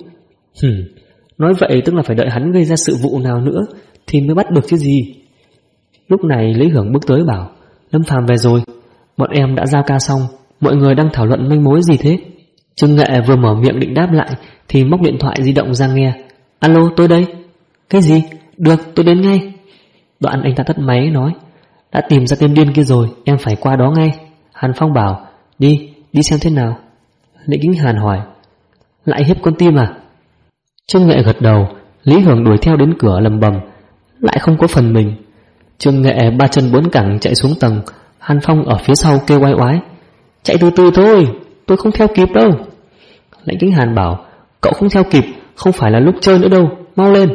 nói vậy tức là phải đợi hắn gây ra sự vụ nào nữa thì mới bắt được chứ gì. Lúc này Lý Hưởng bước tới bảo, Lâm Phàm về rồi, bọn em đã giao ca xong, mọi người đang thảo luận manh mối gì thế? Trương Nghệ vừa mở miệng định đáp lại thì móc điện thoại di động ra nghe. Alo, tôi đây. Cái gì? Được, tôi đến ngay. Đoạn anh ta tắt máy nói, đã tìm ra tên điên kia rồi, em phải qua đó ngay. Hàn Phong bảo, đi xem thế nào. Lệ Kính Hàn hỏi, lại hiếp con tim à? Trương Nghệ gật đầu. Lý Hưởng đuổi theo đến cửa lầm bầm, lại không có phần mình. Trương Nghệ ba chân bốn cẳng chạy xuống tầng. Hàn Phong ở phía sau kêu oai oái, chạy từ từ thôi, tôi không theo kịp đâu. Lãnh Kính Hàn bảo, cậu không theo kịp không phải là lúc chơi nữa đâu, mau lên.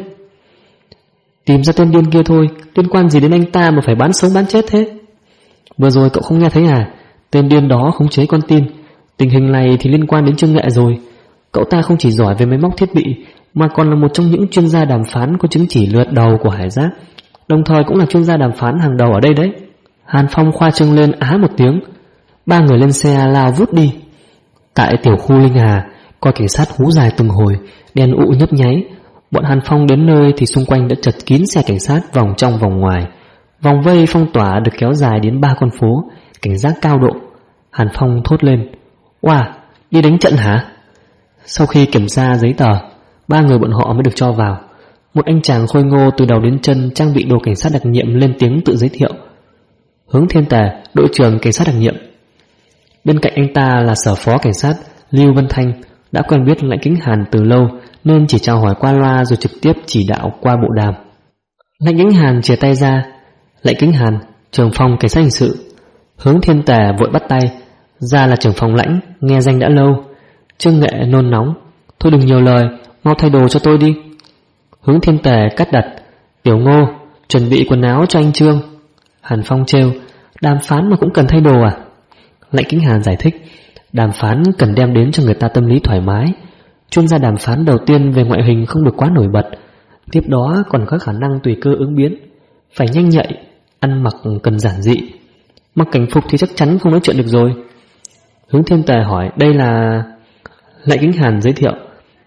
Tìm ra tên điên kia thôi, liên quan gì đến anh ta mà phải bán sống bán chết thế? Vừa rồi cậu không nghe thấy à? Tên điên đó khống chế con tin. Tình hình này thì liên quan đến Trương Nghệ rồi. Cậu ta không chỉ giỏi về máy móc thiết bị mà còn là một trong những chuyên gia đàm phán có chứng chỉ lượt đầu của Hải Giác, đồng thời cũng là chuyên gia đàm phán hàng đầu ở đây đấy. Hàn Phong khoa trương lên á một tiếng. Ba người lên xe lao vút đi. Tại tiểu khu Linh Hà, coi cảnh sát hú dài từng hồi, đèn ụ nhấp nháy. Bọn Hàn Phong đến nơi thì xung quanh đã chật kín xe cảnh sát vòng trong vòng ngoài. Vòng vây phong tỏa được kéo dài đến 3 con phố, cảnh giác cao độ. Hàn Phong thốt lên, wow, đi đánh trận hả? Sau khi kiểm tra giấy tờ, 3 người bọn họ mới được cho vào. Một anh chàng khôi ngô từ đầu đến chân trang bị đồ cảnh sát đặc nhiệm lên tiếng tự giới thiệu, Hướng Thiên Tề, đội trưởng cảnh sát đặc nhiệm. Bên cạnh anh ta là sở phó cảnh sát Lưu Vân Thanh, đã quen biết Lãnh Kính Hàn từ lâu nên chỉ chào hỏi qua loa rồi trực tiếp chỉ đạo qua bộ đàm. Lãnh Kính Hàn chìa tay ra, Lãnh Kính Hàn, trưởng phòng cảnh sát hình sự. Hướng Thiên Tề vội bắt tay, ra là trưởng phòng Lãnh, nghe danh đã lâu. Trương Nghệ nôn nóng, thôi đừng nhiều lời, mau thay đồ cho tôi đi. Hướng Thiên Tề cắt đặt, Tiểu Ngô, chuẩn bị quần áo cho anh Trương. Hàn Phong trêu, đàm phán mà cũng cần thay đồ à? Lãnh Kính Hàn giải thích, đàm phán cần đem đến cho người ta tâm lý thoải mái. Chuyên gia đàm phán đầu tiên về ngoại hình không được quá nổi bật, tiếp đó còn có khả năng tùy cơ ứng biến, phải nhanh nhạy, ăn mặc cần giản dị. Mặc cảnh phục thì chắc chắn không nói chuyện được rồi. Hướng Thiên Tề hỏi, đây là... Lãnh Kính Hàn giới thiệu,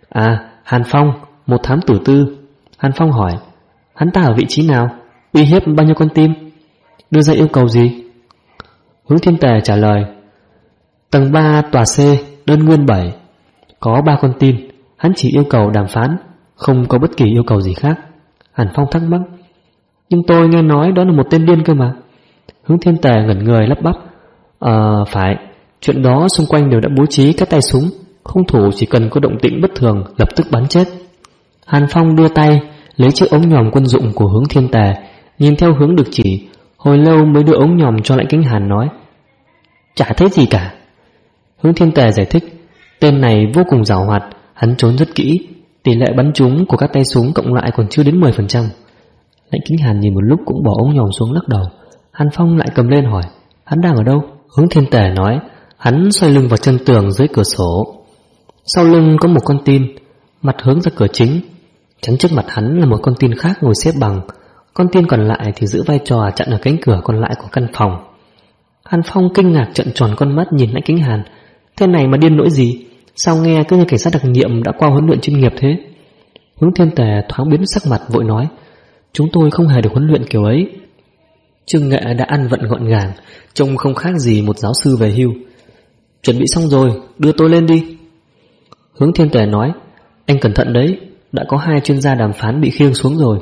Hàn Phong, một thám tử tư. Hàn Phong hỏi, hắn ta ở vị trí nào, uy hiếp bao nhiêu con tim, đưa ra yêu cầu gì? Hướng Thiên Tề trả lời, tầng 3 tòa C, đơn nguyên 7, có 3 con tin, hắn chỉ yêu cầu đàm phán, không có bất kỳ yêu cầu gì khác. Hàn Phong thắc mắc, nhưng tôi nghe nói đó là một tên điên cơ mà. Hướng Thiên Tề ngẩn người lắp bắp, phải, chuyện đó xung quanh đều đã bố trí các tay súng, hung thủ chỉ cần có động tĩnh bất thường lập tức bắn chết. Hàn Phong đưa tay lấy chiếc ống nhòm quân dụng của Hướng Thiên Tề, nhìn theo hướng được chỉ, hồi lâu mới đưa ống nhòm cho Lãnh Kính Hàn nói, chả thấy gì cả. Hướng Thiên Tề giải thích, tên này vô cùng giàu hoạt, hắn trốn rất kỹ, tỷ lệ bắn trúng của các tay súng cộng lại còn chưa đến 10%. Lãnh Kính Hàn nhìn một lúc cũng bỏ ống nhòm xuống lắc đầu. Hàn Phong lại cầm lên hỏi, hắn đang ở đâu? Hướng Thiên Tề nói, hắn xoay lưng vào chân tường dưới cửa sổ, sau lưng có một con tin, mặt hướng ra cửa chính. Chắn trước mặt hắn là một con tin khác ngồi xếp bằng, con tin còn lại thì giữ vai trò chặn ở cánh cửa còn lại của căn phòng. Hàn Phong kinh ngạc trợn tròn con mắt nhìn Lãnh Kính Hàn, thế này mà điên nỗi gì, sao nghe cứ như cảnh sát đặc nhiệm đã qua huấn luyện chuyên nghiệp thế? Hướng Thiên Tề thoáng biến sắc mặt vội nói, chúng tôi không hề được huấn luyện kiểu ấy. Trương Nghệ đã ăn vận gọn gàng, trông không khác gì một giáo sư về hưu. Chuẩn bị xong rồi, đưa tôi lên đi. Hướng Thiên Tề nói, anh cẩn thận đấy, đã có 2 chuyên gia đàm phán bị khiêng xuống rồi.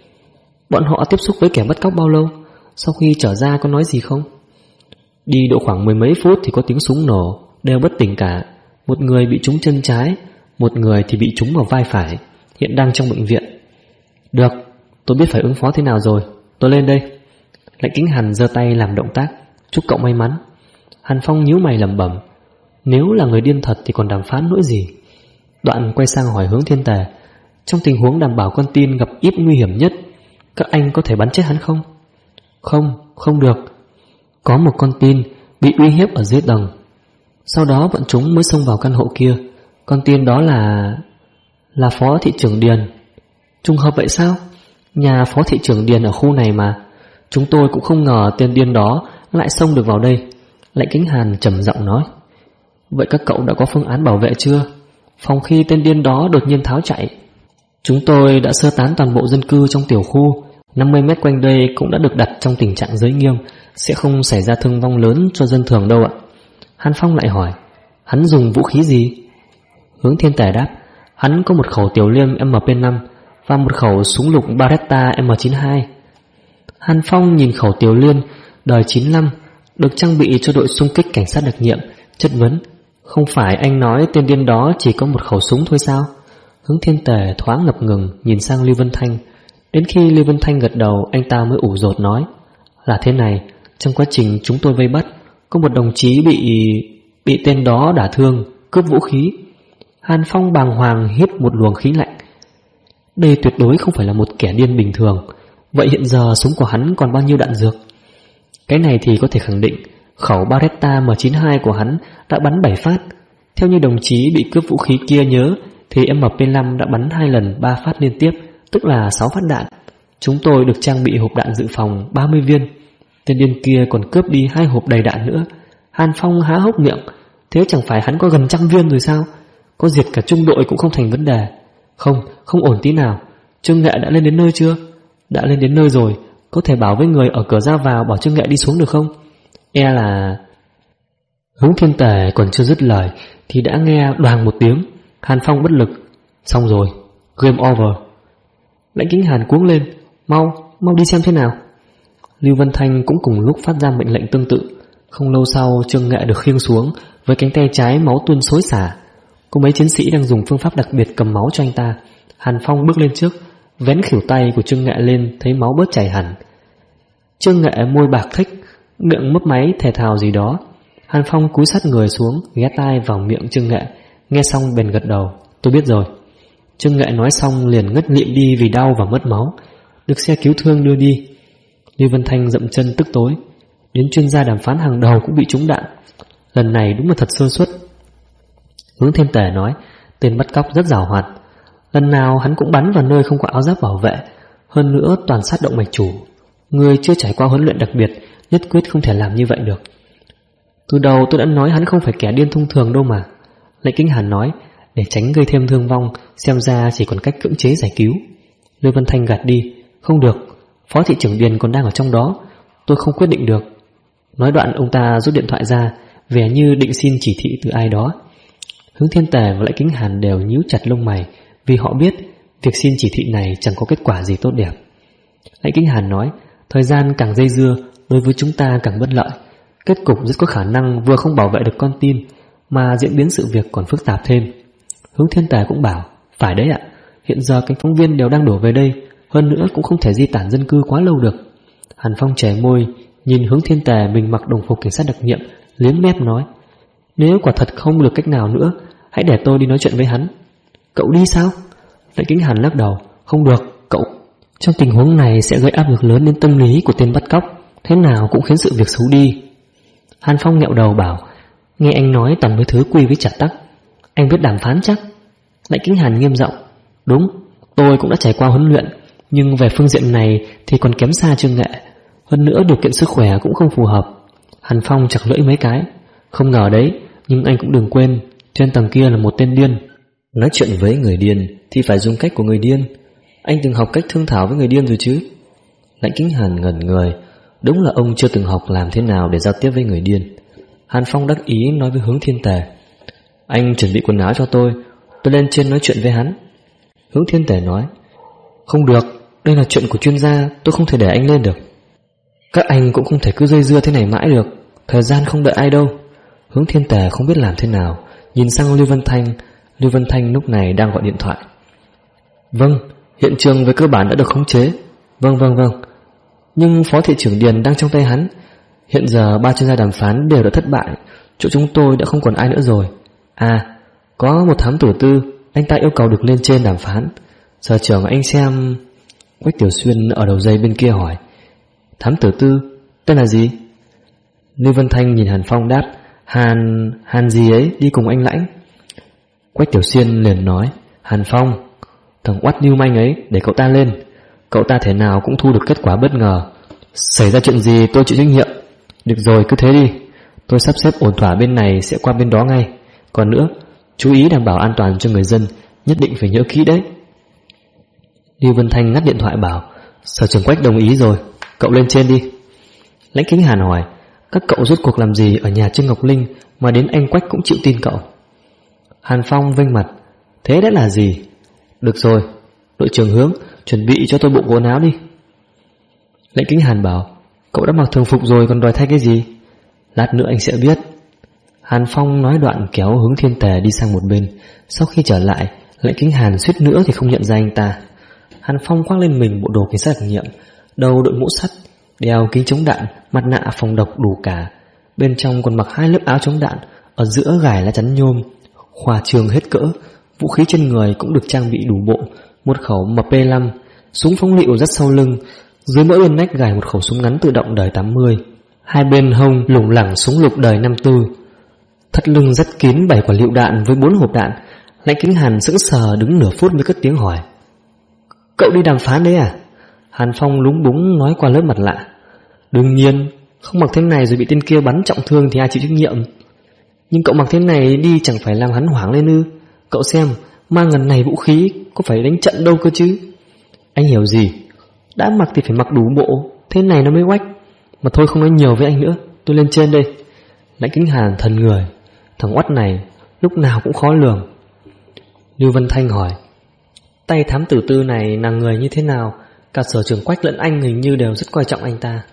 Bọn họ tiếp xúc với kẻ bắt cóc bao lâu? Sau khi trở ra có nói gì không? Đi độ khoảng 10 mấy phút thì có tiếng súng nổ, đều bất tỉnh cả. Một người bị trúng chân trái, một người thì bị trúng vào vai phải, hiện đang trong bệnh viện. Được, tôi biết phải ứng phó thế nào rồi, tôi lên đây. Lãnh Kính Hàn giơ tay làm động tác, chúc cậu may mắn. Hàn Phong nhíu mày lẩm bẩm, nếu là người điên thật thì còn đàm phán nỗi gì. Đoạn quay sang hỏi Hướng Thiên Tề, trong tình huống đảm bảo con tin gặp ít nguy hiểm nhất, các anh có thể bắn chết hắn không? Không được. Có một con tin bị uy hiếp ở dưới tầng. Sau đó bọn chúng mới xông vào căn hộ kia. Con tin đó là phó thị trưởng Điền. Trùng hợp vậy sao? Nhà phó thị trưởng Điền ở khu này mà. Chúng tôi cũng không ngờ tên điên đó lại xông được vào đây. Lãnh Kính Hàn trầm giọng nói. Vậy các cậu đã có phương án bảo vệ chưa? Phòng khi tên điên đó đột nhiên tháo chạy. Chúng tôi đã sơ tán toàn bộ dân cư trong tiểu khu. 50 mét quanh đây cũng đã được đặt trong tình trạng giới nghiêm, sẽ không xảy ra thương vong lớn cho dân thường đâu ạ. Hàn Phong lại hỏi, hắn dùng vũ khí gì? Hướng Thiên Tề đáp, hắn có một khẩu tiểu liêm MP5 và một khẩu súng lục Beretta M92. Hàn Phong nhìn khẩu tiểu liêm đời 95 được trang bị cho đội xung kích cảnh sát đặc nhiệm, chất vấn, không phải anh nói tên điên đó chỉ có một khẩu súng thôi sao? Hướng Thiên Tề thoáng ngập ngừng nhìn sang Lưu Vân Thanh. Đến khi Lưu Vân Thanh gật đầu, anh ta mới ủ rột nói, là thế này, trong quá trình chúng tôi vây bắt, có một đồng chí bị tên đó đả thương, cướp vũ khí. Hàn Phong bàng hoàng hít một luồng khí lạnh. Đây tuyệt đối không phải là một kẻ điên bình thường. Vậy hiện giờ súng của hắn còn bao nhiêu đạn dược? Cái này thì có thể khẳng định, khẩu Beretta M92 của hắn đã bắn 7 phát. Theo như đồng chí bị cướp vũ khí kia nhớ, thì MP5 đã bắn 2 lần 3 phát liên tiếp, tức là 6 phát đạn. Chúng tôi được trang bị hộp đạn dự phòng 30 viên. Tên điên kia còn cướp đi 2 hộp đầy đạn nữa. Hàn Phong há hốc miệng. Thế chẳng phải hắn có gần 100 viên rồi sao? Có diệt cả trung đội cũng không thành vấn đề. Không ổn tí nào. Trương Nghệ đã lên đến nơi chưa? Đã lên đến nơi rồi. Có thể bảo với người ở cửa ra vào bảo Trương Nghệ đi xuống được không? E là... Hướng Thiên Tề còn chưa dứt lời thì đã nghe đoàng một tiếng. Hàn Phong bất lực. Xong rồi, game over. Lãnh Kính Hàn cuống lên, mau đi xem thế nào. Lưu Vân Thanh cũng cùng lúc phát ra mệnh lệnh tương tự. Không lâu sau, Trương Nghệ được khiêng xuống với cánh tay trái máu tuôn xối xả. Có mấy chiến sĩ đang dùng phương pháp đặc biệt cầm máu cho anh ta. Hàn Phong bước lên trước, vén khuỷu tay của Trương Nghệ lên, thấy máu bớt chảy hẳn. Trương Nghệ môi bạc thích, miệng mấp máy thè thào gì đó. Hàn Phong cúi sát người xuống, ghé tai vào miệng Trương Nghệ. Nghe xong bèn gật đầu, tôi biết rồi. Trương Nghệ nói xong liền ngất lịm đi vì đau và mất máu, được xe cứu thương đưa đi. Lưu Vân Thanh dậm chân tức tối, đến chuyên gia đàm phán hàng đầu cũng bị trúng đạn. Lần này đúng là thật sơ suất. Hướng Thiên Tề nói, tên bắt cóc rất giàu hoạt. Lần nào hắn cũng bắn vào nơi không có áo giáp bảo vệ, hơn nữa toàn sát động mạch chủ. Người chưa trải qua huấn luyện đặc biệt nhất quyết không thể làm như vậy được. Từ đầu tôi đã nói hắn không phải kẻ điên thông thường đâu mà. Lãnh Kính Hàn nói, để tránh gây thêm thương vong, xem ra chỉ còn cách cưỡng chế giải cứu. Lưu Vân Thanh gạt đi, không được, phó thị trưởng Điền còn đang ở trong đó, tôi không quyết định được. Nói đoạn ông ta rút điện thoại ra, vẻ như định xin chỉ thị từ ai đó. Hướng Thiên Tề và Lãnh Kính Hàn đều nhíu chặt lông mày, vì họ biết việc xin chỉ thị này chẳng có kết quả gì tốt đẹp. Lãnh Kính Hàn nói, thời gian càng dây dưa đối với chúng ta càng bất lợi. Kết cục rất có khả năng vừa không bảo vệ được con tin, mà diễn biến sự việc còn phức tạp thêm. Hướng Thiên Tề cũng bảo, phải đấy ạ, hiện giờ cánh phóng viên đều đang đổ về đây, hơn nữa cũng không thể di tản dân cư quá lâu được. Hàn Phong chẻ môi, nhìn Hướng Thiên Tề mình mặc đồng phục cảnh sát đặc nhiệm, liếm mép nói, nếu quả thật không được cách nào nữa, hãy để tôi đi nói chuyện với hắn. Cậu đi sao? Lãnh Kính Hàn lắc đầu, không được, cậu. Trong tình huống này sẽ gây áp lực lớn đến tâm lý của tên bắt cóc, thế nào cũng khiến sự việc xấu đi. Hàn Phong nghẹo đầu bảo, nghe anh nói toàn mấy thứ quy với chặt tắc, anh biết đàm phán chắc? Lãnh Kính Hàn nghiêm giọng, đúng, tôi cũng đã trải qua huấn luyện, nhưng về phương diện này thì còn kém xa Trương Nghệ. Hơn nữa điều kiện sức khỏe cũng không phù hợp. Hàn Phong chặt lưỡi mấy cái, không ngờ đấy, nhưng anh cũng đừng quên, trên tầng kia là một tên điên. Nói chuyện với người điên thì phải dùng cách của người điên. Anh từng học cách thương thảo với người điên rồi chứ? Lãnh Kính Hàn ngẩn người, đúng là ông chưa từng học làm thế nào để giao tiếp với người điên. Hàn Phong đắc ý nói với Hướng Thiên Tề, anh chuẩn bị quần áo cho tôi lên trên nói chuyện với hắn. Hướng Thiên Tề nói, không được, đây là chuyện của chuyên gia, tôi không thể để anh lên được. Các anh cũng không thể cứ dây dưa thế này mãi được, thời gian không đợi ai đâu. Hướng Thiên Tề không biết làm thế nào, nhìn sang Lưu Vân Thanh. Lưu Vân Thanh lúc này đang gọi điện thoại. Vâng, hiện trường về cơ bản đã được khống chế. Vâng. Nhưng phó thị trưởng Điền đang trong tay hắn. Hiện giờ 3 chuyên gia đàm phán đều đã thất bại, chỗ chúng tôi đã không còn ai nữa rồi. À, có một thám tử tư, anh ta yêu cầu được lên trên đàm phán. Sở trưởng anh xem. Quách Tiểu Xuyên ở đầu dây bên kia hỏi, thám tử tư, tên là gì? Lưu Vân Thanh nhìn Hàn Phong đáp: Hàn gì ấy đi cùng anh Lãnh. Quách Tiểu Xuyên liền nói: Hàn Phong, thằng oắt lưu manh ấy để cậu ta lên. Cậu ta thể nào cũng thu được kết quả bất ngờ. Xảy ra chuyện gì tôi chịu trách nhiệm. Được rồi, cứ thế đi. Tôi sắp xếp ổn thỏa bên này sẽ qua bên đó ngay. Còn nữa, chú ý đảm bảo an toàn cho người dân, nhất định phải nhớ kỹ đấy. Lưu Vân Thanh ngắt điện thoại bảo: Sở trưởng Quách đồng ý rồi, cậu lên trên đi. Lãnh Kính Hàn hỏi: Các cậu rốt cuộc làm gì ở nhà Trương Ngọc Linh mà đến anh Quách cũng chịu tin cậu? Hàn Phong vênh mặt: Thế đã là gì? Được rồi, đội trưởng Hướng, chuẩn bị cho tôi bộ quần áo đi. Lãnh Kính Hàn bảo: Cậu đã mặc thường phục rồi còn đòi thay cái gì? Lát nữa anh sẽ biết. Hàn Phong nói đoạn kéo Hướng Thiên Tề đi sang một bên. Sau khi trở lại, Lãnh Kính Hàn suýt nữa thì không nhận ra anh ta. Hàn Phong khoác lên mình bộ đồ cảnh sát đặc nhiệm, đầu đội mũ sắt, đeo kính chống đạn, mặt nạ phòng độc đủ cả. Bên trong còn mặc 2 lớp áo chống đạn, ở giữa gài lá chắn nhôm, khoa trương hết cỡ. Vũ khí trên người cũng được trang bị đủ bộ: một khẩu MP5, súng phóng lựu dắt sau lưng, dưới mỗi bên nách gài một khẩu súng ngắn tự động đời 80, hai bên hông lủng lẳng súng lục đời 54. Thắt lưng dắt kín 7 quả lựu đạn với 4 hộp đạn. Lãnh Kính Hàn sững sờ đứng nửa phút mới cất tiếng hỏi: Cậu đi đàm phán đấy à? Hàn Phong lúng búng nói qua lớp mặt lạ: Đương nhiên, không mặc thế này rồi bị tên kia bắn trọng thương thì ai chịu trách nhiệm. Nhưng cậu mặc thế này đi chẳng phải làm hắn hoảng lên ư? Cậu xem, mang ngần này vũ khí có phải đánh trận đâu cơ chứ. Anh hiểu gì? Đã mặc thì phải mặc đủ bộ, thế này nó mới oách. Mà thôi không nói nhiều với anh nữa, tôi lên trên đây. Lãnh Kính Hàn thần người, thằng oắt này lúc nào cũng khó lường. Lưu Vân Thanh hỏi: Tay thám tử Tư này là người như thế nào? Cả sở trưởng Quách lẫn anh hình như đều rất coi trọng anh ta.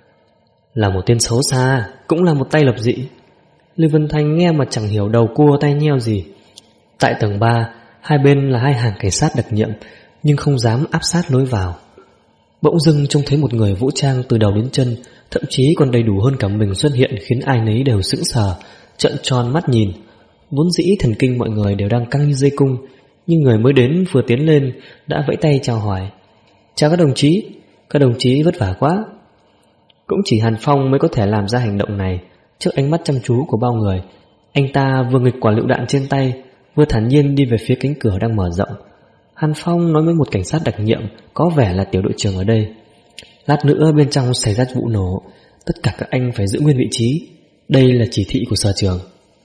Là một tên xấu xa, cũng là một tay lập dị. Lưu Vân Thanh nghe mà chẳng hiểu đầu cua tay nheo gì. Tại tầng 3, hai bên là 2 hàng cảnh sát đặc nhiệm, nhưng không dám áp sát lối vào. Bỗng dưng trông thấy một người vũ trang từ đầu đến chân, thậm chí còn đầy đủ hơn cả mình xuất hiện, khiến ai nấy đều sững sờ, trợn tròn mắt nhìn. Vốn dĩ thần kinh mọi người đều đang căng như dây cung, nhưng người mới đến vừa tiến lên đã vẫy tay chào hỏi: Chào các đồng chí vất vả quá. Cũng chỉ Hàn Phong mới có thể làm ra hành động này. Trước ánh mắt chăm chú của bao người, anh ta vừa nghịch quả lựu đạn trên tay, vừa thản nhiên đi về phía cánh cửa đang mở rộng. Hàn Phong nói với một cảnh sát đặc nhiệm có vẻ là tiểu đội trưởng ở đây: Lát nữa bên trong xảy ra vụ nổ, tất cả các anh phải giữ nguyên vị trí. Đây là chỉ thị của sở trưởng.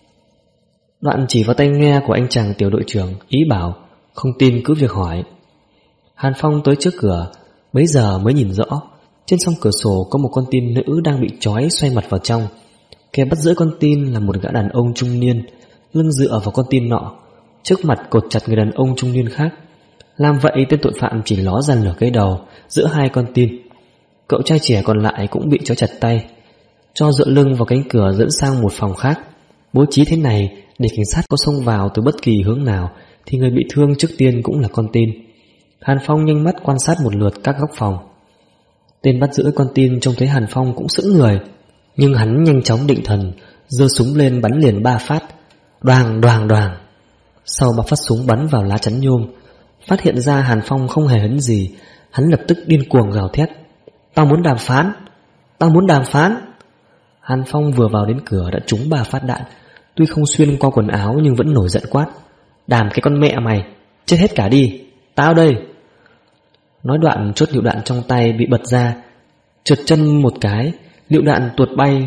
Đoạn chỉ vào tai nghe của anh chàng tiểu đội trưởng, ý bảo: Không tin cứ việc hỏi. Hàn Phong tới trước cửa, bấy giờ mới nhìn rõ. Trên song cửa sổ có một con tin nữ đang bị trói xoay mặt vào trong. Kẻ bắt giữ con tin là một gã đàn ông trung niên, lưng dựa vào con tin nọ, trước mặt cột chặt người đàn ông trung niên khác. Làm vậy tên tội phạm chỉ ló ra nửa cái đầu giữa 2 con tin. Cậu trai trẻ còn lại cũng bị trói chặt tay, cho dựa lưng vào cánh cửa dẫn sang một phòng khác. Bố trí thế này để cảnh sát có xông vào từ bất kỳ hướng nào thì người bị thương trước tiên cũng là con tin. Hàn Phong nhanh mắt quan sát một lượt các góc phòng. Tên bắt giữ con tin trông thấy Hàn Phong cũng sững người, nhưng hắn nhanh chóng định thần, giơ súng lên bắn liền 3 phát. Đoàng đoàng đoàng. Sau 3 phát súng bắn vào lá chắn nhôm, phát hiện ra Hàn Phong không hề hấn gì, hắn lập tức điên cuồng gào thét: Tao muốn đàm phán, tao muốn đàm phán. Hàn Phong vừa vào đến cửa đã trúng 3 phát đạn, tuy không xuyên qua quần áo nhưng vẫn nổi giận quát: Đàm cái con mẹ mày, chết hết cả đi, tao đây. Nói đoạn chốt lựu đạn trong tay bị bật ra, trượt chân một cái, lựu đạn tuột bay.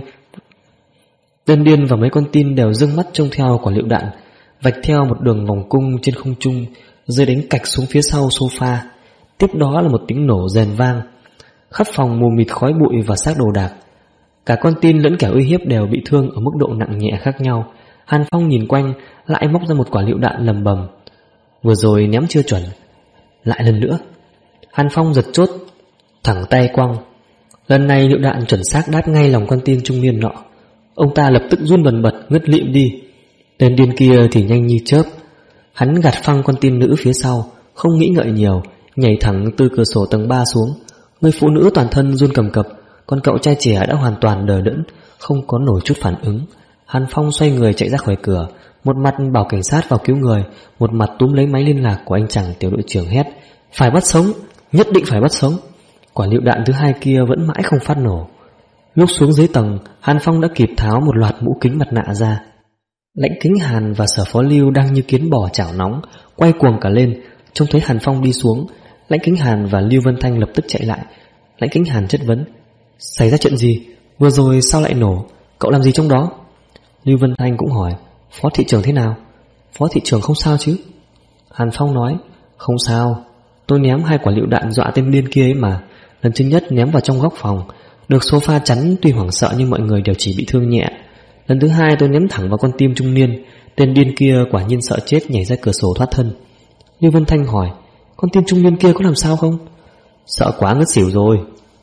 Tên điên và mấy con tin đều dưng mắt trông theo quả lựu đạn, vạch theo một đường vòng cung trên không trung, rơi đánh cạch xuống phía sau sofa. Tiếp đó là một tiếng nổ rền vang. Khắp phòng mù mịt khói bụi và xác đồ đạc. Cả con tin lẫn kẻ uy hiếp đều bị thương ở mức độ nặng nhẹ khác nhau. Hàn Phong nhìn quanh, lại móc ra một quả lựu đạn lầm bầm. Vừa rồi ném chưa chuẩn, lại lần nữa. Hàn Phong giật chốt, thẳng tay quăng. Lần này lựu đạn chuẩn xác đáp ngay lòng con tin trung niên nọ. Ông ta lập tức run bần bật ngất lịm đi. Tên điên kia thì nhanh như chớp. Hắn gạt phăng con tin nữ phía sau, không nghĩ ngợi nhiều, nhảy thẳng từ cửa sổ tầng 3 xuống. Người phụ nữ toàn thân run cầm cập, còn cậu trai trẻ đã hoàn toàn đờ đẫn, không có nổi chút phản ứng. Hàn Phong xoay người chạy ra khỏi cửa, một mặt bảo cảnh sát vào cứu người, một mặt túm lấy máy liên lạc của anh chàng tiểu đội trưởng hét: Phải bắt sống, nhất định phải bắt sống. Quả lựu đạn thứ 2 kia vẫn mãi không phát nổ. Lúc xuống dưới tầng, Hàn Phong đã kịp tháo một loạt mũ kính mặt nạ ra. Lãnh Kính Hàn và Sở Phó Lưu đang như kiến bò chảo nóng, quay cuồng cả lên. Trông thấy Hàn Phong đi xuống, Lãnh Kính Hàn và Lưu Vân Thanh lập tức chạy lại. Lãnh Kính Hàn chất vấn: xảy ra chuyện gì? Vừa rồi sao lại nổ? Cậu làm gì trong đó? Lưu Vân Thanh cũng hỏi: Phó thị trưởng thế nào? Phó thị trưởng không sao chứ? Hàn Phong nói: không sao, tôi ném 2 quả lựu đạn dọa tên điên kia ấy mà. Lần thứ nhất ném vào trong góc phòng, được sofa chắn, tuy hoảng sợ nhưng mọi người đều chỉ bị thương nhẹ. Lần thứ 2 tôi ném thẳng vào con tim trung niên, tên điên kia quả nhiên sợ chết nhảy ra cửa sổ thoát thân. Lưu Vân Thanh hỏi: con tim trung niên kia có làm sao không? Sợ quá ngất xỉu rồi.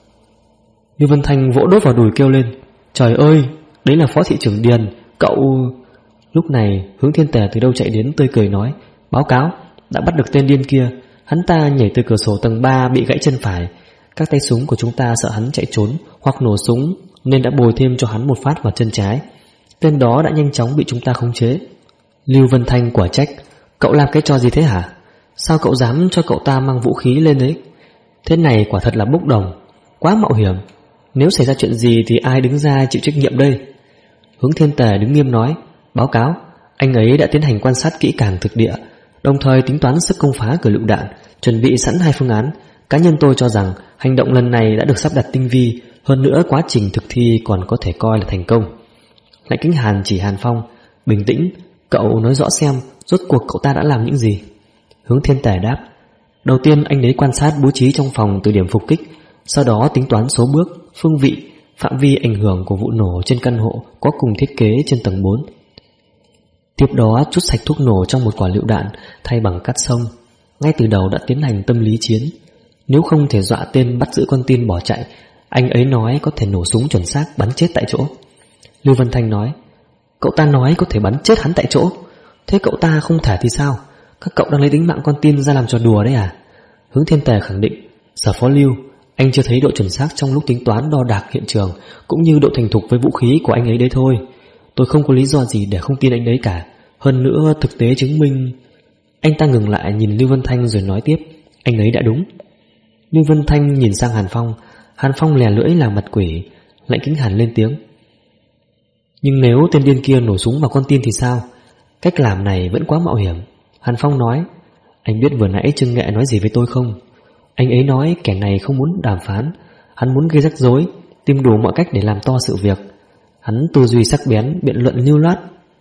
Lưu Vân Thanh vỗ đốt vào đùi kêu lên: trời ơi, đấy là Phó thị trưởng Điền, cậu... Lúc này Hướng Thiên Tề từ đâu chạy đến tươi cười nói: báo cáo, đã bắt được tên điên kia. Hắn ta nhảy từ cửa sổ tầng 3 bị gãy chân phải. Các tay súng của chúng ta sợ hắn chạy trốn hoặc nổ súng nên đã bồi thêm cho hắn một phát vào chân trái. Tên đó đã nhanh chóng bị chúng ta khống chế. Lưu Vân Thanh quả trách: cậu làm cái trò gì thế hả? Sao cậu dám cho cậu ta mang vũ khí lên đấy? Thế này quả thật là bốc đồng, quá mạo hiểm. Nếu xảy ra chuyện gì thì ai đứng ra chịu trách nhiệm đây? Hướng Thiên Tề đứng nghiêm nói: báo cáo, anh ấy đã tiến hành quan sát kỹ càng thực địa, đồng thời tính toán sức công phá của lựu đạn, chuẩn bị sẵn 2 phương án. Cá nhân tôi cho rằng hành động lần này đã được sắp đặt tinh vi, hơn nữa quá trình thực thi còn có thể coi là thành công. Lãnh Kính Hàn chỉ Hàn Phong: bình tĩnh, cậu nói rõ xem rốt cuộc cậu ta đã làm những gì. Hướng Thiên Tề đáp: đầu tiên anh ấy quan sát bố trí trong phòng từ điểm phục kích, sau đó tính toán số bước, phương vị, phạm vi ảnh hưởng của vụ nổ trên căn hộ có cùng thiết kế trên tầng 4. Tiếp đó chút sạch thuốc nổ trong một quả lựu đạn thay bằng cát sông. Ngay từ đầu đã tiến hành tâm lý chiến. Nếu không thể dọa tên bắt giữ con tin bỏ chạy, anh ấy nói có thể nổ súng chuẩn xác bắn chết tại chỗ. Lưu Vân Thanh nói: cậu ta nói có thể bắn chết hắn tại chỗ, thế cậu ta không thể thì sao? Các cậu đang lấy tính mạng con tin ra làm trò đùa đấy à? Hướng Thiên Tề khẳng định: Sở Phó Lưu, anh chưa thấy độ chuẩn xác trong lúc tính toán đo đạc hiện trường, cũng như độ thành thục với vũ khí của anh ấy đấy thôi. Tôi không có lý do gì để không tin anh đấy cả. Hơn nữa thực tế chứng minh... Anh ta ngừng lại nhìn Lưu Vân Thanh rồi nói tiếp: anh ấy đã đúng. Lưu Vân Thanh nhìn sang Hàn Phong. Hàn Phong lè lưỡi làm mặt quỷ. Lãnh Kính Hàn lên tiếng: nhưng nếu tên điên kia nổ súng vào con tin thì sao? Cách làm này vẫn quá mạo hiểm. Hàn Phong nói: anh biết vừa nãy Trương Nghệ nói gì với tôi không? Anh ấy nói kẻ này không muốn đàm phán, hắn muốn gây rắc rối, tìm đủ mọi cách để làm to sự việc. Hắn tư duy sắc bén, biện luận lưu loát.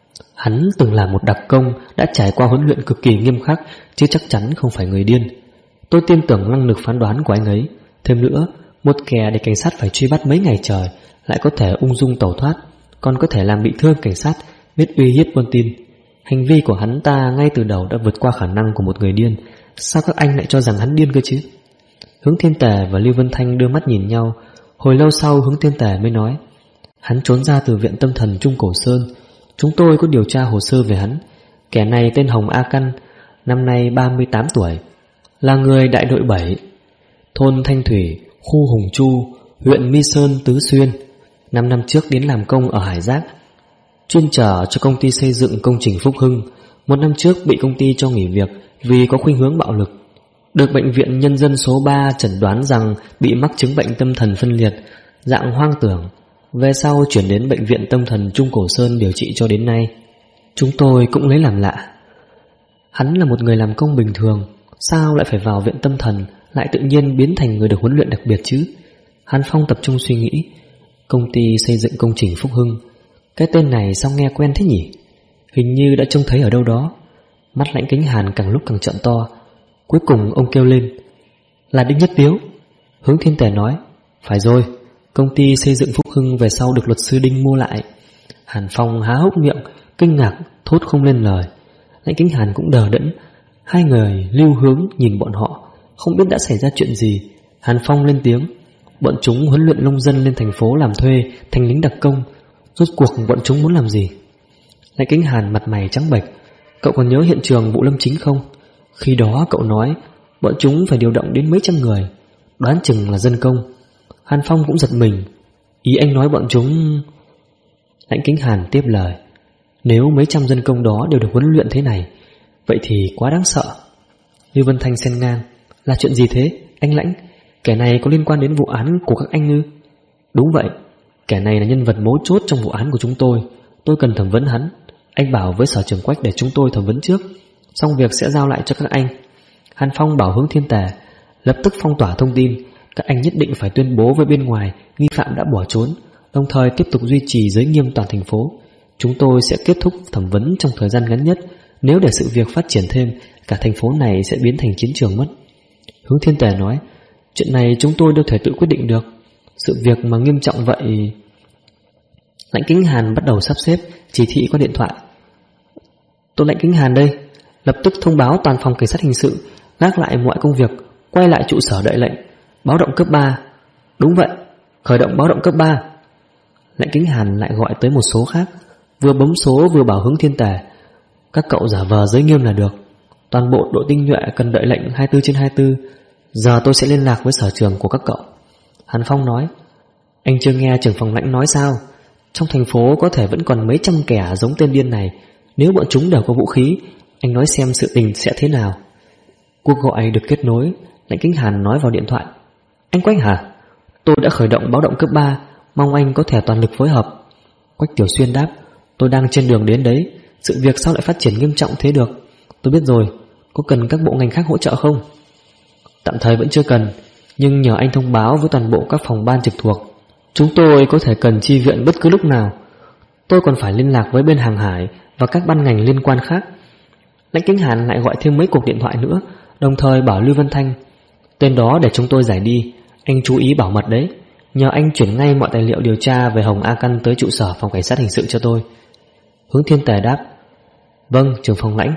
Hắn từng là một đặc công, đã trải qua huấn luyện cực kỳ nghiêm khắc, chứ chắc chắn không phải người điên. Tôi tin tưởng năng lực phán đoán của anh ấy. Thêm nữa, một kẻ để cảnh sát phải truy bắt mấy ngày trời lại có thể ung dung tẩu thoát, còn có thể làm bị thương cảnh sát, biết uy hiếp con tin. Hành vi của hắn ta ngay từ đầu đã vượt qua khả năng của một người điên. Sao các anh lại cho rằng hắn điên cơ chứ? Hướng Thiên Tề và Lưu Vân Thanh đưa mắt nhìn nhau. Hồi lâu sau Hướng Thiên Tề mới nói: hắn trốn ra từ viện tâm thần Trung Cổ Sơn. Chúng tôi có điều tra hồ sơ về hắn. Kẻ này tên Hồng A Căn, năm nay 38 tuổi, là người đại đội 7, thôn Thanh Thủy, khu Hùng Chu, huyện Mi Sơn, Tứ Xuyên. 5 năm trước đến làm công ở Hải Giác, chuyên chở cho công ty xây dựng công trình Phúc Hưng. 1 năm trước bị công ty cho nghỉ việc vì có khuynh hướng bạo lực. Được bệnh viện nhân dân số 3 chẩn đoán rằng bị mắc chứng bệnh tâm thần phân liệt, dạng hoang tưởng. Về sau chuyển đến bệnh viện tâm thần Trung Cổ Sơn điều trị cho đến nay. Chúng tôi cũng lấy làm lạ. Hắn là một người làm công bình thường, sao lại phải vào viện tâm thần, lại tự nhiên biến thành người được huấn luyện đặc biệt chứ? Hàn Phong tập trung suy nghĩ. Công ty xây dựng công trình Phúc Hưng, cái tên này sao nghe quen thế nhỉ? Hình như đã trông thấy ở đâu đó. Mắt Lãnh Kính Hàn càng lúc càng trợn to. Cuối cùng ông kêu lên: là Đinh Nhất Tiếu. Hướng Thiên Tề nói: phải rồi, công ty xây dựng Phúc Hưng về sau được luật sư Đinh mua lại. Hàn Phong há hốc miệng, kinh ngạc thốt không lên lời. Lãnh Kính Hàn cũng đờ đẫn. Hai người Lưu Hướng nhìn bọn họ, không biết đã xảy ra chuyện gì. Hàn Phong lên tiếng: bọn chúng huấn luyện nông dân lên thành phố làm thuê thành lính đặc công. Rốt cuộc bọn chúng muốn làm gì? Lãnh Kính Hàn mặt mày trắng bệch. Cậu còn nhớ hiện trường vụ Lâm Chính không? Khi đó cậu nói bọn chúng phải điều động đến mấy trăm người, đoán chừng là dân công. Hàn Phong cũng giật mình. Ý anh nói bọn chúng... Lãnh Kính Hàn tiếp lời: nếu mấy trăm dân công đó đều được huấn luyện thế này, vậy thì quá đáng sợ. Lưu Vân Thanh xen ngang: là chuyện gì thế, anh Lãnh? Kẻ này có liên quan đến vụ án của các anh ư? Đúng vậy, Kẻ này là nhân vật mấu chốt trong vụ án của chúng tôi. Tôi cần thẩm vấn hắn. Anh bảo với sở trưởng Quách để chúng tôi thẩm vấn trước, xong việc sẽ giao lại cho các anh. Hàn Phong bảo Hướng Thiên Tề lập tức phong tỏa thông tin. Các anh nhất định phải tuyên bố với bên ngoài nghi phạm đã bỏ trốn, đồng thời tiếp tục duy trì giới nghiêm toàn thành phố. Chúng tôi sẽ kết thúc thẩm vấn trong thời gian ngắn nhất. Nếu để sự việc phát triển thêm, cả thành phố này sẽ biến thành chiến trường mất. Hướng Thiên Tề nói, chuyện này chúng tôi đâu thể tự quyết định được. Sự việc mà nghiêm trọng vậy. Lãnh Kính Hàn bắt đầu sắp xếp, chỉ thị qua điện thoại. Tôi Lãnh Kính Hàn đây, lập tức thông báo toàn phòng cảnh sát hình sự gác lại mọi công việc, quay lại trụ sở đợi lệnh. Báo động cấp 3. Đúng vậy, khởi động báo động cấp 3. Lãnh Kính Hàn lại gọi tới một số khác, vừa bấm số vừa bảo Hướng Thiên Tề, các cậu giả vờ giới nghiêm là được. Toàn bộ đội tinh nhuệ cần đợi lệnh 24/24. Giờ tôi sẽ liên lạc với sở trường của các cậu. Hàn Phong nói, anh chưa nghe trưởng phòng Lãnh nói sao? Trong thành phố có thể vẫn còn mấy trăm kẻ giống tên điên này. Nếu bọn chúng đều có vũ khí, anh nói xem sự tình sẽ thế nào. Cuộc gọi được kết nối. Lãnh Kính Hàn nói vào điện thoại, anh Quách hả? Tôi đã khởi động báo động cấp 3, mong anh có thể toàn lực phối hợp. Quách Tiểu Xuyên đáp, tôi đang trên đường đến đấy. Sự việc sao lại phát triển nghiêm trọng thế được? Tôi biết rồi, có cần các bộ ngành khác hỗ trợ không? Tạm thời vẫn chưa cần, nhưng nhờ anh thông báo với toàn bộ các phòng ban trực thuộc. Chúng tôi có thể cần chi viện bất cứ lúc nào. Tôi còn phải liên lạc với bên hàng hải và các ban ngành liên quan khác. Lãnh Kính Hàn lại gọi thêm mấy cuộc điện thoại nữa, đồng thời bảo Lưu Văn Thanh, tên đó để chúng tôi giải đi, anh chú ý bảo mật đấy. Nhờ anh chuyển ngay mọi tài liệu điều tra về Hồng A Căn tới trụ sở phòng cảnh sát hình sự cho tôi. Hướng Thiên Tề đáp, vâng, trưởng phòng Lãnh.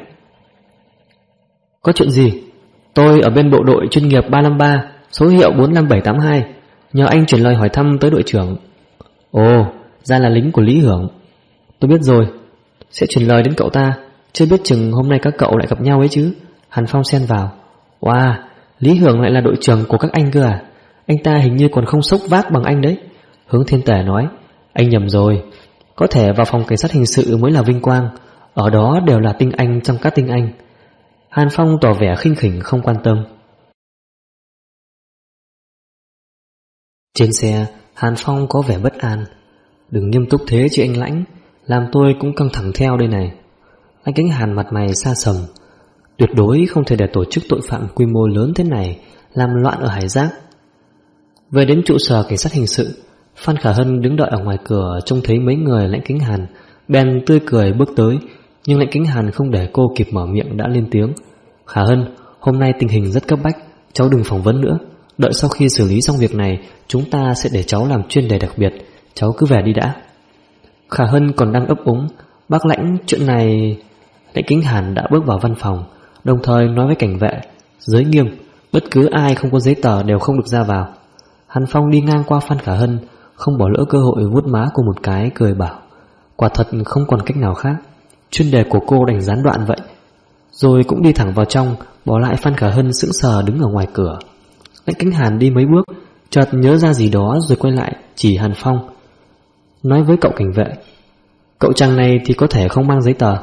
Có chuyện gì? Tôi ở bên bộ đội chuyên nghiệp 353, số hiệu 45782, nhờ anh chuyển lời hỏi thăm tới đội trưởng. Ồ, ra là lính của Lý Hưởng. Tôi biết rồi, sẽ chuyển lời đến cậu ta. Chưa biết chừng hôm nay các cậu lại gặp nhau ấy chứ. Hàn Phong xen vào, wow, Lý Hưởng lại là đội trưởng của các anh cơ à? Anh ta hình như còn không xốc vác bằng anh đấy. Hướng Thiên Tề nói, anh nhầm rồi. Có thể vào phòng cảnh sát hình sự mới là vinh quang. Ở đó đều là tinh anh trong các tinh anh. Hàn Phong tỏ vẻ khinh khỉnh không quan tâm. Trên xe, Hàn Phong có vẻ bất an. Đừng nghiêm túc thế chứ anh Lãnh, làm tôi cũng căng thẳng theo đây này. Lãnh Kính Hàn mặt mày xa sầm. Tuyệt đối không thể để tổ chức tội phạm quy mô lớn thế này làm loạn ở Hải Giác. Về đến trụ sở cảnh sát hình sự, Phan Khả Hân đứng đợi ở ngoài cửa, trông thấy mấy người Lãnh Kính Hàn, bèn tươi cười bước tới. Nhưng Lãnh Kính Hàn không để cô kịp mở miệng đã lên tiếng, Khả Hân, hôm nay tình hình rất cấp bách, cháu đừng phỏng vấn nữa. Đợi sau khi xử lý xong việc này, chúng ta sẽ để cháu làm chuyên đề đặc biệt. Cháu cứ về đi đã. Khả Hân còn đang ấp úng, bác Lãnh, chuyện này... Lãnh Kính Hàn đã bước vào văn phòng, đồng thời nói với cảnh vệ, giới nghiêm, bất cứ ai không có giấy tờ đều không được ra vào. Hàn Phong đi ngang qua Phan Khả Hân, không bỏ lỡ cơ hội vuốt má cô một cái, cười bảo, quả thật không còn cách nào khác, chuyên đề của cô đành gián đoạn vậy. Rồi cũng đi thẳng vào trong, bỏ lại Phan Khả Hân sững sờ đứng ở ngoài cửa. Lãnh Kính Hàn đi mấy bước, chợt nhớ ra gì đó rồi quay lại chỉ Hàn Phong, nói với cậu cảnh vệ, cậu chàng này thì có thể không mang giấy tờ.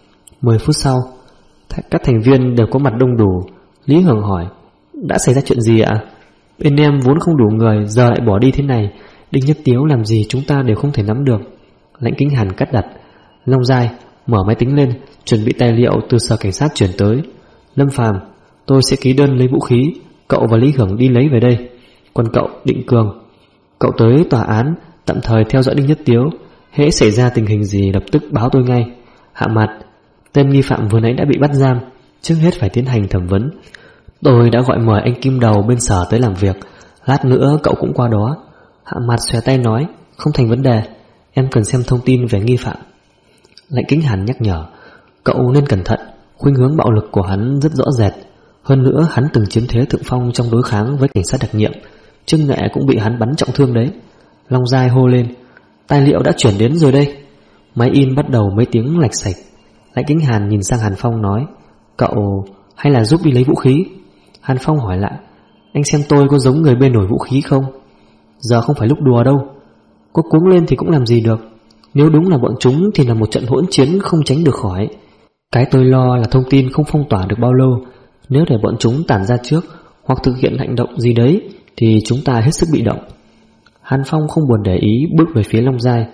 10 phút sau, các thành viên đều có mặt đông đủ. Lý Hưởng hỏi, đã xảy ra chuyện gì ạ? Bên em vốn không đủ người, giờ lại bỏ đi thế này, Đinh Nhất Tiếu làm gì chúng ta đều không thể nắm được. Lãnh Kính Hàn cắt đặt. Long Giai mở máy tính lên, chuẩn bị tài liệu từ sở cảnh sát chuyển tới. Lâm Phàm, tôi sẽ ký đơn lấy vũ khí, cậu và Lý Hưởng đi lấy về đây. Còn cậu Định Cường, cậu tới tòa án tạm thời theo dõi Đinh Nhất Tiếu, hễ xảy ra tình hình gì lập tức báo tôi ngay. Hạ Mặt, tên nghi phạm vừa nãy đã bị bắt giam, trước hết phải tiến hành thẩm vấn. Tôi đã gọi mời anh Kim Đầu bên sở tới làm việc, lát nữa cậu cũng qua đó. Hạ Mặt xòe tay nói, không thành vấn đề, em cần xem thông tin về nghi phạm. Lãnh Kính Hàn nhắc nhở, cậu nên cẩn thận, khuynh hướng bạo lực của hắn rất rõ rệt. Hơn nữa hắn từng chiếm thế thượng phong trong đối kháng với cảnh sát đặc nhiệm, Trương Nghệ cũng bị hắn bắn trọng thương đấy. Long Giai hô lên, tài liệu đã chuyển đến rồi đây. Máy in bắt đầu mấy tiếng lạch sạch. Lãnh Kính Hàn nhìn sang Hàn Phong nói, cậu hay là giúp đi lấy vũ khí? Hàn Phong hỏi lại, anh xem tôi có giống người bê nổi vũ khí không? Giờ không phải lúc đùa đâu, có cuống lên thì cũng làm gì được. Nếu đúng là bọn chúng thì là một trận hỗn chiến không tránh được khỏi. Cái tôi lo là thông tin không phong tỏa được bao lâu. Nếu để bọn chúng tản ra trước hoặc thực hiện hành động gì đấy thì chúng ta hết sức bị động. Hàn Phong không buồn để ý, bước về phía Long Giai.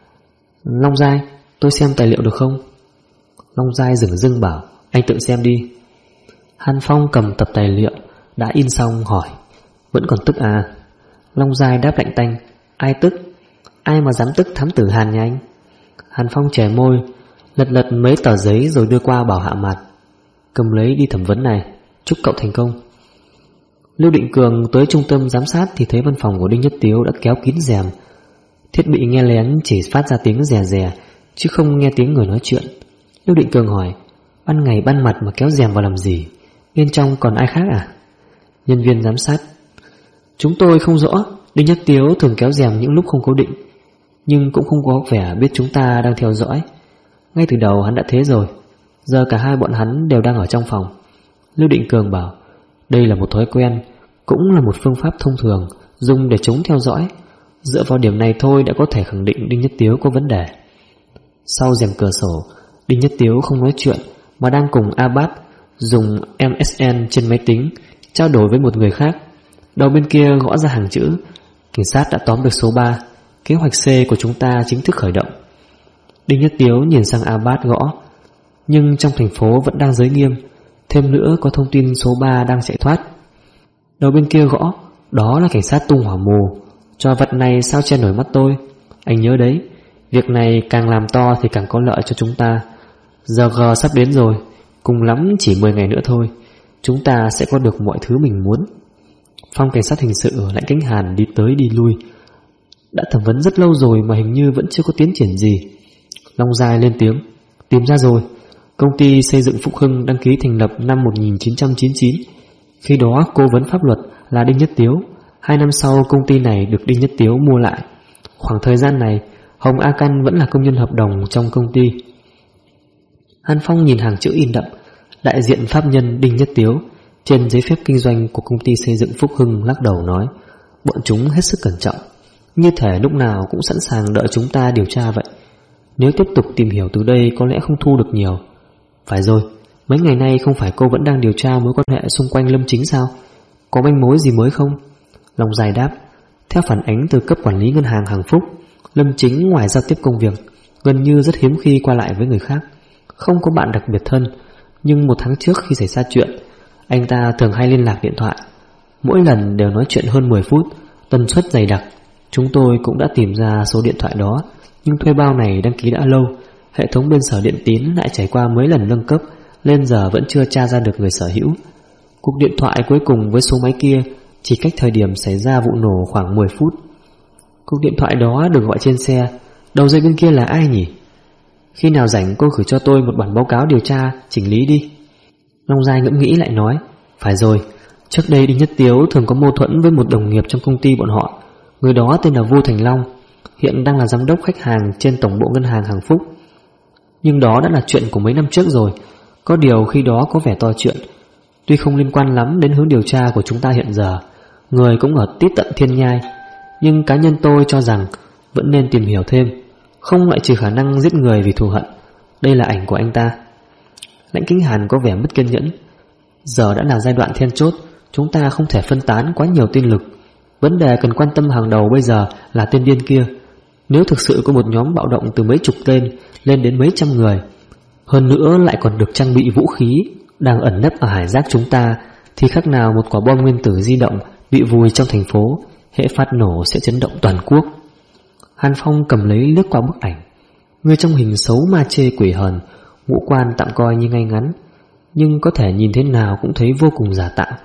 Long Giai, tôi xem tài liệu được không? Long Giai dửng dưng bảo, anh tự xem đi. Hàn Phong cầm tập tài liệu đã in xong hỏi, vẫn còn tức à? Long Giai đáp lạnh tanh, ai tức? Ai mà dám tức thám tử Hàn nhà anh? Hàn Phong chẻ môi, lật mấy tờ giấy rồi đưa qua bảo Hạ Mạt, cầm lấy đi thẩm vấn này, chúc cậu thành công. Lưu Định Cường tới trung tâm giám sát thì thấy văn phòng của Đinh Nhất Tiếu đã kéo kín rèm. Thiết bị nghe lén chỉ phát ra tiếng rè rè, chứ không nghe tiếng người nói chuyện. Lưu Định Cường hỏi, ban ngày ban mặt mà kéo rèm vào làm gì? Bên trong còn ai khác à? Nhân viên giám sát, chúng tôi không rõ. Đinh Nhất Tiếu thường kéo rèm những lúc không cố định, nhưng cũng không có vẻ biết chúng ta đang theo dõi. Ngay từ đầu hắn đã thế rồi. Giờ cả hai bọn hắn đều đang ở trong phòng. Lưu Định Cường bảo, đây là một thói quen, cũng là một phương pháp thông thường dùng để chúng theo dõi. Dựa vào điểm này thôi đã có thể khẳng định Đinh Nhất Tiếu có vấn đề. Sau rèm cửa sổ, Đinh Nhất Tiếu không nói chuyện mà đang cùng Abbas dùng MSN trên máy tính trao đổi với một người khác. Đầu bên kia gõ ra hàng chữ, cảnh sát đã tóm được số 3, kế hoạch C của chúng ta chính thức khởi động. Đinh Nhất Tiếu nhìn sang Abbas gõ, nhưng trong thành phố vẫn đang giới nghiêm. Thêm nữa có thông tin số 3 đang chạy thoát. Đầu bên kia gõ, đó là cảnh sát tung hỏa mù. Trò vật này sao che nổi mắt tôi? Anh nhớ đấy, việc này càng làm to thì càng có lợi cho chúng ta. Giờ G sắp đến rồi, cùng lắm chỉ 10 ngày nữa thôi, chúng ta sẽ có được mọi thứ mình muốn. Phòng cảnh sát hình sự Lãnh Kính Hàn đi tới đi lui. Đã thẩm vấn rất lâu rồi mà hình như vẫn chưa có tiến triển gì. Long Giai lên tiếng, tìm ra rồi. Công ty xây dựng Phúc Hưng đăng ký thành lập năm 1999. Khi đó cố vấn pháp luật là Đinh Nhất Tiếu. 2 năm sau công ty này được Đinh Nhất Tiếu mua lại. Khoảng thời gian này Hồng A Căn vẫn là công nhân hợp đồng trong công ty. Hàn Phong nhìn hàng chữ in đậm, đại diện pháp nhân Đinh Nhất Tiếu trên giấy phép kinh doanh của công ty xây dựng Phúc Hưng, lắc đầu nói, bọn chúng hết sức cẩn trọng, như thể lúc nào cũng sẵn sàng đợi chúng ta điều tra vậy. Nếu tiếp tục tìm hiểu từ đây có lẽ không thu được nhiều. Phải rồi, mấy ngày nay không phải cô vẫn đang điều tra mối quan hệ xung quanh Lâm Chính sao? Có manh mối gì mới không? Long Giai đáp, theo phản ánh từ cấp quản lý ngân hàng Hằng Phúc, Lâm Chính ngoài giao tiếp công việc, gần như rất hiếm khi qua lại với người khác. Không có bạn đặc biệt thân, nhưng 1 tháng trước khi xảy ra chuyện, anh ta thường hay liên lạc điện thoại. Mỗi lần đều nói chuyện hơn 10 phút, tần suất dày đặc. Chúng tôi cũng đã tìm ra số điện thoại đó, nhưng thuê bao này đăng ký đã lâu. Hệ thống bên Sở Điện Tín lại trải qua mấy lần nâng cấp, lên giờ vẫn chưa tra ra được người sở hữu. Cuộc điện thoại cuối cùng với số máy kia chỉ cách thời điểm xảy ra vụ nổ khoảng 10 phút. Cuộc điện thoại đó được gọi trên xe. Đầu dây bên kia là ai nhỉ? Khi nào rảnh cô gửi cho tôi một bản báo cáo điều tra chỉnh lý đi. Long Giai ngẫm nghĩ lại nói, phải rồi, trước đây Đinh Nhất Tiếu thường có mâu thuẫn với một đồng nghiệp trong công ty bọn họ. Người đó tên là Vu Thành Long, hiện đang là giám đốc khách hàng trên tổng bộ ngân hàng Hằng Phúc. Nhưng đó đã là chuyện của mấy năm trước rồi. Có điều khi đó có vẻ to chuyện, tuy không liên quan lắm đến hướng điều tra của chúng ta hiện giờ. Người cũng ở tít tận thiên nhai, nhưng cá nhân tôi cho rằng vẫn nên tìm hiểu thêm, không loại trừ khả năng giết người vì thù hận. Đây là ảnh của anh ta. Lãnh Kính Hàn có vẻ mất kiên nhẫn. Giờ đã là giai đoạn then chốt, chúng ta không thể phân tán quá nhiều tinh lực. Vấn đề cần quan tâm hàng đầu bây giờ là tên điên kia. Nếu thực sự có một nhóm bạo động từ mấy chục tên lên đến mấy trăm người, hơn nữa lại còn được trang bị vũ khí, đang ẩn nấp ở hải giác chúng ta, thì khác nào một quả bom nguyên tử di động bị vùi trong thành phố, hễ phát nổ sẽ chấn động toàn quốc. Hàn Phong cầm lấy lướt qua bức ảnh. Người trong hình xấu ma chê quỷ hờn, ngũ quan tạm coi như ngay ngắn, nhưng có thể nhìn thế nào cũng thấy vô cùng giả tạo.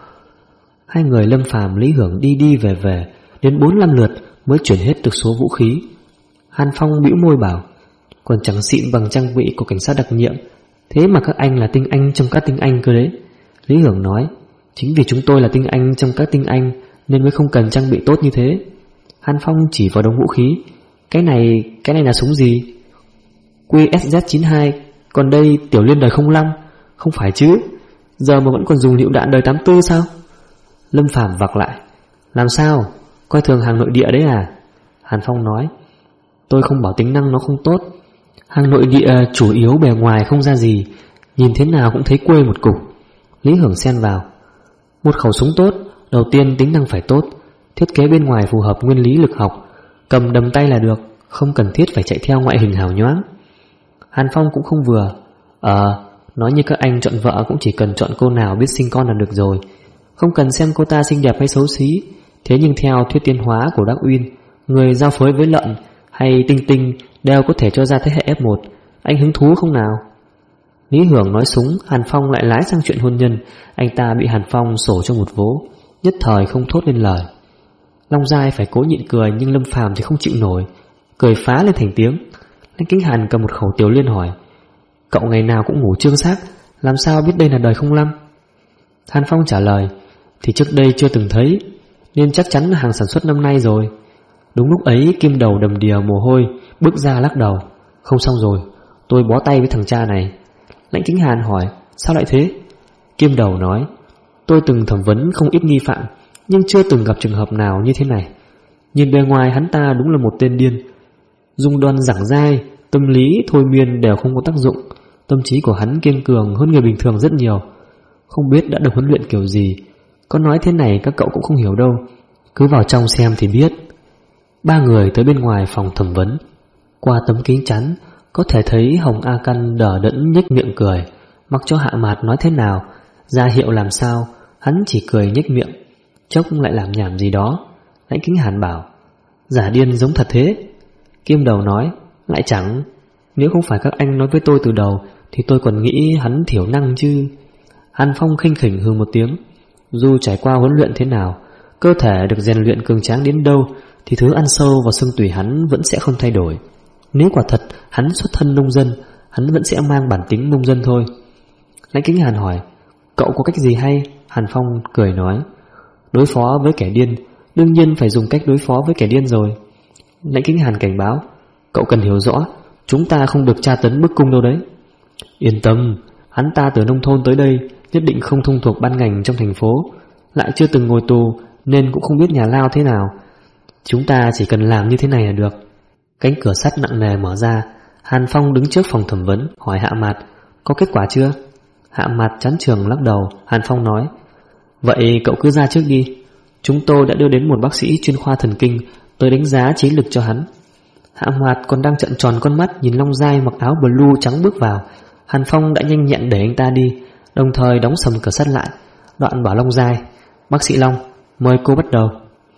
Hai người Lâm Phàm Lý Hưởng đi đi về về đến 4-5 lượt mới chuyển hết được số vũ khí. Hàn Phong bĩu môi bảo, còn chẳng xịn bằng trang bị của cảnh sát đặc nhiệm, thế mà các anh là tinh anh trong các tinh anh cơ đấy. Lý Hưởng nói, chính vì chúng tôi là tinh anh trong các tinh anh nên mới không cần trang bị tốt như thế. Hàn Phong chỉ vào đống vũ khí. Cái này là súng gì? QSZ-92. Còn đây tiểu liên đời 05. Không phải chứ, giờ mà vẫn còn dùng lựu đạn đời 84 sao? Lâm Phàm vặc lại, làm sao? Coi thường hàng nội địa đấy à? Hàn Phong nói, tôi không bảo tính năng nó không tốt. Hàng nội địa chủ yếu bề ngoài không ra gì, nhìn thế nào cũng thấy quê một cục. Lý Hưởng xen vào, một khẩu súng tốt, đầu tiên tính năng phải tốt, thiết kế bên ngoài phù hợp nguyên lý lực học, cầm đầm tay là được, không cần thiết phải chạy theo ngoại hình hào nhoáng. Hàn Phong cũng không vừa. Nói như các anh chọn vợ cũng chỉ cần chọn cô nào biết sinh con là được rồi, không cần xem cô ta xinh đẹp hay xấu xí. Thế nhưng theo thuyết tiến hóa của Dark Uyên, người giao phối với lợn hay tinh tinh đều có thể cho ra thế hệ F1. Anh hứng thú không nào? Lý Hưởng nói súng, Hàn Phong lại lái sang chuyện hôn nhân. Anh ta bị Hàn Phong sổ cho một vố, nhất thời không thốt lên lời. Long Giai phải cố nhịn cười, nhưng Lâm Phàm thì không chịu nổi, cười phá lên thành tiếng. Lãnh Kính Hàn cầm một khẩu tiểu liên hỏi: cậu ngày nào cũng ngủ trương xác, làm sao biết đây là đời 05? Hàn Phong trả lời: thì trước đây chưa từng thấy, nên chắc chắn là hàng sản xuất năm nay rồi. Đúng lúc ấy Kim Đầu đầm đìa mồ hôi bước ra lắc đầu: không xong rồi, tôi bó tay với thằng cha này. Lãnh Kính Hàn hỏi: sao lại thế? Kim Đầu nói: tôi từng thẩm vấn không ít nghi phạm, nhưng chưa từng gặp trường hợp nào như thế này. Nhìn bề ngoài hắn ta đúng là một tên điên, dùng đoan giảng dai, tâm lý thôi miên đều không có tác dụng. Tâm trí của hắn kiên cường hơn người bình thường rất nhiều. Không biết đã được huấn luyện kiểu gì, có nói thế này các cậu cũng không hiểu đâu, cứ vào trong xem thì biết. Ba người tới bên ngoài phòng thẩm vấn. Qua tấm kính chắn có thể thấy Hồng A Căn đờ đẫn nhếch miệng cười, mặc cho Hạ Mạt nói thế nào, ra hiệu làm sao, hắn chỉ cười nhếch miệng, chốc lại làm nhảm gì đó. Lãnh Kính Hàn bảo: giả điên giống thật thế. Kim Đầu nói: lại chẳng, nếu không phải các anh nói với tôi từ đầu thì tôi còn nghĩ hắn thiểu năng chứ. Hàn Phong khinh khỉnh hừ một tiếng. Dù trải qua huấn luyện thế nào, cơ thể được rèn luyện cường tráng đến đâu, thì thứ ăn sâu vào xương tủy hắn vẫn sẽ không thay đổi. Nếu quả thật hắn xuất thân nông dân, hắn vẫn sẽ mang bản tính nông dân thôi. Lãnh Kính Hàn hỏi: cậu có cách gì hay? Hàn Phong cười nói: đối phó với kẻ điên, đương nhiên phải dùng cách đối phó với kẻ điên rồi. Lãnh Kính Hàn cảnh báo: cậu cần hiểu rõ, chúng ta không được tra tấn bức cung đâu đấy. Yên tâm, hắn ta từ nông thôn tới đây, nhất định không thông thuộc ban ngành trong thành phố, lại chưa từng ngồi tù nên cũng không biết nhà lao thế nào. Chúng ta chỉ cần làm như thế này là được. Cánh cửa sắt nặng nề mở ra. Hàn Phong đứng trước phòng thẩm vấn hỏi Hạ Mạt: có kết quả chưa? Hạ Mạt chán trường lắc đầu. Hàn Phong nói: vậy cậu cứ ra trước đi, chúng tôi đã đưa đến một bác sĩ chuyên khoa thần kinh tới đánh giá trí lực cho hắn. Hạ Mạt còn đang trợn tròn con mắt nhìn Long Giai mặc áo blue trắng bước vào. Hàn Phong đã nhanh nhẹn để anh ta đi, đồng thời đóng sầm cửa sắt lại, đoạn bảo Long Giai: bác sĩ Long, mời cô bắt đầu.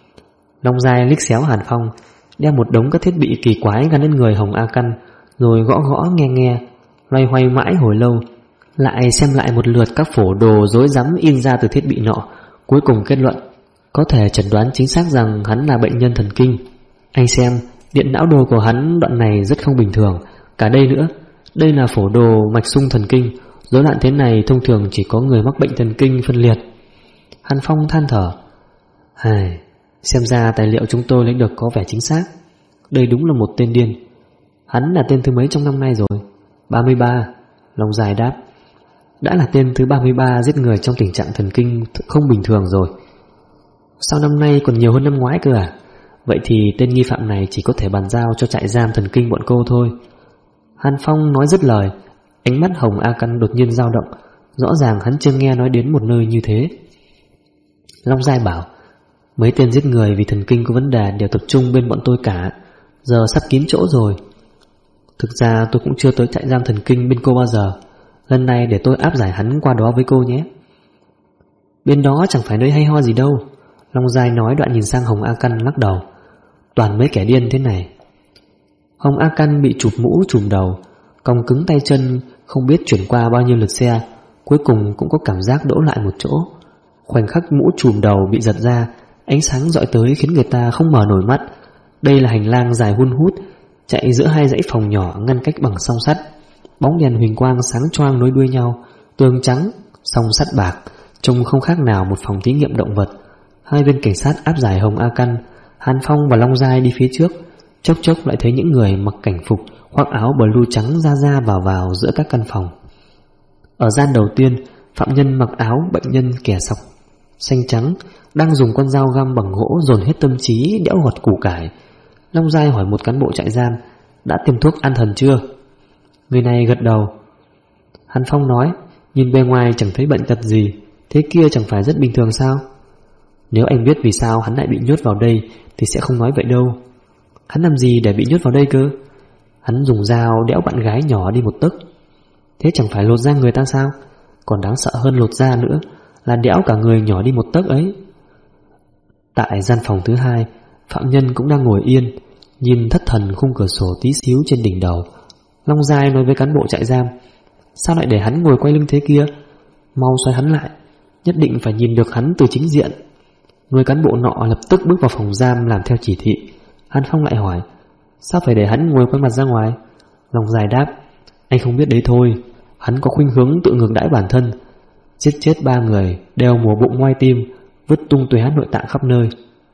Long Giai liếc xéo Hàn Phong, đem một đống các thiết bị kỳ quái gắn lên người Hồng A Căn, rồi gõ gõ nghe nghe, loay hoay mãi hồi lâu, lại xem lại một lượt các phổ đồ rối rắm in ra từ thiết bị nọ, cuối cùng kết luận: có thể chẩn đoán chính xác rằng hắn là bệnh nhân thần kinh. Anh xem, điện não đồ của hắn đoạn này rất không bình thường. Cả đây nữa, đây là phổ đồ mạch xung thần kinh, rối loạn thế này thông thường chỉ có người mắc bệnh thần kinh phân liệt. Hàn Phong than thở: xem ra tài liệu chúng tôi lấy được có vẻ chính xác. Đây đúng là một tên điên. Hắn là tên thứ mấy trong năm nay rồi? 33. Long Giai đáp: đã là tên thứ 33 giết người trong tình trạng thần kinh không bình thường rồi. Sao năm nay còn nhiều hơn năm ngoái cơ à? Vậy thì tên nghi phạm này chỉ có thể bàn giao cho trại giam thần kinh bọn cô thôi. Hàn Phong nói dứt lời, ánh mắt Hồng A Căn đột nhiên dao động. Rõ ràng hắn chưa nghe nói đến một nơi như thế. Long Giai bảo: mấy tên giết người vì thần kinh có vấn đề đều tập trung bên bọn tôi cả, giờ sắp kín chỗ rồi. Thực ra tôi cũng chưa tới trại giam thần kinh bên cô bao giờ, lần này để tôi áp giải hắn qua đó với cô nhé. Bên đó chẳng phải nơi hay ho gì đâu. Long Giai nói đoạn nhìn sang Hồng A Căn lắc đầu: toàn mấy kẻ điên thế này. Hồng A Căn bị chụp mũ trùm đầu, còng cứng tay chân, không biết chuyển qua bao nhiêu lượt xe, cuối cùng cũng có cảm giác đỗ lại một chỗ. Khoảnh khắc mũ trùm đầu bị giật ra, ánh sáng dọi tới khiến người ta không mở nổi mắt. Đây là hành lang dài hun hút, chạy giữa hai dãy phòng nhỏ ngăn cách bằng song sắt. Bóng đèn huỳnh quang sáng choang nối đuôi nhau, tường trắng, song sắt bạc, trông không khác nào một phòng thí nghiệm động vật. Hai bên cảnh sát áp giải Hồng A Căn. Hàn Phong và Long Giai đi phía trước, chốc chốc lại thấy những người mặc cảnh phục, khoác áo blue trắng ra ra vào giữa các căn phòng. Ở gian đầu tiên, phạm nhân mặc áo bệnh nhân kẻ sọc xanh trắng đang dùng con dao găm bằng gỗ dồn hết tâm trí đẽo gọt củ cải. Long Giai hỏi một cán bộ trại giam: đã tiêm thuốc an thần chưa? Người này gật đầu. Hàn Phong nói: nhìn bề ngoài chẳng thấy bệnh tật gì, thế kia chẳng phải rất bình thường sao? Nếu anh biết vì sao hắn lại bị nhốt vào đây thì sẽ không nói vậy đâu. Hắn làm gì để bị nhốt vào đây cơ? Hắn dùng dao đẽo bạn gái nhỏ đi một tấc. Thế chẳng phải lột da người ta sao? Còn đáng sợ hơn lột da nữa là đẽo cả người nhỏ đi một tấc ấy. Tại gian phòng thứ hai, phạm nhân cũng đang ngồi yên, nhìn thất thần khung cửa sổ tí xíu trên đỉnh đầu. Long Giai nói với cán bộ trại giam: sao lại để hắn ngồi quay lưng thế kia? Mau xoay hắn lại, nhất định phải nhìn được hắn từ chính diện. Người cán bộ nọ lập tức bước vào phòng giam làm theo chỉ thị. Hàn Phong lại hỏi: sao phải để hắn ngồi quay mặt ra ngoài? Long Giai đáp: anh không biết đấy thôi, hắn có khuynh hướng tự ngược đãi bản thân, giết chết 3 người, đeo mổ bụng ngoai tim, vứt tung tóe nội tạng khắp nơi.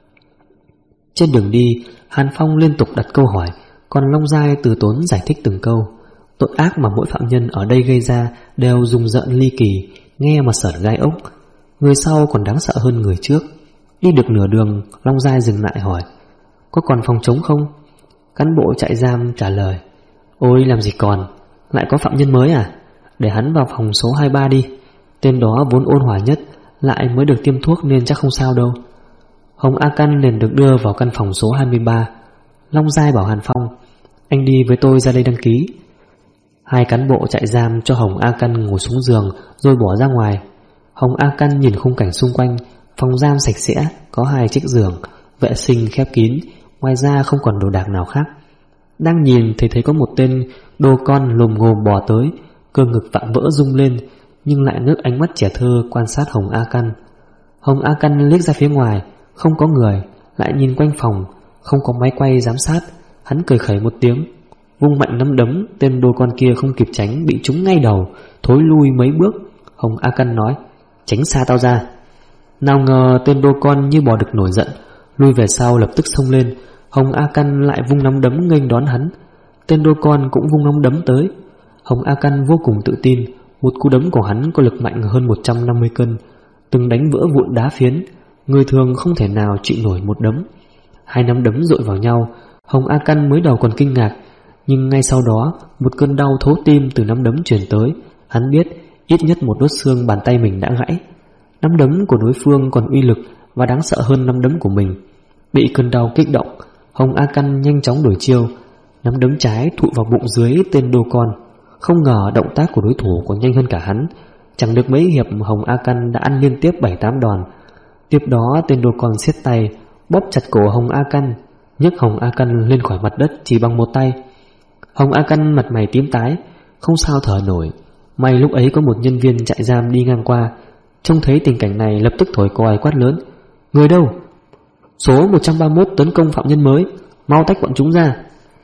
Trên đường đi, Hàn Phong liên tục đặt câu hỏi, còn Long Giai từ tốn giải thích từng câu. Tội ác mà mỗi phạm nhân ở đây gây ra đều rùng rợn ly kỳ, nghe mà sởn gai ốc. Người sau còn đáng sợ hơn người trước. Đi được nửa đường, Long Giai dừng lại hỏi: có còn phòng trống không? Cán bộ trại giam trả lời: ôi làm gì còn, lại có phạm nhân mới à? Để hắn vào phòng số 23 đi, tên đó vốn ôn hòa nhất, lại mới được tiêm thuốc nên chắc không sao đâu. Hồng A Căn liền được đưa vào căn phòng số 23. Long Giai bảo Hàn Phong: anh đi với tôi ra đây đăng ký. Hai cán bộ trại giam cho Hồng A Căn ngồi xuống giường rồi bỏ ra ngoài. Hồng A Căn nhìn khung cảnh xung quanh. Phòng giam sạch sẽ, có 2 chiếc giường, vệ sinh khép kín, ngoài ra không còn đồ đạc nào khác. Đang nhìn thì thấy có một tên đô con lồm ngồm bò tới, cơ ngực vạm vỡ rung lên, nhưng lại ngước ánh mắt trẻ thơ quan sát Hồng A Căn. Hồng A Căn liếc ra phía ngoài, không có người, lại nhìn quanh phòng, không có máy quay giám sát. Hắn cười khẩy một tiếng, vung mạnh nắm đấm, tên đô con kia không kịp tránh bị trúng ngay đầu, thối lui mấy bước. Hồng A Căn nói: tránh xa tao ra. Nào ngờ tên đô con như bò đực nổi giận, lui về sau lập tức xông lên. Hồng A Căn lại vung nắm đấm nghênh đón hắn. Tên đô con cũng vung nắm đấm tới. Hồng A Căn vô cùng tự tin, một cú đấm của hắn có lực mạnh hơn 150 cân, từng đánh vỡ vụn đá phiến, người thường không thể nào chịu nổi một đấm. 2 nắm đấm dội vào nhau. Hồng A Căn mới đầu còn kinh ngạc, nhưng ngay sau đó một cơn đau thấu tim từ nắm đấm truyền tới. Hắn biết ít nhất một đốt xương bàn tay mình đã gãy. Nắm đấm của đối phương còn uy lực và đáng sợ hơn nắm đấm của mình. Bị cơn đau kích động, Hồng A Căn nhanh chóng đổi chiêu. Nắm đấm trái thụi vào bụng dưới tên đô con. Không ngờ động tác của đối thủ còn nhanh hơn cả hắn. Chẳng được mấy hiệp, Hồng A Căn đã ăn liên tiếp 7-8 đòn. Tiếp đó tên đô con siết tay bóp chặt cổ Hồng A Căn, nhấc Hồng A Căn lên khỏi mặt đất chỉ bằng một tay. Hồng A Căn mặt mày tím tái, không sao thở nổi. May lúc ấy có một nhân viên trại giam đi ngang qua, trông thấy tình cảnh này lập tức thổi còi quát lớn: người đâu? Số 131 tấn công phạm nhân mới, mau tách bọn chúng ra.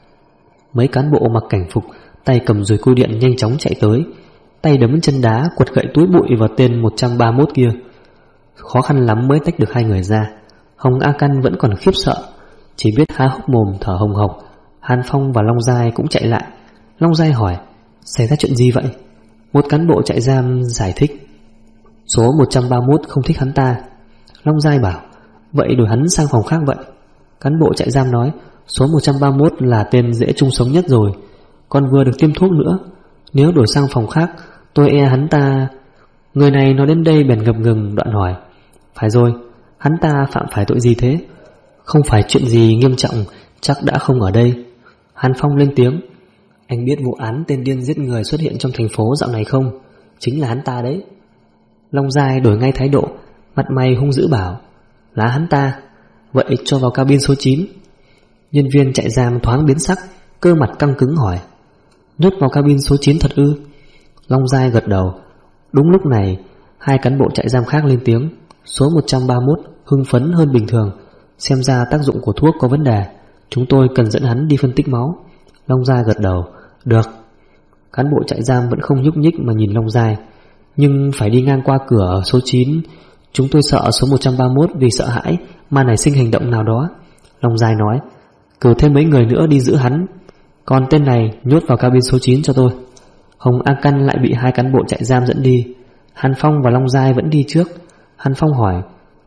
Mấy cán bộ mặc cảnh phục, tay cầm dùi cui điện nhanh chóng chạy tới, tay đấm chân đá quật gậy túi bụi vào tên 131 kia. Khó khăn lắm mới tách được 2 người ra. Hồng A Căn vẫn còn khiếp sợ, chỉ biết há hốc mồm thở hồng hộc. Hàn Phong và Long Giai cũng chạy lại. Long Giai hỏi: xảy ra chuyện gì vậy? Một cán bộ trại giam giải thích: số 131 không thích hắn ta. Long Giai bảo: vậy đổi hắn sang phòng khác vậy. Cán bộ trại giam nói: số 131 là tên dễ chung sống nhất rồi, còn vừa được tiêm thuốc nữa. Nếu đổi sang phòng khác, tôi e hắn ta... Người này nói đến đây bèn ngập ngừng đoạn hỏi: phải rồi, hắn ta phạm phải tội gì thế? Không phải chuyện gì nghiêm trọng, chắc đã không ở đây. Hàn Phong lên tiếng: anh biết vụ án tên điên giết người xuất hiện trong thành phố dạo này không? Chính là hắn ta đấy. Long Giai đổi ngay thái độ, mặt mày hung dữ bảo: là hắn ta? Vậy cho vào cabin số 9. Nhân viên trại giam thoáng biến sắc, cơ mặt căng cứng hỏi: nhốt vào cabin số 9 thật ư? Long Giai gật đầu. Đúng lúc này, 2 cán bộ trại giam khác lên tiếng. Số 131 hưng phấn hơn bình thường, xem ra tác dụng của thuốc có vấn đề, chúng tôi cần dẫn hắn đi phân tích máu. Long Giai gật đầu. Được. Cán bộ trại giam vẫn không nhúc nhích mà nhìn Long Giai. Nhưng phải đi ngang qua cửa số 9, chúng tôi sợ số 131 vì sợ hãi mà nảy sinh hành động nào đó. Long Giai nói: cử thêm mấy người nữa đi giữ hắn, còn tên này nhốt vào cabin số 9 cho tôi. Hồng A Căn lại bị 2 cán bộ trại giam dẫn đi. Hàn Phong và Long Giai vẫn đi trước. Hàn Phong hỏi: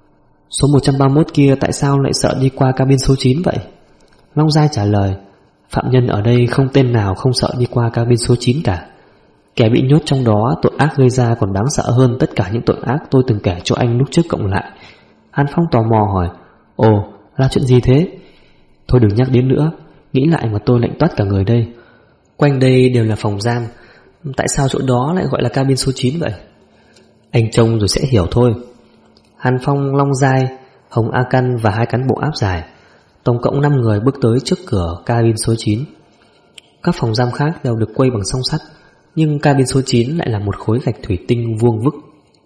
số 131 kia tại sao lại sợ đi qua cabin số 9 vậy? Long Giai trả lời: phạm nhân ở đây không tên nào không sợ đi qua cabin số 9 cả. Kẻ bị nhốt trong đó tội ác gây ra còn đáng sợ hơn tất cả những tội ác tôi từng kể cho anh lúc trước cộng lại. Hàn Phong tò mò hỏi: Ồ, là chuyện gì thế? Thôi đừng nhắc đến nữa, nghĩ lại mà tôi lạnh toát cả người đây. Quanh đây đều là phòng giam, tại sao chỗ đó lại gọi là cabin số 9 vậy? Anh trông rồi sẽ hiểu thôi. Hàn Phong, Long Giai, Hồng A Căn và 2 cán bộ áp giải, tổng cộng 5 người bước tới trước cửa cabin số 9. Các phòng giam khác đều được quây bằng song sắt, nhưng cabin số 9 lại là một khối gạch thủy tinh vuông vức.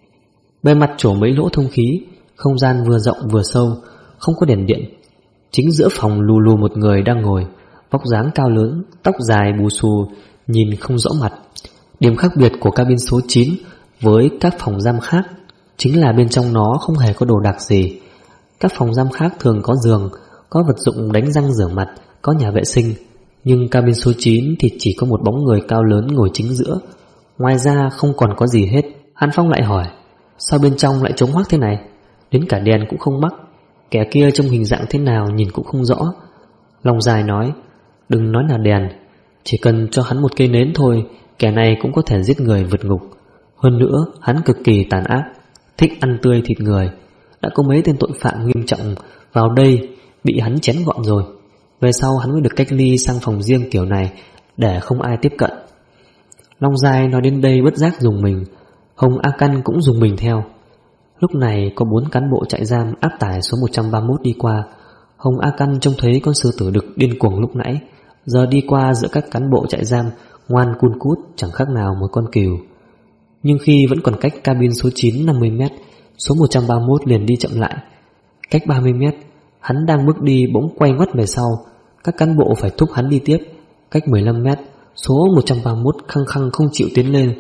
Bề mặt trổ mấy lỗ thông khí, không gian vừa rộng vừa sâu, không có đèn điện. Chính giữa phòng lù lù một người đang ngồi, vóc dáng cao lớn, tóc dài bù xù, nhìn không rõ mặt. Điểm khác biệt của cabin số 9 với các phòng giam khác chính là bên trong nó không hề có đồ đạc gì. Các phòng giam khác thường có giường, có vật dụng đánh răng rửa mặt, có nhà vệ sinh, nhưng cabin số 9 thì chỉ có một bóng người cao lớn ngồi chính giữa. Ngoài ra không còn có gì hết. Hàn Phong lại hỏi: Sao bên trong lại trống hoác thế này? Đến cả đèn cũng không mắc. Kẻ kia trông hình dạng thế nào nhìn cũng không rõ. Long Dài nói: Đừng nói là đèn, chỉ cần cho hắn một cây nến thôi, kẻ này cũng có thể giết người vượt ngục. Hơn nữa hắn cực kỳ tàn ác, thích ăn tươi thịt người. Đã có mấy tên tội phạm nghiêm trọng vào đây bị hắn chém gọn rồi. Về sau hắn mới được cách ly sang phòng riêng kiểu này để không ai tiếp cận. Long Giai nói đến đây bất giác dùng mình. Hồng A Căn cũng dùng mình theo. Lúc này có 4 cán bộ trại giam áp tải số 131 đi qua. Hồng A Căn trông thấy con sư tử đực điên cuồng lúc nãy giờ đi qua giữa các cán bộ trại giam, ngoan cun cút chẳng khác nào một con cừu. Nhưng khi vẫn còn cách cabin số 9 50 mét, số 131 liền đi chậm lại. Cách 30 mét, hắn đang bước đi bỗng quay ngoắt về sau. Các cán bộ phải thúc hắn đi tiếp. Cách 15 mét, số 131 khăng khăng không chịu tiến lên,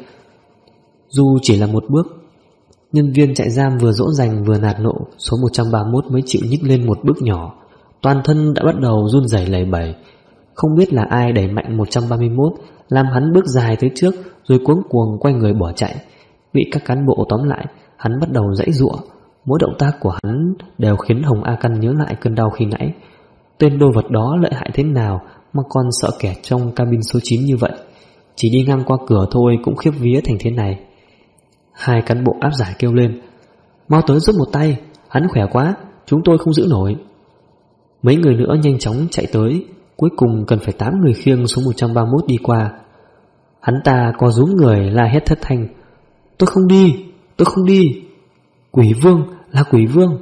dù chỉ là một bước. Nhân viên trại giam vừa dỗ dành vừa nạt nộ, số 131 mới chịu nhích lên một bước nhỏ. Toàn thân đã bắt đầu run rẩy lẩy bẩy. Không biết là ai đẩy mạnh 131, làm hắn bước dài tới trước, rồi cuống cuồng quay người bỏ chạy. Bị các cán bộ tóm lại, hắn bắt đầu giãy giụa. Mỗi động tác của hắn đều khiến Hồng A Căn nhớ lại cơn đau khi nãy. Tên đồ vật đó lợi hại thế nào mà còn sợ kẻ trong cabin số 9 như vậy? Chỉ đi ngang qua cửa thôi cũng khiếp vía thành thế này. 2 cán bộ áp giải kêu lên: Mau tới giúp một tay, hắn khỏe quá, chúng tôi không giữ nổi. Mấy người nữa nhanh chóng chạy tới. Cuối cùng cần phải 8 người khiêng số 131 đi qua. Hắn ta co rúm người la hét thất thanh: Tôi không đi, tôi không đi. Quỷ vương, là quỷ vương.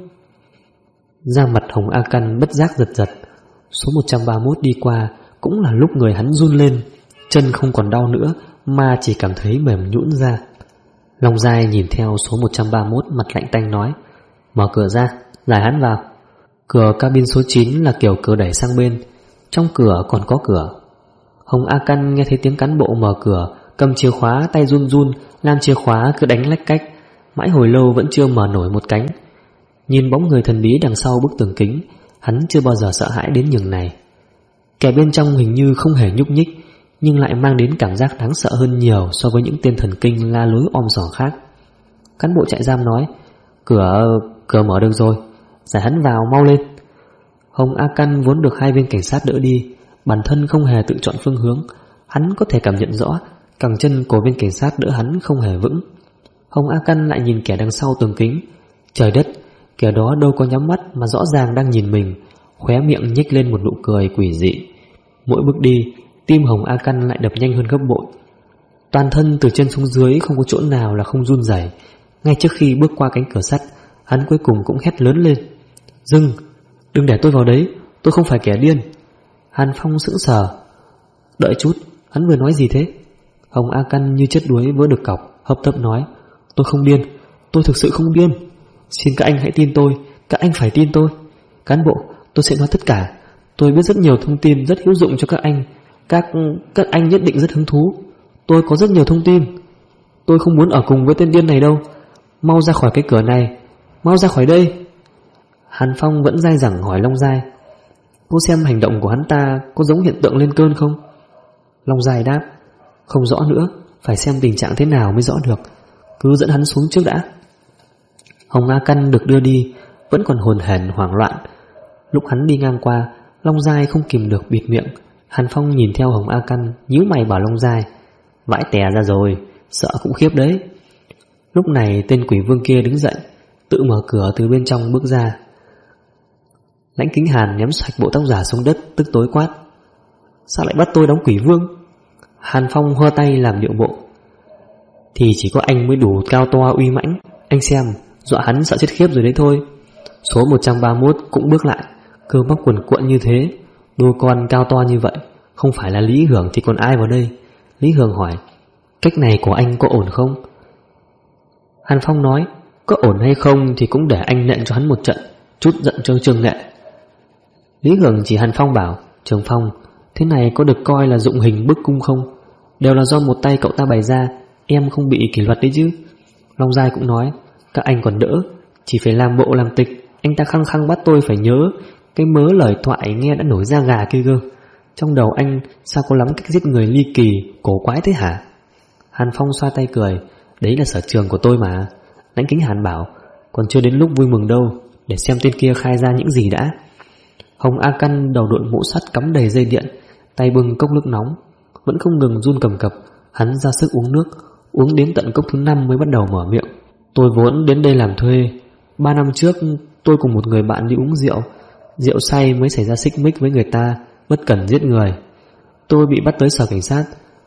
Da mặt Hồng A Căn bất giác giật giật. Số 131 đi qua cũng là lúc người hắn run lên. Chân không còn đau nữa mà chỉ cảm thấy mềm nhũn ra. Long Giai nhìn theo số 131, mặt lạnh tanh nói: Mở cửa ra, giải hắn vào. Cửa cabin số 9 là kiểu cửa đẩy sang bên, trong cửa còn có cửa. Hồng A Căn nghe thấy tiếng cán bộ mở cửa, cầm chìa khóa tay run run, làm chìa khóa cứ đánh lách cách. Mãi hồi lâu vẫn chưa mở nổi một cánh. Nhìn bóng người thần bí đằng sau bức tường kính, hắn chưa bao giờ sợ hãi đến nhường này. Kẻ bên trong hình như không hề nhúc nhích, nhưng lại mang đến cảm giác đáng sợ hơn nhiều so với những tên thần kinh la lối om sòm khác. Cán bộ trại giam nói: Cửa mở được rồi, giải hắn vào mau lên. Hồng A Căn vốn được 2 viên cảnh sát đỡ đi, bản thân không hề tự chọn phương hướng. Hắn có thể cảm nhận rõ cẳng chân của viên cảnh sát đỡ hắn không hề vững. Hồng A Căn lại nhìn kẻ đằng sau tường kính. Trời đất, kẻ đó đâu có nhắm mắt mà rõ ràng đang nhìn mình, khóe miệng nhếch lên một nụ cười quỷ dị. Mỗi bước đi, tim Hồng A Căn lại đập nhanh hơn gấp bội. Toàn thân từ trên xuống dưới không có chỗ nào là không run rẩy. Ngay trước khi bước qua cánh cửa sắt, hắn cuối cùng cũng hét lớn lên: Dừng, đừng để tôi vào đấy, tôi không phải kẻ điên. Hàn Phong sững sờ. Đợi chút, hắn vừa nói gì thế? Hồng A Căn như chết đuối vỡ được cọc, hấp tấp nói: Tôi không điên, tôi thực sự không điên. Xin các anh hãy tin tôi, các anh phải tin tôi. Cán bộ, tôi sẽ nói tất cả. Tôi biết rất nhiều thông tin rất hữu dụng cho các anh. Các anh nhất định rất hứng thú. Tôi có rất nhiều thông tin. Tôi không muốn ở cùng với tên điên này đâu. Mau ra khỏi cái cửa này, mau ra khỏi đây. Hàn Phong vẫn dai dẳng hỏi Long Giai: Cô xem hành động của hắn ta có giống hiện tượng lên cơn không? Long Giai đáp: Không rõ nữa, phải xem tình trạng thế nào mới rõ được. Cứ dẫn hắn xuống trước đã. Hồng A Căn được đưa đi, vẫn còn hồn hển hoảng loạn. Lúc hắn đi ngang qua, Long Giai không kìm được bịt miệng. Hàn Phong nhìn theo Hồng A Căn, nhíu mày bảo Long Giai: Vãi tè ra rồi, sợ cũng khiếp đấy. Lúc này tên quỷ vương kia đứng dậy: tự mở cửa từ bên trong bước ra. Lãnh Kính Hàn ném sạch bộ tóc giả xuống đất, tức tối quát: Sao lại bắt tôi đóng quỷ vương? Hàn Phong hơ tay làm điệu bộ: Thì chỉ có anh mới đủ cao to uy mãnh. Anh xem, dọa hắn sợ chết khiếp rồi đấy thôi. Số 131 cũng bước lại, cơ bắp quần cuộn như thế, đôi con cao to như vậy. Không phải là Lý Hưởng thì còn ai vào đây? Lý Hưởng hỏi: Cách này của anh có ổn không? Hàn Phong nói: Có ổn hay không thì cũng để anh nện cho hắn một trận, chút giận cho Trường Nghệ. Lý Hưởng chỉ Hàn Phong bảo: Trường Phong, thế này có được coi là dụng hình bức cung không? Đều là do một tay cậu ta bày ra, em không bị kỷ luật đấy chứ. Long Giai cũng nói: Các anh còn đỡ, chỉ phải làm bộ làm tịch. Anh ta khăng khăng bắt tôi phải nhớ cái mớ lời thoại nghe đã nổi da gà kia cơ. Trong đầu anh sao có lắm cách giết người ly kỳ, cổ quái thế hả? Hàn Phong xoa tay cười: Đấy là sở trường của tôi mà. Lãnh Kính Hàn bảo: Còn chưa đến lúc vui mừng đâu, để xem tên kia khai ra những gì đã. Hồng A Căn đầu đội mũ sắt cắm đầy dây điện, tay bưng cốc nước nóng, vẫn không ngừng run cầm cập. Hắn ra sức uống nước, uống đến tận cốc thứ 5 mới bắt đầu mở miệng: Tôi vốn đến đây làm thuê. 3 năm trước tôi cùng một người bạn đi uống rượu, rượu say mới xảy ra xích mích với người ta, bất cẩn giết người. Tôi bị bắt tới sở cảnh sát,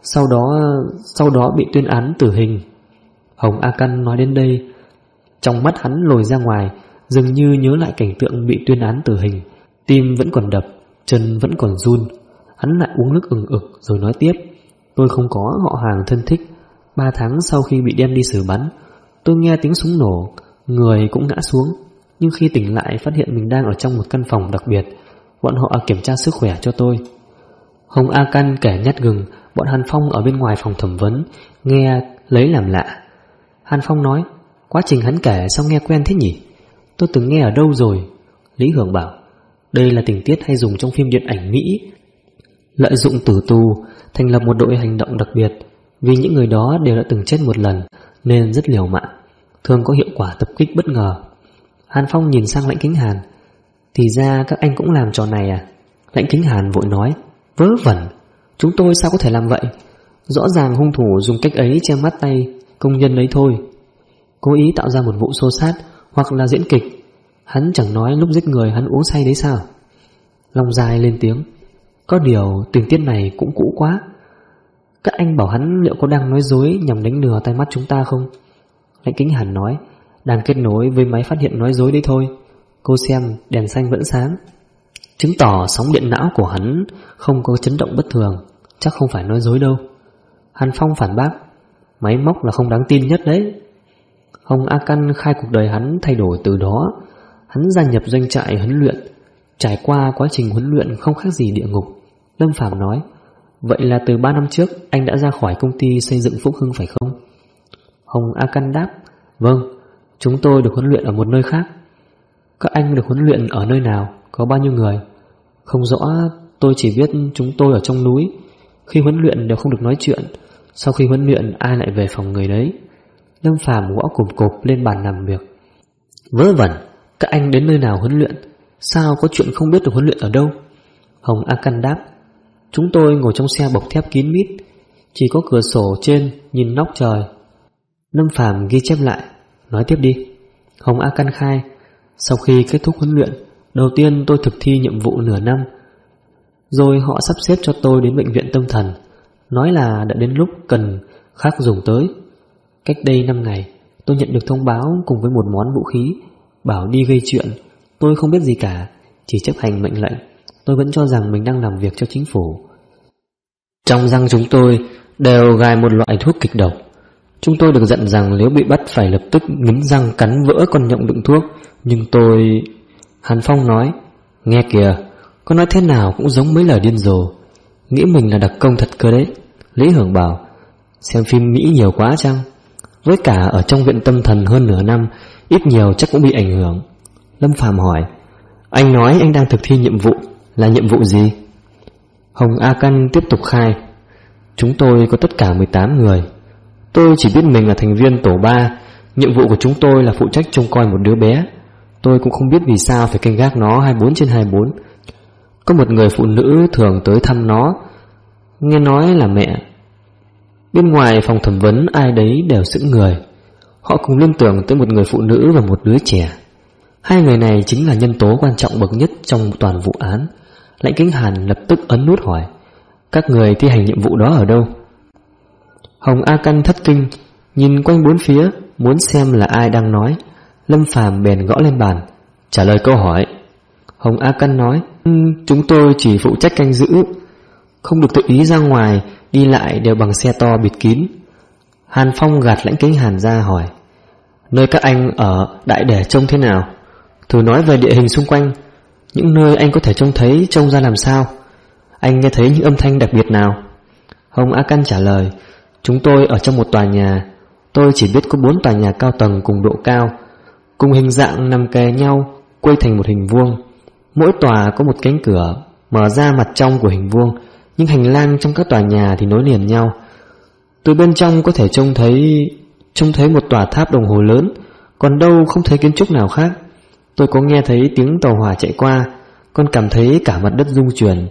sau đó bị tuyên án tử hình. Hồng A Căn nói đến đây, trong mắt hắn lồi ra ngoài, dường như nhớ lại cảnh tượng bị tuyên án tử hình. Tim vẫn còn đập, chân vẫn còn run. Hắn lại uống nước ừng ực rồi nói tiếp: Tôi không có họ hàng thân thích. 3 tháng sau khi bị đem đi xử bắn, tôi nghe tiếng súng nổ, người cũng ngã xuống. Nhưng khi tỉnh lại phát hiện mình đang ở trong một căn phòng đặc biệt. Bọn họ kiểm tra sức khỏe cho tôi. Hồng A Căn kể nhát gừng. Bọn Hàn Phong ở bên ngoài phòng thẩm vấn nghe lấy làm lạ. Hàn Phong nói: Quá trình hắn kể sao nghe quen thế nhỉ? Tôi từng nghe ở đâu rồi. Lý Hưởng bảo: Đây là tình tiết hay dùng trong phim điện ảnh Mỹ. Lợi dụng tử tù, thành lập một đội hành động đặc biệt. Vì những người đó đều đã từng chết một lần nên rất liều mạng, thường có hiệu quả tập kích bất ngờ. Hàn Phong nhìn sang Lãnh Kính Hàn: Thì ra các anh cũng làm trò này à? Lãnh Kính Hàn vội nói: Vớ vẩn, chúng tôi sao có thể làm vậy? Rõ ràng hung thủ dùng cách ấy che mắt tay công nhân ấy thôi. Cố ý tạo ra một vụ xô xát hoặc là diễn kịch. Hắn chẳng nói lúc giết người hắn uống say đấy sao? Long Giai lên tiếng: Có điều tình tiết này cũng cũ quá. Các anh bảo hắn liệu có đang nói dối nhằm đánh lừa tai mắt chúng ta không? Lãnh Kính Hàn nói: Đang kết nối với máy phát hiện nói dối đấy thôi. Cô xem, đèn xanh vẫn sáng, chứng tỏ sóng điện não của hắn không có chấn động bất thường, chắc không phải nói dối đâu. Hàn Phong phản bác: Máy móc là không đáng tin nhất đấy. Hồng A Căn khai cuộc đời hắn thay đổi từ đó. Hắn gia nhập doanh trại huấn luyện, trải qua quá trình huấn luyện không khác gì địa ngục. Lâm Phàm nói: Vậy là từ 3 năm trước anh đã ra khỏi công ty xây dựng Phúc Hưng phải không? Hồng A Căn đáp: Vâng, chúng tôi được huấn luyện ở một nơi khác. Các anh được huấn luyện ở nơi nào? Có bao nhiêu người? Không rõ, tôi chỉ biết chúng tôi ở trong núi. Khi huấn luyện đều không được nói chuyện. Sau khi huấn luyện ai lại về phòng người đấy. Lâm Phàm gõ cộp cộp lên bàn làm việc: Vớ vẩn, các anh đến nơi nào huấn luyện? Sao có chuyện không biết được huấn luyện ở đâu? Hồng A Căn đáp: Chúng tôi ngồi trong xe bọc thép kín mít, chỉ có cửa sổ trên nhìn nóc trời. Lâm Phàm ghi chép lại: Nói tiếp đi. Hồng A Căn khai: Sau khi kết thúc huấn luyện, đầu tiên tôi thực thi nhiệm vụ nửa năm. Rồi họ sắp xếp cho tôi đến bệnh viện tâm thần, nói là đã đến lúc cần khác dùng tới. Cách đây 5 ngày, tôi nhận được thông báo cùng với một món vũ khí, bảo đi gây chuyện. Tôi không biết gì cả, chỉ chấp hành mệnh lệnh. Tôi vẫn cho rằng mình đang làm việc cho chính phủ. Trong răng chúng tôi đều gài một loại thuốc kịch độc. Chúng tôi được dặn rằng nếu bị bắt phải lập tức nghiến răng cắn vỡ con nhộng đựng thuốc. Nhưng tôi... Hàn Phong nói: Nghe kìa, có nói thế nào cũng giống mấy lời điên rồ. Nghĩ mình là đặc công thật cơ đấy. Lý Hưởng bảo: Xem phim Mỹ nhiều quá chăng? Với cả ở trong viện tâm thần hơn nửa năm, ít nhiều chắc cũng bị ảnh hưởng. Lâm Phàm hỏi: Anh nói anh đang thực thi nhiệm vụ, là nhiệm vụ gì? Hồng A Căn tiếp tục khai: Chúng tôi có tất cả 18 người. Tôi chỉ biết mình là thành viên tổ 3. Nhiệm vụ của chúng tôi là phụ trách trông coi một đứa bé. Tôi cũng không biết vì sao phải canh gác nó 24/24. Có một người phụ nữ thường tới thăm nó, nghe nói là mẹ. Bên ngoài phòng thẩm vấn ai đấy đều sững người. Họ cùng liên tưởng tới một người phụ nữ và một đứa trẻ. Hai người này chính là nhân tố quan trọng bậc nhất trong toàn vụ án. Lãnh Kính Hàn lập tức ấn nút hỏi: các người thi hành nhiệm vụ đó ở đâu? Hồng A Căn thất kinh, nhìn quanh bốn phía muốn xem là ai đang nói. Lâm Phàm bèn gõ lên bàn trả lời câu hỏi. Hồng A Căn nói: chúng tôi chỉ phụ trách canh giữ, không được tự ý ra ngoài, đi lại đều bằng xe to bịt kín. Hàn Phong gạt Lãnh Kính Hàn ra hỏi: nơi các anh ở đại để trông thế nào? Thử nói về địa hình xung quanh. Những nơi anh có thể trông thấy trông ra làm sao? Anh nghe thấy những âm thanh đặc biệt nào? Hồng A Căn trả lời: chúng tôi ở trong một tòa nhà. Tôi chỉ biết có 4 tòa nhà cao tầng cùng độ cao, cùng hình dạng nằm kề nhau, quây thành một hình vuông. Mỗi tòa có một cánh cửa mở ra mặt trong của hình vuông, nhưng hành lang trong các tòa nhà thì nối liền nhau. Từ bên trong có thể trông thấy một tòa tháp đồng hồ lớn, còn đâu không thấy kiến trúc nào khác. Tôi có nghe thấy tiếng tàu hỏa chạy qua, còn cảm thấy cả mặt đất rung chuyển,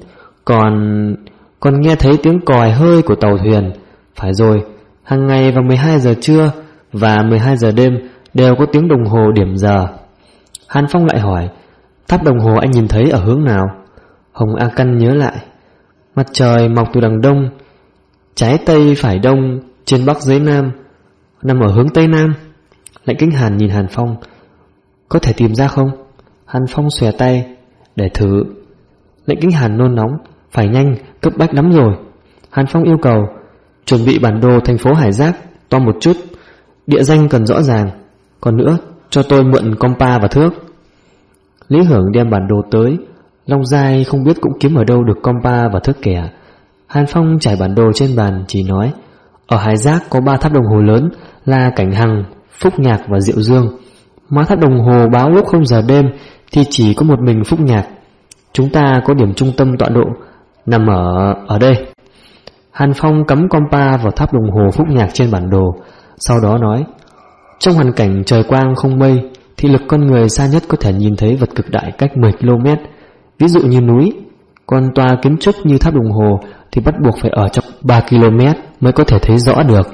còn nghe thấy tiếng còi hơi của tàu thuyền. Phải rồi, hàng ngày vào 12 giờ trưa và 12 giờ đêm đều có tiếng đồng hồ điểm giờ. Hàn Phong lại hỏi: tháp đồng hồ anh nhìn thấy ở hướng nào? Hồng A Căn nhớ lại: mặt trời mọc từ đằng đông, trái tây phải đông, trên bắc dưới nam, nằm ở hướng tây nam. Lãnh Kính Hàn nhìn Hàn Phong: có thể tìm ra không? Hàn Phong xòe tay: để thử. Lãnh Kính Hàn nôn nóng: phải nhanh, cấp bách lắm rồi. Hàn Phong yêu cầu: chuẩn bị bản đồ thành phố Hải Giác to một chút, địa danh cần rõ ràng. Còn nữa, cho tôi mượn compa và thước. Lý Hưởng đem bản đồ tới. Long Giai không biết cũng kiếm ở đâu được compa và thước kẻ. Hàn Phong trải bản đồ trên bàn, chỉ nói: ở Hải Giác có 3 tháp đồng hồ lớn là Cảnh Hằng, Phúc Nhạc và Diệu Dương. Mà tháp đồng hồ báo lúc 0 giờ đêm thì chỉ có một mình Phúc Nhạc. Chúng ta có điểm trung tâm tọa độ nằm ở đây. Hàn Phong cắm compa vào tháp đồng hồ Phúc Nhạc trên bản đồ, sau đó nói: trong hoàn cảnh trời quang không mây, thị lực con người xa nhất có thể nhìn thấy vật cực đại cách 10 km, ví dụ như núi. Còn tòa kiến trúc như tháp đồng hồ thì bắt buộc phải ở trong 3 km mới có thể thấy rõ được.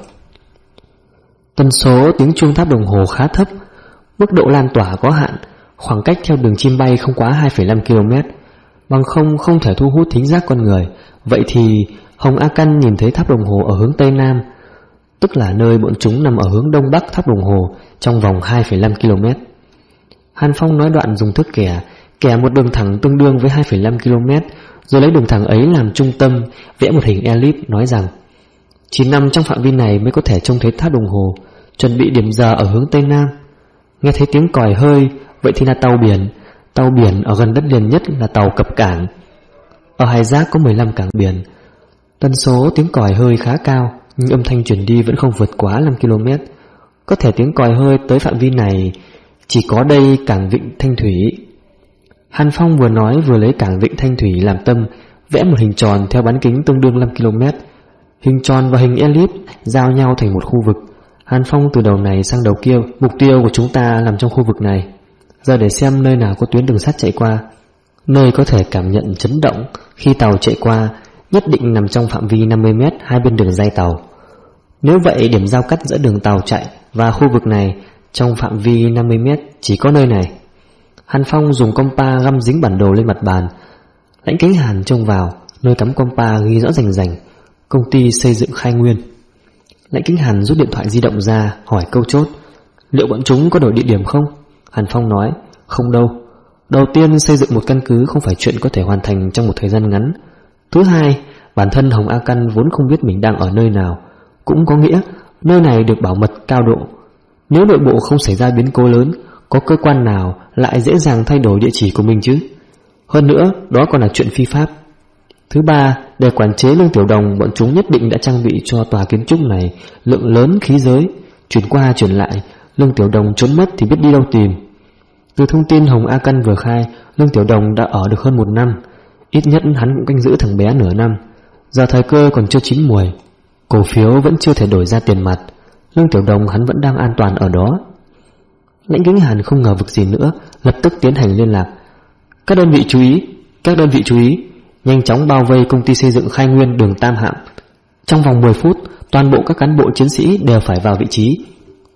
Tần số tiếng chuông tháp đồng hồ khá thấp, mức độ lan tỏa có hạn, khoảng cách theo đường chim bay không quá 2,5 km, bằng không thể thu hút thính giác con người. Vậy thì Hồng A Căn nhìn thấy tháp đồng hồ ở hướng tây nam, tức là nơi bọn chúng nằm ở hướng đông bắc tháp đồng hồ, trong vòng 2,5 km. Hàn Phong nói đoạn dùng thước kẻ một đường thẳng tương đương với 2,5 km, rồi lấy đường thẳng ấy làm trung tâm, vẽ một hình elip, nói rằng: chỉ nằm trong phạm vi này mới có thể trông thấy tháp đồng hồ. Chuẩn bị điểm giờ ở hướng tây nam. Nghe thấy tiếng còi hơi, vậy thì là tàu biển. Tàu biển ở gần đất liền nhất là tàu cập cảng. Ở Hải Giác có 15 cảng biển. Tần số tiếng còi hơi khá cao, nhưng âm thanh truyền đi vẫn không vượt quá 5 km. Có thể tiếng còi hơi tới phạm vi này chỉ có đây cảng Vịnh Thanh Thủy. Hàn Phong vừa nói vừa lấy cảng Vịnh Thanh Thủy làm tâm, vẽ một hình tròn theo bán kính tương đương 5 km. Hình tròn và hình elip giao nhau thành một khu vực. Hàn Phong từ đầu này sang đầu kia: mục tiêu của chúng ta nằm trong khu vực này. Giờ để xem nơi nào có tuyến đường sắt chạy qua, nơi có thể cảm nhận chấn động khi tàu chạy qua, nhất định nằm trong phạm vi 50 m hai bên đường ray tàu. Nếu vậy, điểm giao cắt giữa đường tàu chạy và khu vực này trong phạm vi 50 m chỉ có nơi này. Hàn Phong dùng compa găm dính bản đồ lên mặt bàn. Lãnh Kính Hàn trông vào, nơi cắm compa ghi rõ rành rành: công ty xây dựng Khai Nguyên. Lãnh Kính Hàn rút điện thoại di động ra, hỏi câu chốt: liệu bọn chúng có đổi địa điểm không? Hàn Phong nói: không đâu. Đầu tiên, xây dựng một căn cứ không phải chuyện có thể hoàn thành trong một thời gian ngắn. Thứ hai, bản thân Hồng A Căn vốn không biết mình đang ở nơi nào, cũng có nghĩa nơi này được bảo mật cao độ. Nếu nội bộ không xảy ra biến cố lớn, có cơ quan nào lại dễ dàng thay đổi địa chỉ của mình chứ? Hơn nữa, đó còn là chuyện phi pháp. Thứ ba, để quản chế Lương Tiểu Đồng, bọn chúng nhất định đã trang bị cho tòa kiến trúc này lượng lớn khí giới, chuyển qua chuyển lại. Lương Tiểu Đồng trốn mất thì biết đi đâu tìm. Từ thông tin Hồng A Căn vừa khai, Lương Tiểu Đồng đã ở được hơn 1 năm. Ít nhất hắn cũng canh giữ thằng bé nửa năm. Giờ thời cơ còn chưa chín muồi, cổ phiếu vẫn chưa thể đổi ra tiền mặt. Lương Tiểu Đồng hắn vẫn đang an toàn ở đó. Lãnh Kính Hàn không ngờ vực gì nữa, lập tức tiến hành liên lạc: các đơn vị chú ý, nhanh chóng bao vây công ty xây dựng Khai Nguyên đường Tam Hạm. Trong vòng 10 phút, toàn bộ các cán bộ chiến sĩ đều phải vào vị trí.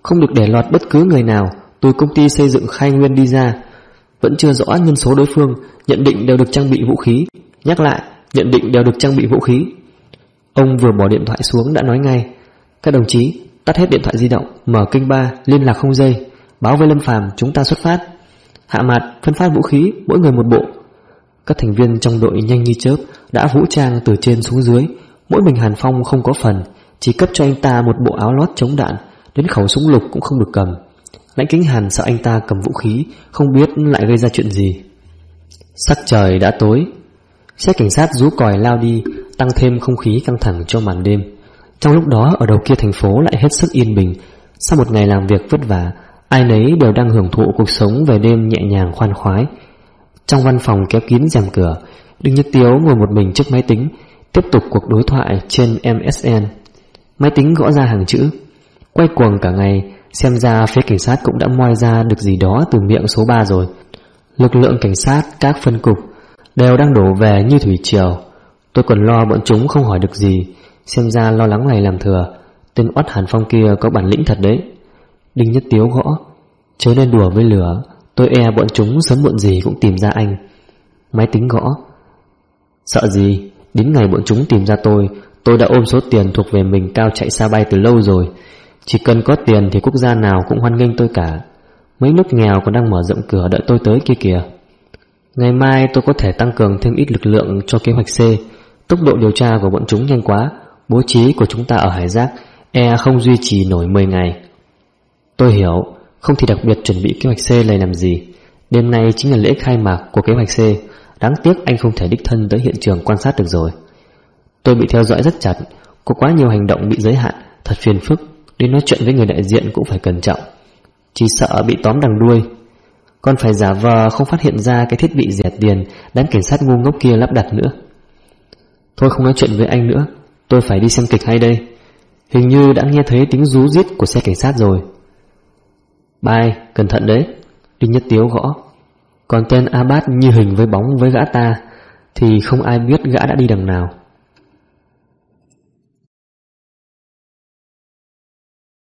Không được để lọt bất cứ người nào từ công ty xây dựng Khai Nguyên đi ra. Vẫn chưa rõ nhân số đối phương, nhận định đều được trang bị vũ khí. Nhắc lại, nhận định đều được trang bị vũ khí. Ông vừa bỏ điện thoại xuống đã nói ngay: các đồng chí, tắt hết điện thoại di động, mở kênh 3, liên lạc không dây, báo với Lâm Phàm chúng ta xuất phát. Hạ Mạt phân phát vũ khí, mỗi người một bộ. Các thành viên trong đội nhanh như chớp đã vũ trang từ trên xuống dưới. Mỗi mình Hàn Phong không có phần, chỉ cấp cho anh ta một bộ áo lót chống đạn, đến khẩu súng lục cũng không được cầm. Lãnh Kính Hàn sợ anh ta cầm vũ khí không biết lại gây ra chuyện gì. Sắc trời đã tối, xe cảnh sát rú còi lao đi, tăng thêm không khí căng thẳng cho màn đêm. Trong lúc đó ở đầu kia thành phố lại hết sức yên bình. Sau một ngày làm việc vất vả, ai nấy đều đang hưởng thụ cuộc sống về đêm nhẹ nhàng khoan khoái. Trong văn phòng kéo kín rèm cửa, Đinh Nhất Tiếu ngồi một mình trước máy tính, tiếp tục cuộc đối thoại trên MSN. Máy tính gõ ra hàng chữ. Quay cuồng cả ngày, xem ra phía cảnh sát cũng đã moi ra được gì đó từ miệng số 3 rồi. Lực lượng cảnh sát các phân cục đều đang đổ về như thủy triều. Tôi còn lo bọn chúng không hỏi được gì, xem ra lo lắng này làm thừa. Tên oắt Hàn Phong kia có bản lĩnh thật đấy. Đinh Nhất Tiếu gõ: chớ nên đùa với lửa, tôi e bọn chúng sớm muộn gì cũng tìm ra anh. Máy tính gõ: sợ gì, đến ngày bọn chúng tìm ra tôi đã ôm số tiền thuộc về mình cao chạy xa bay từ lâu rồi. Chỉ cần có tiền thì quốc gia nào cũng hoan nghênh tôi cả. Mấy nước nghèo còn đang mở rộng cửa đợi tôi tới kia kìa. Ngày mai tôi có thể tăng cường thêm ít lực lượng cho kế hoạch C. Tốc độ điều tra của bọn chúng nhanh quá, bố trí của chúng ta ở Hải Giác e không duy trì nổi 10 ngày. Tôi hiểu, không thì đặc biệt chuẩn bị kế hoạch C này làm gì. Đêm nay chính là lễ khai mạc của kế hoạch C. Đáng tiếc anh không thể đích thân tới hiện trường quan sát được rồi. Tôi bị theo dõi rất chặt, có quá nhiều hành động bị giới hạn, thật phiền phức. Đi nói chuyện với người đại diện cũng phải cẩn trọng, chỉ sợ bị tóm đằng đuôi. Còn phải giả vờ không phát hiện ra cái thiết bị rẻ tiền đám cảnh sát ngu ngốc kia lắp đặt nữa. Thôi không nói chuyện với anh nữa, tôi phải đi xem kịch hay đây. Hình như đã nghe thấy tiếng rú rít của xe cảnh sát rồi. Bye, cẩn thận đấy. Đinh Nhất Tiếu gõ. Còn tên Abbas như hình với bóng với gã ta thì không ai biết gã đã đi đằng nào.